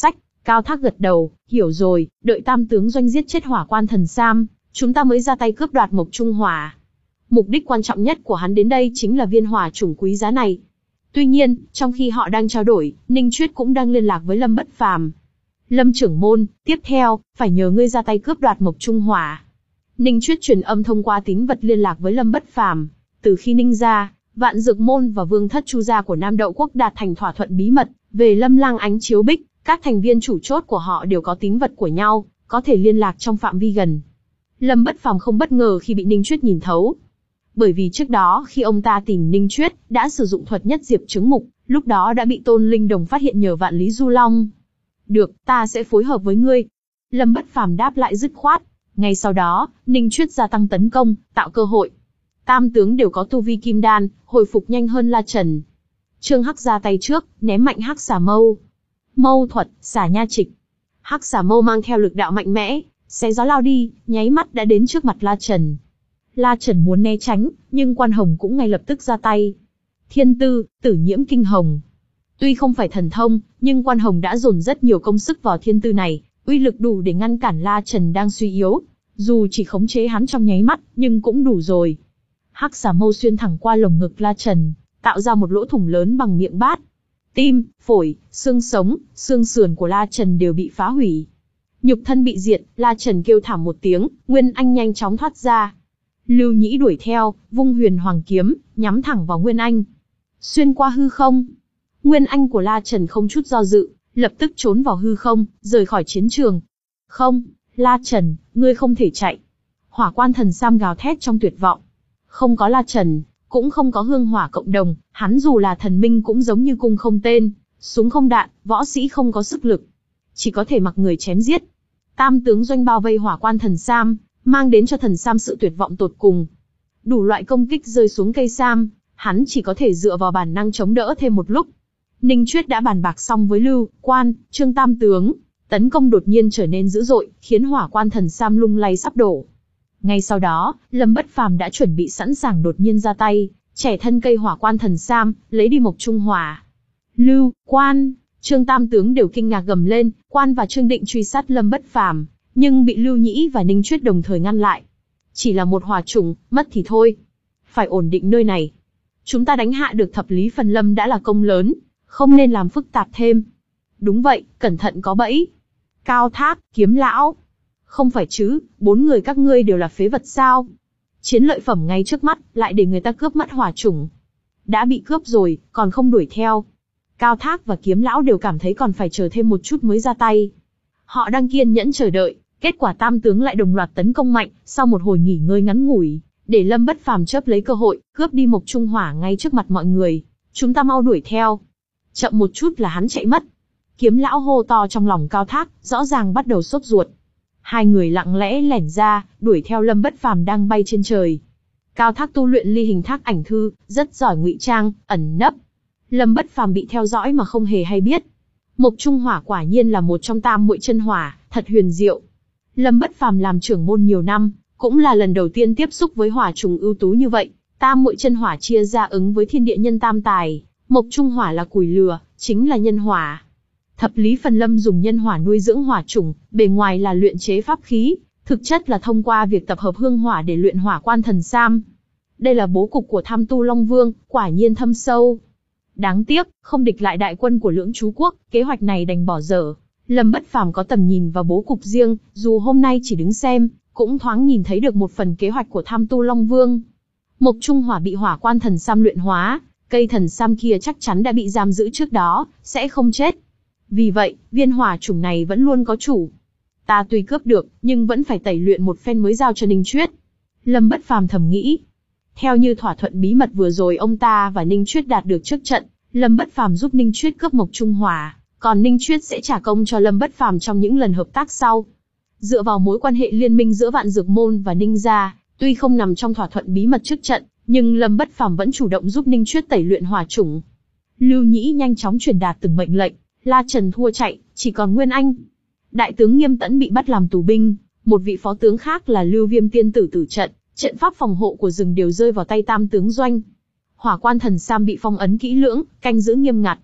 Cao Thác gật đầu, hiểu rồi, đợi Tam tướng Doanh giết chết Hỏa Quan Thần Sam, chúng ta mới ra tay cướp đoạt Mộc Trung Hỏa. Mục đích quan trọng nhất của hắn đến đây chính là viên hỏa chủng quý giá này. Tuy nhiên, trong khi họ đang trao đổi, Ninh Chuyết cũng đang liên lạc với Lâm Bất Phàm. Lâm trưởng môn, tiếp theo, phải nhờ ngươi ra tay cướp đoạt Mộc Trung Hỏa. Ninh Chuyết truyền âm thông qua tín vật liên lạc với Lâm Bất Phàm. Từ khi Ninh gia, Vạn Dược môn và Vương thất Chu gia của Nam Đậu quốc đạt thành thỏa thuận bí mật về Lâm Lang Ánh Chiếu Bích, các thành viên chủ chốt của họ đều có tín vật của nhau, có thể liên lạc trong phạm vi gần. Lâm Bất Phàm không bất ngờ khi bị Ninh Chuyết nhìn thấu. Bởi vì trước đó khi ông ta tìm Ninh Chuyết, đã sử dụng thuật nhất diệp chứng mục, lúc đó đã bị Tôn Linh Đồng phát hiện nhờ Vạn Lý Du Long. Được, ta sẽ phối hợp với ngươi. Lâm Bất Phàm đáp lại dứt khoát. Ngay sau đó, Ninh Chuyết gia tăng tấn công, tạo cơ hội. Tam tướng đều có tu vi kim đan, hồi phục nhanh hơn La Trần. Trương Hắc ra tay trước, ném mạnh Hắc Xà Mâu. Mâu thuật, xà nha trịch. Hắc Xà Mâu mang theo lực đạo mạnh mẽ, xé gió lao đi, nháy mắt đã đến trước mặt La Trần. La Trần muốn né tránh, nhưng Quan Hồng cũng ngay lập tức ra tay. Thiên tư, Tử Nhiễm Kinh Hồng. Tuy không phải thần thông, nhưng Quan Hồng đã dồn rất nhiều công sức vào thiên tư này, uy lực đủ để ngăn cản La Trần đang suy yếu. Dù chỉ khống chế hắn trong nháy mắt, nhưng cũng đủ rồi. Hắc Xà Mâu xuyên thẳng qua lồng ngực La Trần, tạo ra một lỗ thủng lớn bằng miệng bát. Tim, phổi, xương sống, xương sườn của La Trần đều bị phá hủy. Nhục thân bị diệt, La Trần kêu thảm một tiếng, Nguyên Anh nhanh chóng thoát ra. Lưu Nhĩ đuổi theo, vung huyền hoàng kiếm, nhắm thẳng vào Nguyên Anh. Xuyên qua hư không. Nguyên Anh của La Trần không chút do dự, lập tức trốn vào hư không, rời khỏi chiến trường. Không, La Trần, ngươi không thể chạy. Hỏa Quan Thần Sam gào thét trong tuyệt vọng. Không có La Trần, cũng không có hương hỏa cộng đồng, hắn dù là thần minh cũng giống như cung không tên, súng không đạn, võ sĩ không có sức lực. Chỉ có thể mặc người chém giết. Tam tướng Doanh bao vây Hỏa Quan Thần Sam, mang đến cho Thần Sam sự tuyệt vọng tột cùng. Đủ loại công kích rơi xuống cây sam, hắn chỉ có thể dựa vào bản năng chống đỡ thêm một lúc. Ninh Chuyết đã bàn bạc xong với Lưu, Quan, Trương tam tướng, tấn công đột nhiên trở nên dữ dội, khiến Hỏa Quan Thần Sam lung lay sắp đổ. Ngay sau đó, Lâm Bất Phàm đã chuẩn bị sẵn sàng đột nhiên ra tay, chẻ thân cây Hỏa Quan Thần Sam, lấy đi Mộc Trung Hỏa. Lưu, Quan, Trương tam tướng đều kinh ngạc gầm lên, Quan và Trương định truy sát Lâm Bất Phàm, nhưng bị Lưu Nhĩ và Ninh Chuyết đồng thời ngăn lại. Chỉ là một hỏa chủng, mất thì thôi. Phải ổn định nơi này. Chúng ta đánh hạ được thập lý phần lâm đã là công lớn, không nên làm phức tạp thêm. Đúng vậy, cẩn thận có bẫy. Cao Thác, Kiếm Lão. Không phải chứ, bốn người các ngươi đều là phế vật sao? Chiến lợi phẩm ngay trước mắt, lại để người ta cướp mất hỏa chủng. Đã bị cướp rồi, còn không đuổi theo. Cao Thác và Kiếm Lão đều cảm thấy còn phải chờ thêm một chút mới ra tay. Họ đang kiên nhẫn chờ đợi, kết quả tam tướng lại đồng loạt tấn công mạnh, sau một hồi nghỉ ngơi ngắn ngủi, để Lâm Bất Phàm chớp lấy cơ hội, cướp đi Mộc Trung Hỏa ngay trước mặt mọi người. Chúng ta mau đuổi theo. Chậm một chút là hắn chạy mất. Kiếm Lão hô to trong lòng Cao Thác, rõ ràng bắt đầu sốt ruột. Hai người lặng lẽ lẻn ra, đuổi theo Lâm Bất Phàm đang bay trên trời. Cao Thác tu luyện ly hình thác ảnh thư, rất giỏi ngụy trang, ẩn nấp. Lâm Bất Phàm bị theo dõi mà không hề hay biết. Mộc Trung Hỏa quả nhiên là một trong tam muội chân hỏa, thật huyền diệu. Lâm Bất Phàm làm trưởng môn nhiều năm, cũng là lần đầu tiên tiếp xúc với hỏa trùng ưu tú như vậy. Tam muội chân hỏa chia ra ứng với thiên địa nhân tam tài, Mộc Trung Hỏa là củi lửa, chính là nhân hỏa. Thập lý phần lâm dùng nhân hỏa nuôi dưỡng hỏa trùng, bề ngoài là luyện chế pháp khí, thực chất là thông qua việc tập hợp hương hỏa để luyện Hỏa Quan Thần Sam. Đây là bố cục của Tham Tu Long Vương, quả nhiên thâm sâu. Đáng tiếc, không địch lại đại quân của Lưỡng Chú Quốc, kế hoạch này đành bỏ dở. Lâm Bất Phàm có tầm nhìn và bố cục riêng, dù hôm nay chỉ đứng xem, cũng thoáng nhìn thấy được một phần kế hoạch của Tham Tu Long Vương. Mộc Trung Hỏa bị Hỏa Quan Thần Sam luyện hóa, cây thần sam kia chắc chắn đã bị giam giữ trước đó, sẽ không chết. Vì vậy, viên hỏa chủng này vẫn luôn có chủ. Ta tuy cướp được, nhưng vẫn phải tẩy luyện một phen mới giao cho Ninh Chuyết. Lâm Bất Phàm thầm nghĩ. Theo như thỏa thuận bí mật vừa rồi ông ta và Ninh Chuyết đạt được trước trận, Lâm Bất Phàm giúp Ninh Chuyết cướp Mộc Trung Hỏa, còn Ninh Chuyết sẽ trả công cho Lâm Bất Phàm trong những lần hợp tác sau. Dựa vào mối quan hệ liên minh giữa Vạn Dược môn và Ninh gia, tuy không nằm trong thỏa thuận bí mật trước trận, nhưng Lâm Bất Phàm vẫn chủ động giúp Ninh Chuyết tẩy luyện hỏa chủng. Lưu Nhĩ nhanh chóng truyền đạt từng mệnh lệnh, La Trần thua chạy, chỉ còn Nguyên Anh. Đại tướng Nghiêm Tẫn bị bắt làm tù binh, một vị phó tướng khác là Lưu Viêm tiên tử tử trận, trận pháp phòng hộ của rừng đều rơi vào tay tam tướng Doanh. Hỏa Quan Thần Sam bị phong ấn kỹ lưỡng, canh giữ nghiêm ngặt.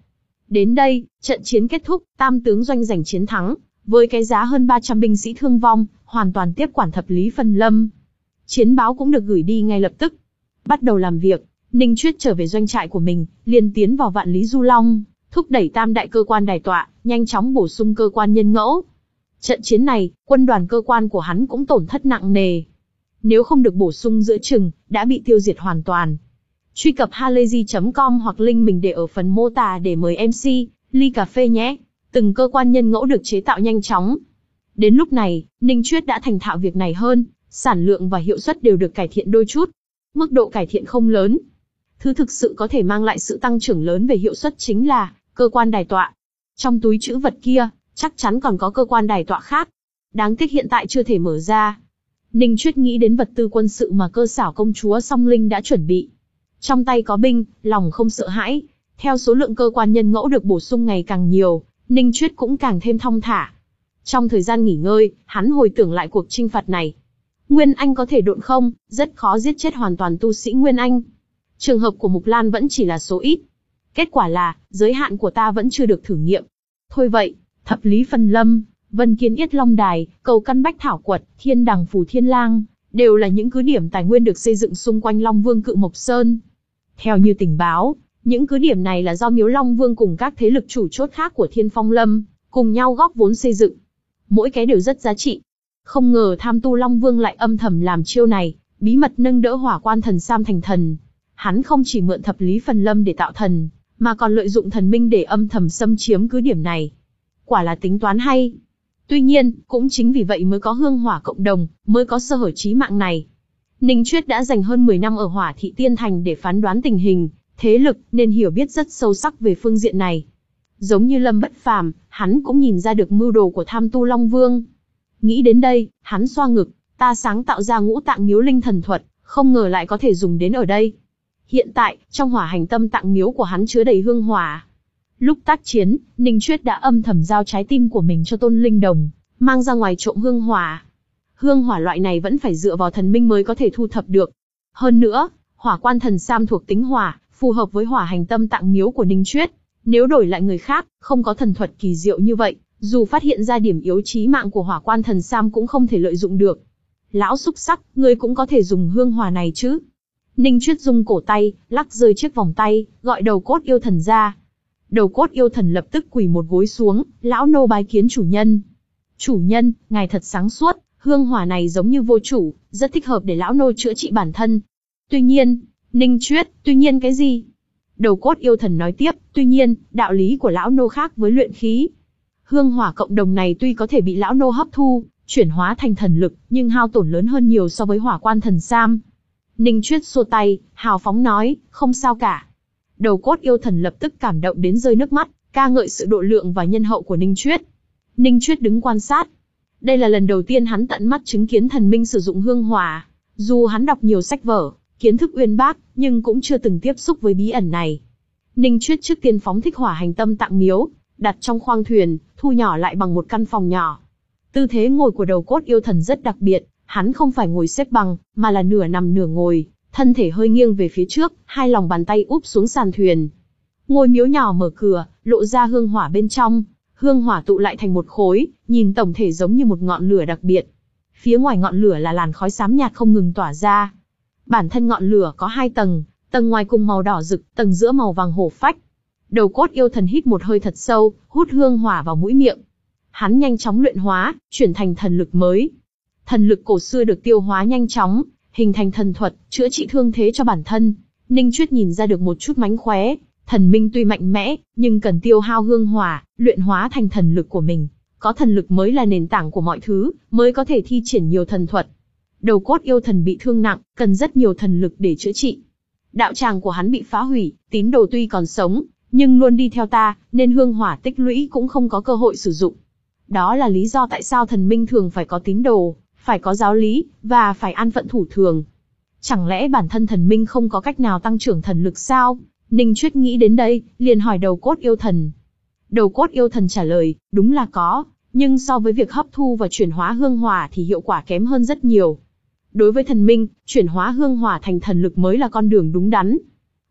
Đến đây, trận chiến kết thúc, Tam tướng doanh giành chiến thắng, với cái giá hơn ba trăm binh sĩ thương vong, hoàn toàn tiếp quản thập lý Phân Lâm. Chiến báo cũng được gửi đi ngay lập tức. Bắt đầu làm việc, Ninh Chuyết trở về doanh trại của mình, liền tiến vào Vạn Lý Du Long, thúc đẩy tam đại cơ quan đài tọa, nhanh chóng bổ sung cơ quan nhân ngẫu. Trận chiến này, quân đoàn cơ quan của hắn cũng tổn thất nặng nề. Nếu không được bổ sung giữa chừng, đã bị tiêu diệt hoàn toàn. Truy cập halayzi chấm com hoặc link mình để ở phần mô tả để mời em xê, ly cà phê nhé. Từng cơ quan nhân ngẫu được chế tạo nhanh chóng. Đến lúc này, Ninh Chuyết đã thành thạo việc này hơn, sản lượng và hiệu suất đều được cải thiện đôi chút. Mức độ cải thiện không lớn. Thứ thực sự có thể mang lại sự tăng trưởng lớn về hiệu suất chính là cơ quan đài tọa. Trong túi trữ vật kia, chắc chắn còn có cơ quan đài tọa khác. Đáng tiếc hiện tại chưa thể mở ra. Ninh Chuyết nghĩ đến vật tư quân sự mà cơ xảo công chúa Song Linh đã chuẩn bị. Trong tay có binh, lòng không sợ hãi. Theo số lượng cơ quan nhân ngẫu được bổ sung ngày càng nhiều, Ninh Chuyết cũng càng thêm thong thả. Trong thời gian nghỉ ngơi, hắn hồi tưởng lại cuộc chinh phạt này. Nguyên Anh có thể độn không, rất khó giết chết hoàn toàn tu sĩ Nguyên Anh. Trường hợp của Mục Lan vẫn chỉ là số ít. Kết quả là, giới hạn của ta vẫn chưa được thử nghiệm. Thôi vậy, Thập Lý Phân Lâm, Vân Kiên Yết Long Đài, Cầu Căn Bách Thảo Quật, Thiên Đằng Phù Thiên Lang, đều là những cứ điểm tài nguyên được xây dựng xung quanh Long Vương Cự Mộc Sơn. Theo như tình báo, những cứ điểm này là do Miếu Long Vương cùng các thế lực chủ chốt khác của Thiên Phong Lâm, cùng nhau góp vốn xây dựng. Mỗi cái đều rất giá trị. Không ngờ tham tu Long Vương lại âm thầm làm chiêu này, bí mật nâng đỡ Hỏa Quan Thần Sam thành thần. Hắn không chỉ mượn Thập Lý Phân Lâm để tạo thần, mà còn lợi dụng thần minh để âm thầm xâm chiếm cứ điểm này. Quả là tính toán hay. Tuy nhiên, cũng chính vì vậy mới có hương hỏa cộng đồng, mới có sơ hở chí mạng này. Ninh Chuyết đã dành hơn mười năm ở Hỏa Thị Tiên Thành để phán đoán tình hình, thế lực, nên hiểu biết rất sâu sắc về phương diện này. Giống như Lâm Bất Phàm, hắn cũng nhìn ra được mưu đồ của tham tu Long Vương. Nghĩ đến đây, hắn xoa ngực, ta sáng tạo ra ngũ tạng miếu linh thần thuật, không ngờ lại có thể dùng đến ở đây. Hiện tại, trong hỏa hành tâm tạng miếu của hắn chứa đầy hương hỏa. Lúc tác chiến, Ninh Chuyết đã âm thầm giao trái tim của mình cho Tôn Linh Đồng, mang ra ngoài trộm hương hỏa. Hương hỏa loại này vẫn phải dựa vào thần minh mới có thể thu thập được. Hơn nữa, Hỏa Quan Thần Sam thuộc tính hỏa, phù hợp với hỏa hành tâm tạng miếu của Ninh Chuyết. Nếu đổi lại người khác, không có thần thuật kỳ diệu như vậy, dù phát hiện ra điểm yếu chí mạng của Hỏa Quan Thần Sam cũng không thể lợi dụng được. Lão xúc sắc, ngươi cũng có thể dùng hương hỏa này chứ? Ninh Chuyết rung cổ tay, lắc rơi chiếc vòng tay, gọi Đầu Cốt Yêu Thần ra. Đầu Cốt Yêu Thần lập tức quỳ một gối xuống, lão nô bái kiến chủ nhân. Chủ nhân, ngài thật sáng suốt, hương hỏa này giống như vô chủ, rất thích hợp để lão nô chữa trị bản thân. Tuy nhiên, Ninh Chuyết, tuy nhiên cái gì? Đầu Cốt Yêu Thần nói tiếp, tuy nhiên, đạo lý của lão nô khác với luyện khí. Hương hỏa cộng đồng này tuy có thể bị lão nô hấp thu, chuyển hóa thành thần lực, nhưng hao tổn lớn hơn nhiều so với Hỏa Quan Thần Sam. Ninh Chuyết xua tay, hào phóng nói, không sao cả. Đầu Cốt Yêu Thần lập tức cảm động đến rơi nước mắt, ca ngợi sự độ lượng và nhân hậu của Ninh Chuyết. Ninh Chuyết đứng quan sát. Đây là lần đầu tiên hắn tận mắt chứng kiến thần minh sử dụng hương hỏa. Dù hắn đọc nhiều sách vở, kiến thức uyên bác, nhưng cũng chưa từng tiếp xúc với bí ẩn này. Ninh Chuyết trước tiên phóng thích hỏa hành tâm tạng miếu, đặt trong khoang thuyền, thu nhỏ lại bằng một căn phòng nhỏ. Tư thế ngồi của Đầu Cốt Yêu Thần rất đặc biệt, hắn không phải ngồi xếp bằng, mà là nửa nằm nửa ngồi, thân thể hơi nghiêng về phía trước, hai lòng bàn tay úp xuống sàn thuyền. Ngôi miếu nhỏ mở cửa, lộ ra hương hỏa bên trong, hương hỏa tụ lại thành một khối, nhìn tổng thể giống như một ngọn lửa đặc biệt. Phía ngoài ngọn lửa là làn khói xám nhạt không ngừng tỏa ra. Bản thân ngọn lửa có hai tầng, tầng ngoài cùng màu đỏ rực, tầng giữa màu vàng hổ phách. Đầu Cốt Yêu Thần hít một hơi thật sâu, hút hương hỏa vào mũi miệng. Hắn nhanh chóng luyện hóa, chuyển thành thần lực mới. Thần lực cổ xưa được tiêu hóa nhanh chóng, hình thành thần thuật, chữa trị thương thế cho bản thân. Ninh Chuyết nhìn ra được một chút mánh khóe, thần minh tuy mạnh mẽ, nhưng cần tiêu hao hương hỏa, luyện hóa thành thần lực của mình. Có thần lực mới là nền tảng của mọi thứ, mới có thể thi triển nhiều thần thuật. Đầu Cốt Yêu Thần bị thương nặng, cần rất nhiều thần lực để chữa trị. Đạo tràng của hắn bị phá hủy, tín đồ tuy còn sống, nhưng luôn đi theo ta, nên hương hỏa tích lũy cũng không có cơ hội sử dụng. Đó là lý do tại sao thần minh thường phải có tín đồ, phải có giáo lý, và phải an phận thủ thường. Chẳng lẽ bản thân thần minh không có cách nào tăng trưởng thần lực sao? Ninh Chuyết nghĩ đến đây, liền hỏi Đầu Cốt Yêu Thần. Đầu Cốt Yêu Thần trả lời, đúng là có, nhưng so với việc hấp thu và chuyển hóa hương hỏa thì hiệu quả kém hơn rất nhiều. Đối với thần minh, chuyển hóa hương hỏa thành thần lực mới là con đường đúng đắn.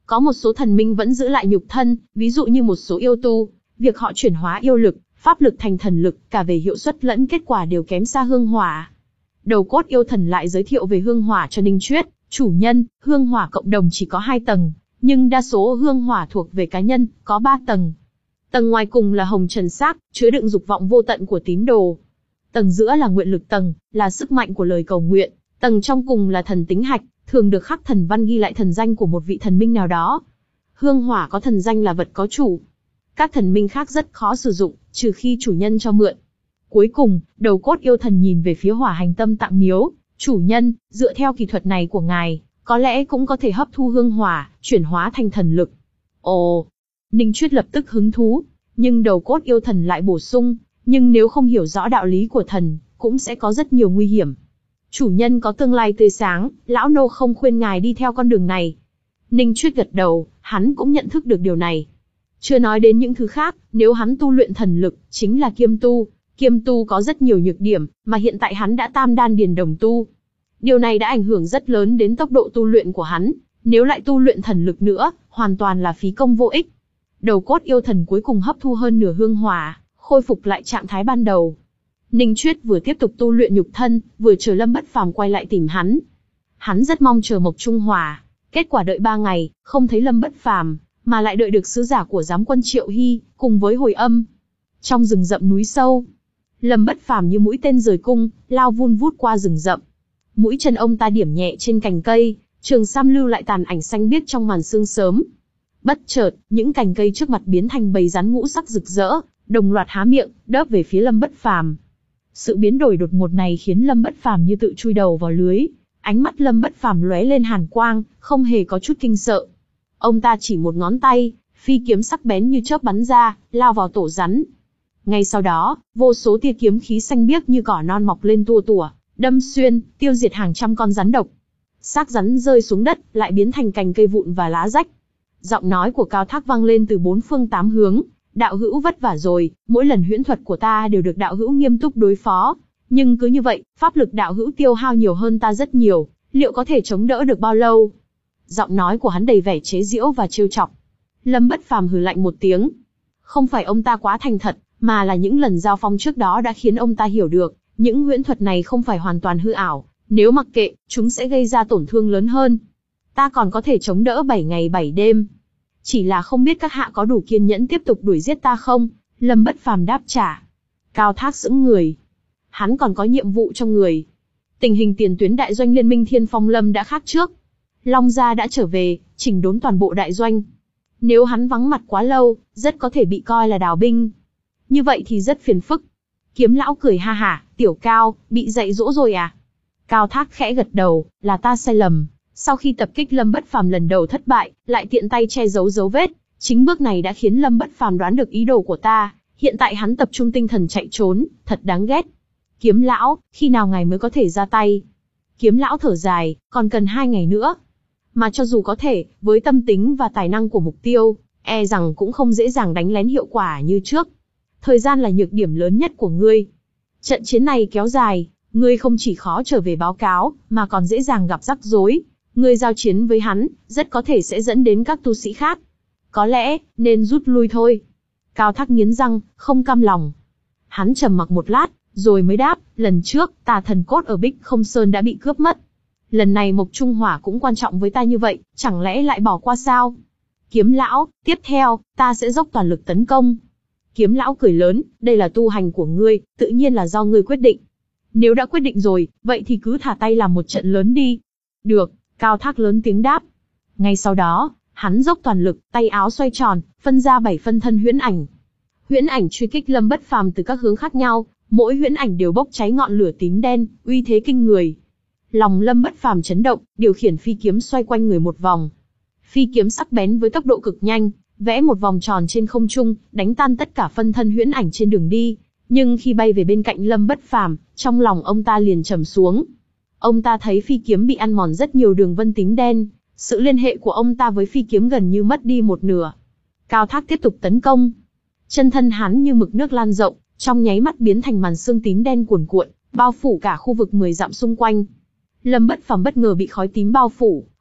Có một số thần minh vẫn giữ lại nhục thân, ví dụ như một số yêu tu, việc họ chuyển hóa yêu lực, pháp lực thành thần lực, cả về hiệu suất lẫn kết quả đều kém xa hương hỏa. Đầu cốt yêu thần lại giới thiệu về hương hỏa cho Ninh Chuyết, chủ nhân, hương hỏa cộng đồng chỉ có hai tầng, nhưng đa số hương hỏa thuộc về cá nhân, có ba tầng. Tầng ngoài cùng là hồng trần sắc, chứa đựng dục vọng vô tận của tín đồ. Tầng giữa là nguyện lực tầng, là sức mạnh của lời cầu nguyện. Tầng trong cùng là thần tính hạch, thường được khắc thần văn ghi lại thần danh của một vị thần minh nào đó. Hương hỏa có thần danh là vật có chủ. Các thần minh khác rất khó sử dụng, trừ khi chủ nhân cho mượn. Cuối cùng, đầu cốt yêu thần nhìn về phía hỏa hành tâm tạng miếu. Chủ nhân, dựa theo kỹ thuật này của ngài, có lẽ cũng có thể hấp thu hương hỏa, chuyển hóa thành thần lực. Ồ! Ninh Chuyết lập tức hứng thú, nhưng đầu cốt yêu thần lại bổ sung, nhưng nếu không hiểu rõ đạo lý của thần, cũng sẽ có rất nhiều nguy hiểm. Chủ nhân có tương lai tươi sáng, lão nô không khuyên ngài đi theo con đường này. Ninh Chuyết gật đầu, hắn cũng nhận thức được điều này. Chưa nói đến những thứ khác, nếu hắn tu luyện thần lực, chính là kiêm tu. Kiêm tu có rất nhiều nhược điểm, mà hiện tại hắn đã tam đan điền đồng tu. Điều này đã ảnh hưởng rất lớn đến tốc độ tu luyện của hắn, nếu lại tu luyện thần lực nữa, hoàn toàn là phí công vô ích. Đầu cốt yêu thần cuối cùng hấp thu hơn nửa hương hỏa, khôi phục lại trạng thái ban đầu. Ninh Chuyết vừa tiếp tục tu luyện nhục thân, vừa chờ Lâm Bất Phàm quay lại tìm hắn. Hắn rất mong chờ Mộc Trung Hỏa, kết quả đợi ba ngày, không thấy Lâm Bất Phàm, mà lại đợi được sứ giả của giám quân Triệu Hy, cùng với hồi âm. Trong rừng rậm núi sâu, Lâm Bất Phàm như mũi tên rời cung, lao vun vút qua rừng rậm. Mũi chân ông ta điểm nhẹ trên cành cây, trường sam lưu lại tàn ảnh xanh biếc trong màn sương sớm. Bất chợt, những cành cây trước mặt biến thành bầy rắn ngũ sắc rực rỡ, đồng loạt há miệng, đớp về phía Lâm Bất Phàm. Sự biến đổi đột ngột này khiến Lâm Bất Phàm như tự chui đầu vào lưới, ánh mắt Lâm Bất Phàm lóe lên hàn quang, không hề có chút kinh sợ. Ông ta chỉ một ngón tay, phi kiếm sắc bén như chớp bắn ra, lao vào tổ rắn. Ngay sau đó, vô số tia kiếm khí xanh biếc như cỏ non mọc lên tua tủa, đâm xuyên, tiêu diệt hàng trăm con rắn độc. Xác rắn rơi xuống đất, lại biến thành cành cây vụn và lá rách. Giọng nói của Cao Thác vang lên từ bốn phương tám hướng. Đạo hữu vất vả rồi, mỗi lần huyễn thuật của ta đều được đạo hữu nghiêm túc đối phó. Nhưng cứ như vậy, pháp lực đạo hữu tiêu hao nhiều hơn ta rất nhiều, liệu có thể chống đỡ được bao lâu? Giọng nói của hắn đầy vẻ chế giễu và trêu chọc. Lâm Bất Phàm hừ lạnh một tiếng. Không phải ông ta quá thành thật, mà là những lần giao phong trước đó đã khiến ông ta hiểu được, những huyễn thuật này không phải hoàn toàn hư ảo, nếu mặc kệ, chúng sẽ gây ra tổn thương lớn hơn. Ta còn có thể chống đỡ bảy ngày bảy đêm. Chỉ là không biết các hạ có đủ kiên nhẫn tiếp tục đuổi giết ta không? Lâm Bất Phàm đáp trả. Cao Thác sững người. Hắn còn có nhiệm vụ trong người. Tình hình tiền tuyến đại doanh liên minh Thiên Phong Lâm đã khác trước. Long Gia đã trở về, chỉnh đốn toàn bộ đại doanh. Nếu hắn vắng mặt quá lâu, rất có thể bị coi là đào binh. Như vậy thì rất phiền phức. Kiếm lão cười ha hả, Tiểu Cao, bị dạy dỗ rồi à? Cao Thác khẽ gật đầu, là ta sai lầm. Sau khi tập kích Lâm Bất Phàm lần đầu thất bại, lại tiện tay che giấu dấu vết, chính bước này đã khiến Lâm Bất Phàm đoán được ý đồ của ta, hiện tại hắn tập trung tinh thần chạy trốn, thật đáng ghét. Kiếm lão, khi nào ngài mới có thể ra tay? Kiếm lão thở dài, còn cần hai ngày nữa. Mà cho dù có thể, với tâm tính và tài năng của mục tiêu, e rằng cũng không dễ dàng đánh lén hiệu quả như trước. Thời gian là nhược điểm lớn nhất của ngươi. Trận chiến này kéo dài, ngươi không chỉ khó trở về báo cáo, mà còn dễ dàng gặp rắc rối. Ngươi giao chiến với hắn, rất có thể sẽ dẫn đến các tu sĩ khác. Có lẽ, nên rút lui thôi. Cao Thác nghiến răng, không cam lòng. Hắn trầm mặc một lát, rồi mới đáp, lần trước, tà thần cốt ở Bích Không Sơn đã bị cướp mất. Lần này Mộc Trung Hỏa cũng quan trọng với ta như vậy, chẳng lẽ lại bỏ qua sao? Kiếm lão, tiếp theo, ta sẽ dốc toàn lực tấn công. Kiếm lão cười lớn, đây là tu hành của ngươi, tự nhiên là do ngươi quyết định. Nếu đã quyết định rồi, vậy thì cứ thả tay làm một trận lớn đi. Được, Cao Thác lớn tiếng đáp. Ngay sau đó, hắn dốc toàn lực, tay áo xoay tròn, phân ra bảy phân thân huyễn ảnh. Huyễn ảnh truy kích Lâm Bất Phàm từ các hướng khác nhau, mỗi huyễn ảnh đều bốc cháy ngọn lửa tím đen, uy thế kinh người. Lòng Lâm Bất Phàm chấn động, điều khiển phi kiếm xoay quanh người một vòng. Phi kiếm sắc bén với tốc độ cực nhanh, vẽ một vòng tròn trên không trung, đánh tan tất cả phân thân huyễn ảnh trên đường đi. Nhưng khi bay về bên cạnh Lâm Bất Phàm, trong lòng ông ta liền trầm xuống. Ông ta thấy phi kiếm bị ăn mòn rất nhiều đường vân tím đen, sự liên hệ của ông ta với phi kiếm gần như mất đi một nửa. Cao Thác tiếp tục tấn công. Chân thân hắn như mực nước lan rộng, trong nháy mắt biến thành màn sương tím đen cuồn cuộn, bao phủ cả khu vực mười dặm xung quanh. Lâm Bất Phàm bất ngờ bị khói tím bao phủ,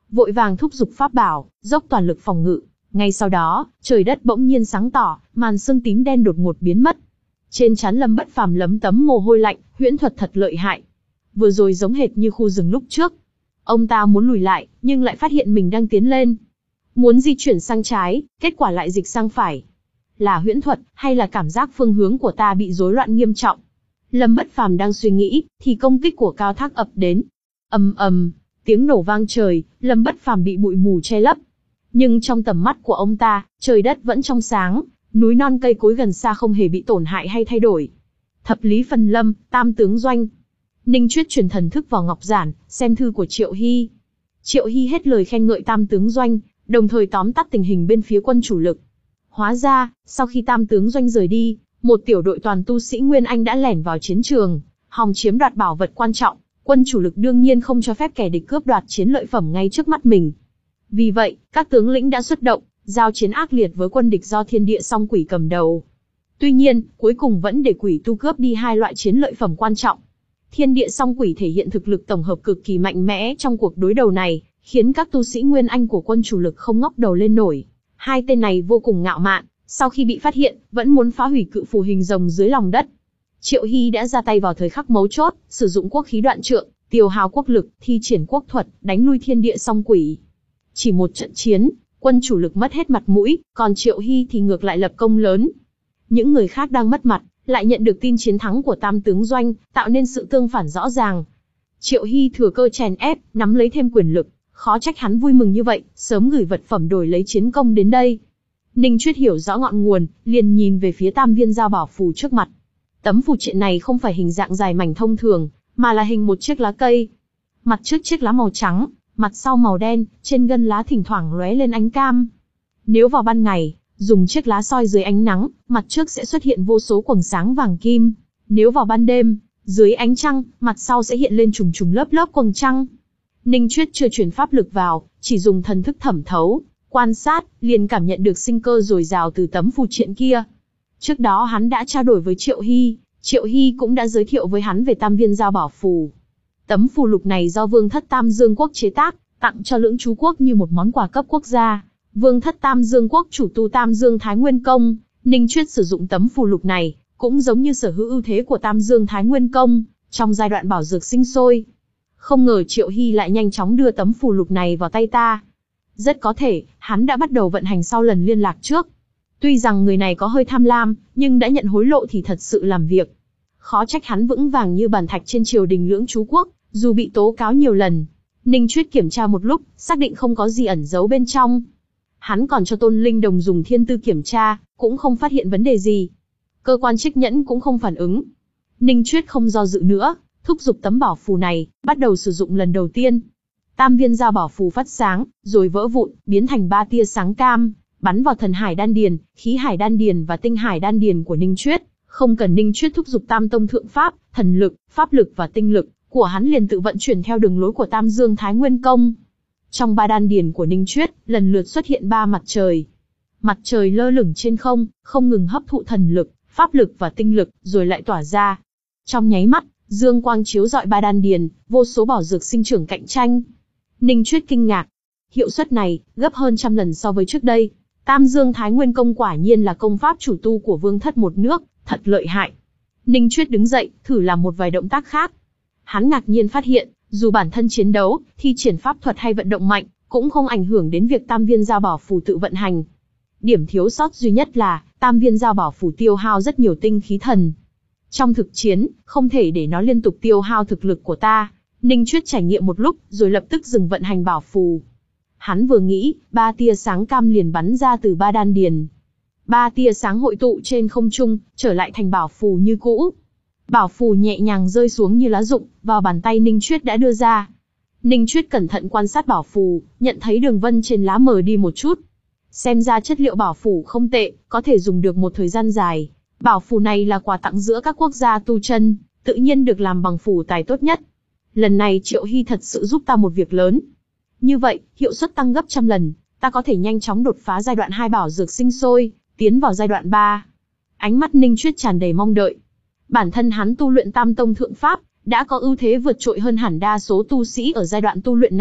vội vàng thúc giục pháp bảo, dốc toàn lực phòng ngự. Ngay sau đó, trời đất bỗng nhiên sáng tỏ, màn sương tím đen đột ngột biến mất. Trên trán Lâm Bất Phàm lấm tấm mồ hôi lạnh, huyễn thuật thật lợi hại. Vừa rồi giống hệt như khu rừng lúc trước. Ông ta muốn lùi lại, nhưng lại phát hiện mình đang tiến lên. Muốn di chuyển sang trái, kết quả lại dịch sang phải. Là huyễn thuật, hay là cảm giác phương hướng của ta bị rối loạn nghiêm trọng? Lâm Bất Phàm đang suy nghĩ, thì công kích của Cao Thác ập đến. Ầm ầm, tiếng nổ vang trời, Lâm Bất Phàm bị bụi mù che lấp. Nhưng trong tầm mắt của ông ta, trời đất vẫn trong sáng, núi non cây cối gần xa không hề bị tổn hại hay thay đổi. Thập lý phân lâm, tam tướng doanh. Ninh Chuyết truyền thần thức vào ngọc giản, xem thư của Triệu Hy. Triệu Hy hết lời khen ngợi tam tướng doanh, đồng thời tóm tắt tình hình bên phía quân chủ lực. Hóa ra, sau khi tam tướng doanh rời đi, một tiểu đội toàn tu sĩ Nguyên Anh đã lẻn vào chiến trường, hòng chiếm đoạt bảo vật quan trọng. Quân chủ lực đương nhiên không cho phép kẻ địch cướp đoạt chiến lợi phẩm ngay trước mắt mình. Vì vậy, các tướng lĩnh đã xuất động, giao chiến ác liệt với quân địch do Thiên Địa Song Quỷ cầm đầu. Tuy nhiên, cuối cùng vẫn để quỷ tu cướp đi hai loại chiến lợi phẩm quan trọng. Thiên Địa Song Quỷ thể hiện thực lực tổng hợp cực kỳ mạnh mẽ trong cuộc đối đầu này, khiến các tu sĩ Nguyên Anh của quân chủ lực không ngóc đầu lên nổi. Hai tên này vô cùng ngạo mạn, sau khi bị phát hiện, vẫn muốn phá hủy cự phù hình rồng dưới lòng đất. Triệu Hy đã ra tay vào thời khắc mấu chốt, sử dụng quốc khí đoạn trượng, tiêu hao quốc lực, thi triển quốc thuật, đánh lui Thiên Địa Song Quỷ. Chỉ một trận chiến, quân chủ lực mất hết mặt mũi, còn Triệu Hy thì ngược lại lập công lớn. Những người khác đang mất mặt, lại nhận được tin chiến thắng của tam tướng doanh, tạo nên sự tương phản rõ ràng. Triệu Hy thừa cơ chèn ép, nắm lấy thêm quyền lực, khó trách hắn vui mừng như vậy, sớm gửi vật phẩm đổi lấy chiến công đến đây. Ninh Chuyết hiểu rõ ngọn nguồn, liền nhìn về phía tam viên giao bảo phù trước mặt. Tấm phù triện này không phải hình dạng dài mảnh thông thường, mà là hình một chiếc lá cây. Mặt trước chiếc lá màu trắng, mặt sau màu đen, trên gân lá thỉnh thoảng lóe lên ánh cam. Nếu vào ban ngày, dùng chiếc lá soi dưới ánh nắng, mặt trước sẽ xuất hiện vô số quầng sáng vàng kim. Nếu vào ban đêm, dưới ánh trăng, mặt sau sẽ hiện lên trùng trùng lớp lớp quầng trăng. Ninh Chuyết chưa truyền pháp lực vào, chỉ dùng thần thức thẩm thấu, quan sát, liền cảm nhận được sinh cơ dồi dào từ tấm phù triện kia. Trước đó hắn đã trao đổi với Triệu Hy, Triệu Hy cũng đã giới thiệu với hắn về tam viên giao bảo phù. Tấm phù lục này do Vương thất Tam Dương Quốc chế tác, tặng cho Lưỡng Chú Quốc như một món quà cấp quốc gia. Vương thất Tam Dương Quốc chủ tu Tam Dương Thái Nguyên Công, Ninh Chuyết sử dụng tấm phù lục này, cũng giống như sở hữu ưu thế của Tam Dương Thái Nguyên Công, trong giai đoạn bảo dược sinh sôi. Không ngờ Triệu Hy lại nhanh chóng đưa tấm phù lục này vào tay ta. Rất có thể, hắn đã bắt đầu vận hành sau lần liên lạc trước. Tuy rằng người này có hơi tham lam, nhưng đã nhận hối lộ thì thật sự làm việc. Khó trách hắn vững vàng như bàn thạch trên triều đình Lưỡng Chú Quốc, dù bị tố cáo nhiều lần. Ninh Chuyết kiểm tra một lúc, xác định không có gì ẩn giấu bên trong. Hắn còn cho Tôn Linh Đồng dùng thiên tư kiểm tra, cũng không phát hiện vấn đề gì. Cơ quan trích nhẫn cũng không phản ứng. Ninh Chuyết không do dự nữa, thúc giục tấm bảo phù này, bắt đầu sử dụng lần đầu tiên. Tam viên giao bảo phù phát sáng, rồi vỡ vụn, biến thành ba tia sáng cam, bắn vào thần hải đan điền, khí hải đan điền và tinh hải đan điền của Ninh Chuyết. Không cần Ninh Chuyết thúc giục tam tông thượng pháp, thần lực, pháp lực và tinh lực của hắn liền tự vận chuyển theo đường lối của Tam Dương Thái Nguyên Công. Trong ba đan điền của Ninh Chuyết, lần lượt xuất hiện ba mặt trời. Mặt trời lơ lửng trên không, không ngừng hấp thụ thần lực, pháp lực và tinh lực, rồi lại tỏa ra. Trong nháy mắt, dương quang chiếu rọi ba đan điền, vô số bảo dược sinh trưởng cạnh tranh. Ninh Chuyết kinh ngạc. Hiệu suất này, gấp hơn trăm lần so với trước đây. Tam Dương Thái Nguyên Công quả nhiên là công pháp chủ tu của vương thất một nước, thật lợi hại. Ninh Chuyết đứng dậy, thử làm một vài động tác khác. Hắn ngạc nhiên phát hiện, dù bản thân chiến đấu, thi triển pháp thuật hay vận động mạnh, cũng không ảnh hưởng đến việc tam viên giao bảo phù tự vận hành. Điểm thiếu sót duy nhất là, tam viên giao bảo phù tiêu hao rất nhiều tinh khí thần. Trong thực chiến, không thể để nó liên tục tiêu hao thực lực của ta. Ninh Chuyết trải nghiệm một lúc, rồi lập tức dừng vận hành bảo phù. Hắn vừa nghĩ, ba tia sáng cam liền bắn ra từ ba đan điền. Ba tia sáng hội tụ trên không trung, trở lại thành bảo phù như cũ. Bảo phù nhẹ nhàng rơi xuống như lá rụng, vào bàn tay Ninh Chuyết đã đưa ra. Ninh Chuyết cẩn thận quan sát bảo phù, nhận thấy đường vân trên lá mờ đi một chút. Xem ra chất liệu bảo phù không tệ, có thể dùng được một thời gian dài. Bảo phù này là quà tặng giữa các quốc gia tu chân, tự nhiên được làm bằng phù tài tốt nhất. Lần này Triệu Hy thật sự giúp ta một việc lớn. Như vậy, hiệu suất tăng gấp trăm lần, ta có thể nhanh chóng đột phá giai đoạn hai bảo dược sinh sôi, tiến vào giai đoạn ba. Ánh mắt Ninh Chuyết tràn đầy mong đợi. Bản thân hắn tu luyện tam tông thượng pháp, đã có ưu thế vượt trội hơn hẳn đa số tu sĩ ở giai đoạn tu luyện này,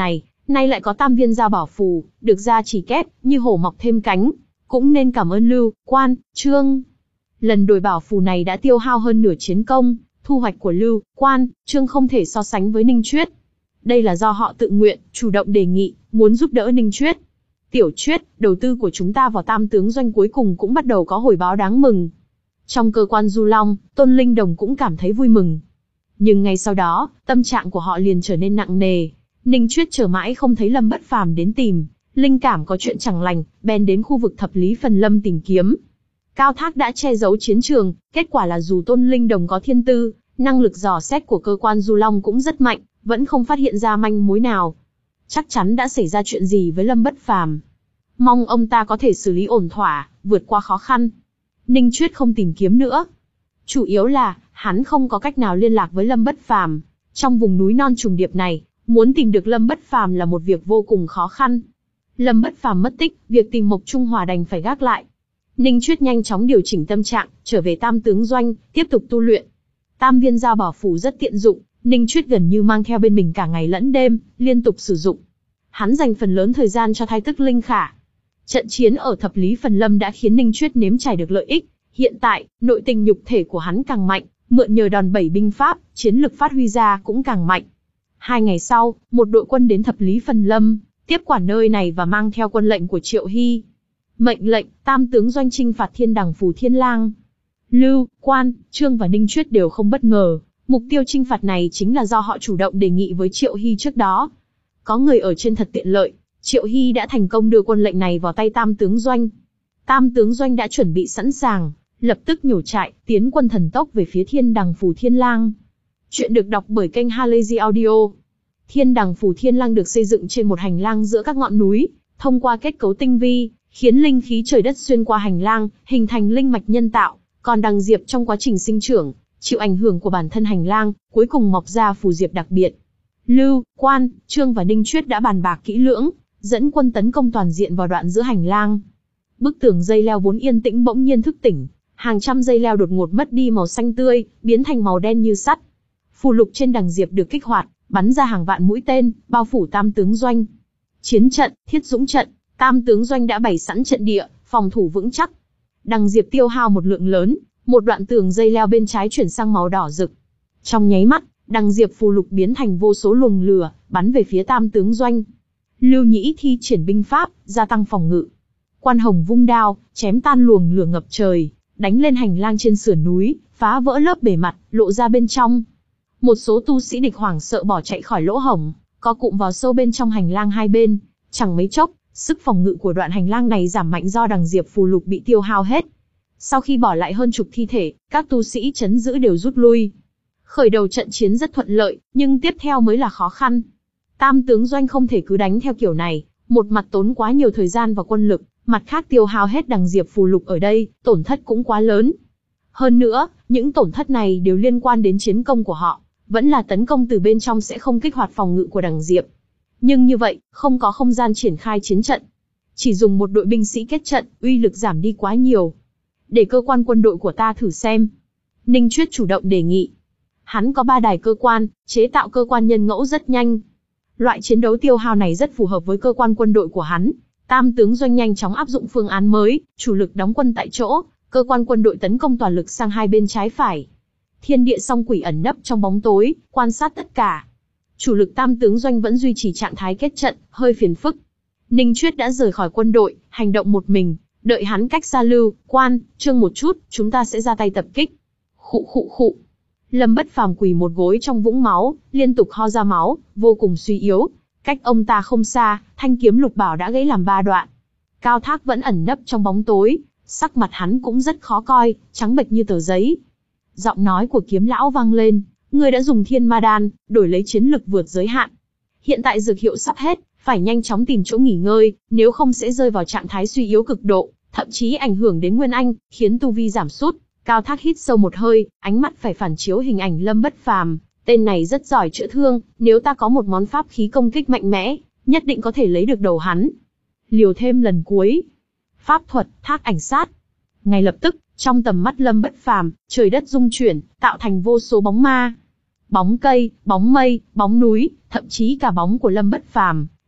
Nay lại có tam viên giao bảo phù, được gia trì kép, như hổ mọc thêm cánh. Cũng nên cảm ơn Lưu, Quan, Trương. Lần đổi bảo phù này đã tiêu hao hơn nửa chiến công, thu hoạch của Lưu, Quan, Trương không thể so sánh với Ninh Chuyết. Đây là do họ tự nguyện, chủ động đề nghị, muốn giúp đỡ Ninh Chuyết. Tiểu Chuyết, đầu tư của chúng ta vào tam tướng doanh cuối cùng cũng bắt đầu có hồi báo đáng mừng. Trong cơ quan Du Long, Tôn Linh Đồng cũng cảm thấy vui mừng. Nhưng ngay sau đó, tâm trạng của họ liền trở nên nặng nề. Ninh Chuyết chờ mãi không thấy Lâm Bất Phàm đến tìm, linh cảm có chuyện chẳng lành, bèn đến khu vực thập lý phần lâm tìm kiếm. Cao Thác đã che giấu chiến trường, kết quả là dù Tôn Linh Đồng có thiên tư, năng lực dò xét của cơ quan Du Long cũng rất mạnh, vẫn không phát hiện ra manh mối nào. Chắc chắn đã xảy ra chuyện gì với Lâm Bất Phàm. Mong ông ta có thể xử lý ổn thỏa, vượt qua khó khăn. Ninh Chuyết không tìm kiếm nữa. Chủ yếu là, hắn không có cách nào liên lạc với Lâm Bất Phàm. Trong vùng núi non trùng điệp này, muốn tìm được Lâm Bất Phàm là một việc vô cùng khó khăn. Lâm Bất Phàm mất tích, việc tìm Mộc Trung Hòa đành phải gác lại. Ninh Chuyết nhanh chóng điều chỉnh tâm trạng, trở về tam tướng doanh, tiếp tục tu luyện. Tam viên giao bảo phù rất tiện dụng, Ninh Chuyết gần như mang theo bên mình cả ngày lẫn đêm, liên tục sử dụng. Hắn dành phần lớn thời gian cho thai tức linh khả. Trận chiến ở thập lý phần lâm đã khiến Ninh Chuyết nếm trải được lợi ích. Hiện tại, nội tình nhục thể của hắn càng mạnh, mượn nhờ đòn bẩy binh pháp, chiến lực phát huy ra cũng càng mạnh. Hai ngày sau, một đội quân đến thập lý phần lâm, tiếp quản nơi này và mang theo quân lệnh của Triệu Hy. Mệnh lệnh, tam tướng doanh chinh phạt Thiên Đằng Phù Thiên Lang. Lưu, Quan, Trương và Ninh Chuyết đều không bất ngờ, mục tiêu chinh phạt này chính là do họ chủ động đề nghị với Triệu Hy trước đó. Có người ở trên thật tiện lợi, Triệu Hy đã thành công đưa quân lệnh này vào tay tam tướng doanh. Tam tướng doanh đã chuẩn bị sẵn sàng, lập tức nhổ trại, tiến quân thần tốc về phía Thiên Đằng Phù Thiên Lang. Chuyện được đọc bởi kênh Halazy Audio. Thiên Đằng Phù Thiên Lang được xây dựng trên một hành lang giữa các ngọn núi, thông qua kết cấu tinh vi, khiến linh khí trời đất xuyên qua hành lang, hình thành linh mạch nhân tạo, còn đằng diệp trong quá trình sinh trưởng, chịu ảnh hưởng của bản thân hành lang, cuối cùng mọc ra phù diệp đặc biệt. Lưu, Quan, Trương và Ninh Chuyết đã bàn bạc kỹ lưỡng, dẫn quân tấn công toàn diện vào đoạn giữa hành lang. Bức tường dây leo vốn yên tĩnh bỗng nhiên thức tỉnh, hàng trăm dây leo đột ngột mất đi màu xanh tươi, biến thành màu đen như sắt. Phù lục trên đằng diệp được kích hoạt, bắn ra hàng vạn mũi tên, bao phủ tam tướng doanh. Chiến trận, Thiết Dũng trận, tam tướng doanh đã bày sẵn trận địa, phòng thủ vững chắc. Đằng diệp tiêu hao một lượng lớn, một đoạn tường dây leo bên trái chuyển sang màu đỏ rực. Trong nháy mắt, đằng diệp phù lục biến thành vô số luồng lửa, bắn về phía tam tướng doanh. Lưu Nhĩ thi triển binh pháp, gia tăng phòng ngự. Quan Hồng vung đao, chém tan luồng lửa ngập trời, đánh lên hành lang trên sườn núi, phá vỡ lớp bề mặt, lộ ra bên trong. Một số tu sĩ địch hoảng sợ bỏ chạy khỏi lỗ hổng, co cụm vào sâu bên trong hành lang hai bên. Chẳng mấy chốc, sức phòng ngự của đoạn hành lang này giảm mạnh do đằng diệp phù lục bị tiêu hao hết. Sau khi bỏ lại hơn chục thi thể, các tu sĩ trấn giữ đều rút lui. Khởi đầu trận chiến rất thuận lợi, nhưng tiếp theo mới là khó khăn. Tam tướng doanh không thể cứ đánh theo kiểu này, một mặt tốn quá nhiều thời gian và quân lực, mặt khác tiêu hao hết đằng diệp phù lục ở đây, tổn thất cũng quá lớn. Hơn nữa, những tổn thất này đều liên quan đến chiến công của họ, vẫn là tấn công từ bên trong sẽ không kích hoạt phòng ngự của đằng diệp. Nhưng như vậy, không có không gian triển khai chiến trận. Chỉ dùng một đội binh sĩ kết trận, uy lực giảm đi quá nhiều. Để cơ quan quân đội của ta thử xem. Ninh Chuyết chủ động đề nghị. Hắn có ba đài cơ quan, chế tạo cơ quan nhân ngẫu rất nhanh. Loại chiến đấu tiêu hao này rất phù hợp với cơ quan quân đội của hắn. Tam tướng doanh nhanh chóng áp dụng phương án mới, chủ lực đóng quân tại chỗ, cơ quan quân đội tấn công toàn lực sang hai bên trái phải. Thiên địa song quỷ ẩn nấp trong bóng tối, quan sát tất cả. Chủ lực tam tướng doanh vẫn duy trì trạng thái kết trận, hơi phiền phức. Ninh Chuyết đã rời khỏi quân đội, hành động một mình, đợi hắn cách xa Lưu, Quan, Trương một chút, chúng ta sẽ ra tay tập kích. Khụ khụ khụ. Lâm Bất Phàm quỳ một gối trong vũng máu, liên tục ho ra máu, vô cùng suy yếu. Cách ông ta không xa, thanh kiếm lục bảo đã gãy làm ba đoạn. Cao Thác vẫn ẩn nấp trong bóng tối, sắc mặt hắn cũng rất khó coi, trắng bệch như tờ giấy. Giọng nói của kiếm lão vang lên, ngươi đã dùng thiên ma đan, đổi lấy chiến lực vượt giới hạn. Hiện tại dược hiệu sắp hết, phải nhanh chóng tìm chỗ nghỉ ngơi, nếu không sẽ rơi vào trạng thái suy yếu cực độ, thậm chí ảnh hưởng đến nguyên anh, khiến tu vi giảm sút. Cao Thác hít sâu một hơi, ánh mắt phải phản chiếu hình ảnh Lâm Bất Phàm. Tên này rất giỏi chữa thương, nếu ta có một món pháp khí công kích mạnh mẽ, nhất định có thể lấy được đầu hắn. Liều thêm lần cuối. Pháp thuật, thác ảnh sát. Ngay lập tức, trong tầm mắt Lâm Bất Phàm, trời đất rung chuyển, tạo thành vô số bóng ma. Bóng cây, bóng mây, bóng núi, thậm chí cả bóng của Lâm Bất Phàm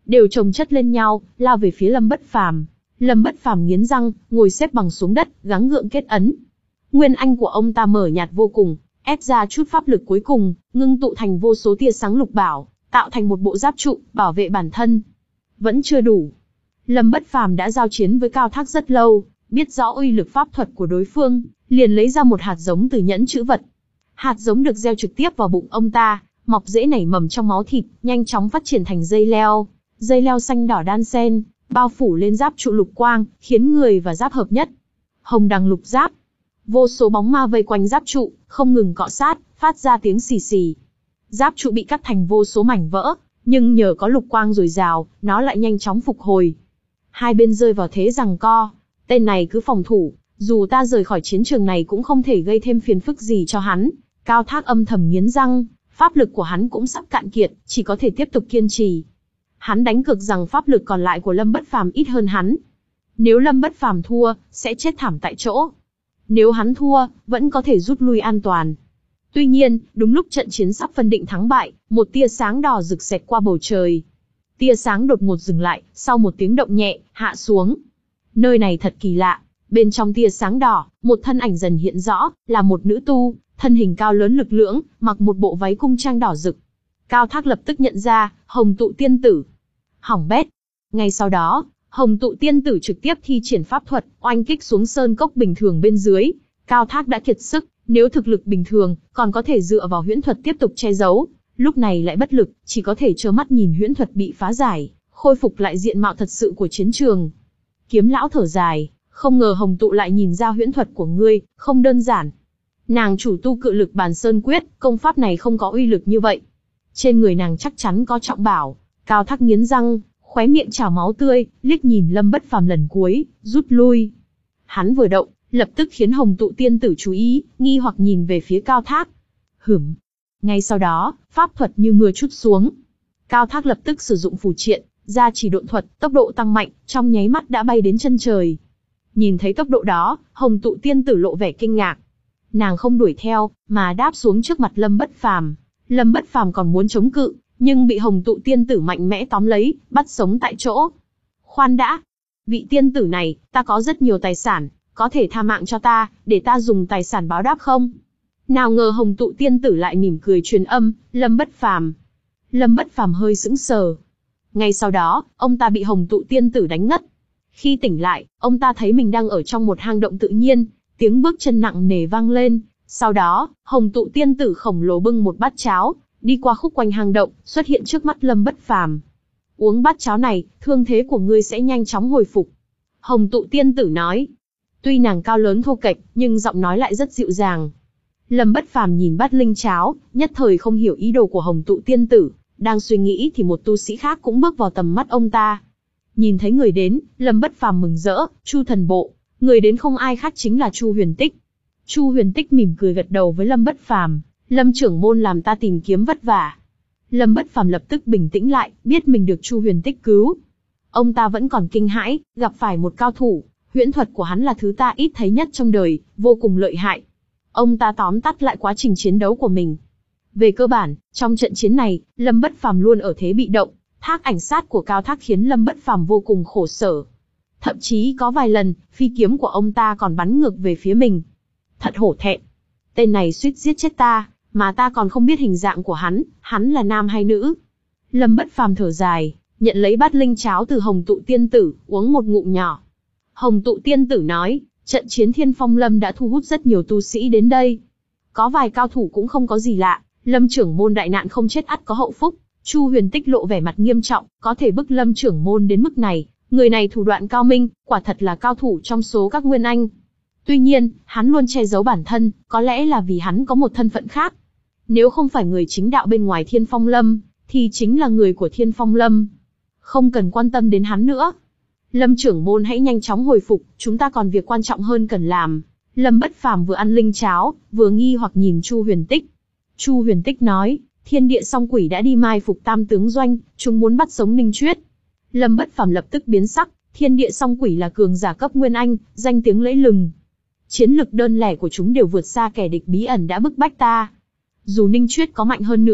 đều chồng chất lên nhau, lao về phía Lâm Bất Phàm. Lâm Bất Phàm nghiến răng, ngồi xếp bằng xuống đất, gắng gượng kết ấn. Nguyên anh của ông ta mở nhạt vô cùng, ép ra chút pháp lực cuối cùng, ngưng tụ thành vô số tia sáng lục bảo, tạo thành một bộ giáp trụ, bảo vệ bản thân. Vẫn chưa đủ. Lâm Bất Phàm đã giao chiến với Cao Thác rất lâu, biết rõ uy lực pháp thuật của đối phương, liền lấy ra một hạt giống từ nhẫn chữ vật. Hạt giống được gieo trực tiếp vào bụng ông ta, mọc rễ nảy mầm trong máu thịt, nhanh chóng phát triển thành dây leo. Dây leo xanh đỏ đan xen, bao phủ lên giáp trụ lục quang, khiến người và giáp hợp nhất. Hồng đằng lục giáp. Vô số bóng ma vây quanh giáp trụ, không ngừng cọ sát, phát ra tiếng xì xì. Giáp trụ bị cắt thành vô số mảnh vỡ, nhưng nhờ có lục quang dồi dào, nó lại nhanh chóng phục hồi. Hai bên rơi vào thế giằng co. Tên này cứ phòng thủ, dù ta rời khỏi chiến trường này cũng không thể gây thêm phiền phức gì cho hắn. Cao Thác âm thầm nghiến răng, pháp lực của hắn cũng sắp cạn kiệt, chỉ có thể tiếp tục kiên trì. Hắn đánh cược rằng pháp lực còn lại của Lâm Bất Phàm ít hơn hắn. Nếu Lâm Bất Phàm thua, sẽ chết thảm tại chỗ. Nếu hắn thua, vẫn có thể rút lui an toàn. Tuy nhiên, đúng lúc trận chiến sắp phân định thắng bại, một tia sáng đỏ rực xẹt qua bầu trời. Tia sáng đột ngột dừng lại, sau một tiếng động nhẹ, hạ xuống. Nơi này thật kỳ lạ, bên trong tia sáng đỏ, một thân ảnh dần hiện rõ, là một nữ tu, thân hình cao lớn lực lưỡng, mặc một bộ váy cung trang đỏ rực. Cao Thác lập tức nhận ra, Hồng Tụ Tiên Tử. Hỏng bét. Ngay sau đó, Hồng Tụ Tiên Tử trực tiếp thi triển pháp thuật, oanh kích xuống sơn cốc bình thường bên dưới. Cao Thác đã kiệt sức, nếu thực lực bình thường, còn có thể dựa vào huyễn thuật tiếp tục che giấu. Lúc này lại bất lực, chỉ có thể trơ mắt nhìn huyễn thuật bị phá giải, khôi phục lại diện mạo thật sự của chiến trường. Kiếm lão thở dài, không ngờ Hồng Tụ lại nhìn ra huyễn thuật của ngươi, không đơn giản. Nàng chủ tu cự lực bàn sơn quyết, công pháp này không có uy lực như vậy. Trên người nàng chắc chắn có trọng bảo. Cao Thác nghiến răng, khóe miệng trào máu tươi, liếc nhìn Lâm Bất Phàm lần cuối, rút lui. Hắn vừa động, lập tức khiến Hồng Tụ Tiên Tử chú ý, nghi hoặc nhìn về phía Cao Thác. Hửm. Ngay sau đó, pháp thuật như mưa trút xuống. Cao Thác lập tức sử dụng phù triện, gia trì độn thuật, tốc độ tăng mạnh, trong nháy mắt đã bay đến chân trời. Nhìn thấy tốc độ đó, Hồng Tụ Tiên Tử lộ vẻ kinh ngạc. Nàng không đuổi theo, mà đáp xuống trước mặt Lâm Bất Phàm. Lâm Bất Phàm còn muốn chống cự, nhưng bị Hồng Tụ Tiên Tử mạnh mẽ tóm lấy, bắt sống tại chỗ. Khoan đã, vị tiên tử này, ta có rất nhiều tài sản, có thể tha mạng cho ta, để ta dùng tài sản báo đáp không? Nào ngờ Hồng Tụ Tiên Tử lại mỉm cười truyền âm, Lâm Bất Phàm. Lâm Bất Phàm hơi sững sờ. Ngay sau đó, ông ta bị Hồng Tụ Tiên Tử đánh ngất. Khi tỉnh lại, ông ta thấy mình đang ở trong một hang động tự nhiên, tiếng bước chân nặng nề vang lên. Sau đó, Hồng Tụ Tiên Tử khổng lồ bưng một bát cháo, đi qua khúc quanh hang động, xuất hiện trước mắt Lâm Bất Phàm. Uống bát cháo này, thương thế của ngươi sẽ nhanh chóng hồi phục. Hồng Tụ Tiên Tử nói. Tuy nàng cao lớn thô kệch, nhưng giọng nói lại rất dịu dàng. Lâm Bất Phàm nhìn bát linh cháo, nhất thời không hiểu ý đồ của Hồng Tụ Tiên Tử. Đang suy nghĩ thì một tu sĩ khác cũng bước vào tầm mắt ông ta. Nhìn thấy người đến, Lâm Bất Phàm mừng rỡ, Chu Thần Bộ. Người đến không ai khác chính là Chu Huyền Tích. Chu Huyền Tích mỉm cười gật đầu với Lâm Bất Phàm. Lâm trưởng môn làm ta tìm kiếm vất vả. Lâm Bất Phàm lập tức bình tĩnh lại, biết mình được Chu Huyền Tích cứu. Ông ta vẫn còn kinh hãi, gặp phải một cao thủ, huyễn thuật của hắn là thứ ta ít thấy nhất trong đời, vô cùng lợi hại. Ông ta tóm tắt lại quá trình chiến đấu của mình. Về cơ bản, trong trận chiến này, Lâm Bất Phàm luôn ở thế bị động, thác ảnh sát của Cao Thác khiến Lâm Bất Phàm vô cùng khổ sở. Thậm chí có vài lần, phi kiếm của ông ta còn bắn ngược về phía mình. Thật hổ thẹn. Tên này suýt giết chết ta, mà ta còn không biết hình dạng của hắn, hắn là nam hay nữ. Lâm Bất Phàm thở dài, nhận lấy bát linh cháo từ Hồng Tụ Tiên Tử, uống một ngụm nhỏ. Hồng Tụ Tiên Tử nói, trận chiến Thiên Phong Lâm đã thu hút rất nhiều tu sĩ đến đây. Có vài cao thủ cũng không có gì lạ, Lâm trưởng môn đại nạn không chết ắt có hậu phúc. Chu Huyền Tích lộ vẻ mặt nghiêm trọng, có thể bức Lâm trưởng môn đến mức này, người này thủ đoạn cao minh, quả thật là cao thủ trong số các nguyên anh. Tuy nhiên, hắn luôn che giấu bản thân, có lẽ là vì hắn có một thân phận khác. Nếu không phải người chính đạo bên ngoài Thiên Phong Lâm, thì chính là người của Thiên Phong Lâm. Không cần quan tâm đến hắn nữa. Lâm trưởng môn hãy nhanh chóng hồi phục, chúng ta còn việc quan trọng hơn cần làm. Lâm Bất Phàm vừa ăn linh cháo, vừa nghi hoặc nhìn Chu Huyền Tích. Chu Huyền Tích nói, Thiên Địa Song Quỷ đã đi mai phục Tam Tướng Doanh, chúng muốn bắt sống Ninh Chuyết. Lâm Bất Phàm lập tức biến sắc, Thiên Địa Song Quỷ là cường giả cấp nguyên anh, danh tiếng lẫy lừng. Chiến lực đơn lẻ của chúng đều vượt xa kẻ địch bí ẩn đã bức bách ta. Dù Ninh Chuyết có mạnh hơn nữa,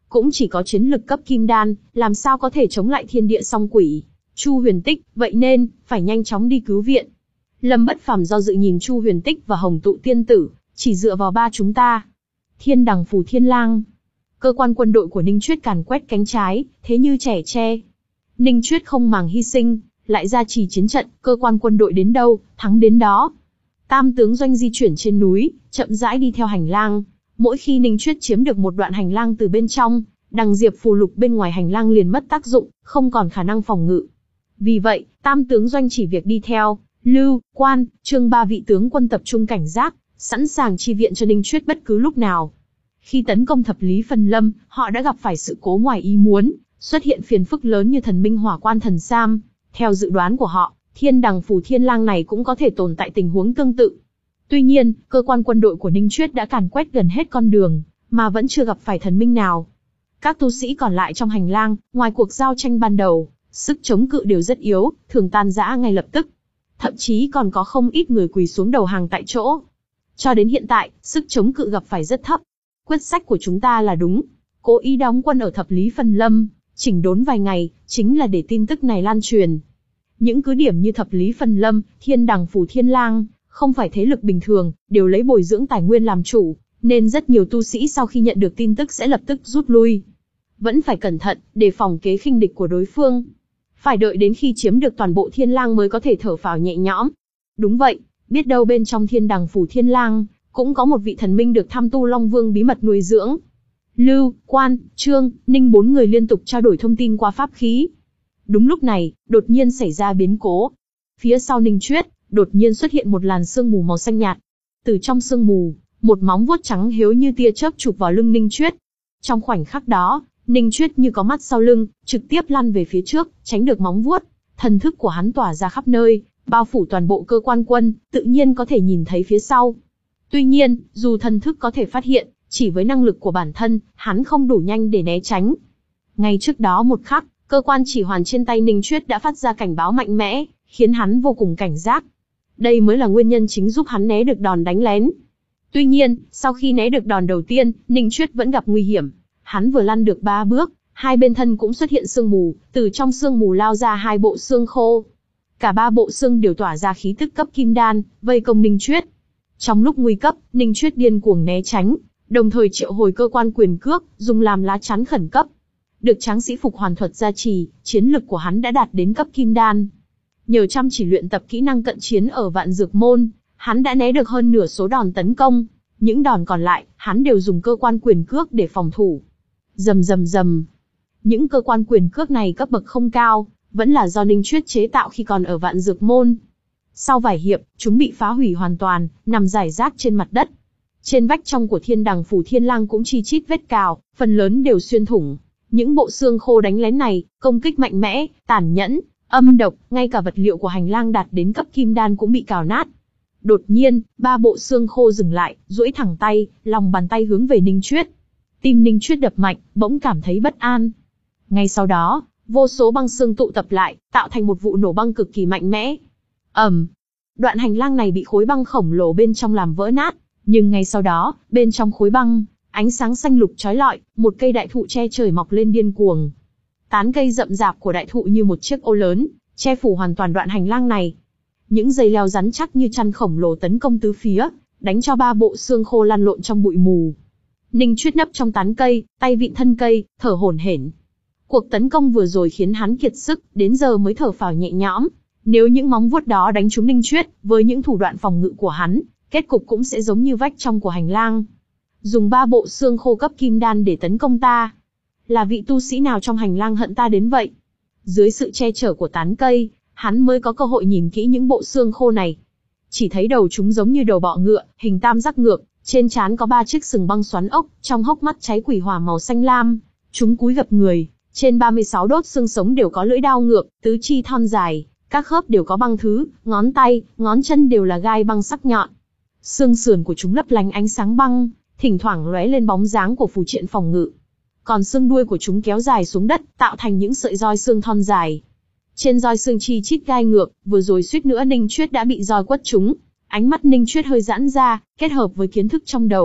cũng chỉ có chiến lực cấp kim đan, làm sao có thể chống lại thiên địa song quỷ. Chu Huyền Tích, vậy nên, phải nhanh chóng đi cứu viện. Lâm Bất Phàm do dự nhìn Chu Huyền Tích và Hồng Tụ tiên tử, chỉ dựa vào ba chúng ta. Thiên Đằng Phù Thiên Lang. Cơ quan quân đội của Ninh Chuyết càn quét cánh trái, thế như trẻ tre. Ninh Chuyết không màng hy sinh, lại ra trì chiến trận, cơ quan quân đội đến đâu, thắng đến đó. Tam tướng doanh di chuyển trên núi, chậm rãi đi theo hành lang. Mỗi khi Ninh Chuyết chiếm được một đoạn hành lang từ bên trong, đằng diệp phù lục bên ngoài hành lang liền mất tác dụng, không còn khả năng phòng ngự. Vì vậy, tam tướng doanh chỉ việc đi theo, Lưu, Quan, Trương ba vị tướng quân tập trung cảnh giác, sẵn sàng chi viện cho Ninh Chuyết bất cứ lúc nào. Khi tấn công thập lý Phân Lâm, họ đã gặp phải sự cố ngoài ý muốn, xuất hiện phiền phức lớn như thần minh hỏa quan thần Sam. Theo dự đoán của họ, Thiên Đằng Phù Thiên Lang này cũng có thể tồn tại tình huống tương tự. Tuy nhiên, cơ quan quân đội của Ninh Chuyết đã càn quét gần hết con đường, mà vẫn chưa gặp phải thần minh nào. Các tu sĩ còn lại trong hành lang, ngoài cuộc giao tranh ban đầu, sức chống cự đều rất yếu, thường tan rã ngay lập tức. Thậm chí còn có không ít người quỳ xuống đầu hàng tại chỗ. Cho đến hiện tại, sức chống cự gặp phải rất thấp. Quyết sách của chúng ta là đúng. Cố ý đóng quân ở thập lý Phân Lâm, chỉnh đốn vài ngày, chính là để tin tức này lan truyền. Những cứ điểm như thập lý Phân Lâm, Thiên Đằng Phù Thiên Lang, không phải thế lực bình thường, đều lấy bồi dưỡng tài nguyên làm chủ, nên rất nhiều tu sĩ sau khi nhận được tin tức sẽ lập tức rút lui. Vẫn phải cẩn thận, đề phòng kế khinh địch của đối phương. Phải đợi đến khi chiếm được toàn bộ Thiên Lang mới có thể thở phào nhẹ nhõm. Đúng vậy, biết đâu bên trong Thiên Đằng Phù Thiên Lang, cũng có một vị thần minh được Tham Tu Long Vương bí mật nuôi dưỡng. Lưu, Quan, Trương, Ninh bốn người liên tục trao đổi thông tin qua pháp khí. Đúng lúc này, đột nhiên xảy ra biến cố. Phía sau Ninh Chuyết, đột nhiên xuất hiện một làn sương mù màu xanh nhạt. Từ trong sương mù, một móng vuốt trắng hiếu như tia chớp chụp vào lưng Ninh Chuyết. Trong khoảnh khắc đó, Ninh Chuyết như có mắt sau lưng, trực tiếp lăn về phía trước, tránh được móng vuốt. Thần thức của hắn tỏa ra khắp nơi, bao phủ toàn bộ cơ quan quân, tự nhiên có thể nhìn thấy phía sau. Tuy nhiên, dù thần thức có thể phát hiện, chỉ với năng lực của bản thân, hắn không đủ nhanh để né tránh. Ngay trước đó một khắc, cơ quan chỉ hoàn trên tay Ninh Chuyết đã phát ra cảnh báo mạnh mẽ, khiến hắn vô cùng cảnh giác. Đây mới là nguyên nhân chính giúp hắn né được đòn đánh lén. Tuy nhiên, sau khi né được đòn đầu tiên, Ninh Chuyết vẫn gặp nguy hiểm. Hắn vừa lăn được ba bước, hai bên thân cũng xuất hiện sương mù, từ trong sương mù lao ra hai bộ xương khô. Cả ba bộ xương đều tỏa ra khí tức cấp kim đan, vây công Ninh Chuyết. Trong lúc nguy cấp, Ninh Chuyết điên cuồng né tránh, đồng thời triệu hồi cơ quan quyền cước, dùng làm lá chắn khẩn cấp. Được tráng sĩ phục hoàn thuật gia trì, chiến lực của hắn đã đạt đến cấp kim đan. Nhờ chăm chỉ luyện tập kỹ năng cận chiến ở Vạn Dược Môn, hắn đã né được hơn nửa số đòn tấn công. Những đòn còn lại, hắn đều dùng cơ quan quyền cước để phòng thủ. Rầm rầm rầm. Những cơ quan quyền cước này cấp bậc không cao, vẫn là do Ninh Chuyết chế tạo khi còn ở Vạn Dược Môn. Sau vài hiệp, chúng bị phá hủy hoàn toàn, nằm rải rác trên mặt đất. Trên vách trong của Thiên Đằng Phù Thiên Lang cũng chi chít vết cào, phần lớn đều xuyên thủng. Những bộ xương khô đánh lén này, công kích mạnh mẽ, tàn nhẫn, âm độc, ngay cả vật liệu của hành lang đạt đến cấp kim đan cũng bị cào nát. Đột nhiên, ba bộ xương khô dừng lại, duỗi thẳng tay, lòng bàn tay hướng về Ninh Chuyết. Tim Ninh Chuyết đập mạnh, bỗng cảm thấy bất an. Ngay sau đó, vô số băng xương tụ tập lại, tạo thành một vụ nổ băng cực kỳ mạnh mẽ. ầm, đoạn hành lang này bị khối băng khổng lồ bên trong làm vỡ nát, nhưng ngay sau đó, bên trong khối băng, ánh sáng xanh lục chói lọi, một cây đại thụ che trời mọc lên điên cuồng. Tán cây rậm rạp của đại thụ như một chiếc ô lớn, che phủ hoàn toàn đoạn hành lang này. Những dây leo rắn chắc như chăn khổng lồ tấn công tứ phía, đánh cho ba bộ xương khô lăn lộn trong bụi mù. Ninh Chuyết nấp trong tán cây, tay vịn thân cây, thở hổn hển. Cuộc tấn công vừa rồi khiến hắn kiệt sức, đến giờ mới thở phào nhẹ nhõm. Nếu những móng vuốt đó đánh trúng Ninh Chuyết, với những thủ đoạn phòng ngự của hắn, kết cục cũng sẽ giống như vách trong của hành lang. Dùng ba bộ xương khô cấp kim đan để tấn công ta. Là vị tu sĩ nào trong hành lang hận ta đến vậy? Dưới sự che chở của tán cây, hắn mới có cơ hội nhìn kỹ những bộ xương khô này. Chỉ thấy đầu chúng giống như đầu bọ ngựa, hình tam giác ngược, trên trán có ba chiếc sừng băng xoắn ốc, trong hốc mắt cháy quỷ hỏa màu xanh lam. Chúng cúi gập người, trên ba mươi sáu đốt xương sống đều có lưỡi đao ngược, tứ chi thon dài, các khớp đều có băng thứ, ngón tay, ngón chân đều là gai băng sắc nhọn. Xương sườn của chúng lấp lánh ánh sáng băng, thỉnh thoảng lóe lên bóng dáng của phù triện phòng ngự. Còn xương đuôi của chúng kéo dài xuống đất, tạo thành những sợi roi xương thon dài. Trên roi xương chi chít gai ngược, vừa rồi suýt nữa Ninh Chuyết đã bị roi quất trúng. Ánh mắt Ninh Chuyết hơi giãn ra, kết hợp với kiến thức trong đầu,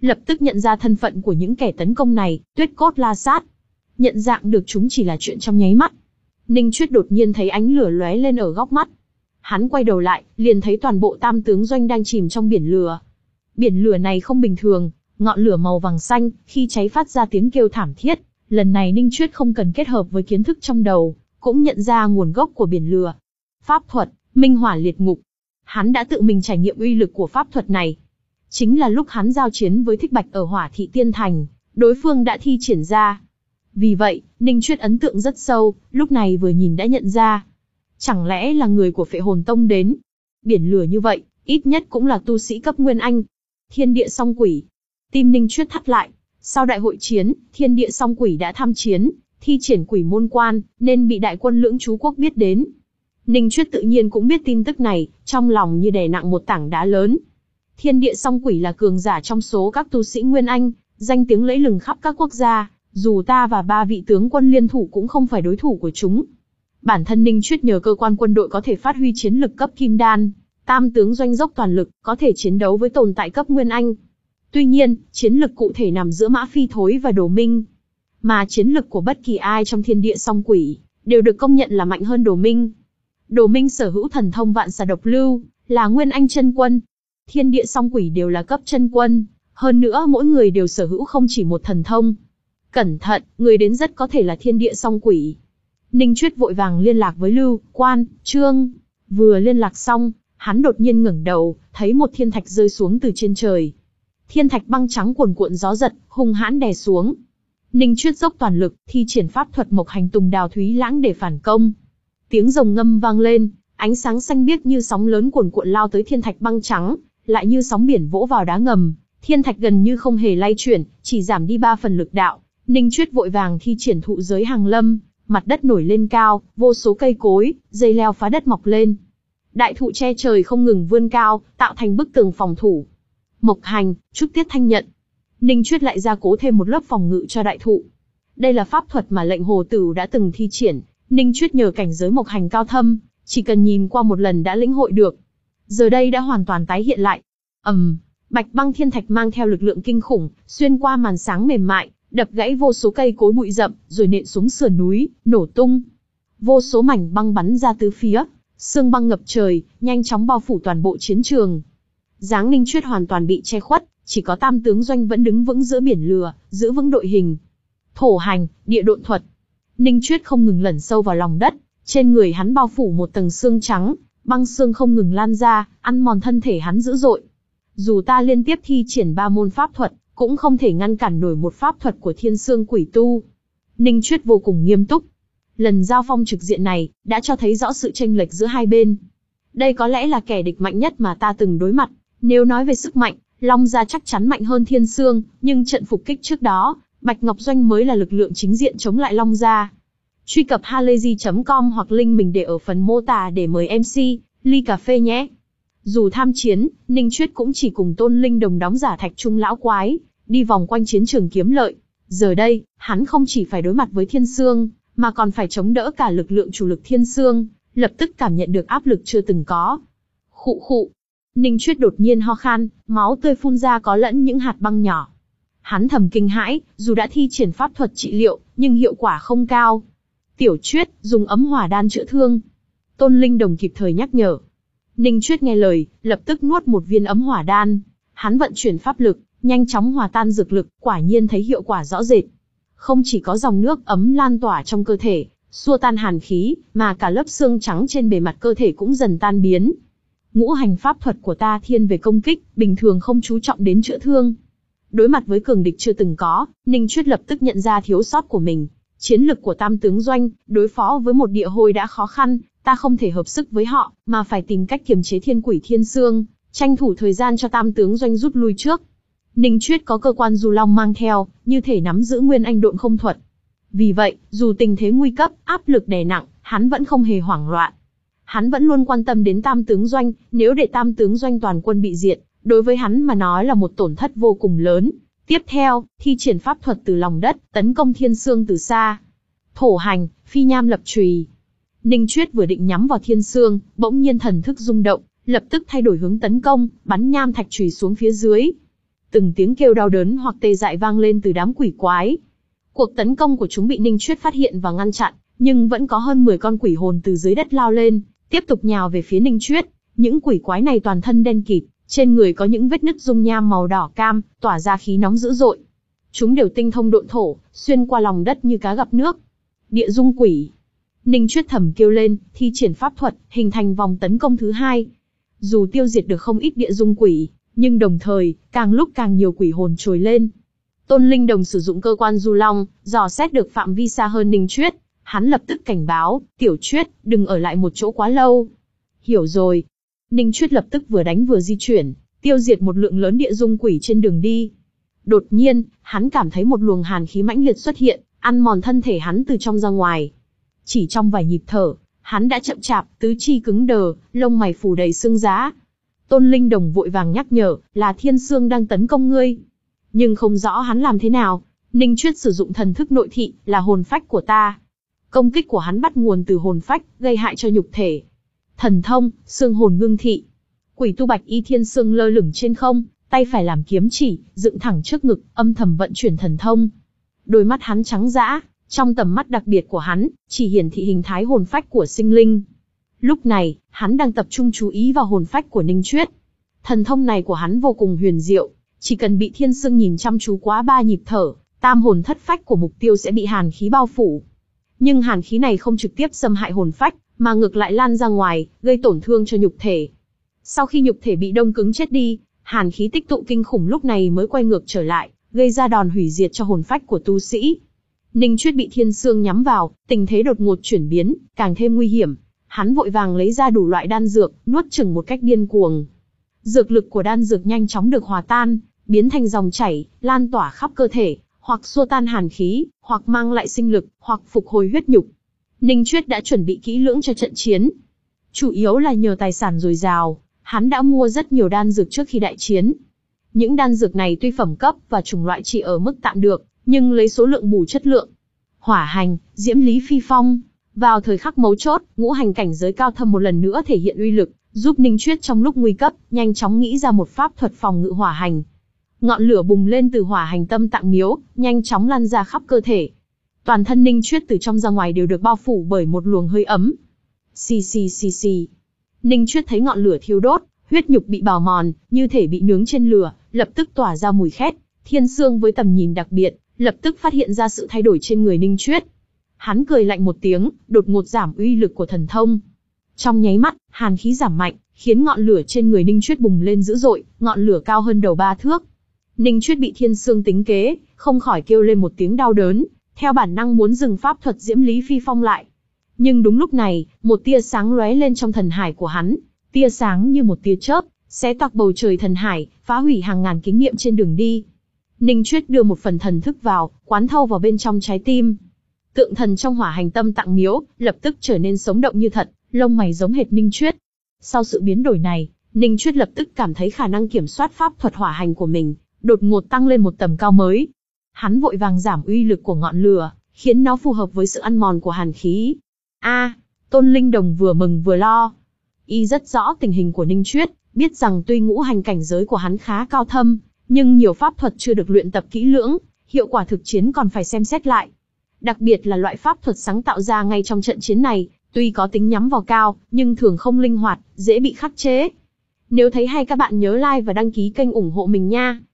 lập tức nhận ra thân phận của những kẻ tấn công này, Tuyết Cốt La Sát. Nhận dạng được chúng chỉ là chuyện trong nháy mắt. Ninh Chuyết đột nhiên thấy ánh lửa lóe lên ở góc mắt. Hắn quay đầu lại, liền thấy toàn bộ Tam Tướng Doanh đang chìm trong biển lửa. Biển lửa này không bình thường, ngọn lửa màu vàng xanh, khi cháy phát ra tiếng kêu thảm thiết. Lần này Ninh Chuyết không cần kết hợp với kiến thức trong đầu, cũng nhận ra nguồn gốc của biển lửa. Pháp thuật, Minh Hỏa Liệt Ngục. Hắn đã tự mình trải nghiệm uy lực của pháp thuật này. Chính là lúc hắn giao chiến với Thích Bạch ở Hỏa Thị Tiên Thành, đối phương đã thi triển ra. Vì vậy, Ninh Chuyết ấn tượng rất sâu, lúc này vừa nhìn đã nhận ra. Chẳng lẽ là người của Phệ Hồn Tông đến? Biển lửa như vậy, ít nhất cũng là tu sĩ cấp Nguyên Anh. Thiên Địa Song Quỷ. Tim Ninh Chuyết thắt lại. Sau đại hội chiến, Thiên Địa Song Quỷ đã tham chiến, thi triển quỷ môn quan, nên bị đại quân Lưỡng Chú Quốc biết đến. Ninh Chuyết tự nhiên cũng biết tin tức này, trong lòng như đè nặng một tảng đá lớn. Thiên Địa Song Quỷ là cường giả trong số các tu sĩ Nguyên Anh, danh tiếng lẫy lừng khắp các quốc gia, dù ta và ba vị tướng quân liên thủ cũng không phải đối thủ của chúng. Bản thân Ninh Chuyết nhờ cơ quan quân đội có thể phát huy chiến lực cấp Kim Đan, Tam Tướng Doanh dốc toàn lực, có thể chiến đấu với tồn tại cấp Nguyên Anh. Tuy nhiên, chiến lực cụ thể nằm giữa Mã Phi Thối và Đồ Minh. Mà chiến lực của bất kỳ ai trong Thiên Địa Song Quỷ, đều được công nhận là mạnh hơn Đồ Minh. Đồ Minh sở hữu thần thông Vạn Xà Độc Lưu, là Nguyên Anh chân quân. Thiên Địa Song Quỷ đều là cấp chân quân, hơn nữa mỗi người đều sở hữu không chỉ một thần thông. Cẩn thận, người đến rất có thể là Thiên Địa Song Quỷ. Ninh Chuyết vội vàng liên lạc với Lưu, Quan, Trương. Vừa liên lạc xong, hắn đột nhiên ngẩng đầu, thấy một thiên thạch rơi xuống từ trên trời. Thiên thạch băng trắng cuồn cuộn gió giật, hung hãn đè xuống. Ninh Chuyết dốc toàn lực, thi triển pháp thuật Mộc Hành Tùng Đào Thúy Lãng để phản công. Tiếng rồng ngâm vang lên, ánh sáng xanh biếc như sóng lớn cuồn cuộn lao tới thiên thạch băng trắng, lại như sóng biển vỗ vào đá ngầm. Thiên thạch gần như không hề lay chuyển, chỉ giảm đi ba phần lực đạo. Ninh Chuyết vội vàng thi triển thụ giới hàng lâm, mặt đất nổi lên cao, vô số cây cối, dây leo phá đất mọc lên. Đại thụ che trời không ngừng vươn cao, tạo thành bức tường phòng thủ. Mộc Hành, Trúc Tiết Thanh nhận. Ninh Chuyết lại gia cố thêm một lớp phòng ngự cho đại thụ. Đây là pháp thuật mà Lệnh Hồ Tửu đã từng thi triển. Ninh Chuyết nhờ cảnh giới Mộc Hành cao thâm, chỉ cần nhìn qua một lần đã lĩnh hội được. Giờ đây đã hoàn toàn tái hiện lại. ầm, um, Bạch Băng Thiên Thạch mang theo lực lượng kinh khủng, xuyên qua màn sáng mềm mại, đập gãy vô số cây cối bụi rậm, rồi nện xuống sườn núi, nổ tung. Vô số mảnh băng bắn ra tứ phía, sương băng ngập trời, nhanh chóng bao phủ toàn bộ chiến trường. Dáng Ninh Chuyết hoàn toàn bị che khuất, chỉ có Tam Tướng Doanh vẫn đứng vững giữa biển lửa, giữ vững đội hình. Thổ hành, địa độn thuật. Ninh Chuyết không ngừng lẩn sâu vào lòng đất, trên người hắn bao phủ một tầng xương trắng, băng xương không ngừng lan ra, ăn mòn thân thể hắn dữ dội. Dù ta liên tiếp thi triển ba môn pháp thuật, cũng không thể ngăn cản nổi một pháp thuật của Thiên Xương Quỷ Tu. Ninh Chuyết vô cùng nghiêm túc. Lần giao phong trực diện này, đã cho thấy rõ sự chênh lệch giữa hai bên. Đây có lẽ là kẻ địch mạnh nhất mà ta từng đối mặt. Nếu nói về sức mạnh, Long Gia chắc chắn mạnh hơn Thiên Xương, nhưng trận phục kích trước đó, Bạch Ngọc Doanh mới là lực lượng chính diện chống lại Long Gia. Truy cập halayzi chấm com hoặc link mình để ở phần mô tả để mời em xê, ly cà phê nhé. Dù tham chiến, Ninh Chuyết cũng chỉ cùng Tôn Linh Đồng đóng giả Thạch Trung lão quái, đi vòng quanh chiến trường kiếm lợi. Giờ đây, hắn không chỉ phải đối mặt với Thiên Xương, mà còn phải chống đỡ cả lực lượng chủ lực Thiên Xương, lập tức cảm nhận được áp lực chưa từng có. Khụ khụ. Ninh Chuyết đột nhiên ho khan, máu tươi phun ra có lẫn những hạt băng nhỏ. Hắn thầm kinh hãi, dù đã thi triển pháp thuật trị liệu, nhưng hiệu quả không cao. Tiểu Chuyết, dùng ấm hỏa đan chữa thương. Tôn Linh Đồng kịp thời nhắc nhở. Ninh Chuyết nghe lời, lập tức nuốt một viên ấm hỏa đan. Hắn vận chuyển pháp lực, nhanh chóng hòa tan dược lực, quả nhiên thấy hiệu quả rõ rệt. Không chỉ có dòng nước ấm lan tỏa trong cơ thể, xua tan hàn khí, mà cả lớp xương trắng trên bề mặt cơ thể cũng dần tan biến. Ngũ hành pháp thuật của ta thiên về công kích, bình thường không chú trọng đến chữa thương. Đối mặt với cường địch chưa từng có, Ninh Chuyết lập tức nhận ra thiếu sót của mình. Chiến lực của Tam Tướng Doanh, đối phó với một địa hôi đã khó khăn, ta không thể hợp sức với họ, mà phải tìm cách kiềm chế Thiên Quỷ Thiên Xương, tranh thủ thời gian cho Tam Tướng Doanh rút lui trước. Ninh Chuyết có cơ quan Du Long mang theo, như thể nắm giữ Nguyên Anh độn không thuật. Vì vậy, dù tình thế nguy cấp, áp lực đè nặng, hắn vẫn không hề hoảng loạn. Hắn vẫn luôn quan tâm đến Tam Tướng Doanh, nếu để Tam Tướng Doanh toàn quân bị diệt, đối với hắn mà nói là một tổn thất vô cùng lớn. Tiếp theo, thi triển pháp thuật từ lòng đất, tấn công Thiên Xương từ xa. Thổ hành, phi nham lập chùy. Ninh Chuyết vừa định nhắm vào Thiên Xương, bỗng nhiên thần thức rung động, lập tức thay đổi hướng tấn công, bắn nham thạch chùy xuống phía dưới. từng tiếng kêu đau đớn hoặc tê dại vang lên từ đám quỷ quái. Cuộc tấn công của chúng bị Ninh Chuyết phát hiện và ngăn chặn, nhưng vẫn có hơn mười con quỷ hồn từ dưới đất lao lên, tiếp tục nhào về phía Ninh Chuyết. Những quỷ quái này toàn thân đen kịt, trên người có những vết nứt dung nham màu đỏ cam, tỏa ra khí nóng dữ dội. Chúng đều tinh thông độn thổ, xuyên qua lòng đất như cá gặp nước. Địa dung quỷ. Ninh Chuyết thầm kêu lên, thi triển pháp thuật, hình thành vòng tấn công thứ hai. Dù tiêu diệt được không ít địa dung quỷ, nhưng đồng thời, càng lúc càng nhiều quỷ hồn trồi lên. Tôn Linh Đồng sử dụng cơ quan du long, dò xét được phạm vi xa hơn Ninh Chuyết. Hắn lập tức cảnh báo, Tiểu Chuyết, đừng ở lại một chỗ quá lâu. Hiểu rồi. Ninh Chuyết lập tức vừa đánh vừa di chuyển, tiêu diệt một lượng lớn địa dung quỷ trên đường đi. Đột nhiên, hắn cảm thấy một luồng hàn khí mãnh liệt xuất hiện, ăn mòn thân thể hắn từ trong ra ngoài. Chỉ trong vài nhịp thở, hắn đã chậm chạp, tứ chi cứng đờ, lông mày phủ đầy xương giá. Tôn Linh Đồng vội vàng nhắc nhở, là Thiên Sương đang tấn công ngươi. Nhưng không rõ hắn làm thế nào. Ninh Chuyết sử dụng thần thức nội thị, là hồn phách của ta. Công kích của hắn bắt nguồn từ hồn phách, gây hại cho nhục thể. Thần thông, xương hồn ngưng thị. Quỷ tu Bạch Y Thiên Sương lơ lửng trên không, tay phải làm kiếm chỉ, dựng thẳng trước ngực, âm thầm vận chuyển thần thông. Đôi mắt hắn trắng dã, trong tầm mắt đặc biệt của hắn, chỉ hiển thị hình thái hồn phách của sinh linh. Lúc này, hắn đang tập trung chú ý vào hồn phách của Ninh Chuyết. Thần thông này của hắn vô cùng huyền diệu, chỉ cần bị Thiên Sương nhìn chăm chú quá ba nhịp thở, tam hồn thất phách của mục tiêu sẽ bị hàn khí bao phủ. Nhưng hàn khí này không trực tiếp xâm hại hồn phách, mà ngược lại lan ra ngoài, gây tổn thương cho nhục thể. Sau khi nhục thể bị đông cứng chết đi, hàn khí tích tụ kinh khủng lúc này mới quay ngược trở lại, gây ra đòn hủy diệt cho hồn phách của tu sĩ. Ninh Chuyết bị Thiên Sương nhắm vào, tình thế đột ngột chuyển biến, càng thêm nguy hiểm. Hắn vội vàng lấy ra đủ loại đan dược, nuốt chửng một cách điên cuồng. Dược lực của đan dược nhanh chóng được hòa tan, biến thành dòng chảy, lan tỏa khắp cơ thể, hoặc xua tan hàn khí, hoặc mang lại sinh lực, hoặc phục hồi huyết nhục. Ninh Chuyết đã chuẩn bị kỹ lưỡng cho trận chiến. Chủ yếu là nhờ tài sản dồi dào, hắn đã mua rất nhiều đan dược trước khi đại chiến. Những đan dược này tuy phẩm cấp và chủng loại chỉ ở mức tạm được, nhưng lấy số lượng bù chất lượng. Hỏa hành, diễm lý phi phong. Vào thời khắc mấu chốt, ngũ hành cảnh giới cao thâm một lần nữa thể hiện uy lực, giúp Ninh Chuyết trong lúc nguy cấp, nhanh chóng nghĩ ra một pháp thuật phòng ngự hỏa hành. Ngọn lửa bùng lên từ hỏa hành tâm tạng miếu, nhanh chóng lan ra khắp cơ thể. Toàn thân Ninh Chuyết từ trong ra ngoài đều được bao phủ bởi một luồng hơi ấm. Xì xì xì xì. Ninh Chuyết thấy ngọn lửa thiêu đốt, huyết nhục bị bào mòn, như thể bị nướng trên lửa, lập tức tỏa ra mùi khét. Thiên Sương với tầm nhìn đặc biệt, lập tức phát hiện ra sự thay đổi trên người Ninh Chuyết. Hắn cười lạnh một tiếng, đột ngột giảm uy lực của thần thông. Trong nháy mắt, hàn khí giảm mạnh, khiến ngọn lửa trên người Ninh Chuyết bùng lên dữ dội, ngọn lửa cao hơn đầu ba thước. Ninh Chuyết bị Thiên Sương tính kế, không khỏi kêu lên một tiếng đau đớn, theo bản năng muốn dừng pháp thuật diễm lý phi phong lại. Nhưng đúng lúc này, một tia sáng lóe lên trong thần hải của hắn, tia sáng như một tia chớp, xé toạc bầu trời thần hải, phá hủy hàng ngàn kính niệm trên đường đi. Ninh Chuyết đưa một phần thần thức vào, quán thâu vào bên trong trái tim. Tượng thần trong hỏa hành tâm tạng miếu, lập tức trở nên sống động như thật, lông mày giống hệt Ninh Chuyết. Sau sự biến đổi này, Ninh Chuyết lập tức cảm thấy khả năng kiểm soát pháp thuật hỏa hành của mình, đột ngột tăng lên một tầm cao mới. Hắn vội vàng giảm uy lực của ngọn lửa, khiến nó phù hợp với sự ăn mòn của hàn khí. A, Tôn Linh Đồng vừa mừng vừa lo. Y rất rõ tình hình của Ninh Chuyết, biết rằng tuy ngũ hành cảnh giới của hắn khá cao thâm, nhưng nhiều pháp thuật chưa được luyện tập kỹ lưỡng, hiệu quả thực chiến còn phải xem xét lại. Đặc biệt là loại pháp thuật sáng tạo ra ngay trong trận chiến này, tuy có tính nhắm vào cao, nhưng thường không linh hoạt, dễ bị khắc chế. Nếu thấy hay các bạn nhớ like và đăng ký kênh ủng hộ mình nha.